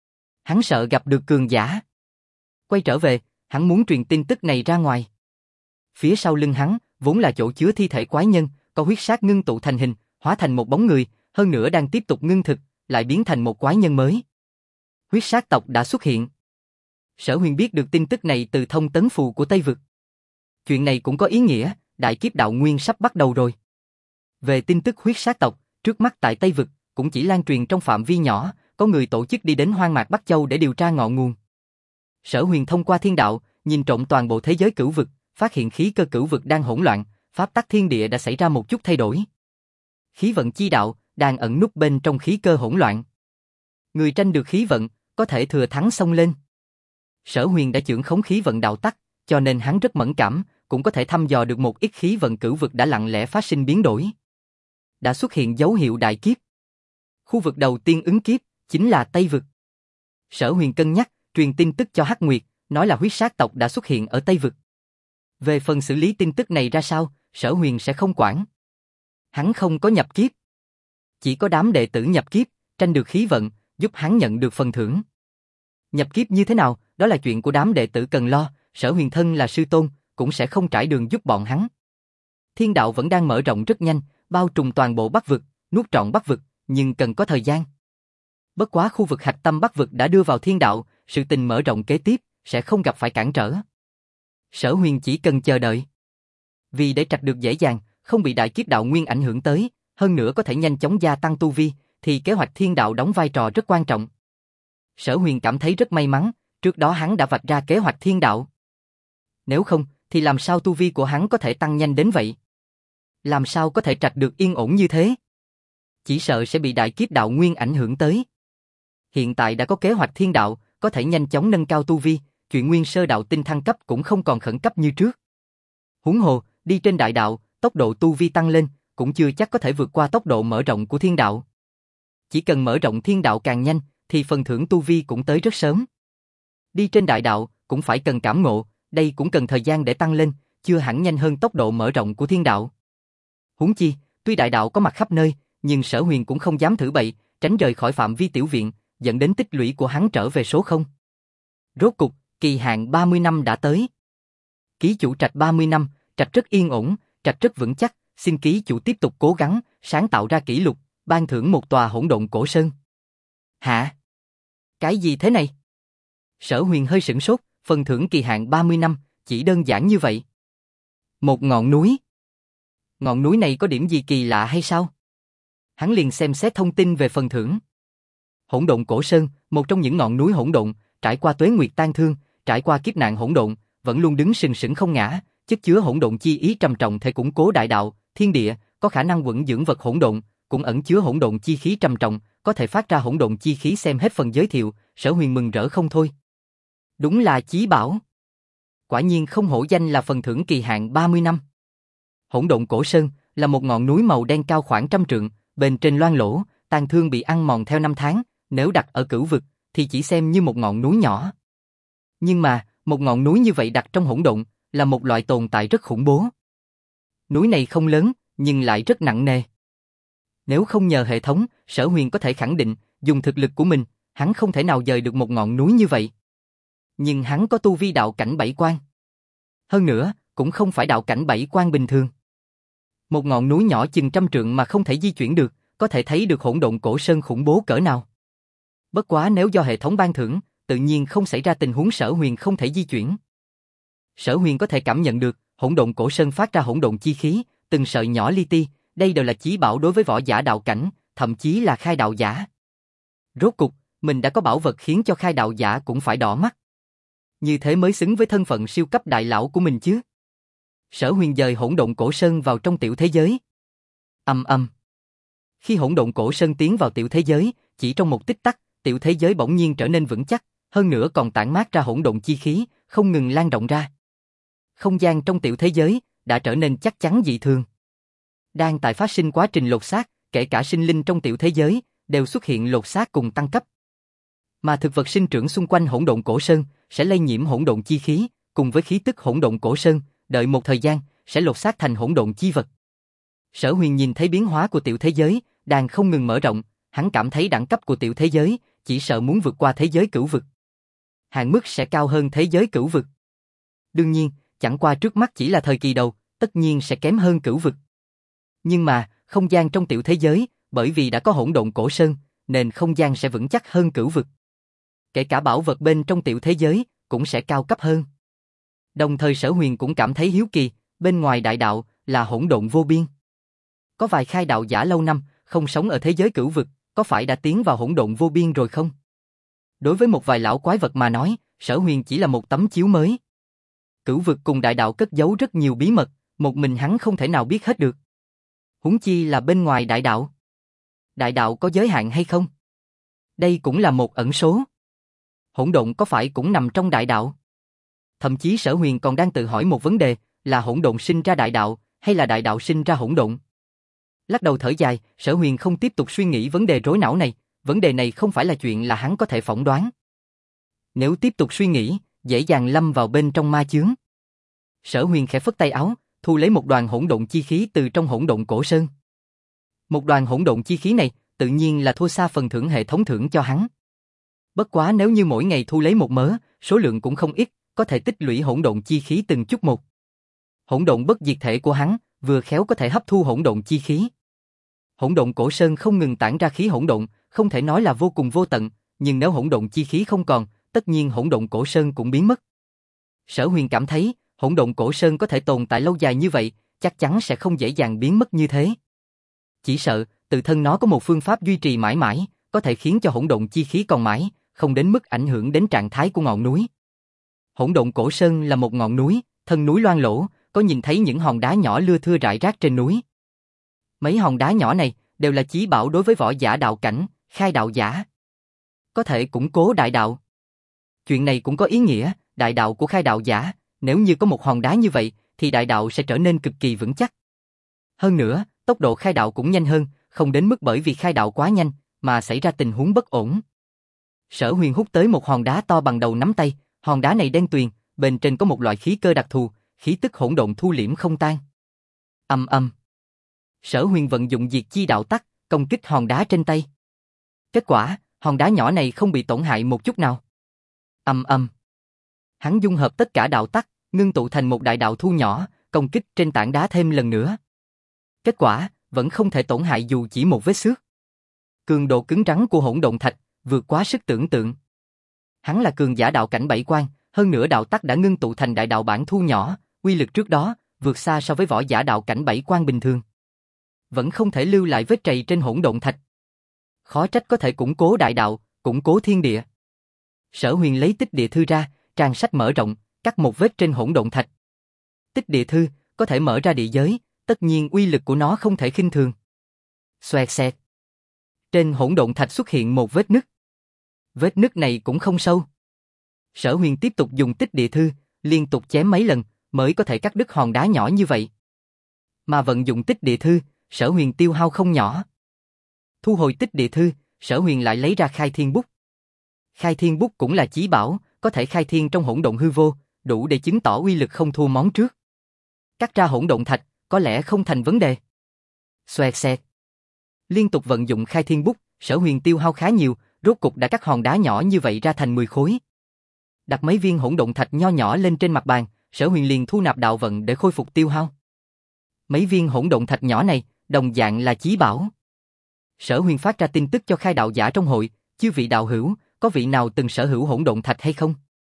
Hắn sợ gặp được cường giả. Quay trở về, hắn muốn truyền tin tức này ra ngoài. Phía sau lưng hắn, vốn là chỗ chứa thi thể quái nhân, có huyết sát ngưng tụ thành hình, hóa thành một bóng người, hơn nữa đang tiếp tục ngưng thực, lại biến thành một quái nhân mới. Huyết sát tộc đã xuất hiện. Sở Huyền biết được tin tức này từ thông tấn phù của Tây Vực. Chuyện này cũng có ý nghĩa, đại kiếp đạo nguyên sắp bắt đầu rồi. Về tin tức huyết sát tộc, trước mắt tại Tây Vực, cũng chỉ lan truyền trong phạm vi nhỏ, có người tổ chức đi đến hoang mạc Bắc Châu để điều tra ngọn nguồn. Sở Huyền thông qua thiên đạo, nhìn trộm toàn bộ thế giới cửu vực, phát hiện khí cơ cửu vực đang hỗn loạn, pháp tắc thiên địa đã xảy ra một chút thay đổi. Khí vận chi đạo đang ẩn núp bên trong khí cơ hỗn loạn. Người tranh được khí vận, có thể thừa thắng xông lên. Sở Huyền đã chưởng khống khí vận đạo tắc, cho nên hắn rất mẫn cảm, cũng có thể thăm dò được một ít khí vận cửu vực đã lặng lẽ phát sinh biến đổi. Đã xuất hiện dấu hiệu đại kiếp. Khu vực đầu tiên ứng kiếp chính là Tây Vực. Sở Huyền cân nhắc, truyền tin tức cho Hắc Nguyệt, nói là huyết sát tộc đã xuất hiện ở Tây Vực. Về phần xử lý tin tức này ra sao, Sở Huyền sẽ không quản. Hắn không có nhập kiếp. Chỉ có đám đệ tử nhập kiếp, tranh được khí vận, giúp hắn nhận được phần thưởng. Nhập kiếp như thế nào, đó là chuyện của đám đệ tử cần lo, Sở Huyền thân là sư tôn, cũng sẽ không trải đường giúp bọn hắn. Thiên đạo vẫn đang mở rộng rất nhanh, bao trùm toàn bộ Bắc vực, nuốt trọn Bắc vực, nhưng cần có thời gian. Bất quá khu vực hạch tâm Bắc vực đã đưa vào thiên đạo, sự tình mở rộng kế tiếp sẽ không gặp phải cản trở. Sở Huyền chỉ cần chờ đợi. Vì để trạch được dễ dàng, không bị đại kiếp đạo nguyên ảnh hưởng tới, hơn nữa có thể nhanh chóng gia tăng tu vi, thì kế hoạch thiên đạo đóng vai trò rất quan trọng. Sở Huyền cảm thấy rất may mắn, trước đó hắn đã vạch ra kế hoạch thiên đạo. Nếu không, thì làm sao tu vi của hắn có thể tăng nhanh đến vậy? Làm sao có thể trạch được yên ổn như thế? Chỉ sợ sẽ bị đại kiếp đạo nguyên ảnh hưởng tới. Hiện tại đã có kế hoạch thiên đạo, có thể nhanh chóng nâng cao tu vi, chuyện nguyên sơ đạo tinh thăng cấp cũng không còn khẩn cấp như trước. Huống hồ, đi trên đại đạo, tốc độ tu vi tăng lên, cũng chưa chắc có thể vượt qua tốc độ mở rộng của thiên đạo. Chỉ cần mở rộng thiên đạo càng nhanh, thì phần thưởng tu vi cũng tới rất sớm. Đi trên đại đạo, cũng phải cần cảm ngộ, đây cũng cần thời gian để tăng lên, chưa hẳn nhanh hơn tốc độ mở rộng của thiên đạo. Huống chi, tuy đại đạo có mặt khắp nơi, nhưng Sở Huyền cũng không dám thử bậy, tránh rời khỏi phạm vi tiểu viện, dẫn đến tích lũy của hắn trở về số 0. Rốt cục, kỳ hạn 30 năm đã tới. Ký chủ trạch 30 năm, trạch rất yên ổn, trạch rất vững chắc, xin ký chủ tiếp tục cố gắng, sáng tạo ra kỷ lục, ban thưởng một tòa hỗn độn cổ sơn. Hả? Cái gì thế này? Sở Huyền hơi sửng sốt, phần thưởng kỳ hạn 30 năm, chỉ đơn giản như vậy. Một ngọn núi. Ngọn núi này có điểm gì kỳ lạ hay sao? Hắn liền xem xét thông tin về phần thưởng. Hỗn độn cổ sơn, một trong những ngọn núi hỗn độn, trải qua tuế nguyệt tan thương, trải qua kiếp nạn hỗn độn, vẫn luôn đứng sừng sững không ngã, chất chứa hỗn độn chi ý trầm trọng thể củng cố đại đạo, thiên địa, có khả năng vững dưỡng vật hỗn độn, cũng ẩn chứa hỗn độn chi khí trầm trọng, có thể phát ra hỗn độn chi khí. Xem hết phần giới thiệu, Sở Huyền mừng rỡ không thôi. Đúng là chí bảo. Quả nhiên không hổ danh là phần thưởng kỳ hạn 30 năm. Hỗn độn cổ sơn là một ngọn núi màu đen cao khoảng 100 trượng, bên trên loang lỗ, tàn thương bị ăn mòn theo năm tháng, nếu đặt ở cửu vực thì chỉ xem như một ngọn núi nhỏ. Nhưng mà, một ngọn núi như vậy đặt trong hỗn độn là một loại tồn tại rất khủng bố. Núi này không lớn, nhưng lại rất nặng nề. Nếu không nhờ hệ thống, Sở Huyền có thể khẳng định, dùng thực lực của mình, hắn không thể nào dời được một ngọn núi như vậy. Nhưng hắn có tu vi đạo cảnh 7 quan. Hơn nữa, cũng không phải đạo cảnh 7 quan bình thường. Một ngọn núi nhỏ chừng 100 trượng mà không thể di chuyển được, có thể thấy được hỗn độn cổ sơn khủng bố cỡ nào. Bất quá nếu do hệ thống ban thưởng, tự nhiên không xảy ra tình huống Sở Huyền không thể di chuyển. Sở Huyền có thể cảm nhận được, hỗn độn cổ sơn phát ra hỗn độn chi khí, từng sợi nhỏ li ti, đây đều là chí bảo đối với võ giả đạo cảnh, thậm chí là khai đạo giả. Rốt cục, mình đã có bảo vật khiến cho khai đạo giả cũng phải đỏ mắt. Như thế mới xứng với thân phận siêu cấp đại lão của mình chứ. Sở Huyền dời hỗn độn cổ sơn vào trong tiểu thế giới. Ầm ầm. Khi hỗn độn cổ sơn tiến vào tiểu thế giới, chỉ trong một tích tắc, tiểu thế giới bỗng nhiên trở nên vững chắc, hơn nữa còn tản mát ra hỗn độn chi khí, không ngừng lan rộng ra. Không gian trong tiểu thế giới đã trở nên chắc chắn dị thường. Đang tại phát sinh quá trình lột xác, kể cả sinh linh trong tiểu thế giới đều xuất hiện lột xác cùng tăng cấp. Mà thực vật sinh trưởng xung quanh hỗn độn cổ sơn sẽ lây nhiễm hỗn độn chi khí, cùng với khí tức hỗn độn cổ sơn, đợi một thời gian sẽ lột xác thành hỗn độn chi vật. Sở Huyền nhìn thấy biến hóa của tiểu thế giới đang không ngừng mở rộng, hắn cảm thấy đẳng cấp của tiểu thế giới chỉ sợ muốn vượt qua thế giới cửu vực. Hạn mức sẽ cao hơn thế giới cửu vực. Đương nhiên, chẳng qua trước mắt chỉ là thời kỳ đầu, tất nhiên sẽ kém hơn cửu vực. Nhưng mà, không gian trong tiểu thế giới, bởi vì đã có hỗn độn cổ sơn, nên không gian sẽ vững chắc hơn cửu vực. Kể cả bảo vật bên trong tiểu thế giới cũng sẽ cao cấp hơn. Đồng thời Sở Huyền cũng cảm thấy hiếu kỳ, bên ngoài đại đạo là hỗn độn vô biên. Có vài khai đạo giả lâu năm không sống ở thế giới cửu vực, có phải đã tiến vào hỗn độn vô biên rồi không? Đối với một vài lão quái vật mà nói, Sở Huyền chỉ là một tấm chiếu mới. Cửu vực cùng đại đạo cất giấu rất nhiều bí mật, một mình hắn không thể nào biết hết được. Huống chi là bên ngoài đại đạo. Đại đạo có giới hạn hay không? Đây cũng là một ẩn số. Hỗn độn có phải cũng nằm trong đại đạo? Thậm chí Sở Huyền còn đang tự hỏi một vấn đề, là hỗn độn sinh ra đại đạo, hay là đại đạo sinh ra hỗn độn? Lắc đầu thở dài, Sở Huyền không tiếp tục suy nghĩ vấn đề rối não này, vấn đề này không phải là chuyện là hắn có thể phỏng đoán. Nếu tiếp tục suy nghĩ, dễ dàng lâm vào bên trong ma chướng. Sở Huyền khẽ phất tay áo, thu lấy một đoàn hỗn độn chi khí từ trong hỗn độn cổ sơn. Một đoàn hỗn độn chi khí này, tự nhiên là thua xa phần thưởng hệ thống thưởng cho hắn. Bất quá nếu như mỗi ngày thu lấy một mớ, số lượng cũng không ít, có thể tích lũy hỗn độn chi khí từng chút một. Hỗn độn bất diệt thể của hắn vừa khéo có thể hấp thu hỗn độn chi khí. Hỗn độn cổ sơn không ngừng tản ra khí hỗn độn, không thể nói là vô cùng vô tận, nhưng nếu hỗn độn chi khí không còn, tất nhiên hỗn độn cổ sơn cũng biến mất. Sở Huyền cảm thấy, hỗn độn cổ sơn có thể tồn tại lâu dài như vậy, chắc chắn sẽ không dễ dàng biến mất như thế. Chỉ sợ, tự thân nó có một phương pháp duy trì mãi mãi, có thể khiến cho hỗn độn chi khí còn mãi, không đến mức ảnh hưởng đến trạng thái của ngọn núi. Hỗn độn cổ sơn là một ngọn núi, thân núi loang lổ, có nhìn thấy những hòn đá nhỏ lưa thưa rải rác trên núi. Mấy hòn đá nhỏ này đều là chí bảo đối với võ giả đạo cảnh, khai đạo giả. Có thể củng cố đại đạo. Chuyện này cũng có ý nghĩa, đại đạo của khai đạo giả, nếu như có một hòn đá như vậy, thì đại đạo sẽ trở nên cực kỳ vững chắc. Hơn nữa, tốc độ khai đạo cũng nhanh hơn, không đến mức bởi vì khai đạo quá nhanh, mà xảy ra tình huống bất ổn. Sở Huyền hút tới một hòn đá to bằng đầu nắm tay, hòn đá này đen tuyền, bên trên có một loại khí cơ đặc thù, khí tức hỗn độn thu liễm không tan. Ầm ầm. Sở Huyền vận dụng diệt chi đạo tắc, công kích hòn đá trên tay. Kết quả, hòn đá nhỏ này không bị tổn hại một chút nào. Ầm ầm. Hắn dung hợp tất cả đạo tắc, ngưng tụ thành một đại đạo thu nhỏ, công kích trên tảng đá thêm lần nữa. Kết quả, vẫn không thể tổn hại dù chỉ một vết xước. Cường độ cứng rắn của hỗn độn thạch, vượt quá sức tưởng tượng. Hắn là cường giả đạo cảnh 7 quan, hơn nữa đạo tắc đã ngưng tụ thành đại đạo bản thu nhỏ, uy lực trước đó, vượt xa so với võ giả đạo cảnh 7 quan bình thường. Vẫn không thể lưu lại vết trầy trên hỗn độn thạch. Khó trách có thể củng cố đại đạo, củng cố thiên địa. Sở Huyền lấy tích địa thư ra, trang sách mở rộng, cắt một vết trên hỗn độn thạch. Tích địa thư, có thể mở ra địa giới, tất nhiên uy lực của nó không thể khinh thường. Xoẹt xẹt. Trên hỗn độn thạch xuất hiện một vết nứt. Vết nứt này cũng không sâu. Sở Huyền tiếp tục dùng tích địa thư, liên tục chém mấy lần, mới có thể cắt đứt hòn đá nhỏ như vậy. Mà vận dụng tích địa thư, Sở Huyền tiêu hao không nhỏ. Thu hồi tích địa thư, Sở Huyền lại lấy ra khai thiên bút. Khai thiên bút cũng là chí bảo, có thể khai thiên trong hỗn độn hư vô, đủ để chứng tỏ uy lực không thua món trước. Cắt ra hỗn độn thạch, có lẽ không thành vấn đề. Xoẹt xẹt. Liên tục vận dụng khai thiên bút, Sở Huyền tiêu hao khá nhiều, rốt cục đã cắt hòn đá nhỏ như vậy ra thành 10 khối. Đặt mấy viên hỗn độn thạch nho nhỏ lên trên mặt bàn, Sở Huyền liền thu nạp đạo vận để khôi phục tiêu hao. Mấy viên hỗn độn thạch nhỏ này, đồng dạng là chí bảo. Sở Huyền phát ra tin tức cho khai đạo giả trong hội, chư vị đạo hữu, có vị nào từng sở hữu hỗn độn thạch hay không?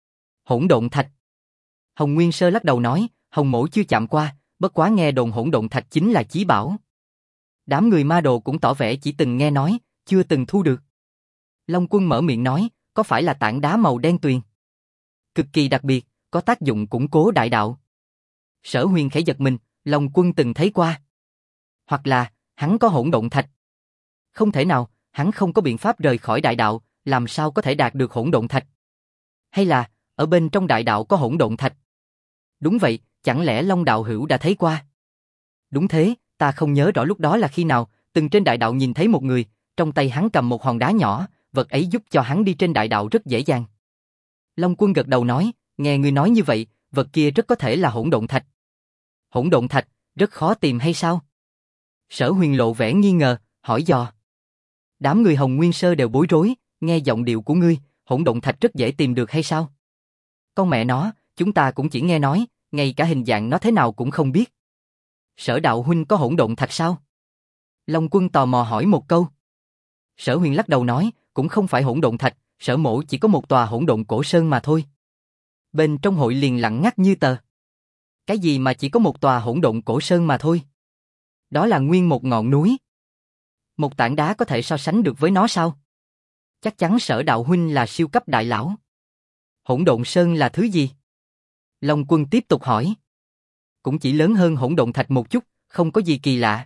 Hỗn độn thạch. Hồng Nguyên Sơ lắc đầu nói, Hồng Mỗ chưa chạm qua, bất quá nghe đồn hỗn độn thạch chính là chí bảo. Đám người ma đồ cũng tỏ vẻ chỉ từng nghe nói, chưa từng thu được. Long Quân mở miệng nói, có phải là tảng đá màu đen tuyền? Cực kỳ đặc biệt, có tác dụng củng cố đại đạo. Sở Huyền khẽ giật mình, Long Quân từng thấy qua. Hoặc là, hắn có hỗn độn thạch. Không thể nào, hắn không có biện pháp rời khỏi đại đạo, làm sao có thể đạt được hỗn độn thạch? Hay là, ở bên trong đại đạo có hỗn độn thạch? Đúng vậy, chẳng lẽ Long đạo hữu đã thấy qua? Đúng thế, ta không nhớ rõ lúc đó là khi nào, từng trên đại đạo nhìn thấy một người, trong tay hắn cầm một hòn đá nhỏ, vật ấy giúp cho hắn đi trên đại đạo rất dễ dàng. Long Quân gật đầu nói, nghe ngươi nói như vậy, vật kia rất có thể là hỗn độn thạch. Hỗn độn thạch, rất khó tìm hay sao? Sở Huyền lộ vẻ nghi ngờ, hỏi dò. Đám người Hồng Nguyên Sơ đều bối rối, nghe giọng điệu của ngươi, hỗn độn thạch rất dễ tìm được hay sao? Con mẹ nó, chúng ta cũng chỉ nghe nói, ngay cả hình dạng nó thế nào cũng không biết. Sở đạo huynh có hỗn độn thạch sao? Long Quân tò mò hỏi một câu. Sở Huyền lắc đầu nói, cũng không phải hỗn độn thạch, Sở mỗ chỉ có một tòa hỗn độn cổ sơn mà thôi. Bên trong hội liền lặng ngắt như tờ. Cái gì mà chỉ có một tòa hỗn độn cổ sơn mà thôi? Đó là nguyên một ngọn núi. Một tảng đá có thể so sánh được với nó sao? Chắc chắn Sở đạo huynh là siêu cấp đại lão. Hỗn độn sơn là thứ gì? Long Quân tiếp tục hỏi. Cũng chỉ lớn hơn hỗn độn thạch một chút, không có gì kỳ lạ.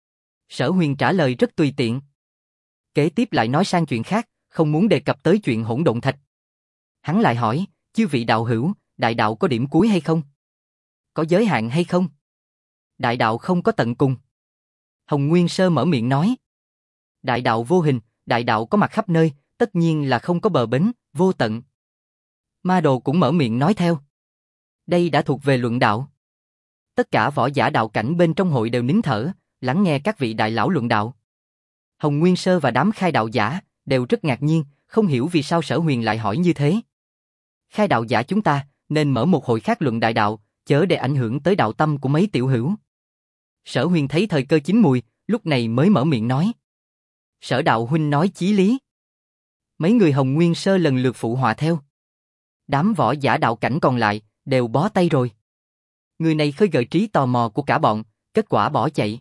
Sở Huyền trả lời rất tùy tiện. Kế tiếp lại nói sang chuyện khác, không muốn đề cập tới chuyện hỗn độn thạch. Hắn lại hỏi, chư vị đạo hữu, đại đạo có điểm cuối hay không? Có giới hạn hay không? Đại đạo không có tận cùng. Hồng Nguyên Sơ mở miệng nói. Đại đạo vô hình, đại đạo có mặt khắp nơi, tất nhiên là không có bờ bến, vô tận. Ma Đồ cũng mở miệng nói theo. Đây đã thuộc về luận đạo. Tất cả võ giả đạo cảnh bên trong hội đều nín thở, lắng nghe các vị đại lão luận đạo. Hồng Nguyên Sơ và đám khai đạo giả đều rất ngạc nhiên, không hiểu vì sao Sở Huyền lại hỏi như thế. Khai đạo giả chúng ta nên mở một hội khác luận đại đạo, chớ để ảnh hưởng tới đạo tâm của mấy tiểu hữu. Sở Huyền thấy thời cơ chín mùi, lúc này mới mở miệng nói. Sở đạo huynh nói chí lý. Mấy người Hồng Nguyên Sơ lần lượt phụ họa theo. Đám võ giả đạo cảnh còn lại, đều bó tay rồi. Người này khơi gợi trí tò mò của cả bọn, kết quả bỏ chạy.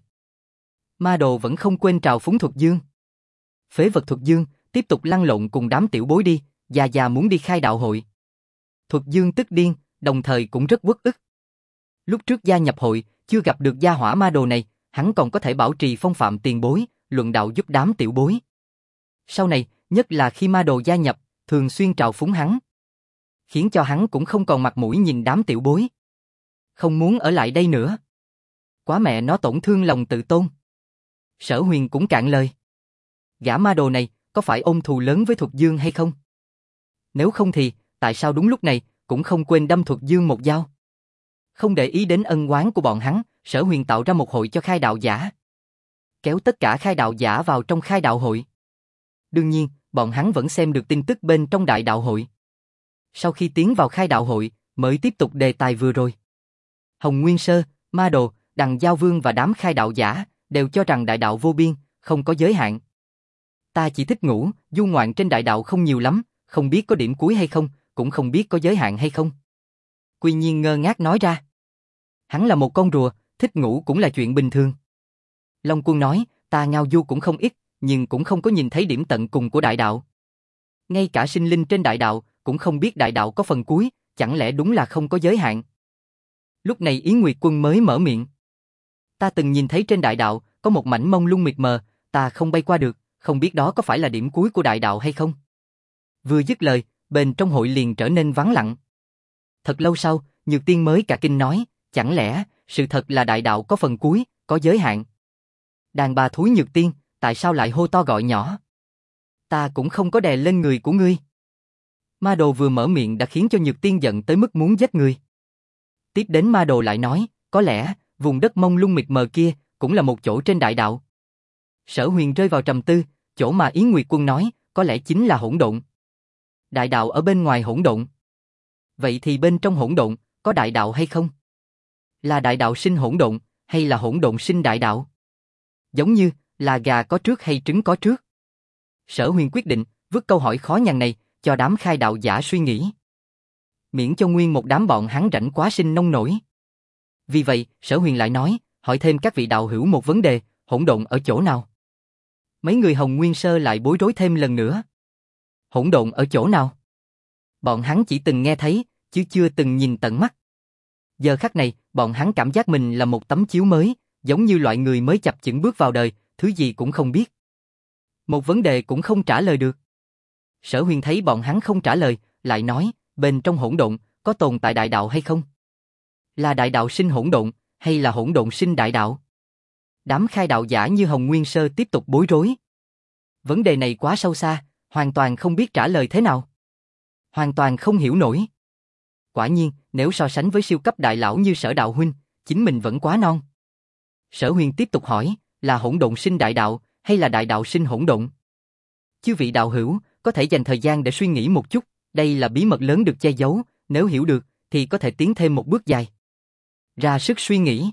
Ma Đồ vẫn không quên trào phúng Thuật Dương. Phế vật Thuật Dương, tiếp tục lăn lộn cùng đám tiểu bối đi, già muốn đi khai đạo hội. Thuật Dương tức điên, đồng thời cũng rất uất ức. Lúc trước gia nhập hội, chưa gặp được gia hỏa Ma Đồ này, hắn còn có thể bảo trì phong phạm tiền bối, luận đạo giúp đám tiểu bối. Sau này, nhất là khi Ma Đồ gia nhập, thường xuyên trào phúng hắn, khiến cho hắn cũng không còn mặt mũi nhìn đám tiểu bối. Không muốn ở lại đây nữa. Quá mẹ nó tổn thương lòng tự tôn. Sở Huyền cũng cạn lời. Gã Ma Đồ này, có phải ôm thù lớn với Thuật Dương hay không? Nếu không thì, tại sao đúng lúc này, cũng không quên đâm Thuật Dương một dao? Không để ý đến ân oán của bọn hắn, Sở Huyền tạo ra một hội cho khai đạo giả. Kéo tất cả khai đạo giả vào trong khai đạo hội. Đương nhiên, bọn hắn vẫn xem được tin tức bên trong đại đạo hội. Sau khi tiến vào khai đạo hội, mới tiếp tục đề tài vừa rồi. Hồng Nguyên Sơ, Ma Đồ, Đằng Giao Vương và đám khai đạo giả đều cho rằng đại đạo vô biên, không có giới hạn. Ta chỉ thích ngủ, du ngoạn trên đại đạo không nhiều lắm, không biết có điểm cuối hay không, cũng không biết có giới hạn hay không. Quy Nhiên ngơ ngác nói ra. Hắn là một con rùa, thích ngủ cũng là chuyện bình thường. Long Quân nói, ta ngao du cũng không ít, nhưng cũng không có nhìn thấy điểm tận cùng của đại đạo. Ngay cả sinh linh trên đại đạo, cũng không biết đại đạo có phần cuối, chẳng lẽ đúng là không có giới hạn. Lúc này Yến Nguyệt Quân mới mở miệng. Ta từng nhìn thấy trên đại đạo, có một mảnh mông lung mịt mờ, ta không bay qua được, không biết đó có phải là điểm cuối của đại đạo hay không. Vừa dứt lời, bên trong hội liền trở nên vắng lặng. Thật lâu sau, Nhược Tiên mới cả kinh nói, chẳng lẽ, sự thật là đại đạo có phần cuối, có giới hạn. Đàn bà thúi Nhược Tiên, tại sao lại hô to gọi nhỏ? Ta cũng không có đè lên người của ngươi. Ma Đồ vừa mở miệng đã khiến cho Nhược Tiên giận tới mức muốn giết người. Tiếp đến Ma Đồ lại nói, có lẽ, vùng đất mông lung mịt mờ kia, cũng là một chỗ trên đại đạo. Sở Huyền rơi vào trầm tư, chỗ mà Yến Nguyệt Quân nói, có lẽ chính là hỗn độn. Đại đạo ở bên ngoài hỗn độn. Vậy thì bên trong hỗn độn, có đại đạo hay không? Là đại đạo sinh hỗn độn, hay là hỗn độn sinh đại đạo? Giống như, là gà có trước hay trứng có trước? Sở Huyền quyết định, vứt câu hỏi khó nhằn này, cho đám khai đạo giả suy nghĩ. Miễn cho nguyên một đám bọn hắn rảnh quá sinh nông nổi. Vì vậy, Sở Huyền lại nói, hỏi thêm các vị đạo hữu một vấn đề, hỗn độn ở chỗ nào? Mấy người Hồng Nguyên Sơ lại bối rối thêm lần nữa. Hỗn độn ở chỗ nào? Bọn hắn chỉ từng nghe thấy, chứ chưa từng nhìn tận mắt. Giờ khắc này, bọn hắn cảm giác mình là một tấm chiếu mới, giống như loại người mới chập chững bước vào đời, thứ gì cũng không biết. Một vấn đề cũng không trả lời được. Sở Huyền thấy bọn hắn không trả lời, lại nói, bên trong hỗn độn, có tồn tại đại đạo hay không? Là đại đạo sinh hỗn độn, hay là hỗn độn sinh đại đạo? Đám khai đạo giả như Hồng Nguyên Sơ tiếp tục bối rối. Vấn đề này quá sâu xa, hoàn toàn không biết trả lời thế nào. Hoàn toàn không hiểu nổi. Quả nhiên, nếu so sánh với siêu cấp đại lão như Sở đạo huynh, chính mình vẫn quá non. Sở Huyền tiếp tục hỏi, là hỗn độn sinh đại đạo, hay là đại đạo sinh hỗn độn? Chư vị đạo hữu, có thể dành thời gian để suy nghĩ một chút, đây là bí mật lớn được che giấu, nếu hiểu được, thì có thể tiến thêm một bước dài. Ra sức suy nghĩ.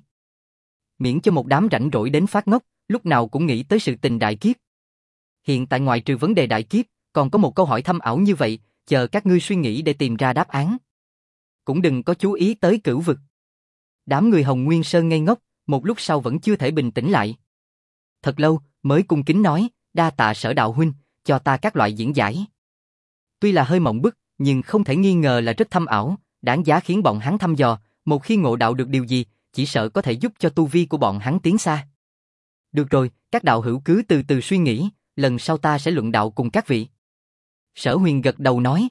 Miễn cho một đám rảnh rỗi đến phát ngốc, lúc nào cũng nghĩ tới sự tình đại kiếp. Hiện tại ngoài trừ vấn đề đại kiếp, còn có một câu hỏi thâm ảo như vậy, chờ các ngươi suy nghĩ để tìm ra đáp án. Cũng đừng có chú ý tới cửu vực. Đám người Hồng Nguyên Sơn ngây ngốc, một lúc sau vẫn chưa thể bình tĩnh lại. Thật lâu, mới cung kính nói, đa tạ Sở đạo huynh, cho ta các loại diễn giải. Tuy là hơi mộng bức, nhưng không thể nghi ngờ là rất thâm ảo, đáng giá khiến bọn hắn thăm dò, một khi ngộ đạo được điều gì, chỉ sợ có thể giúp cho tu vi của bọn hắn tiến xa. Được rồi, các đạo hữu cứ từ từ suy nghĩ, lần sau ta sẽ luận đạo cùng các vị. Sở Huyền gật đầu nói.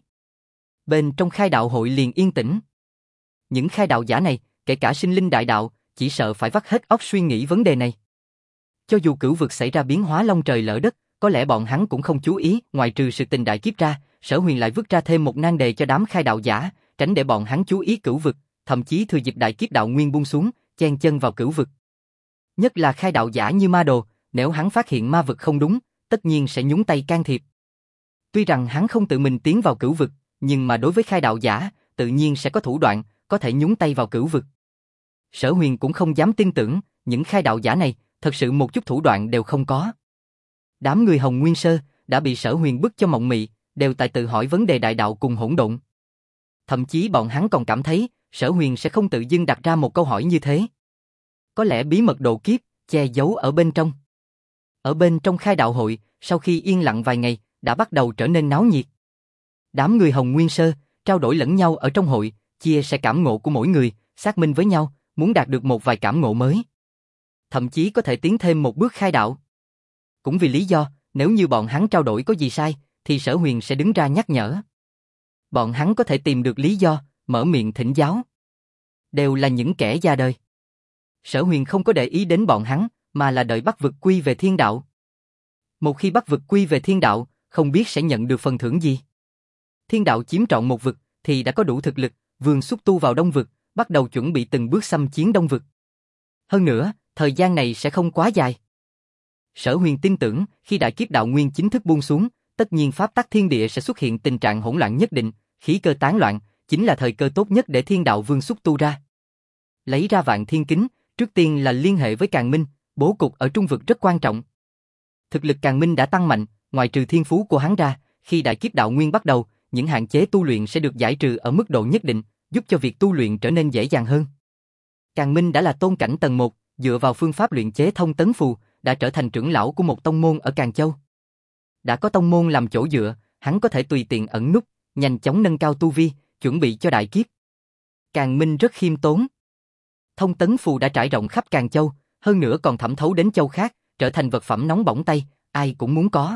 Bên trong khai đạo hội liền yên tĩnh. Những khai đạo giả này, kể cả sinh linh đại đạo, chỉ sợ phải vắt hết óc suy nghĩ vấn đề này. Cho dù cửu vực xảy ra biến hóa long trời lỡ đất, có lẽ bọn hắn cũng không chú ý, ngoài trừ sự tình đại kiếp ra, Sở Huyền lại vứt ra thêm một nan đề cho đám khai đạo giả, tránh để bọn hắn chú ý cửu vực, thậm chí thừa dịp đại kiếp đạo nguyên buông xuống, chen chân vào cửu vực. Nhất là khai đạo giả như Ma Đồ, nếu hắn phát hiện ma vực không đúng, tất nhiên sẽ nhúng tay can thiệp. Tuy rằng hắn không tự mình tiến vào cửu vực, nhưng mà đối với khai đạo giả, tự nhiên sẽ có thủ đoạn, có thể nhúng tay vào cửu vực. Sở Huyền cũng không dám tin tưởng, những khai đạo giả này, thật sự một chút thủ đoạn đều không có. Đám người Hồng Nguyên Sơ đã bị Sở Huyền bức cho mộng mị, đều tại tự hỏi vấn đề đại đạo cùng hỗn độn. Thậm chí bọn hắn còn cảm thấy, Sở Huyền sẽ không tự dưng đặt ra một câu hỏi như thế. Có lẽ bí mật độ kiếp, che giấu ở bên trong. Ở bên trong khai đạo hội, sau khi yên lặng vài ngày, đã bắt đầu trở nên náo nhiệt. Đám người Hồng Nguyên Sơ, trao đổi lẫn nhau ở trong hội, chia sẻ cảm ngộ của mỗi người, xác minh với nhau, muốn đạt được một vài cảm ngộ mới. Thậm chí có thể tiến thêm một bước khai đạo. Cũng vì lý do, nếu như bọn hắn trao đổi có gì sai, thì Sở Huyền sẽ đứng ra nhắc nhở. Bọn hắn có thể tìm được lý do, mở miệng thỉnh giáo. Đều là những kẻ già đời. Sở Huyền không có để ý đến bọn hắn, mà là đợi Bắc vực quy về thiên đạo. Một khi Bắc vực quy về thiên đạo, không biết sẽ nhận được phần thưởng gì. Thiên đạo chiếm trọn một vực, thì đã có đủ thực lực, vươn xúc tu vào Đông vực, bắt đầu chuẩn bị từng bước xâm chiếm Đông vực. Hơn nữa, thời gian này sẽ không quá dài. Sở Huyền tin tưởng, khi đại kiếp đạo nguyên chính thức buông xuống, tất nhiên pháp tắc thiên địa sẽ xuất hiện tình trạng hỗn loạn nhất định, khí cơ tán loạn, chính là thời cơ tốt nhất để thiên đạo vương xúc tu ra. Lấy ra Vạn Thiên Kính, trước tiên là liên hệ với Càn Minh, bố cục ở trung vực rất quan trọng. Thực lực Càn Minh đã tăng mạnh, ngoài trừ thiên phú của hắn ra, khi đại kiếp đạo nguyên bắt đầu, những hạn chế tu luyện sẽ được giải trừ ở mức độ nhất định, giúp cho việc tu luyện trở nên dễ dàng hơn. Càn Minh đã là tôn cảnh tầng 1, dựa vào phương pháp luyện chế thông tấn phù, đã trở thành trưởng lão của một tông môn ở Càn Châu. Đã có tông môn làm chỗ dựa, hắn có thể tùy tiện ẩn núp, nhanh chóng nâng cao tu vi, chuẩn bị cho đại kiếp. Càn Minh rất khiêm tốn. Thông tấn phù đã trải rộng khắp Càn Châu, hơn nữa còn thẩm thấu đến châu khác, trở thành vật phẩm nóng bỏng tay, ai cũng muốn có.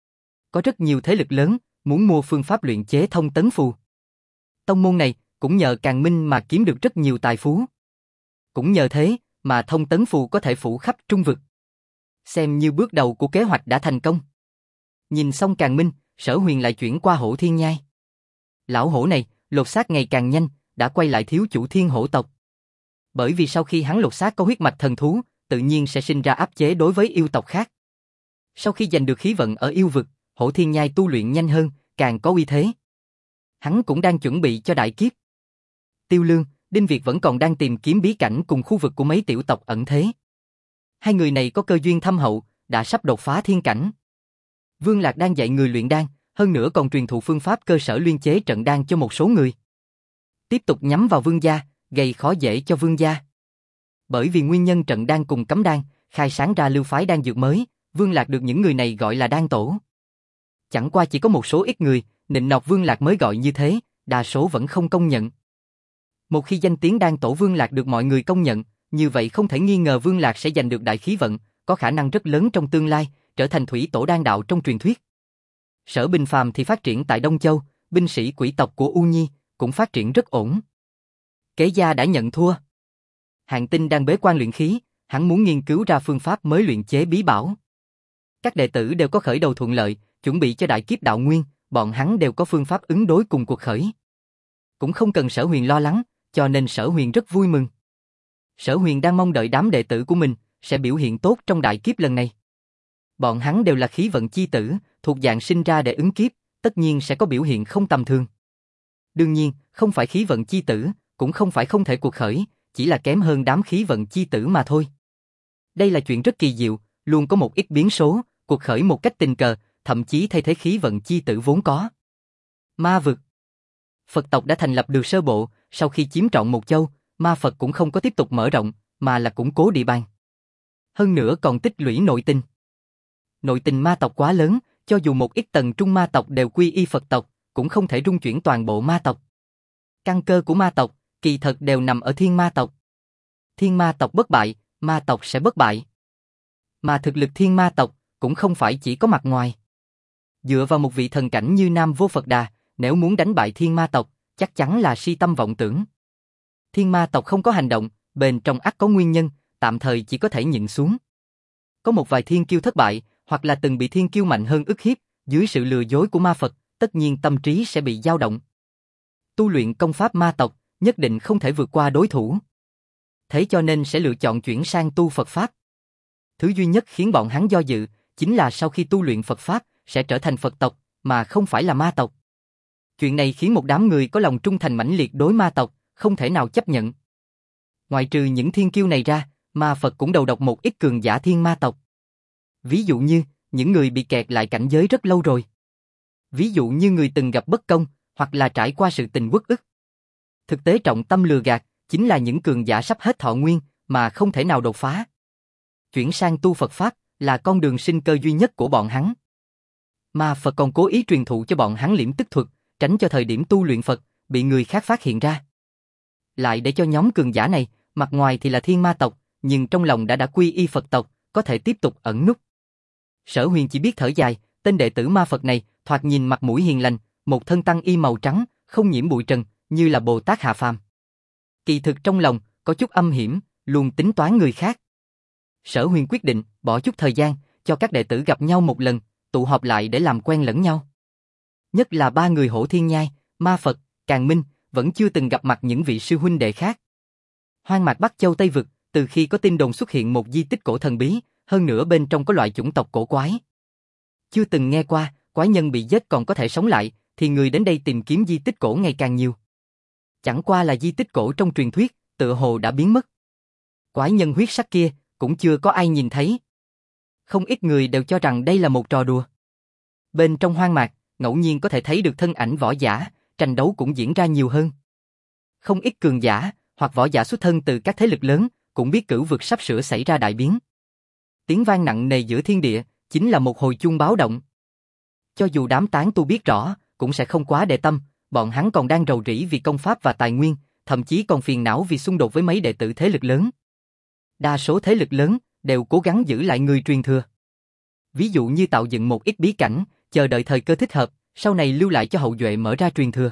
Có rất nhiều thế lực lớn, muốn mua phương pháp luyện chế thông tấn phù. Tông môn này, cũng nhờ Càn Minh mà kiếm được rất nhiều tài phú. Cũng nhờ thế, mà thông tấn phù có thể phủ khắp trung vực. Xem như bước đầu của kế hoạch đã thành công. Nhìn xong Càn Minh, Sở Huyền lại chuyển qua Hổ Thiên Nhai. Lão hổ này, lột xác ngày càng nhanh, đã quay lại thiếu chủ Thiên Hổ tộc. Bởi vì sau khi hắn lột xác có huyết mạch thần thú, tự nhiên sẽ sinh ra áp chế đối với yêu tộc khác. Sau khi giành được khí vận ở yêu vực, Hổ Thiên Nhai tu luyện nhanh hơn, càng có uy thế. Hắn cũng đang chuẩn bị cho đại kiếp. Tiêu Lương, Đinh Việt vẫn còn đang tìm kiếm bí cảnh cùng khu vực của mấy tiểu tộc ẩn thế. Hai người này có cơ duyên thâm hậu, đã sắp đột phá thiên cảnh. Vương Lạc đang dạy người luyện đan, hơn nữa còn truyền thụ phương pháp cơ sở luyện chế trận đan cho một số người. Tiếp tục nhắm vào Vương gia, gây khó dễ cho Vương gia. Bởi vì nguyên nhân trận đan cùng cấm đan, khai sáng ra lưu phái đan dược mới, Vương Lạc được những người này gọi là đan tổ. Chẳng qua chỉ có một số ít người, nịnh nọt Vương Lạc mới gọi như thế, đa số vẫn không công nhận. Một khi danh tiếng đan tổ Vương Lạc được mọi người công nhận, như vậy không thể nghi ngờ Vương Lạc sẽ giành được đại khí vận, có khả năng rất lớn trong tương lai, trở thành thủy tổ đan đạo trong truyền thuyết. Sở Bình Phàm thì phát triển tại Đông Châu, binh sĩ quỷ tộc của U Nhi cũng phát triển rất ổn. Kế gia đã nhận thua. Hạng Tinh đang bế quan luyện khí, hắn muốn nghiên cứu ra phương pháp mới luyện chế bí bảo. Các đệ tử đều có khởi đầu thuận lợi, chuẩn bị cho đại kiếp đạo nguyên, bọn hắn đều có phương pháp ứng đối cùng cuộc khởi. Cũng không cần Sở Huyền lo lắng, cho nên Sở Huyền rất vui mừng. Sở Huyền đang mong đợi đám đệ tử của mình sẽ biểu hiện tốt trong đại kiếp lần này. Bọn hắn đều là khí vận chi tử, thuộc dạng sinh ra để ứng kiếp, tất nhiên sẽ có biểu hiện không tầm thường. Đương nhiên, không phải khí vận chi tử, cũng không phải không thể cuộc khởi, chỉ là kém hơn đám khí vận chi tử mà thôi. Đây là chuyện rất kỳ diệu, luôn có một ít biến số, cuộc khởi một cách tình cờ, thậm chí thay thế khí vận chi tử vốn có. Ma vực. Phật tộc đã thành lập được sơ bộ, sau khi chiếm trọn một châu, ma Phật cũng không có tiếp tục mở rộng, mà là củng cố địa bàn. Hơn nữa còn tích lũy nội tình. Nội tình ma tộc quá lớn, cho dù một ít tầng trung ma tộc đều quy y Phật tộc, cũng không thể rung chuyển toàn bộ ma tộc. Căn cơ của ma tộc, kỳ thật đều nằm ở thiên ma tộc. Thiên ma tộc bất bại, ma tộc sẽ bất bại. Mà thực lực thiên ma tộc, cũng không phải chỉ có mặt ngoài. Dựa vào một vị thần cảnh như Nam Vô Phật Đà, nếu muốn đánh bại thiên ma tộc, chắc chắn là si tâm vọng tưởng. Thiên ma tộc không có hành động, bên trong ắt có nguyên nhân, tạm thời chỉ có thể nhịn xuống. Có một vài thiên kiêu thất bại, hoặc là từng bị thiên kiêu mạnh hơn ức hiếp, dưới sự lừa dối của ma Phật, tất nhiên tâm trí sẽ bị dao động. Tu luyện công pháp ma tộc, nhất định không thể vượt qua đối thủ. Thế cho nên sẽ lựa chọn chuyển sang tu Phật Pháp. Thứ duy nhất khiến bọn hắn do dự, chính là sau khi tu luyện Phật Pháp, sẽ trở thành Phật tộc, mà không phải là ma tộc. Chuyện này khiến một đám người có lòng trung thành mãnh liệt đối ma tộc, không thể nào chấp nhận. Ngoại trừ những thiên kiêu này ra, ma Phật cũng đầu độc một ít cường giả thiên ma tộc. Ví dụ như, những người bị kẹt lại cảnh giới rất lâu rồi. Ví dụ như người từng gặp bất công, hoặc là trải qua sự tình uất ức. Thực tế trọng tâm lừa gạt, chính là những cường giả sắp hết thọ nguyên, mà không thể nào đột phá. Chuyển sang tu Phật Pháp, là con đường sinh cơ duy nhất của bọn hắn. Ma Phật còn cố ý truyền thụ cho bọn hắn liễm tức thuật, tránh cho thời điểm tu luyện Phật, bị người khác phát hiện ra. Lại để cho nhóm cường giả này, mặt ngoài thì là thiên ma tộc, nhưng trong lòng đã quy y Phật tộc, có thể tiếp tục ẩn núp. Sở Huyền chỉ biết thở dài, tên đệ tử ma Phật này, thoạt nhìn mặt mũi hiền lành, một thân tăng y màu trắng, không nhiễm bụi trần, như là Bồ Tát hạ phàm. Kỳ thực trong lòng, có chút âm hiểm, luôn tính toán người khác. Sở Huyền quyết định, bỏ chút thời gian, cho các đệ tử gặp nhau một lần, tụ họp lại để làm quen lẫn nhau. Nhất là ba người Hổ Thiên Nhai, Ma Phật, Càn Minh, vẫn chưa từng gặp mặt những vị sư huynh đệ khác. Hoang mạc Bắc Châu Tây Vực, từ khi có tin đồn xuất hiện một di tích cổ thần bí, hơn nữa bên trong có loại chủng tộc cổ quái. Chưa từng nghe qua, quái nhân bị giết còn có thể sống lại, thì người đến đây tìm kiếm di tích cổ ngày càng nhiều. Chẳng qua là di tích cổ trong truyền thuyết, tựa hồ đã biến mất. Quái nhân huyết sắc kia, cũng chưa có ai nhìn thấy. Không ít người đều cho rằng đây là một trò đùa. Bên trong hoang mạc, ngẫu nhiên có thể thấy được thân ảnh võ giả, tranh đấu cũng diễn ra nhiều hơn. Không ít cường giả, hoặc võ giả xuất thân từ các thế lực lớn, cũng biết cửu vực sắp sửa xảy ra đại biến. Tiếng vang nặng nề giữa thiên địa, chính là một hồi chuông báo động. Cho dù đám tán tu biết rõ, cũng sẽ không quá để tâm, bọn hắn còn đang rầu rĩ vì công pháp và tài nguyên, thậm chí còn phiền não vì xung đột với mấy đệ tử thế lực lớn. Đa số thế lực lớn đều cố gắng giữ lại người truyền thừa. Ví dụ như tạo dựng một ít bí cảnh, chờ đợi thời cơ thích hợp, sau này lưu lại cho hậu duệ mở ra truyền thừa.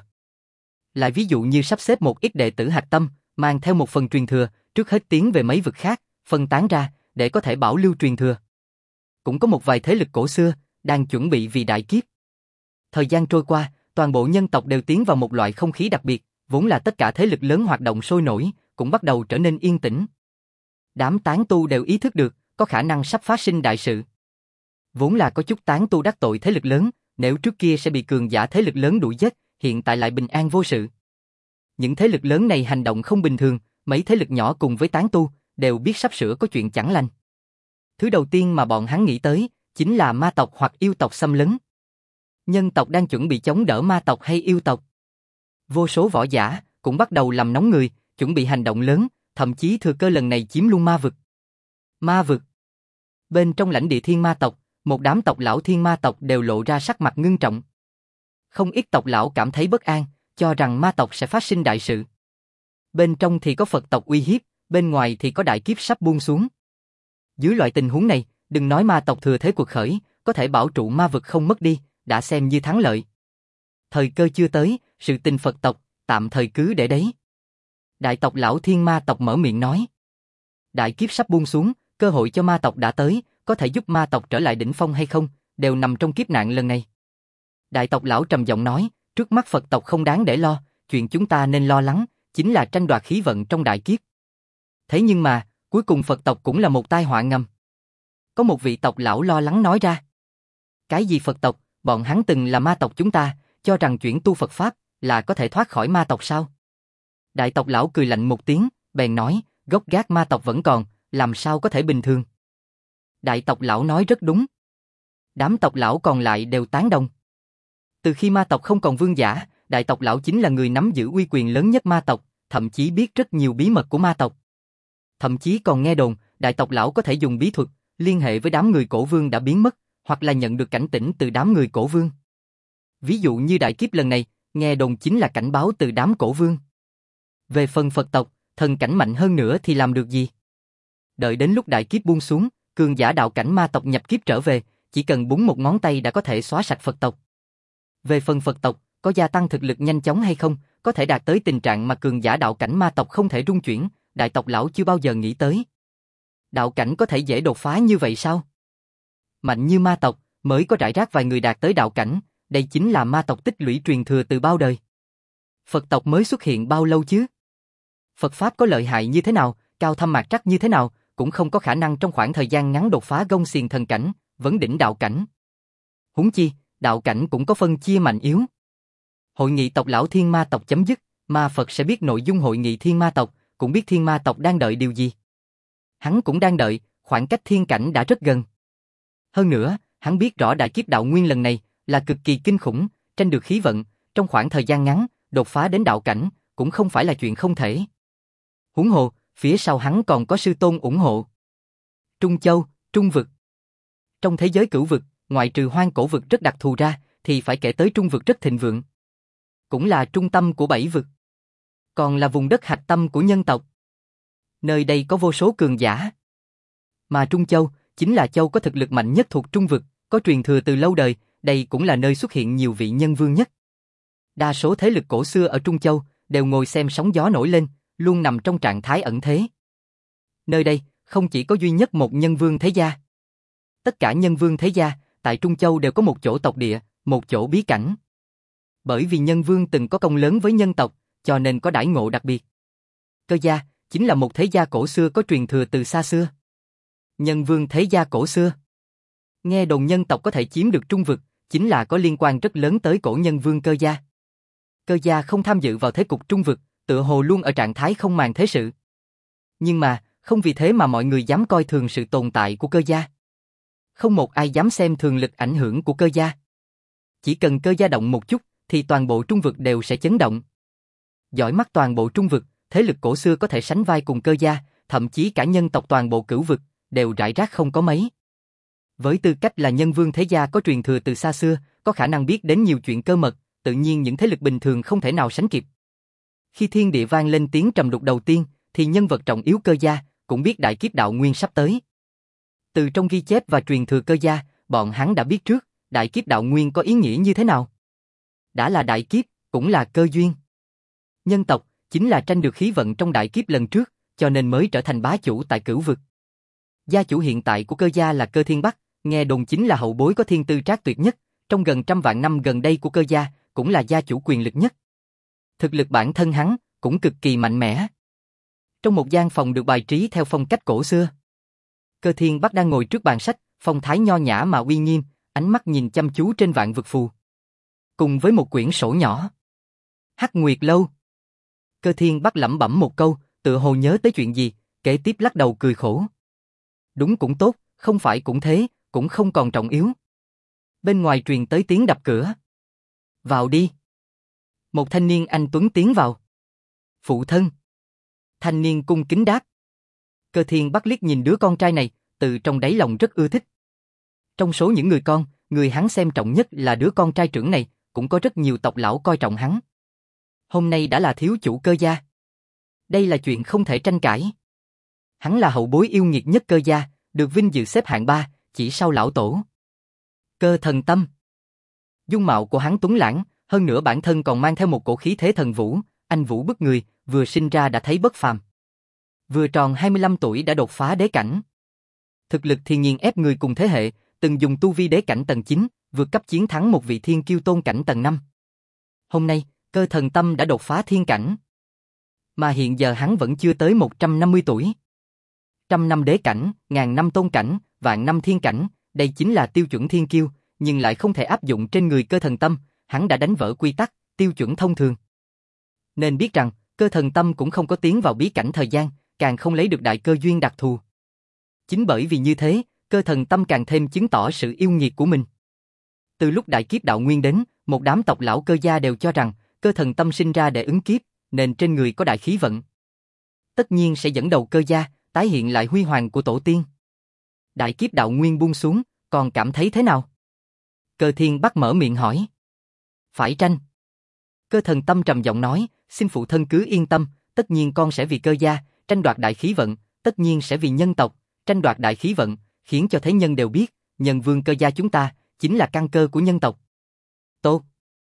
Lại ví dụ như sắp xếp một ít đệ tử hạch tâm, mang theo một phần truyền thừa, trước hết tiến về mấy vực khác, phân tán ra, để có thể bảo lưu truyền thừa. Cũng có một vài thế lực cổ xưa, đang chuẩn bị vì đại kiếp. Thời gian trôi qua, toàn bộ nhân tộc đều tiến vào một loại không khí đặc biệt, vốn là tất cả thế lực lớn hoạt động sôi nổi, cũng bắt đầu trở nên yên tĩnh. Đám tán tu đều ý thức được, có khả năng sắp phát sinh đại sự. Vốn là có chút tán tu đắc tội thế lực lớn, nếu trước kia sẽ bị cường giả thế lực lớn đuổi giết, hiện tại lại bình an vô sự. Những thế lực lớn này hành động không bình thường, mấy thế lực nhỏ cùng với tán tu, đều biết sắp sửa có chuyện chẳng lành. Thứ đầu tiên mà bọn hắn nghĩ tới, chính là ma tộc hoặc yêu tộc xâm lấn. Nhân tộc đang chuẩn bị chống đỡ ma tộc hay yêu tộc. Vô số võ giả, cũng bắt đầu làm nóng người, chuẩn bị hành động lớn, thậm chí thừa cơ lần này chiếm luôn ma vực. Ma vực. Bên trong lãnh địa thiên ma tộc, một đám tộc lão thiên ma tộc đều lộ ra sắc mặt ngưng trọng. Không ít tộc lão cảm thấy bất an, cho rằng ma tộc sẽ phát sinh đại sự. Bên trong thì có Phật tộc uy hiếp, bên ngoài thì có đại kiếp sắp buông xuống. Dưới loại tình huống này, đừng nói ma tộc thừa thế cuộc khởi, có thể bảo trụ ma vực không mất đi, đã xem như thắng lợi. Thời cơ chưa tới, sự tình Phật tộc, tạm thời cứ để đấy. Đại tộc lão thiên ma tộc mở miệng nói. Đại kiếp sắp buông xuống, cơ hội cho ma tộc đã tới, có thể giúp ma tộc trở lại đỉnh phong hay không, đều nằm trong kiếp nạn lần này. Đại tộc lão trầm giọng nói, trước mắt Phật tộc không đáng để lo, chuyện chúng ta nên lo lắng, chính là tranh đoạt khí vận trong đại kiếp. Thế nhưng mà, cuối cùng Phật tộc cũng là một tai họa ngầm. Có một vị tộc lão lo lắng nói ra. Cái gì Phật tộc, bọn hắn từng là ma tộc chúng ta, cho rằng chuyển tu Phật Pháp là có thể thoát khỏi ma tộc sao? Đại tộc lão cười lạnh một tiếng, bèn nói, gốc gác ma tộc vẫn còn, làm sao có thể bình thường? Đại tộc lão nói rất đúng. Đám tộc lão còn lại đều tán đồng. Từ khi ma tộc không còn vương giả, đại tộc lão chính là người nắm giữ uy quyền lớn nhất ma tộc, thậm chí biết rất nhiều bí mật của ma tộc. Thậm chí còn nghe đồn, đại tộc lão có thể dùng bí thuật, liên hệ với đám người cổ vương đã biến mất, hoặc là nhận được cảnh tỉnh từ đám người cổ vương. Ví dụ như đại kiếp lần này, nghe đồn chính là cảnh báo từ đám cổ vương. Về phần Phật tộc, thần cảnh mạnh hơn nữa thì làm được gì? Đợi đến lúc đại kiếp buông xuống, cường giả đạo cảnh ma tộc nhập kiếp trở về, chỉ cần búng một ngón tay đã có thể xóa sạch Phật tộc. Về phần Phật tộc, có gia tăng thực lực nhanh chóng hay không, có thể đạt tới tình trạng mà cường giả đạo cảnh ma tộc không thể rung chuyển, đại tộc lão chưa bao giờ nghĩ tới. Đạo cảnh có thể dễ đột phá như vậy sao? Mạnh như ma tộc, mới có rải rác vài người đạt tới đạo cảnh, đây chính là ma tộc tích lũy truyền thừa từ bao đời. Phật tộc mới xuất hiện bao lâu chứ? Phật Pháp có lợi hại như thế nào, cao thâm mạc trắc như thế nào, cũng không có khả năng trong khoảng thời gian ngắn đột phá gông xiềng thần cảnh, vấn đỉnh đạo cảnh. Huống chi, đạo cảnh cũng có phân chia mạnh yếu. Hội nghị tộc lão thiên ma tộc chấm dứt, ma Phật sẽ biết nội dung hội nghị thiên ma tộc, cũng biết thiên ma tộc đang đợi điều gì. Hắn cũng đang đợi, khoảng cách thiên cảnh đã rất gần. Hơn nữa, hắn biết rõ đại kiếp đạo nguyên lần này là cực kỳ kinh khủng, tranh được khí vận, trong khoảng thời gian ngắn, đột phá đến đạo cảnh, cũng không phải là chuyện không thể. Huống hồ, phía sau hắn còn có sư tôn ủng hộ. Trung Châu, Trung vực. Trong thế giới cửu vực, ngoại trừ hoang cổ vực rất đặc thù ra, thì phải kể tới Trung vực rất thịnh vượng. Cũng là trung tâm của 7 vực. Còn là vùng đất hạch tâm của nhân tộc. Nơi đây có vô số cường giả. Mà Trung Châu, chính là châu có thực lực mạnh nhất thuộc Trung vực, có truyền thừa từ lâu đời, đây cũng là nơi xuất hiện nhiều vị nhân vương nhất. Đa số thế lực cổ xưa ở Trung Châu, đều ngồi xem sóng gió nổi lên, luôn nằm trong trạng thái ẩn thế. Nơi đây, không chỉ có duy nhất một nhân vương thế gia. Tất cả nhân vương thế gia, tại Trung Châu đều có một chỗ tộc địa, một chỗ bí cảnh. Bởi vì nhân vương từng có công lớn với nhân tộc, cho nên có đãi ngộ đặc biệt. Cơ gia, chính là một thế gia cổ xưa có truyền thừa từ xa xưa. Nhân vương thế gia cổ xưa. Nghe đồn nhân tộc có thể chiếm được Trung vực, chính là có liên quan rất lớn tới cổ nhân vương Cơ gia. Cơ gia không tham dự vào thế cục Trung vực, tựa hồ luôn ở trạng thái không màng thế sự. Nhưng mà, không vì thế mà mọi người dám coi thường sự tồn tại của Cơ gia. Không một ai dám xem thường lực ảnh hưởng của Cơ gia. Chỉ cần Cơ gia động một chút, thì toàn bộ Trung vực đều sẽ chấn động. Dõi mắt toàn bộ Trung vực, thế lực cổ xưa có thể sánh vai cùng Cơ gia, thậm chí cả nhân tộc toàn bộ cửu vực, đều rải rác không có mấy. Với tư cách là nhân vương thế gia có truyền thừa từ xa xưa, có khả năng biết đến nhiều chuyện cơ mật, tự nhiên những thế lực bình thường không thể nào sánh kịp. Khi thiên địa vang lên tiếng trầm đục đầu tiên, thì nhân vật trọng yếu Cơ gia cũng biết đại kiếp đạo nguyên sắp tới. Từ trong ghi chép và truyền thừa Cơ gia, bọn hắn đã biết trước, đại kiếp đạo nguyên có ý nghĩa như thế nào. Đã là đại kiếp, cũng là cơ duyên. Nhân tộc chính là tranh được khí vận trong đại kiếp lần trước, cho nên mới trở thành bá chủ tại cửu vực. Gia chủ hiện tại của Cơ gia là Cơ Thiên Bắc, nghe đồn chính là hậu bối có thiên tư trác tuyệt nhất, trong gần trăm vạn năm gần đây của Cơ gia, cũng là gia chủ quyền lực nhất. Thực lực bản thân hắn cũng cực kỳ mạnh mẽ. Trong một gian phòng được bài trí theo phong cách cổ xưa. Cơ Thiên Bắc đang ngồi trước bàn sách, phong thái nho nhã mà uy nghiêm, ánh mắt nhìn chăm chú trên vạn vực phù. Cùng với một quyển sổ nhỏ. Hắc Nguyệt Lâu. Cơ Thiên Bắc lẩm bẩm một câu, tựa hồ nhớ tới chuyện gì, kế tiếp lắc đầu cười khổ. Đúng cũng tốt, không phải cũng thế, cũng không còn trọng yếu. Bên ngoài truyền tới tiếng đập cửa. Vào đi. Một thanh niên anh tuấn tiến vào. Phụ thân. Thanh niên cung kính đáp. Cơ Thiên Bắc liếc nhìn đứa con trai này, từ trong đáy lòng rất ưa thích. Trong số những người con, người hắn xem trọng nhất là đứa con trai trưởng này, cũng có rất nhiều tộc lão coi trọng hắn. Hôm nay đã là thiếu chủ Cơ gia. Đây là chuyện không thể tranh cãi. Hắn là hậu bối yêu nghiệt nhất Cơ gia, được vinh dự xếp hạng 3, chỉ sau lão tổ. Cơ Thần Tâm. Dung mạo của hắn tuấn lãng, hơn nữa bản thân còn mang theo một cổ khí thế thần vũ, anh vũ bức người, vừa sinh ra đã thấy bất phàm. Vừa tròn 25 tuổi đã đột phá đế cảnh. Thực lực thì nghiền ép người cùng thế hệ, từng dùng tu vi đế cảnh tầng 9, vượt cấp chiến thắng một vị thiên kiêu tôn cảnh tầng 5. Hôm nay, Cơ Thần Tâm đã đột phá thiên cảnh. Mà hiện giờ hắn vẫn chưa tới 150 tuổi. 100 năm đế cảnh, 1000 năm tôn cảnh, vạn năm thiên cảnh, đây chính là tiêu chuẩn thiên kiêu, nhưng lại không thể áp dụng trên người Cơ Thần Tâm, hắn đã đánh vỡ quy tắc, tiêu chuẩn thông thường. Nên biết rằng, Cơ Thần Tâm cũng không có tiến vào bí cảnh thời gian, càng không lấy được đại cơ duyên đặc thù. Chính bởi vì như thế, Cơ Thần Tâm càng thêm chứng tỏ sự yêu nghiệt của mình. Từ lúc đại kiếp đạo nguyên đến, một đám tộc lão Cơ gia đều cho rằng, Cơ Thần Tâm sinh ra để ứng kiếp, nên trên người có đại khí vận. Tất nhiên sẽ dẫn đầu Cơ gia, tái hiện lại huy hoàng của tổ tiên. Đại kiếp đạo nguyên buông xuống, còn cảm thấy thế nào? Cơ Thiên Bắc mở miệng hỏi. Phải tranh. Cơ Thần Tâm trầm giọng nói, xin phụ thân cứ yên tâm, tất nhiên con sẽ vì Cơ gia, tranh đoạt đại khí vận, tất nhiên sẽ vì nhân tộc, tranh đoạt đại khí vận, khiến cho thế nhân đều biết, nhân vương Cơ gia chúng ta, chính là căn cơ của nhân tộc. Tốt.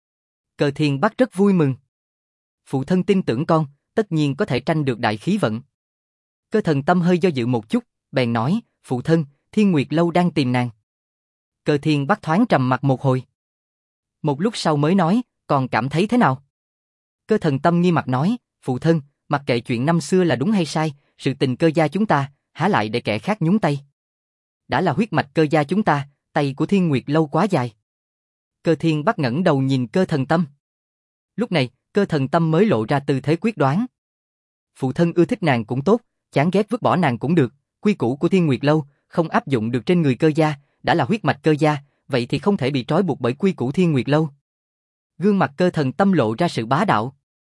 Cơ Thiên Bắc rất vui mừng. Phụ thân tin tưởng con, tất nhiên có thể tranh được đại khí vận. Cơ Thần Tâm hơi do dự một chút, bèn nói, phụ thân, Thiên Nguyệt Lâu đang tìm nàng. Cơ Thiên Bắc thoáng trầm mặt một hồi. Một lúc sau mới nói, còn cảm thấy thế nào? Cơ Thần Tâm nghi mặt nói, phụ thân, mặc kệ chuyện năm xưa là đúng hay sai, sự tình Cơ gia chúng ta, há lại để kẻ khác nhúng tay. Đã là huyết mạch Cơ gia chúng ta, tay của Thiên Nguyệt Lâu quá dài. Cơ Thiên Bắc ngẩng đầu nhìn Cơ Thần Tâm. Lúc này, Cơ Thần Tâm mới lộ ra tư thế quyết đoán. Phụ thân ưa thích nàng cũng tốt, chán ghét vứt bỏ nàng cũng được, quy củ của Thiên Nguyệt Lâu không áp dụng được trên người cơ gia, đã là huyết mạch cơ gia, vậy thì không thể bị trói buộc bởi quy củ Thiên Nguyệt Lâu. Gương mặt Cơ Thần Tâm lộ ra sự bá đạo.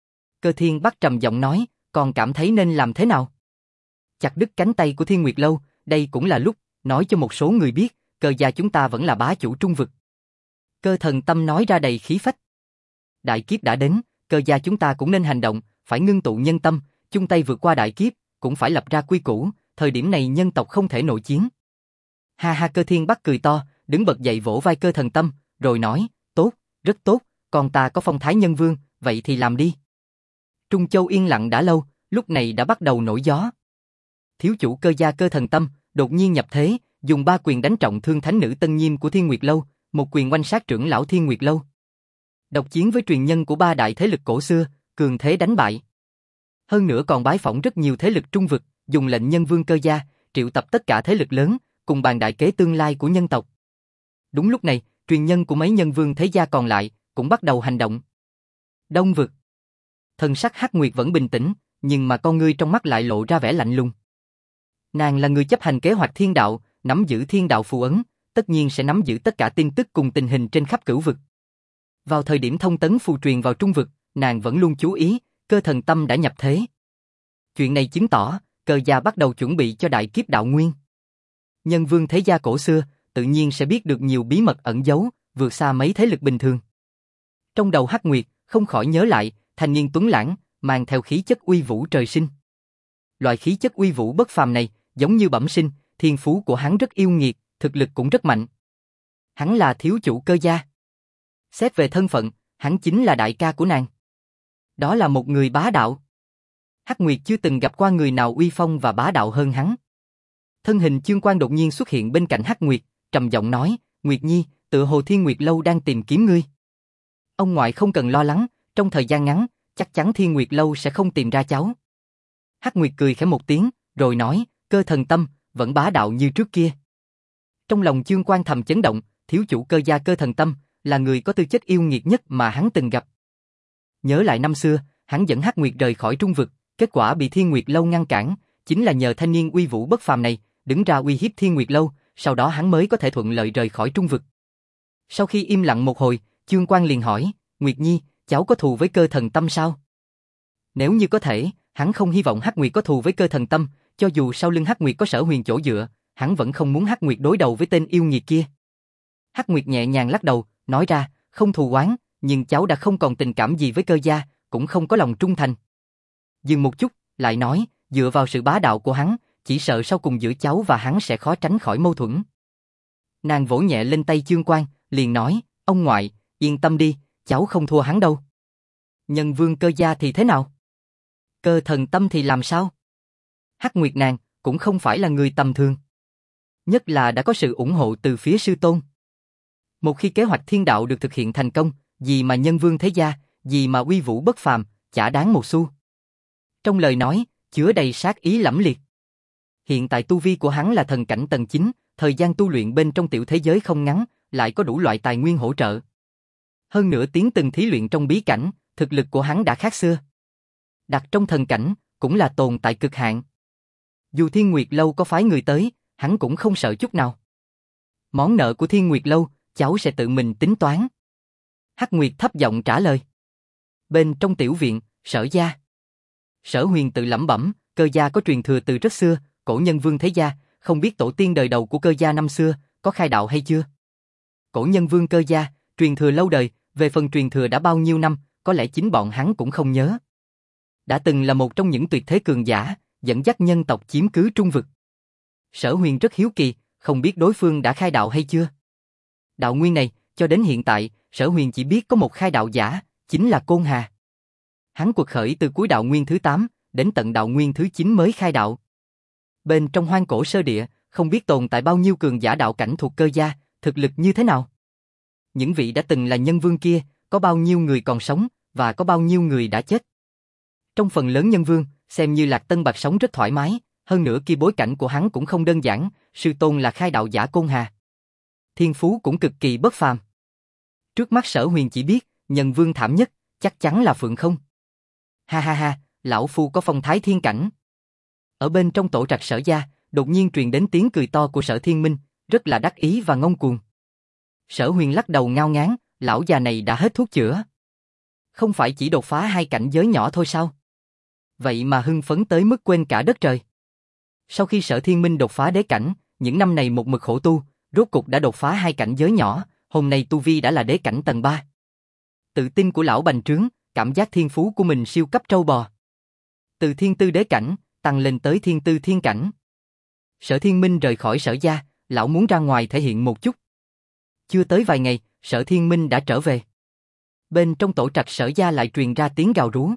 Cơ Thiên Bắc trầm giọng nói, còn cảm thấy nên làm thế nào? Chặt đứt cánh tay của Thiên Nguyệt Lâu, đây cũng là lúc nói cho một số người biết, cơ gia chúng ta vẫn là bá chủ trung vực. Cơ Thần Tâm nói ra đầy khí phách. Đại kiếp đã đến, cơ gia chúng ta cũng nên hành động, phải ngưng tụ nhân tâm, chung tay vượt qua đại kiếp, cũng phải lập ra quy củ, thời điểm này nhân tộc không thể nội chiến. Ha ha, Cơ Thiên Bắc cười to, đứng bật dậy vỗ vai Cơ Thần Tâm, rồi nói, tốt, rất tốt, còn ta có phong thái nhân vương, vậy thì làm đi. Trung Châu yên lặng đã lâu, lúc này đã bắt đầu nổi gió. Thiếu chủ cơ gia Cơ Thần Tâm đột nhiên nhập thế, dùng 3 quyền đánh trọng thương thánh nữ Tân Nhiêm của Thiên Nguyệt Lâu, một quyền oanh sát trưởng lão Thiên Nguyệt Lâu. Độc chiến với truyền nhân của 3 đại thế lực cổ xưa, cường thế đánh bại. Hơn nữa còn bái phỏng rất nhiều thế lực trung vực, dùng lệnh nhân vương cơ gia, triệu tập tất cả thế lực lớn, cùng bàn đại kế tương lai của nhân tộc. Đúng lúc này, truyền nhân của mấy nhân vương thế gia còn lại, cũng bắt đầu hành động. Đông vực. Thần sắc Hắc Nguyệt vẫn bình tĩnh, nhưng mà con ngươi trong mắt lại lộ ra vẻ lạnh lùng. Nàng là người chấp hành kế hoạch thiên đạo, nắm giữ thiên đạo phù ấn, tất nhiên sẽ nắm giữ tất cả tin tức cùng tình hình trên khắp cửu vực. Vào thời điểm thông tấn phù truyền vào trung vực, nàng vẫn luôn chú ý, Cơ Thần Tâm đã nhập thế. Chuyện này chứng tỏ, cơ gia bắt đầu chuẩn bị cho đại kiếp đạo nguyên. Nhân vương thế gia cổ xưa, tự nhiên sẽ biết được nhiều bí mật ẩn giấu, vượt xa mấy thế lực bình thường. Trong đầu Hắc Nguyệt, không khỏi nhớ lại, thanh niên tuấn lãng, mang theo khí chất uy vũ trời sinh. Loại khí chất uy vũ bất phàm này, giống như bẩm sinh, thiên phú của hắn rất yêu nghiệt, thực lực cũng rất mạnh. Hắn là thiếu chủ cơ gia. Xét về thân phận, hắn chính là đại ca của nàng. Đó là một người bá đạo. Hắc Nguyệt chưa từng gặp qua người nào uy phong và bá đạo hơn hắn. Thân hình Chương Quang đột nhiên xuất hiện bên cạnh Hắc Nguyệt, trầm giọng nói, Nguyệt Nhi, tựa hồ Thiên Nguyệt Lâu đang tìm kiếm ngươi. Ông ngoại không cần lo lắng, trong thời gian ngắn, chắc chắn Thiên Nguyệt Lâu sẽ không tìm ra cháu. Hắc Nguyệt cười khẽ một tiếng, rồi nói, Cơ Thần Tâm, vẫn bá đạo như trước kia. Trong lòng Chương Quang thầm chấn động, thiếu chủ cơ gia Cơ Thần Tâm, là người có tư chất yêu nghiệt nhất mà hắn từng gặp. Nhớ lại năm xưa, hắn dẫn Hắc Nguyệt rời khỏi trung vực, kết quả bị Thiên Nguyệt Lâu ngăn cản, chính là nhờ thanh niên uy vũ bất phàm này, đứng ra uy hiếp Thiên Nguyệt Lâu, sau đó hắn mới có thể thuận lợi rời khỏi trung vực. Sau khi im lặng một hồi, Chương Quang liền hỏi, Nguyệt Nhi, cháu có thù với Cơ Thần Tâm sao? Nếu như có thể, hắn không hy vọng Hắc Nguyệt có thù với Cơ Thần Tâm, cho dù sau lưng Hắc Nguyệt có Sở Huyền chỗ dựa, hắn vẫn không muốn Hắc Nguyệt đối đầu với tên yêu nghiệt kia. Hắc Nguyệt nhẹ nhàng lắc đầu, nói ra, không thù oán, nhưng cháu đã không còn tình cảm gì với cơ gia, cũng không có lòng trung thành. Dừng một chút, lại nói, dựa vào sự bá đạo của hắn, chỉ sợ sau cùng giữa cháu và hắn sẽ khó tránh khỏi mâu thuẫn. Nàng vỗ nhẹ lên tay Chương Quang, liền nói, ông ngoại, yên tâm đi, cháu không thua hắn đâu. Nhân vương cơ gia thì thế nào? Cơ Thần Tâm thì làm sao? Hắc Nguyệt nàng cũng không phải là người tầm thường. Nhất là đã có sự ủng hộ từ phía sư tôn. Một khi kế hoạch thiên đạo được thực hiện thành công, gì mà nhân vương thế gia, gì mà uy vũ bất phàm, chả đáng một xu. Trong lời nói, chứa đầy sát ý lẫm liệt. Hiện tại tu vi của hắn là thần cảnh tầng 9, thời gian tu luyện bên trong tiểu thế giới không ngắn, lại có đủ loại tài nguyên hỗ trợ. Hơn nữa tiến từng thí luyện trong bí cảnh, thực lực của hắn đã khác xưa. Đặt trong thần cảnh, cũng là tồn tại cực hạn. Dù Thiên Nguyệt Lâu có phái người tới, hắn cũng không sợ chút nào. Món nợ của Thiên Nguyệt Lâu, cháu sẽ tự mình tính toán. Hắc Nguyệt thấp giọng trả lời. Bên trong tiểu viện, Sở gia. Sở Huyền tự lẩm bẩm, cơ gia có truyền thừa từ rất xưa, cổ nhân vương thế gia, không biết tổ tiên đời đầu của cơ gia năm xưa, có khai đạo hay chưa? Cổ nhân vương cơ gia, truyền thừa lâu đời, về phần truyền thừa đã bao nhiêu năm, có lẽ chính bọn hắn cũng không nhớ. Đã từng là một trong những tuyệt thế cường giả, dẫn dắt nhân tộc chiếm cứ trung vực. Sở Huyền rất hiếu kỳ, không biết đối phương đã khai đạo hay chưa. Đạo nguyên này, cho đến hiện tại, Sở Huyền chỉ biết có một khai đạo giả, chính là Côn Hà. Hắn quật khởi từ cuối đạo nguyên thứ 8, đến tận đạo nguyên thứ 9 mới khai đạo. Bên trong hoang cổ sơ địa, không biết tồn tại bao nhiêu cường giả đạo cảnh thuộc cơ gia, thực lực như thế nào. Những vị đã từng là nhân vương kia, có bao nhiêu người còn sống, và có bao nhiêu người đã chết. Trong phần lớn nhân vương, xem như Lạc Tân Bạc sống rất thoải mái, hơn nữa khi bối cảnh của hắn cũng không đơn giản, sư tôn là khai đạo giả Côn Hà. Thiên phú cũng cực kỳ bất phàm. Trước mắt Sở Huyền chỉ biết, nhân vương thảm nhất, chắc chắn là Phượng Không. Ha ha ha, lão phu có phong thái thiên cảnh. Ở bên trong tổ trạch Sở gia, đột nhiên truyền đến tiếng cười to của Sở Thiên Minh, rất là đắc ý và ngông cuồng. Sở Huyền lắc đầu ngao ngán, lão già này đã hết thuốc chữa. Không phải chỉ đột phá 2 cảnh giới nhỏ thôi sao? Vậy mà hưng phấn tới mức quên cả đất trời. Sau khi Sở Thiên Minh đột phá đế cảnh, những năm này một mực khổ tu, rốt cục đã đột phá 2 cảnh giới nhỏ, hôm nay tu vi đã là đế cảnh tầng 3. Tự tin của lão bành trướng, cảm giác thiên phú của mình siêu cấp trâu bò. Từ thiên tư đế cảnh, tăng lên tới thiên tư thiên cảnh. Sở Thiên Minh rời khỏi Sở gia, lão muốn ra ngoài thể hiện một chút. Chưa tới vài ngày, Sở Thiên Minh đã trở về. Bên trong tổ trạch Sở gia lại truyền ra tiếng gào rú.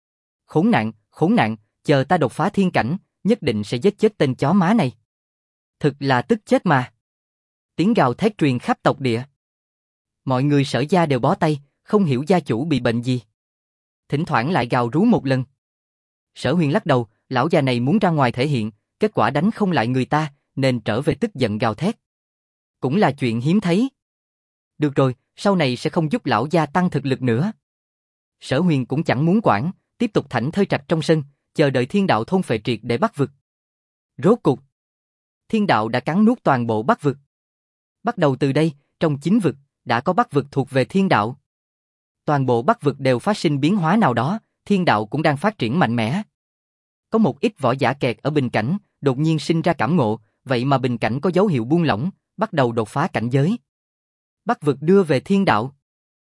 Khốn nạn, chờ ta đột phá thiên cảnh, nhất định sẽ giết chết tên chó má này. Thực là tức chết mà. Tiếng gào thét truyền khắp tộc địa. Mọi người Sở gia đều bó tay, không hiểu gia chủ bị bệnh gì. Thỉnh thoảng lại gào rú một lần. Sở Huyền lắc đầu, lão già này muốn ra ngoài thể hiện, kết quả đánh không lại người ta, nên trở về tức giận gào thét. Cũng là chuyện hiếm thấy. Được rồi, sau này sẽ không giúp lão gia tăng thực lực nữa. Sở Huyền cũng chẳng muốn quản, tiếp tục thảnh thơi trạch trong sân, chờ đợi thiên đạo thôn phệ triệt để bắt vực. Rốt cục, thiên đạo đã cắn nuốt toàn bộ bắc vực. Bắt đầu từ đây, trong 9 vực, đã có bắc vực thuộc về thiên đạo. Toàn bộ bắc vực đều phát sinh biến hóa nào đó, thiên đạo cũng đang phát triển mạnh mẽ. Có một ít võ giả kẹt ở bình cảnh, đột nhiên sinh ra cảm ngộ, vậy mà bình cảnh có dấu hiệu buông lỏng, bắt đầu đột phá cảnh giới. Bắc vực đưa về thiên đạo.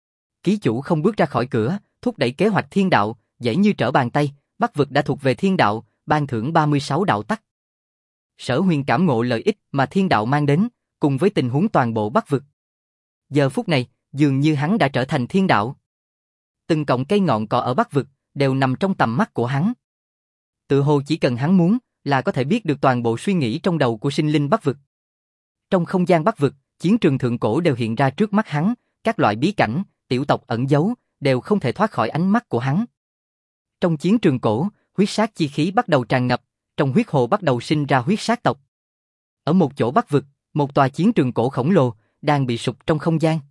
Ký chủ không bước ra khỏi cửa, thúc đẩy kế hoạch thiên đạo, dễ như trở bàn tay, Bắc vực đã thuộc về thiên đạo, ban thưởng 36 đạo tắc. Sở Huyền cảm ngộ lợi ích mà thiên đạo mang đến, cùng với tình huống toàn bộ Bắc vực. Giờ phút này, dường như hắn đã trở thành thiên đạo. Từng cọng cây ngọn cỏ ở Bắc vực đều nằm trong tầm mắt của hắn. Tự hồ chỉ cần hắn muốn là có thể biết được toàn bộ suy nghĩ trong đầu của sinh linh Bắc vực. Trong không gian Bắc vực, chiến trường thượng cổ đều hiện ra trước mắt hắn, các loại bí cảnh, tiểu tộc ẩn giấu đều không thể thoát khỏi ánh mắt của hắn. Trong chiến trường cổ, huyết sát chi khí bắt đầu tràn ngập, trong huyết hồ bắt đầu sinh ra huyết sát tộc. Ở một chỗ Bắc vực, một tòa chiến trường cổ khổng lồ đang bị sụp trong không gian.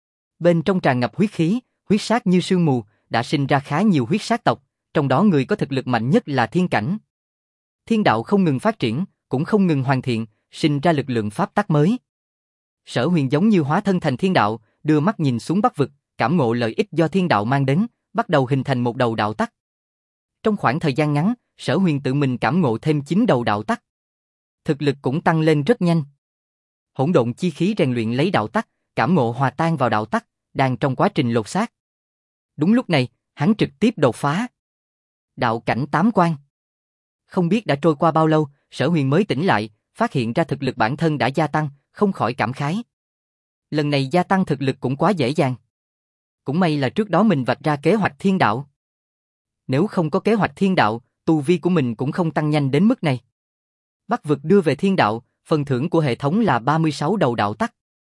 Bên trong tràn ngập huyết khí, huyết sát như sương mù, đã sinh ra khá nhiều huyết sát tộc, trong đó người có thực lực mạnh nhất là thiên cảnh. Thiên đạo không ngừng phát triển, cũng không ngừng hoàn thiện, sinh ra lực lượng pháp tắc mới. Sở Huyền giống như hóa thân thành thiên đạo, đưa mắt nhìn xuống Bắc vực, cảm ngộ lợi ích do thiên đạo mang đến, bắt đầu hình thành một đầu đạo tắc. Trong khoảng thời gian ngắn, Sở Huyền tự mình cảm ngộ thêm 9 đầu đạo tắc. Thực lực cũng tăng lên rất nhanh. Hỗn độn chi khí rèn luyện lấy đạo tắc, cảm ngộ hòa tan vào đạo tắc, đang trong quá trình lột xác. Đúng lúc này, hắn trực tiếp đột phá. Đạo cảnh 8 quan. Không biết đã trôi qua bao lâu, Sở Huyền mới tỉnh lại, phát hiện ra thực lực bản thân đã gia tăng, không khỏi cảm khái. Lần này gia tăng thực lực cũng quá dễ dàng. Cũng may là trước đó mình vạch ra kế hoạch thiên đạo. Nếu không có kế hoạch thiên đạo, tu vi của mình cũng không tăng nhanh đến mức này. Bắc vực đưa về thiên đạo, phần thưởng của hệ thống là 36 đầu đạo tắc.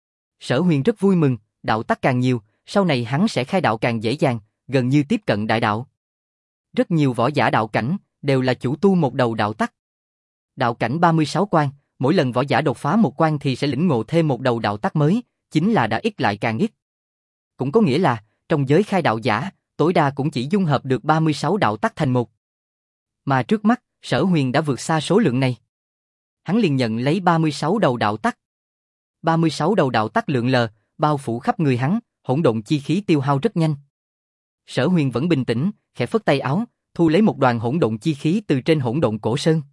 Sở Huyền rất vui mừng, đạo tắc càng nhiều, sau này hắn sẽ khai đạo càng dễ dàng, gần như tiếp cận đại đạo. Rất nhiều võ giả đạo cảnh đều là chủ tu một đầu đạo tắc. Đạo cảnh 36 quan, mỗi lần võ giả đột phá một quan thì sẽ lĩnh ngộ thêm một đầu đạo tắc mới, chính là đã ít lại càng ít. Cũng có nghĩa là, trong giới khai đạo giả, tối đa cũng chỉ dung hợp được 36 đạo tắc thành một. Mà trước mắt, Sở Huyền đã vượt xa số lượng này. Hắn liền nhận lấy 36 đầu đạo tắc. 36 đầu đạo tắc lượn lờ, bao phủ khắp người hắn, hỗn độn chi khí tiêu hao rất nhanh. Sở Huyền vẫn bình tĩnh, khẽ phất tay áo, thu lấy một đoàn hỗn độn chi khí từ trên hỗn độn cổ sơn.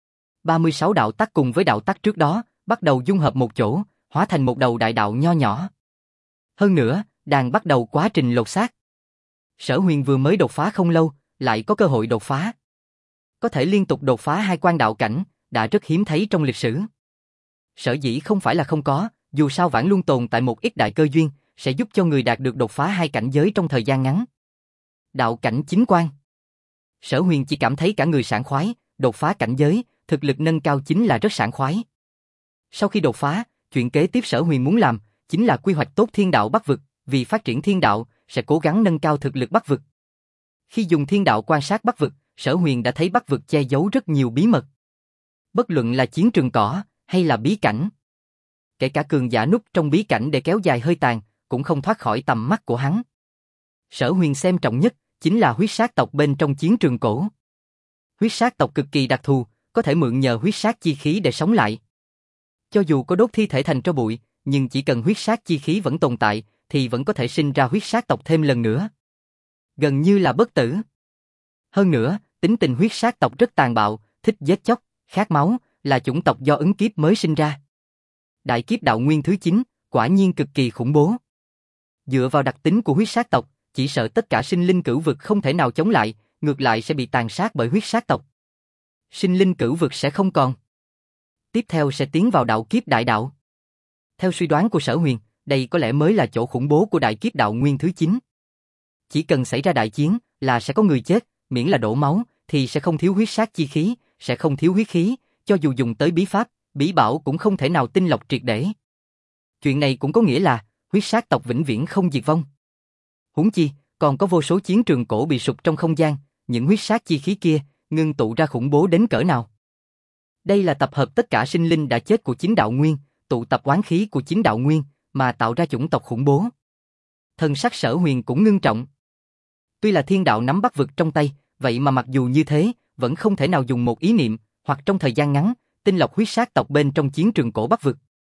36 đạo tắc cùng với đạo tắc trước đó, bắt đầu dung hợp một chỗ, hóa thành một đầu đại đạo nho nhỏ. Hơn nữa, đang bắt đầu quá trình lột xác. Sở Huyền vừa mới đột phá không lâu, lại có cơ hội đột phá. Có thể liên tục đột phá 2 quan đạo cảnh, đã rất hiếm thấy trong lịch sử. Sở dĩ không phải là không có, dù sao vẫn luôn tồn tại một ít đại cơ duyên, sẽ giúp cho người đạt được đột phá 2 cảnh giới trong thời gian ngắn. Đạo cảnh 9 quan. Sở Huyền chỉ cảm thấy cả người sảng khoái, đột phá cảnh giới, thực lực nâng cao chính là rất sảng khoái. Sau khi đột phá, chuyện kế tiếp Sở Huyền muốn làm, chính là quy hoạch tốt thiên đạo Bắc vực, vì phát triển thiên đạo, sẽ cố gắng nâng cao thực lực Bắc vực. Khi dùng thiên đạo quan sát Bắc vực, Sở Huyền đã thấy Bắc vực che giấu rất nhiều bí mật. Bất luận là chiến trường cỏ, hay là bí cảnh. Kể cả cường giả núp trong bí cảnh để kéo dài hơi tàn, cũng không thoát khỏi tầm mắt của hắn. Sở Huyền xem trọng nhất, chính là huyết sát tộc bên trong chiến trường cổ. Huyết sát tộc cực kỳ đặc thù, có thể mượn nhờ huyết sát chi khí để sống lại. Cho dù có đốt thi thể thành tro bụi, nhưng chỉ cần huyết sát chi khí vẫn tồn tại, thì vẫn có thể sinh ra huyết sát tộc thêm lần nữa. Gần như là bất tử. Hơn nữa, tính tình huyết sát tộc rất tàn bạo, thích giết chóc, khát máu, là chủng tộc do ứng kiếp mới sinh ra. Đại kiếp đạo nguyên thứ 9, quả nhiên cực kỳ khủng bố. Dựa vào đặc tính của huyết sát tộc, chỉ sợ tất cả sinh linh cửu vực không thể nào chống lại, ngược lại sẽ bị tàn sát bởi huyết sát tộc. Sinh linh cửu vực sẽ không còn. Tiếp theo sẽ tiến vào đạo kiếp đại đạo. Theo suy đoán của Sở Huyền, đây có lẽ mới là chỗ khủng bố của đại kiếp đạo nguyên thứ 9. Chỉ cần xảy ra đại chiến là sẽ có người chết, miễn là đổ máu thì sẽ không thiếu huyết sát chi khí, sẽ không thiếu huyết khí, cho dù dùng tới bí pháp, bí bảo cũng không thể nào tinh lọc triệt để. Chuyện này cũng có nghĩa là huyết sát tộc vĩnh viễn không diệt vong. Huống chi, còn có vô số chiến trường cổ bị sụp trong không gian, những huyết sát chi khí kia ngưng tụ ra khủng bố đến cỡ nào. Đây là tập hợp tất cả sinh linh đã chết của chính đạo nguyên, tụ tập oán khí của chính đạo nguyên mà tạo ra chủng tộc khủng bố. Thần sắc Sở Huyền cũng ngưng trọng. Tuy là thiên đạo nắm Bắc vực trong tay, vậy mà mặc dù như thế, vẫn không thể nào dùng một ý niệm, hoặc trong thời gian ngắn, tinh lọc huyết sát tộc bên trong chiến trường cổ Bắc vực.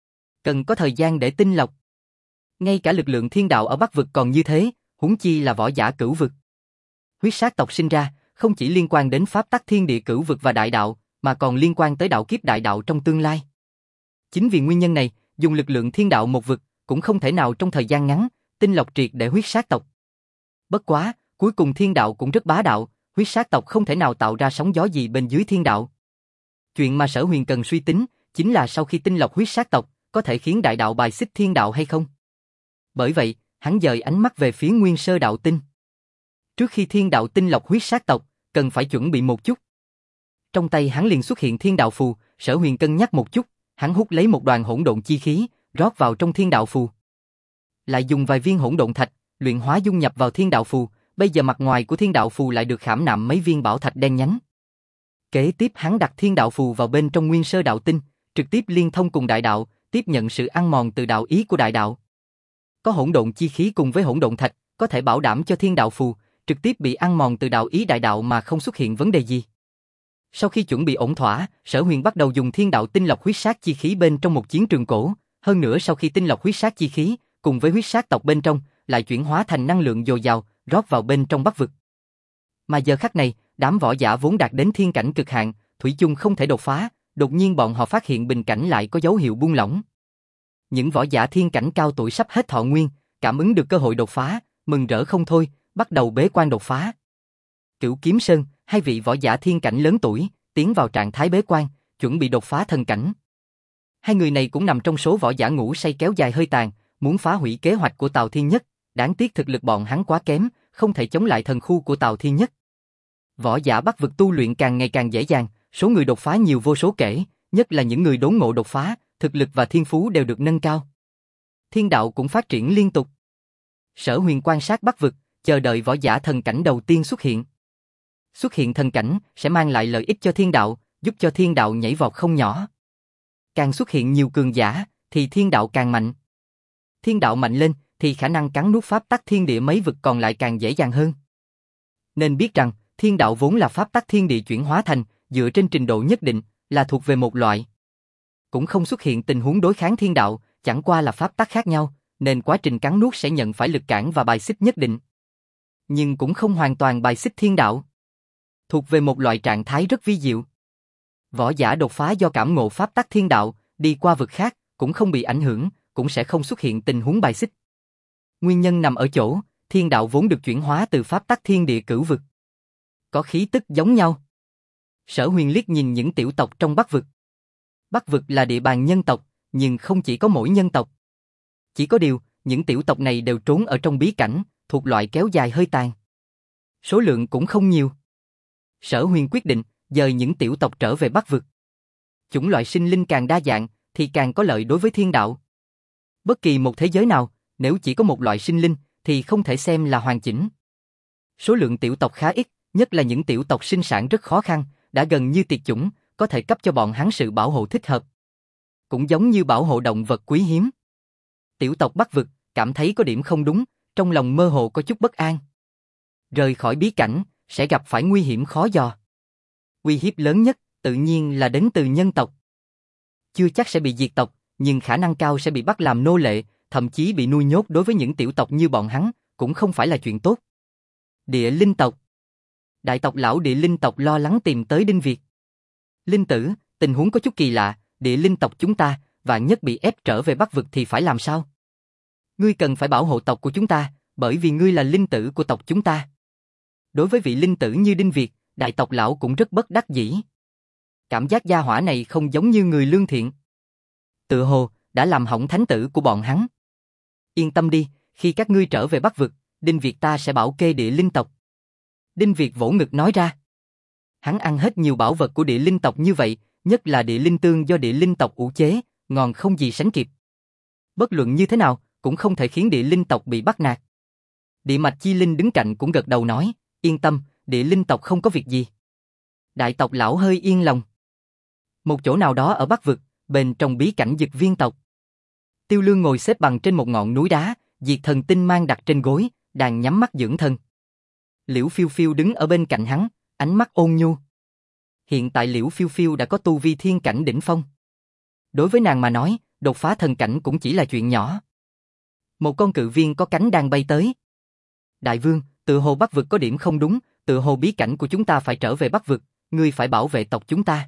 Cần có thời gian để tinh lọc. Ngay cả lực lượng thiên đạo ở Bắc vực còn như thế, huống chi là võ giả cửu vực. Huyết sát tộc sinh ra, không chỉ liên quan đến pháp tắc thiên địa cửu vực và đại đạo, mà còn liên quan tới đạo kiếp đại đạo trong tương lai. Chính vì nguyên nhân này, dùng lực lượng thiên đạo một vực, cũng không thể nào trong thời gian ngắn, tinh lọc triệt để huyết sát tộc. Bất quá, cuối cùng thiên đạo cũng rất bá đạo, huyết sát tộc không thể nào tạo ra sóng gió gì bên dưới thiên đạo. Chuyện mà Sở Huyền cần suy tính, chính là sau khi tinh lọc huyết sát tộc, có thể khiến đại đạo bài xích thiên đạo hay không. Bởi vậy, hắn dời ánh mắt về phía Nguyên Sơ đạo tinh. Trước khi thiên đạo tinh lọc huyết sát tộc, cần phải chuẩn bị một chút. Trong tay hắn liền xuất hiện thiên đạo phù, Sở Huyền cân nhắc một chút, hắn hút lấy một đoàn hỗn độn chi khí, rót vào trong thiên đạo phù. Lại dùng vài viên hỗn độn thạch, luyện hóa dung nhập vào thiên đạo phù, bây giờ mặt ngoài của thiên đạo phù lại được khảm nạm mấy viên bảo thạch đen nhánh. Kế tiếp hắn đặt thiên đạo phù vào bên trong Nguyên Sơ đạo tinh, trực tiếp liên thông cùng đại đạo, tiếp nhận sự ăn mòn từ đạo ý của đại đạo. Có hỗn độn chi khí cùng với hỗn độn thạch, có thể bảo đảm cho thiên đạo phù trực tiếp bị ăn mòn từ đạo ý đại đạo mà không xuất hiện vấn đề gì. Sau khi chuẩn bị ổn thỏa, Sở Huyền bắt đầu dùng thiên đạo tinh lọc huyết sát chi khí bên trong một chiến trường cổ, hơn nữa sau khi tinh lọc huyết sát chi khí, cùng với huyết sát tộc bên trong, lại chuyển hóa thành năng lượng dồi dào, rót vào bên trong Bắc vực. Mà giờ khắc này, đám võ giả vốn đạt đến thiên cảnh cực hạn, thủy chung không thể đột phá, đột nhiên bọn họ phát hiện bình cảnh lại có dấu hiệu buông lỏng. Những võ giả thiên cảnh cao tuổi sắp hết thọ nguyên, cảm ứng được cơ hội đột phá, mừng rỡ không thôi, bắt đầu bế quan đột phá. Cửu Kiếm Sơn, hai vị võ giả thiên cảnh lớn tuổi, tiến vào trạng thái bế quan, chuẩn bị đột phá thần cảnh. Hai người này cũng nằm trong số võ giả ngủ say kéo dài hơi tàn, muốn phá hủy kế hoạch của Tào Thiên Nhất, đáng tiếc thực lực bọn hắn quá kém, không thể chống lại thần khu của Tào Thiên Nhất. Võ giả Bắc vực tu luyện càng ngày càng dễ dàng, số người đột phá nhiều vô số kể, nhất là những người đốn ngộ đột phá, thực lực và thiên phú đều được nâng cao. Thiên đạo cũng phát triển liên tục. Sở Huyền quan sát Bắc vực, chờ đợi võ giả thần cảnh đầu tiên xuất hiện. Xuất hiện thần cảnh sẽ mang lại lợi ích cho thiên đạo, giúp cho thiên đạo nhảy vọt không nhỏ. Càng xuất hiện nhiều cường giả, thì thiên đạo càng mạnh. Thiên đạo mạnh lên, thì khả năng cắn nuốt pháp tắc thiên địa mấy vực còn lại càng dễ dàng hơn. Nên biết rằng, thiên đạo vốn là pháp tắc thiên địa chuyển hóa thành, dựa trên trình độ nhất định, là thuộc về một loại. Cũng không xuất hiện tình huống đối kháng thiên đạo, chẳng qua là pháp tắc khác nhau, nên quá trình cắn nuốt sẽ nhận phải lực cản và bài xích nhất định. Nhưng cũng không hoàn toàn bài xích thiên đạo. Thuộc về một loại trạng thái rất vi diệu. Võ giả đột phá do cảm ngộ pháp tắc thiên đạo, đi qua vực khác, cũng không bị ảnh hưởng, cũng sẽ không xuất hiện tình huống bài xích. Nguyên nhân nằm ở chỗ, thiên đạo vốn được chuyển hóa từ pháp tắc thiên địa cửu vực. Có khí tức giống nhau. Sở Huyền liếc nhìn những tiểu tộc trong Bắc vực. Bắc vực là địa bàn nhân tộc, nhưng không chỉ có mỗi nhân tộc. Chỉ có điều, những tiểu tộc này đều trốn ở trong bí cảnh, thuộc loại kéo dài hơi tàn. Số lượng cũng không nhiều. Sở Huyền quyết định, dời những tiểu tộc trở về Bắc vực. Chủng loại sinh linh càng đa dạng, thì càng có lợi đối với thiên đạo. Bất kỳ một thế giới nào, nếu chỉ có một loại sinh linh, thì không thể xem là hoàn chỉnh. Số lượng tiểu tộc khá ít, nhất là những tiểu tộc sinh sản rất khó khăn, đã gần như tuyệt chủng, có thể cấp cho bọn hắn sự bảo hộ thích hợp. Cũng giống như bảo hộ động vật quý hiếm. Tiểu tộc Bắc vực, cảm thấy có điểm không đúng, trong lòng mơ hồ có chút bất an. Rời khỏi bí cảnh, sẽ gặp phải nguy hiểm khó dò. Uy hiếp lớn nhất, tự nhiên là đến từ nhân tộc. Chưa chắc sẽ bị diệt tộc, nhưng khả năng cao sẽ bị bắt làm nô lệ, thậm chí bị nuôi nhốt. Đối với những tiểu tộc như bọn hắn, cũng không phải là chuyện tốt. Địa linh tộc. Đại tộc lão địa linh tộc lo lắng tìm tới Đinh Việt. Linh tử, tình huống có chút kỳ lạ, địa linh tộc chúng ta, vạn nhất bị ép trở về Bắc vực thì phải làm sao? Ngươi cần phải bảo hộ tộc của chúng ta, bởi vì ngươi là linh tử của tộc chúng ta. Đối với vị linh tử như Đinh Việt, đại tộc lão cũng rất bất đắc dĩ. Cảm giác gia hỏa này không giống như người lương thiện. Tự hồ, đã làm hỏng thánh tử của bọn hắn. Yên tâm đi, khi các ngươi trở về Bắc vực, Đinh Việt ta sẽ bảo kê địa linh tộc. Đinh Việt vỗ ngực nói ra. Hắn ăn hết nhiều bảo vật của địa linh tộc như vậy, nhất là địa linh tương do địa linh tộc ủ chế, ngon không gì sánh kịp. Bất luận như thế nào, cũng không thể khiến địa linh tộc bị bắt nạt. Địa mạch chi linh đứng cạnh cũng gật đầu nói, yên tâm, địa linh tộc không có việc gì. Đại tộc lão hơi yên lòng. Một chỗ nào đó ở Bắc vực, bên trong bí cảnh Dực Viên tộc. Tiêu Lương ngồi xếp bằng trên một ngọn núi đá, diệt thần tinh mang đặt trên gối, đang nhắm mắt dưỡng thân. Liễu Phiêu Phiêu đứng ở bên cạnh hắn, ánh mắt ôn nhu. Hiện tại Liễu Phiêu Phiêu đã có tu vi thiên cảnh đỉnh phong. Đối với nàng mà nói, đột phá thần cảnh cũng chỉ là chuyện nhỏ. Một con cự viên có cánh đang bay tới. Đại vương, tự hồ Bắc vực có điểm không đúng, tự hồ bí cảnh của chúng ta phải trở về Bắc vực, ngươi phải bảo vệ tộc chúng ta.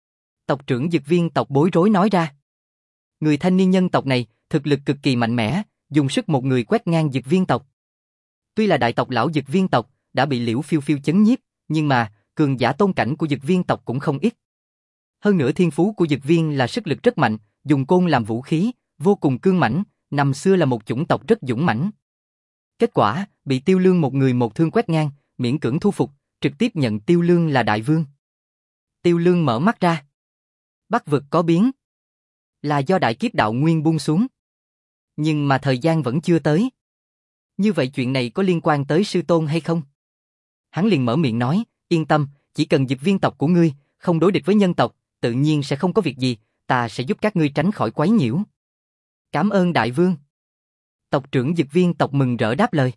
Tộc trưởng Dực Viên tộc bối rối nói ra. Người thanh niên nhân tộc này, thực lực cực kỳ mạnh mẽ, dùng sức một người quét ngang Dực Viên tộc. Tuy là đại tộc lão Dực Viên tộc, đã bị Liễu Phiêu Phiêu chấn nhiếp, nhưng mà, cường giả tôn cảnh của Dực Viên tộc cũng không ít. Hơn nữa thiên phú của Dực Viên là sức lực rất mạnh, dùng côn làm vũ khí, vô cùng cương mãnh, năm xưa là một chủng tộc rất dũng mãnh. Kết quả, bị Tiêu Lương một người một thương quét ngang, miễn cưỡng thu phục, trực tiếp nhận Tiêu Lương là đại vương. Tiêu Lương mở mắt ra. Bắc vực có biến. Là do đại kiếp đạo nguyên buông xuống. Nhưng mà thời gian vẫn chưa tới. Như vậy chuyện này có liên quan tới sư tôn hay không? Hắn liền mở miệng nói, yên tâm, chỉ cần Dực Viên tộc của ngươi, không đối địch với nhân tộc, tự nhiên sẽ không có việc gì, ta sẽ giúp các ngươi tránh khỏi quấy nhiễu. Cảm ơn đại vương. Tộc trưởng Dực Viên tộc mừng rỡ đáp lời.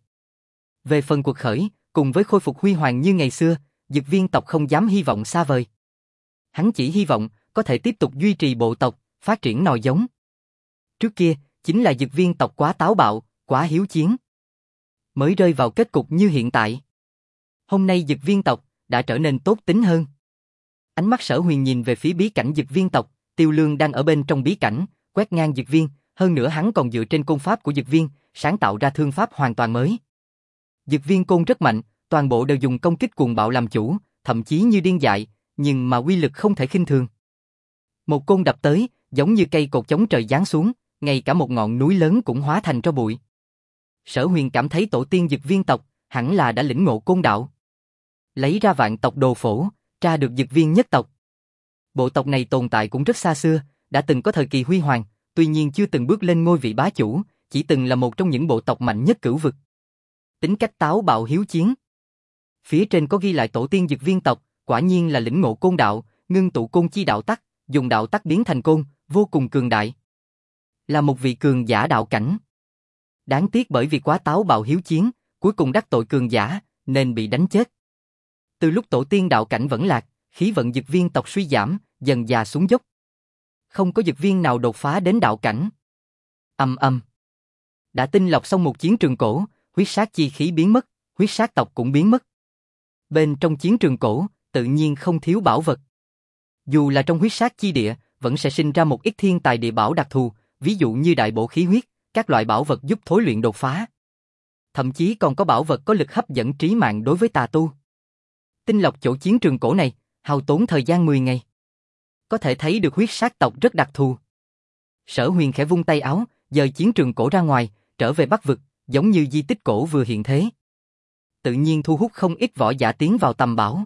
Về phần cuộc khởi, cùng với khôi phục huy hoàng như ngày xưa, Dực Viên tộc không dám hy vọng xa vời. Hắn chỉ hy vọng có thể tiếp tục duy trì bộ tộc, phát triển nòi giống. Trước kia, chính là Dực Viên tộc quá táo bạo, quá hiếu chiến. Mới rơi vào kết cục như hiện tại. Hôm nay Dực Viên tộc đã trở nên tốt tính hơn. Ánh mắt Sở Huyền nhìn về phía bí cảnh Dực Viên tộc, Tiêu Lương đang ở bên trong bí cảnh, quét ngang Dực Viên, hơn nữa hắn còn dựa trên côn pháp của Dực Viên, sáng tạo ra thương pháp hoàn toàn mới. Dực Viên côn rất mạnh, toàn bộ đều dùng công kích cuồng bạo làm chủ, thậm chí như điên dại, nhưng mà uy lực không thể khinh thường. Một côn đập tới, giống như cây cột chống trời giáng xuống, ngay cả một ngọn núi lớn cũng hóa thành tro bụi. Sở Huyền cảm thấy tổ tiên Dực Viên tộc hẳn là đã lĩnh ngộ côn đạo. Lấy ra vạn tộc đồ phổ, tra được Dực Viên nhất tộc. Bộ tộc này tồn tại cũng rất xa xưa, đã từng có thời kỳ huy hoàng, tuy nhiên chưa từng bước lên ngôi vị bá chủ, chỉ từng là một trong những bộ tộc mạnh nhất cửu vực. Tính cách táo bạo hiếu chiến. Phía trên có ghi lại tổ tiên Dực Viên tộc, quả nhiên là lĩnh ngộ côn đạo, ngưng tụ côn chi đạo tắc, dùng đạo tắc biến thành côn, vô cùng cường đại. Là một vị cường giả đạo cảnh. Đáng tiếc bởi vì quá táo bạo hiếu chiến, cuối cùng đắc tội cường giả, nên bị đánh chết. Từ lúc tổ tiên đạo cảnh vẫn lạc, khí vận Dực Viên tộc suy giảm, dần dà xuống dốc. Không có Dực Viên nào đột phá đến đạo cảnh. Ầm ầm. Đã tinh lọc xong một chiến trường cổ, huyết sát chi khí biến mất, huyết sát tộc cũng biến mất. Bên trong chiến trường cổ, tự nhiên không thiếu bảo vật. Dù là trong huyết sát chi địa, vẫn sẽ sinh ra một ít thiên tài địa bảo đặc thù, ví dụ như đại bổ khí huyết, các loại bảo vật giúp thối luyện đột phá. Thậm chí còn có bảo vật có lực hấp dẫn trí mạng đối với tà tu. Tinh lọc chỗ chiến trường cổ này, hao tốn thời gian 10 ngày. Có thể thấy được huyết sát tộc rất đặc thù. Sở Huyền khẽ vung tay áo, dời chiến trường cổ ra ngoài, trở về Bắc vực, giống như di tích cổ vừa hiện thế. Tự nhiên thu hút không ít võ giả tiến vào tầm bảo.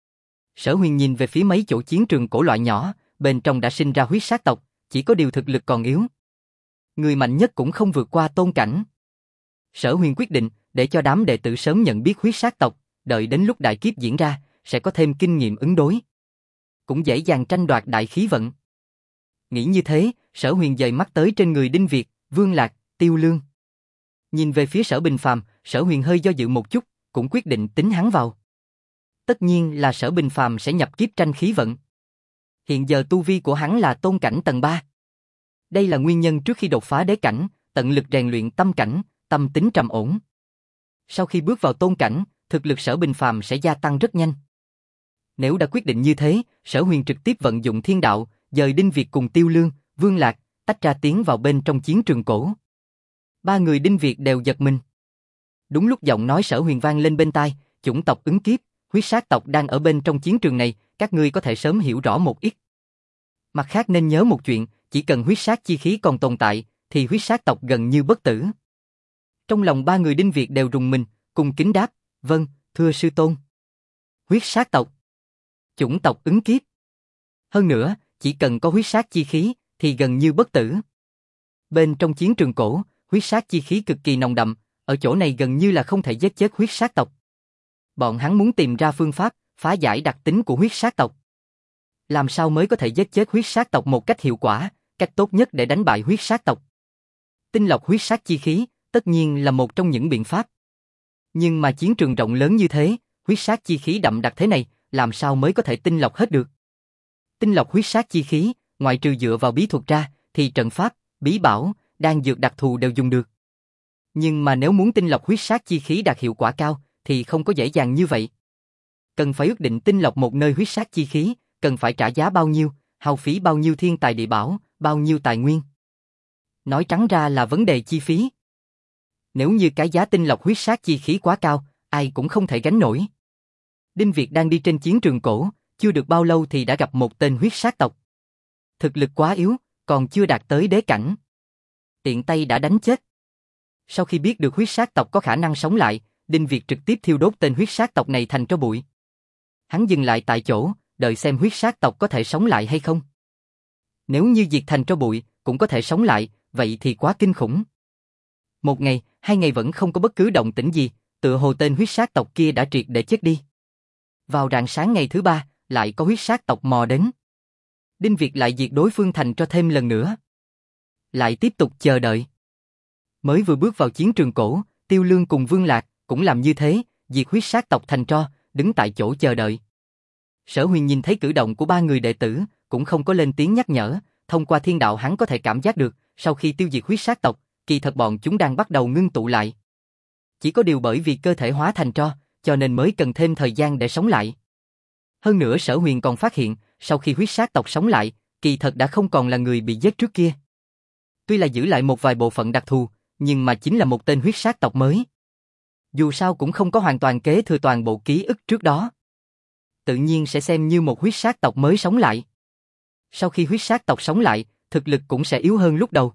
Sở Huyền nhìn về phía mấy chỗ chiến trường cổ loại nhỏ, bên trong đã sinh ra huyết sát tộc, chỉ có điều thực lực còn yếu. Người mạnh nhất cũng không vượt qua tôn cảnh. Sở Huyền quyết định, để cho đám đệ tử sớm nhận biết huyết sát tộc, đợi đến lúc đại kiếp diễn ra, sẽ có thêm kinh nghiệm ứng đối. Cũng dễ dàng tranh đoạt đại khí vận. Nghĩ như thế, Sở Huyền dời mắt tới trên người Đinh Việt, Vương Lạc, Tiêu Lương. Nhìn về phía Sở Bình Phàm, Sở Huyền hơi do dự một chút, cũng quyết định tính hắn vào. Tất nhiên là Sở Bình Phàm sẽ nhập kiếp tranh khí vận. Hiện giờ tu vi của hắn là tôn cảnh tầng 3. Đây là nguyên nhân trước khi đột phá đế cảnh, tận lực rèn luyện tâm cảnh, tâm tính trầm ổn. Sau khi bước vào tôn cảnh, thực lực Sở Bình Phàm sẽ gia tăng rất nhanh. Nếu đã quyết định như thế, Sở Huyền trực tiếp vận dụng thiên đạo, dời Đinh Việt cùng Tiêu Lương, Vương Lạc, tách ra tiến vào bên trong chiến trường cổ. Ba người Đinh Việt đều giật mình. Đúng lúc giọng nói Sở Huyền vang lên bên tai, chủng tộc ứng kiếp, huyết sát tộc đang ở bên trong chiến trường này, các ngươi có thể sớm hiểu rõ một ít. Mặt khác nên nhớ một chuyện, chỉ cần huyết sát chi khí còn tồn tại, thì huyết sát tộc gần như bất tử. Trong lòng ba người Đinh Việt đều rùng mình, cùng kính đáp, vâng, thưa sư tôn. Huyết sát tộc, chủng tộc ứng kiếp. Hơn nữa, chỉ cần có huyết sát chi khí, thì gần như bất tử. Bên trong chiến trường cổ, huyết sát chi khí cực kỳ nồng đậm, ở chỗ này gần như là không thể giết chết huyết sát tộc. Bọn hắn muốn tìm ra phương pháp, phá giải đặc tính của huyết sát tộc. Làm sao mới có thể giết chết huyết sát tộc một cách hiệu quả, cách tốt nhất để đánh bại huyết sát tộc. Tinh lọc huyết sát chi khí, tất nhiên là một trong những biện pháp. Nhưng mà chiến trường rộng lớn như thế, huyết sát chi khí đậm đặc thế này, làm sao mới có thể tinh lọc hết được. Tinh lọc huyết sát chi khí, ngoại trừ dựa vào bí thuật ra, thì trận pháp, bí bảo, đan dược đặc thù đều dùng được. Nhưng mà nếu muốn tinh lọc huyết sát chi khí đạt hiệu quả cao, thì không có dễ dàng như vậy. Cần phải ước định tinh lọc một nơi huyết sát chi khí, cần phải trả giá bao nhiêu, hao phí bao nhiêu thiên tài địa bảo, bao nhiêu tài nguyên. Nói trắng ra là vấn đề chi phí. Nếu như cái giá tinh lọc huyết sát chi khí quá cao, ai cũng không thể gánh nổi. Đinh Việt đang đi trên chiến trường cổ, chưa được bao lâu thì đã gặp một tên huyết sát tộc. Thực lực quá yếu, còn chưa đạt tới đế cảnh. Tiện tay đã đánh chết. Sau khi biết được huyết sát tộc có khả năng sống lại, Đinh Việt trực tiếp thiêu đốt tên huyết sát tộc này thành tro bụi. Hắn dừng lại tại chỗ, đợi xem huyết sát tộc có thể sống lại hay không. Nếu như diệt thành tro bụi, cũng có thể sống lại, vậy thì quá kinh khủng. Một ngày, 2 ngày vẫn không có bất cứ động tĩnh gì, tựa hồ tên huyết sát tộc kia đã triệt để chết đi. Vào rạng sáng ngày thứ 3, lại có huyết sát tộc mò đến. Đinh Việt lại diệt đối phương thành tro thêm lần nữa. Lại tiếp tục chờ đợi. Mới vừa bước vào chiến trường cổ, Tiêu Lương cùng Vương Lạc cũng làm như thế, diệt huyết sát tộc thành tro, đứng tại chỗ chờ đợi. Sở Huyền nhìn thấy cử động của ba người đệ tử, cũng không có lên tiếng nhắc nhở, thông qua thiên đạo hắn có thể cảm giác được, sau khi tiêu diệt huyết sát tộc, kỳ thật bọn chúng đang bắt đầu ngưng tụ lại. Chỉ có điều bởi vì cơ thể hóa thành tro, cho nên mới cần thêm thời gian để sống lại. Hơn nữa Sở Huyền còn phát hiện, sau khi huyết sát tộc sống lại, kỳ thật đã không còn là người bị giết trước kia. Tuy là giữ lại một vài bộ phận đặc thù, nhưng mà chính là một tên huyết sát tộc mới. Dù sao cũng không có hoàn toàn kế thừa toàn bộ ký ức trước đó. Tự nhiên sẽ xem như một huyết sát tộc mới sống lại. Sau khi huyết sát tộc sống lại, thực lực cũng sẽ yếu hơn lúc đầu.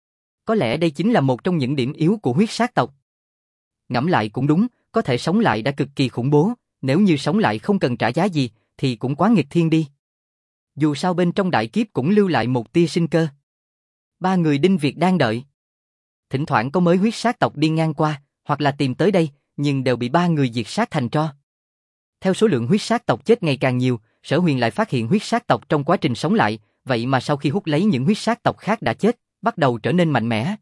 Có lẽ đây chính là một trong những điểm yếu của huyết sát tộc. Ngẫm lại cũng đúng, có thể sống lại đã cực kỳ khủng bố, nếu như sống lại không cần trả giá gì, thì cũng quá nghịch thiên đi. Dù sao bên trong đại kiếp cũng lưu lại một tia sinh cơ. Ba người Đinh Việt đang đợi. Thỉnh thoảng có mới huyết sát tộc đi ngang qua, hoặc là tìm tới đây, nhưng đều bị ba người diệt sát thành tro. Theo số lượng huyết sát tộc chết ngày càng nhiều, Sở Huyền lại phát hiện huyết sát tộc trong quá trình sống lại, vậy mà sau khi hút lấy những huyết sát tộc khác đã chết, bắt đầu trở nên mạnh mẽ.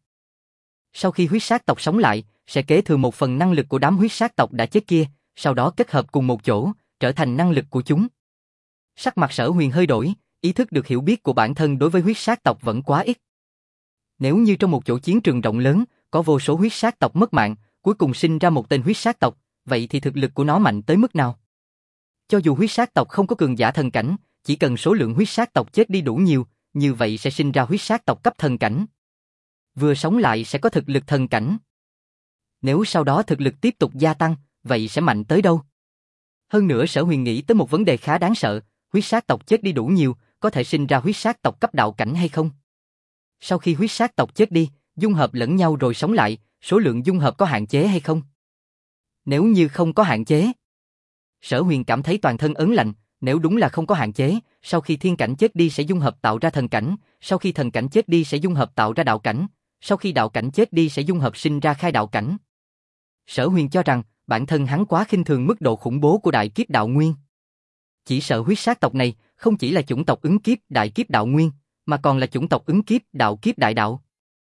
Sau khi huyết sát tộc sống lại, sẽ kế thừa một phần năng lực của đám huyết sát tộc đã chết kia, sau đó kết hợp cùng một chỗ, trở thành năng lực của chúng. Sắc mặt Sở Huyền hơi đổi, ý thức được hiểu biết của bản thân đối với huyết sát tộc vẫn quá ít. Nếu như trong một chỗ chiến trường rộng lớn, có vô số huyết sát tộc mất mạng, cuối cùng sinh ra một tên huyết sát tộc, vậy thì thực lực của nó mạnh tới mức nào? Cho dù huyết sát tộc không có cường giả thần cảnh, chỉ cần số lượng huyết sát tộc chết đi đủ nhiều, như vậy sẽ sinh ra huyết sát tộc cấp thần cảnh. Vừa sống lại sẽ có thực lực thần cảnh. Nếu sau đó thực lực tiếp tục gia tăng, vậy sẽ mạnh tới đâu? Hơn nữa Sở Huyền nghĩ tới một vấn đề khá đáng sợ, huyết sát tộc chết đi đủ nhiều, có thể sinh ra huyết sát tộc cấp đạo cảnh hay không? Sau khi huyết sát tộc chết đi, dung hợp lẫn nhau rồi sống lại, số lượng dung hợp có hạn chế hay không? Nếu như không có hạn chế, Sở Huyền cảm thấy toàn thân ớn lạnh, nếu đúng là không có hạn chế, sau khi thiên cảnh chết đi sẽ dung hợp tạo ra thần cảnh, sau khi thần cảnh chết đi sẽ dung hợp tạo ra đạo cảnh, sau khi đạo cảnh chết đi sẽ dung hợp sinh ra khai đạo cảnh. Sở Huyền cho rằng, bản thân hắn quá khinh thường mức độ khủng bố của đại kiếp đạo nguyên. Chỉ sợ huyết sát tộc này không chỉ là chủng tộc ứng kiếp đại kiếp đạo nguyên, mà còn là chủng tộc ứng kiếp đạo kiếp đại đạo.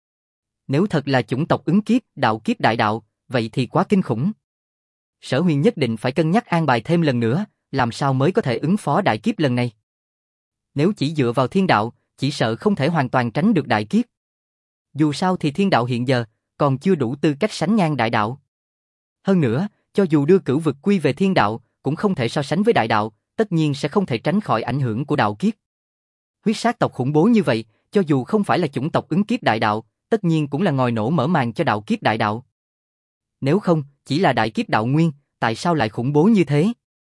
Nếu thật là chủng tộc ứng kiếp đạo kiếp đại đạo, vậy thì quá kinh khủng. Sở Huyền nhất định phải cân nhắc an bài thêm lần nữa, làm sao mới có thể ứng phó đại kiếp lần này. Nếu chỉ dựa vào thiên đạo, chỉ sợ không thể hoàn toàn tránh được đại kiếp. Dù sao thì thiên đạo hiện giờ còn chưa đủ tư cách sánh ngang đại đạo. Hơn nữa, cho dù đưa cửu vực quy về thiên đạo, cũng không thể so sánh với đại đạo, tất nhiên sẽ không thể tránh khỏi ảnh hưởng của đạo kiếp. Huyết sát tộc khủng bố như vậy, cho dù không phải là chủng tộc ứng kiếp đại đạo, tất nhiên cũng là ngòi nổ mở màn cho đạo kiếp đại đạo. Nếu không, chỉ là đại kiếp đạo nguyên, tại sao lại khủng bố như thế?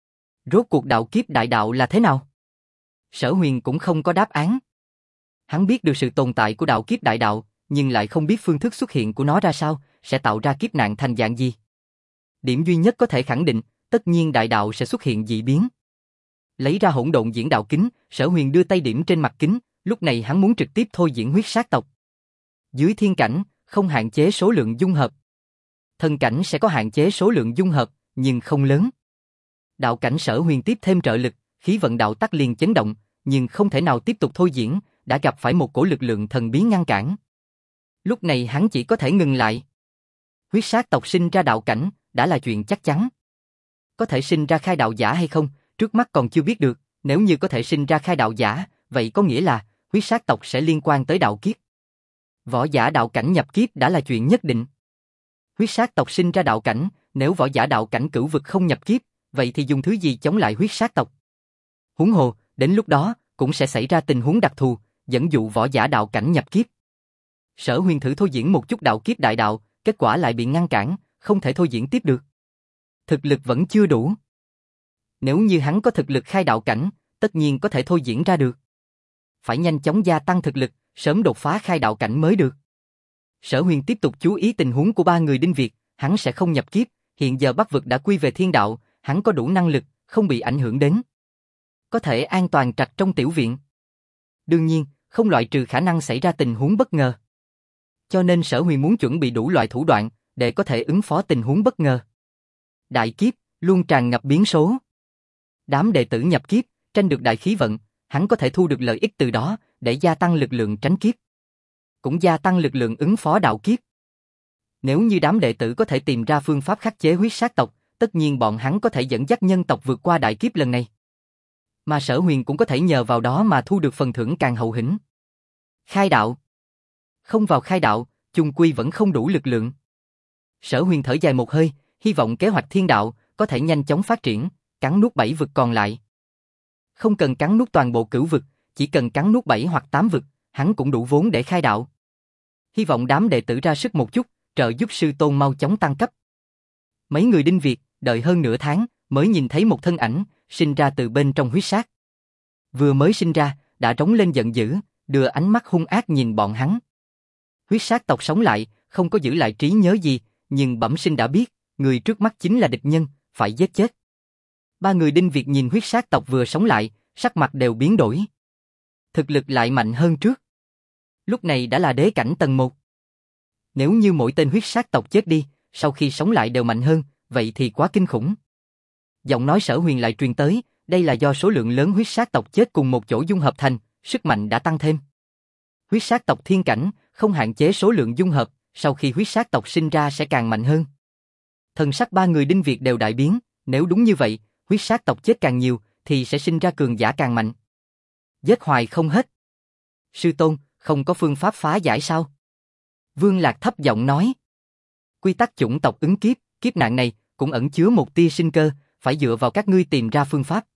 Rốt cuộc đạo kiếp đại đạo là thế nào? Sở Huyền cũng không có đáp án. Hắn biết được sự tồn tại của đạo kiếp đại đạo, nhưng lại không biết phương thức xuất hiện của nó ra sao, sẽ tạo ra kiếp nạn thành dạng gì. Điểm duy nhất có thể khẳng định, tất nhiên đại đạo sẽ xuất hiện dị biến. Lấy ra hỗn độn diễn đạo kính, Sở Huyền đưa tay điểm trên mặt kính, lúc này hắn muốn trực tiếp thôi diễn huyết sát tộc. Dưới thiên cảnh, không hạn chế số lượng dung hợp. Thần cảnh sẽ có hạn chế số lượng dung hợp, nhưng không lớn. Đạo cảnh Sở Huyền tiếp thêm trợ lực, khí vận đạo tắc liền chấn động, nhưng không thể nào tiếp tục thôi diễn, đã gặp phải một cổ lực lượng thần bí ngăn cản. Lúc này hắn chỉ có thể ngừng lại. Huyết sát tộc sinh ra đạo cảnh, đã là chuyện chắc chắn. Có thể sinh ra khai đạo giả hay không, trước mắt còn chưa biết được, nếu như có thể sinh ra khai đạo giả, vậy có nghĩa là huyết sát tộc sẽ liên quan tới đạo kiếp. Võ giả đạo cảnh nhập kiếp đã là chuyện nhất định. Huyết sát tộc sinh ra đạo cảnh, nếu võ giả đạo cảnh cửu vực không nhập kiếp, vậy thì dùng thứ gì chống lại huyết sát tộc? Huống hồ, đến lúc đó, cũng sẽ xảy ra tình huống đặc thù, dẫn dụ võ giả đạo cảnh nhập kiếp. Sở Huyền thử thôi diễn một chút đạo kiếp đại đạo, kết quả lại bị ngăn cản, không thể thôi diễn tiếp được. Thực lực vẫn chưa đủ. Nếu như hắn có thực lực khai đạo cảnh, tất nhiên có thể thôi diễn ra được. Phải nhanh chóng gia tăng thực lực, sớm đột phá khai đạo cảnh mới được. Sở Huyền tiếp tục chú ý tình huống của ba người Đinh Việt, hắn sẽ không nhập kiếp, hiện giờ Bắc vực đã quy về thiên đạo, hắn có đủ năng lực, không bị ảnh hưởng đến. Có thể an toàn trạch trong tiểu viện. Đương nhiên, không loại trừ khả năng xảy ra tình huống bất ngờ. Cho nên Sở Huyền muốn chuẩn bị đủ loại thủ đoạn, để có thể ứng phó tình huống bất ngờ. Đại kiếp, luôn tràn ngập biến số. Đám đệ tử nhập kiếp, tranh được đại khí vận, hắn có thể thu được lợi ích từ đó, để gia tăng lực lượng tránh kiếp. Cũng gia tăng lực lượng ứng phó đạo kiếp. Nếu như đám đệ tử có thể tìm ra phương pháp khắc chế huyết sát tộc, tất nhiên bọn hắn có thể dẫn dắt nhân tộc vượt qua đại kiếp lần này. Mà Sở Huyền cũng có thể nhờ vào đó mà thu được phần thưởng càng hậu hĩnh. Khai đạo. Không vào khai đạo, chung quy vẫn không đủ lực lượng. Sở Huyền thở dài một hơi, hy vọng kế hoạch thiên đạo có thể nhanh chóng phát triển, cắn nuốt 7 vực còn lại. Không cần cắn nuốt toàn bộ cửu vực, chỉ cần cắn nuốt 7 hoặc 8 vực, hắn cũng đủ vốn để khai đạo. Hy vọng đám đệ tử ra sức một chút, trợ giúp sư tôn mau chóng tăng cấp. Mấy người Đinh Việt, đợi hơn nửa tháng, mới nhìn thấy một thân ảnh, sinh ra từ bên trong huyết sát. Vừa mới sinh ra, đã trống lên giận dữ, đưa ánh mắt hung ác nhìn bọn hắn. Huyết sát tộc sống lại, không có giữ lại trí nhớ gì, nhưng bẩm sinh đã biết, người trước mắt chính là địch nhân, phải giết chết. Ba người Đinh Việt nhìn huyết sát tộc vừa sống lại, sắc mặt đều biến đổi. Thực lực lại mạnh hơn trước. Lúc này đã là đế cảnh tầng 1. Nếu như mỗi tên huyết sát tộc chết đi, sau khi sống lại đều mạnh hơn, vậy thì quá kinh khủng. Giọng nói Sở Huyền lại truyền tới, đây là do số lượng lớn huyết sát tộc chết cùng một chỗ dung hợp thành, sức mạnh đã tăng thêm. Huyết sát tộc thiên cảnh, không hạn chế số lượng dung hợp, sau khi huyết sát tộc sinh ra sẽ càng mạnh hơn. Thần sắc ba người Đinh Việt đều đại biến, nếu đúng như vậy, huyết sát tộc chết càng nhiều, thì sẽ sinh ra cường giả càng mạnh. Giết hoài không hết. Sư tôn, không có phương pháp phá giải sao? Vương Lạc thấp giọng nói. Quy tắc chủng tộc ứng kiếp, kiếp nạn này cũng ẩn chứa một tia sinh cơ, phải dựa vào các ngươi tìm ra phương pháp.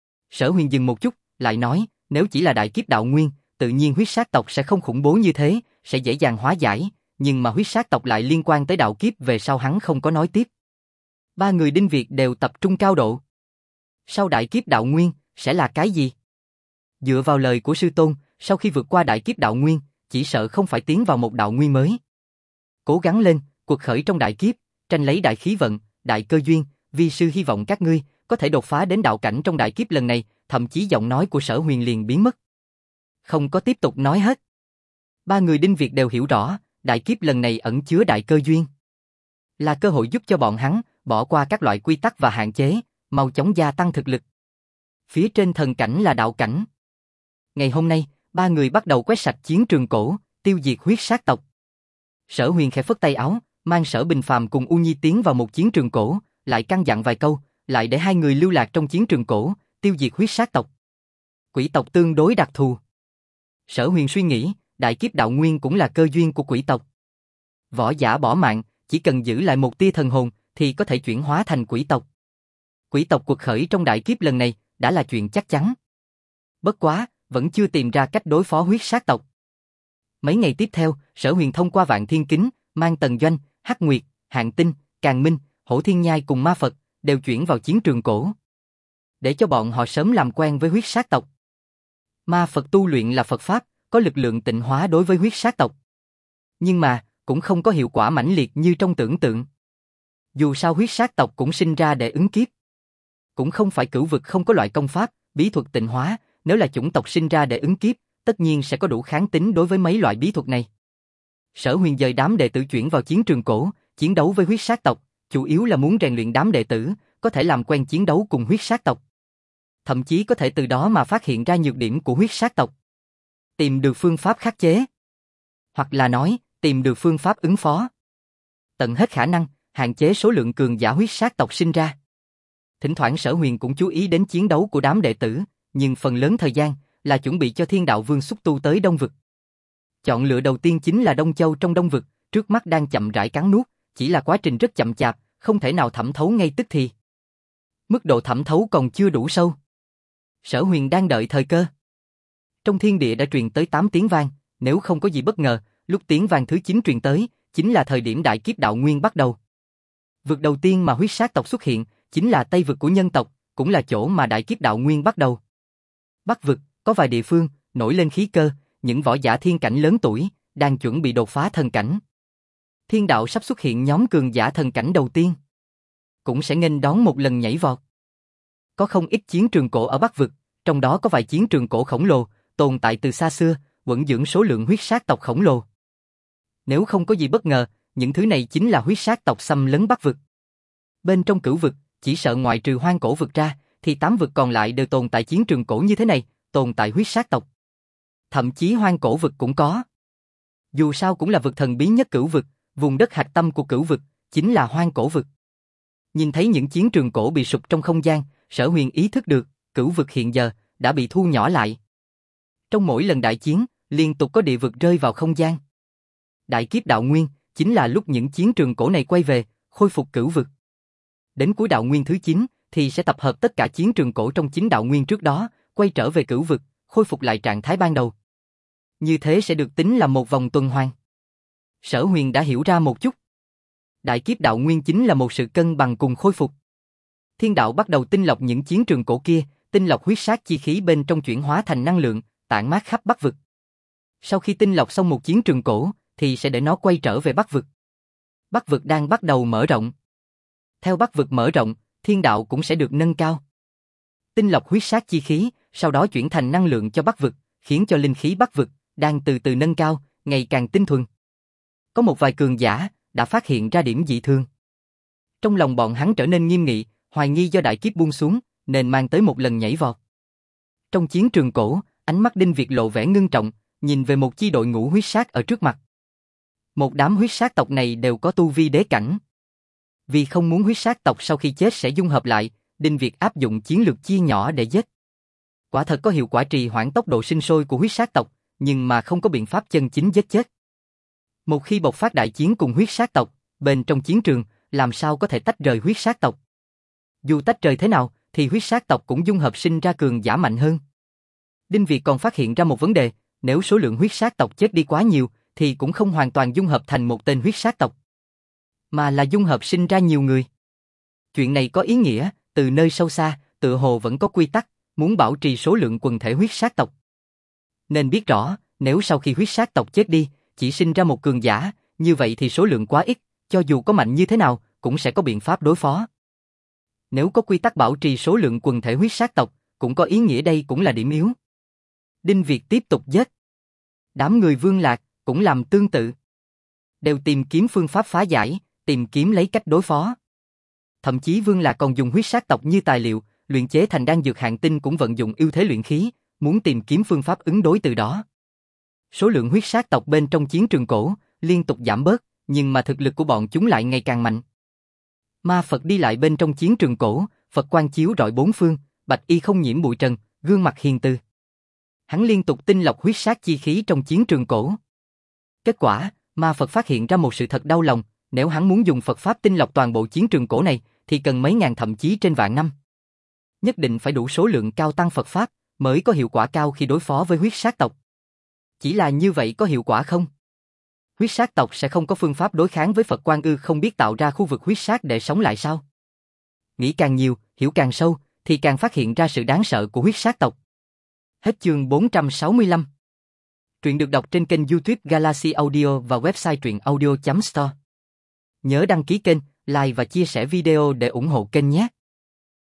Sở Huyền dừng một chút, lại nói, nếu chỉ là đại kiếp đạo nguyên, tự nhiên huyết sát tộc sẽ không khủng bố như thế, sẽ dễ dàng hóa giải, nhưng mà huyết sát tộc lại liên quan tới đạo kiếp về sau hắn không có nói tiếp. Ba người Đinh Việt đều tập trung cao độ. Sau đại kiếp đạo nguyên, sẽ là cái gì? Dựa vào lời của sư tôn, sau khi vượt qua đại kiếp đạo nguyên, chỉ sợ không phải tiến vào một đạo nguyên mới. Cố gắng lên, cuộc khởi trong đại kiếp, tranh lấy đại khí vận, đại cơ duyên, vi sư hy vọng các ngươi có thể đột phá đến đạo cảnh trong đại kiếp lần này, thậm chí giọng nói của Sở Huyền liền biến mất. Không có tiếp tục nói hết. Ba người Đinh Việt đều hiểu rõ, đại kiếp lần này ẩn chứa đại cơ duyên. Là cơ hội giúp cho bọn hắn bỏ qua các loại quy tắc và hạn chế, mau chóng gia tăng thực lực. Phía trên thần cảnh là đạo cảnh. Ngày hôm nay, ba người bắt đầu quét sạch chiến trường cổ, tiêu diệt huyết sát tộc. Sở Huyền khẽ phất tay áo, mang Sở Bình Phàm cùng U Nhi tiến vào một chiến trường cổ, lại căn dặn vài câu, lại để hai người lưu lạc trong chiến trường cổ, tiêu diệt huyết sát tộc. Quỷ tộc tương đối đặc thù. Sở Huyền suy nghĩ, đại kiếp đạo nguyên cũng là cơ duyên của quỷ tộc. Võ giả bỏ mạng, chỉ cần giữ lại một tia thần hồn thì có thể chuyển hóa thành quỷ tộc. Quỷ tộc quật khởi trong đại kiếp lần này đã là chuyện chắc chắn. Bất quá, vẫn chưa tìm ra cách đối phó huyết sát tộc. Mấy ngày tiếp theo, Sở Huyền thông qua Vạn Thiên Kính, mang Tần Doanh, Hắc Nguyệt, Hạng Tinh, Càn Minh, Hổ Thiên Nhai cùng Ma Phật đều chuyển vào chiến trường cổ, để cho bọn họ sớm làm quen với huyết sát tộc. Ma Phật tu luyện là Phật pháp, có lực lượng tịnh hóa đối với huyết sát tộc. Nhưng mà, cũng không có hiệu quả mãnh liệt như trong tưởng tượng. Dù sao huyết sát tộc cũng sinh ra để ứng kiếp. Cũng không phải cửu vực không có loại công pháp, bí thuật tịnh hóa, nếu là chủng tộc sinh ra để ứng kiếp, tất nhiên sẽ có đủ kháng tính đối với mấy loại bí thuật này. Sở Huyền dời đám đệ tử chuyển vào chiến trường cổ, chiến đấu với huyết sát tộc, chủ yếu là muốn rèn luyện đám đệ tử, có thể làm quen chiến đấu cùng huyết sát tộc. Thậm chí có thể từ đó mà phát hiện ra nhược điểm của huyết sát tộc. Tìm được phương pháp khắc chế. Hoặc là nói, tìm được phương pháp ứng phó. Tận hết khả năng, hạn chế số lượng cường giả huyết sát tộc sinh ra. Thỉnh thoảng Sở Huyền cũng chú ý đến chiến đấu của đám đệ tử, nhưng phần lớn thời gian là chuẩn bị cho Thiên Đạo Vương xúc tu tới Đông Vực. Chọn lựa đầu tiên chính là Đông Châu trong Đông Vực, trước mắt đang chậm rãi cắn nuốt, chỉ là quá trình rất chậm chạp, không thể nào thẩm thấu ngay tức thì. Mức độ thẩm thấu còn chưa đủ sâu. Sở Huyền đang đợi thời cơ. Trong thiên địa đã truyền tới 8 tiếng vang, nếu không có gì bất ngờ, lúc tiếng vang thứ 9 truyền tới, chính là thời điểm đại kiếp đạo nguyên bắt đầu. Vực đầu tiên mà huyết sát tộc xuất hiện, chính là Tây Vực của nhân tộc, cũng là chỗ mà đại kiếp đạo nguyên bắt đầu. Bắc Vực, có vài địa phương, nổi lên khí cơ, những võ giả thiên cảnh lớn tuổi, đang chuẩn bị đột phá thần cảnh. Thiên đạo sắp xuất hiện nhóm cường giả thần cảnh đầu tiên. Cũng sẽ nghênh đón một lần nhảy vọt. Có không ít chiến trường cổ ở Bắc Vực, trong đó có vài chiến trường cổ khổng lồ, tồn tại từ xa xưa, vẫn dưỡng số lượng huyết sát tộc khổng lồ. Nếu không có gì bất ngờ, những thứ này chính là huyết sát tộc xâm lấn Bắc Vực. Bên trong Cửu Vực, chỉ sợ ngoại trừ Hoang Cổ Vực ra, thì 8 vực còn lại đều tồn tại chiến trường cổ như thế này, tồn tại huyết sát tộc. Thậm chí Hoang Cổ Vực cũng có. Dù sao cũng là vực thần bí nhất Cửu Vực, vùng đất hạch tâm của Cửu Vực, chính là Hoang Cổ Vực. Nhìn thấy những chiến trường cổ bị sụp trong không gian, Sở Huyền ý thức được, Cửu Vực hiện giờ đã bị thu nhỏ lại. Trong mỗi lần đại chiến, liên tục có địa vực rơi vào không gian. Đại kiếp đạo nguyên, chính là lúc những chiến trường cổ này quay về, khôi phục Cửu Vực. Đến cuối đạo nguyên thứ 9, thì sẽ tập hợp tất cả chiến trường cổ trong 9 đạo nguyên trước đó, quay trở về Cửu Vực, khôi phục lại trạng thái ban đầu. Như thế sẽ được tính là một vòng tuần hoàn. Sở Huyền đã hiểu ra một chút. Đại kiếp đạo nguyên chính là một sự cân bằng cùng khôi phục. Thiên đạo bắt đầu tinh lọc những chiến trường cổ kia, tinh lọc huyết sát chi khí bên trong chuyển hóa thành năng lượng, tản mát khắp Bắc Vực. Sau khi tinh lọc xong một chiến trường cổ, thì sẽ để nó quay trở về Bắc Vực. Bắc Vực đang bắt đầu mở rộng. Theo Bắc Vực mở rộng, thiên đạo cũng sẽ được nâng cao. Tinh lọc huyết sát chi khí, sau đó chuyển thành năng lượng cho Bắc Vực, khiến cho linh khí Bắc Vực đang từ từ nâng cao, ngày càng tinh thuần. Có một vài cường giả đã phát hiện ra điểm dị thường. Trong lòng bọn hắn trở nên nghiêm nghị, hoài nghi do đại kiếp buông xuống, nên mang tới một lần nhảy vọt. Trong chiến trường cổ, ánh mắt Đinh Việt lộ vẻ ngưng trọng, nhìn về một chi đội ngũ huyết sát ở trước mặt. Một đám huyết sát tộc này đều có tu vi đế cảnh. Vì không muốn huyết sát tộc sau khi chết sẽ dung hợp lại, Đinh Việt áp dụng chiến lược chia nhỏ để giết. Quả thật có hiệu quả trì hoãn tốc độ sinh sôi của huyết sát tộc, nhưng mà không có biện pháp chân chính giết chết. Một khi bộc phát đại chiến cùng huyết sát tộc, bên trong chiến trường, làm sao có thể tách rời huyết sát tộc? Dù tách rời thế nào, thì huyết sát tộc cũng dung hợp sinh ra cường giả mạnh hơn. Đinh Việt còn phát hiện ra một vấn đề, nếu số lượng huyết sát tộc chết đi quá nhiều, thì cũng không hoàn toàn dung hợp thành một tên huyết sát tộc, mà là dung hợp sinh ra nhiều người. Chuyện này có ý nghĩa, từ nơi sâu xa, tựa hồ vẫn có quy tắc, muốn bảo trì số lượng quần thể huyết sát tộc. Nên biết rõ, nếu sau khi huyết sát tộc chết đi, chỉ sinh ra một cường giả, như vậy thì số lượng quá ít, cho dù có mạnh như thế nào, cũng sẽ có biện pháp đối phó. Nếu có quy tắc bảo trì số lượng quần thể huyết sát tộc, cũng có ý nghĩa đây cũng là điểm yếu. Đinh Việt tiếp tục giết. Đám người Vương Lạc cũng làm tương tự. Đều tìm kiếm phương pháp phá giải, tìm kiếm lấy cách đối phó. Thậm chí Vương Lạc còn dùng huyết sát tộc như tài liệu, luyện chế thành đan dược Hạng Tinh cũng vận dụng ưu thế luyện khí, muốn tìm kiếm phương pháp ứng đối từ đó. Số lượng huyết sát tộc bên trong chiến trường cổ liên tục giảm bớt, nhưng mà thực lực của bọn chúng lại ngày càng mạnh. Ma Phật đi lại bên trong chiến trường cổ, Phật quang chiếu rọi bốn phương, bạch y không nhiễm bụi trần, gương mặt hiền từ. Hắn liên tục tinh lọc huyết sát chi khí trong chiến trường cổ. Kết quả, Ma Phật phát hiện ra một sự thật đau lòng, nếu hắn muốn dùng Phật Pháp tinh lọc toàn bộ chiến trường cổ này, thì cần mấy ngàn thậm chí trên vạn năm. Nhất định phải đủ số lượng cao tăng Phật Pháp, mới có hiệu quả cao khi đối phó với huyết sát tộc. Chỉ là như vậy có hiệu quả không? Huyết sát tộc sẽ không có phương pháp đối kháng với Phật Quan ư, không biết tạo ra khu vực huyết sát để sống lại sao? Nghĩ càng nhiều, hiểu càng sâu, thì càng phát hiện ra sự đáng sợ của huyết sát tộc. Hết chương 465. Truyện được đọc trên kênh YouTube Galaxy Audio và website truyện audio.store. Nhớ đăng ký kênh, like và chia sẻ video để ủng hộ kênh nhé.